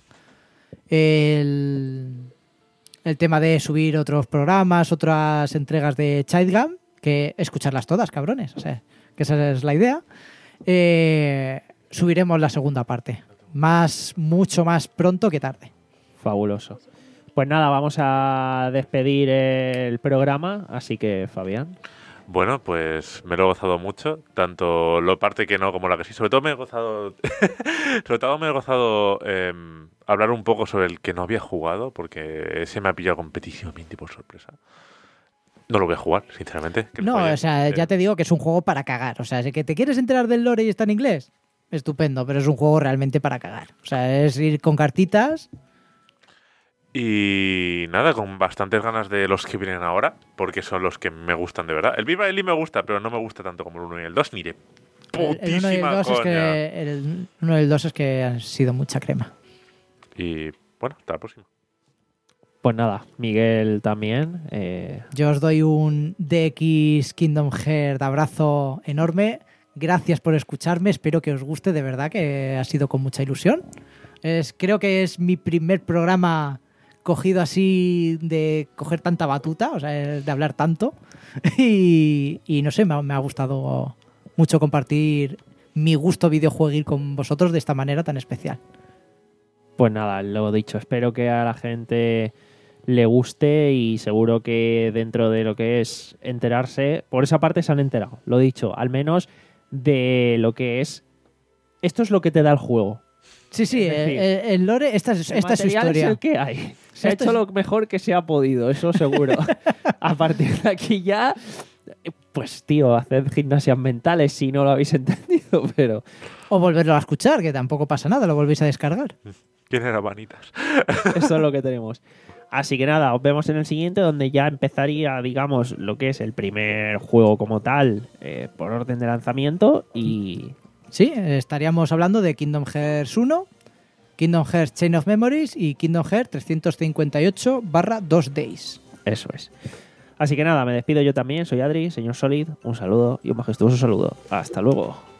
el, el tema de subir otros programas, otras entregas de Childgam, que escucharlas todas, cabrones, o sea, que esa es la idea, eh, subiremos la segunda parte, más mucho más pronto que tarde. Fabuloso. Pues nada, vamos a despedir el programa, así que Fabián. Bueno, pues me lo he gozado mucho, tanto la parte que no como la que sí. Sobre todo me he gozado, sobre todo me he gozado eh, hablar un poco sobre el que no había jugado, porque ese me ha pillado competitivamente por sorpresa. No lo voy a jugar, sinceramente. que No, folle. o sea, Eh, ya te digo que es un juego para cagar, o sea, si que te quieres enterar del lore y está en inglés, estupendo, pero es un juego realmente para cagar. O sea, es ir con cartitas. Y nada, con bastantes ganas de los que vienen ahora, porque son los que me gustan de verdad. El Viva Eli me gusta, pero no me gusta tanto como el uno y el dos, ni de El, el uno y el putísima dos es coña. que el uno y el dos es que han sido mucha crema. Y bueno, hasta la próxima. Pues nada, Miguel también. eh, Yo os doy un D X Kingdom Hearts abrazo enorme. Gracias por escucharme. Espero que os guste, de verdad, que ha sido con mucha ilusión. Es, creo que es mi primer programa cogido así de coger tanta batuta, o sea, de hablar tanto. Y, y no sé, me ha, me ha gustado mucho compartir mi gusto videojueguil con vosotros de esta manera tan especial. Pues nada, lo dicho, espero que a la gente le guste y seguro que dentro de lo que es enterarse, por esa parte se han enterado, lo dicho, al menos de lo que es, esto es lo que te da el juego. Sí, sí, Es decir, el, el lore, esta es, El esta es su material historia. es el que hay. Se ha Esto hecho es- lo mejor que se ha podido, eso seguro. A partir de aquí ya, pues tío, haced gimnasias mentales si no lo habéis entendido, pero O volverlo a escuchar, que tampoco pasa nada, lo volvéis a descargar. ¿Quién era Vanitas? eso es lo que tenemos. Así que nada, os vemos en el siguiente, donde ya empezaría, digamos, lo que es el primer juego como tal, eh, por orden de lanzamiento y... Sí, estaríamos hablando de Kingdom Hearts uno, Kingdom Hearts Chain of Memories y Kingdom Hearts trescientos cincuenta y ocho barra dos Days. Eso es. Así que nada, me despido yo también, soy Adri, señor Solid, un saludo y un majestuoso saludo. Hasta luego.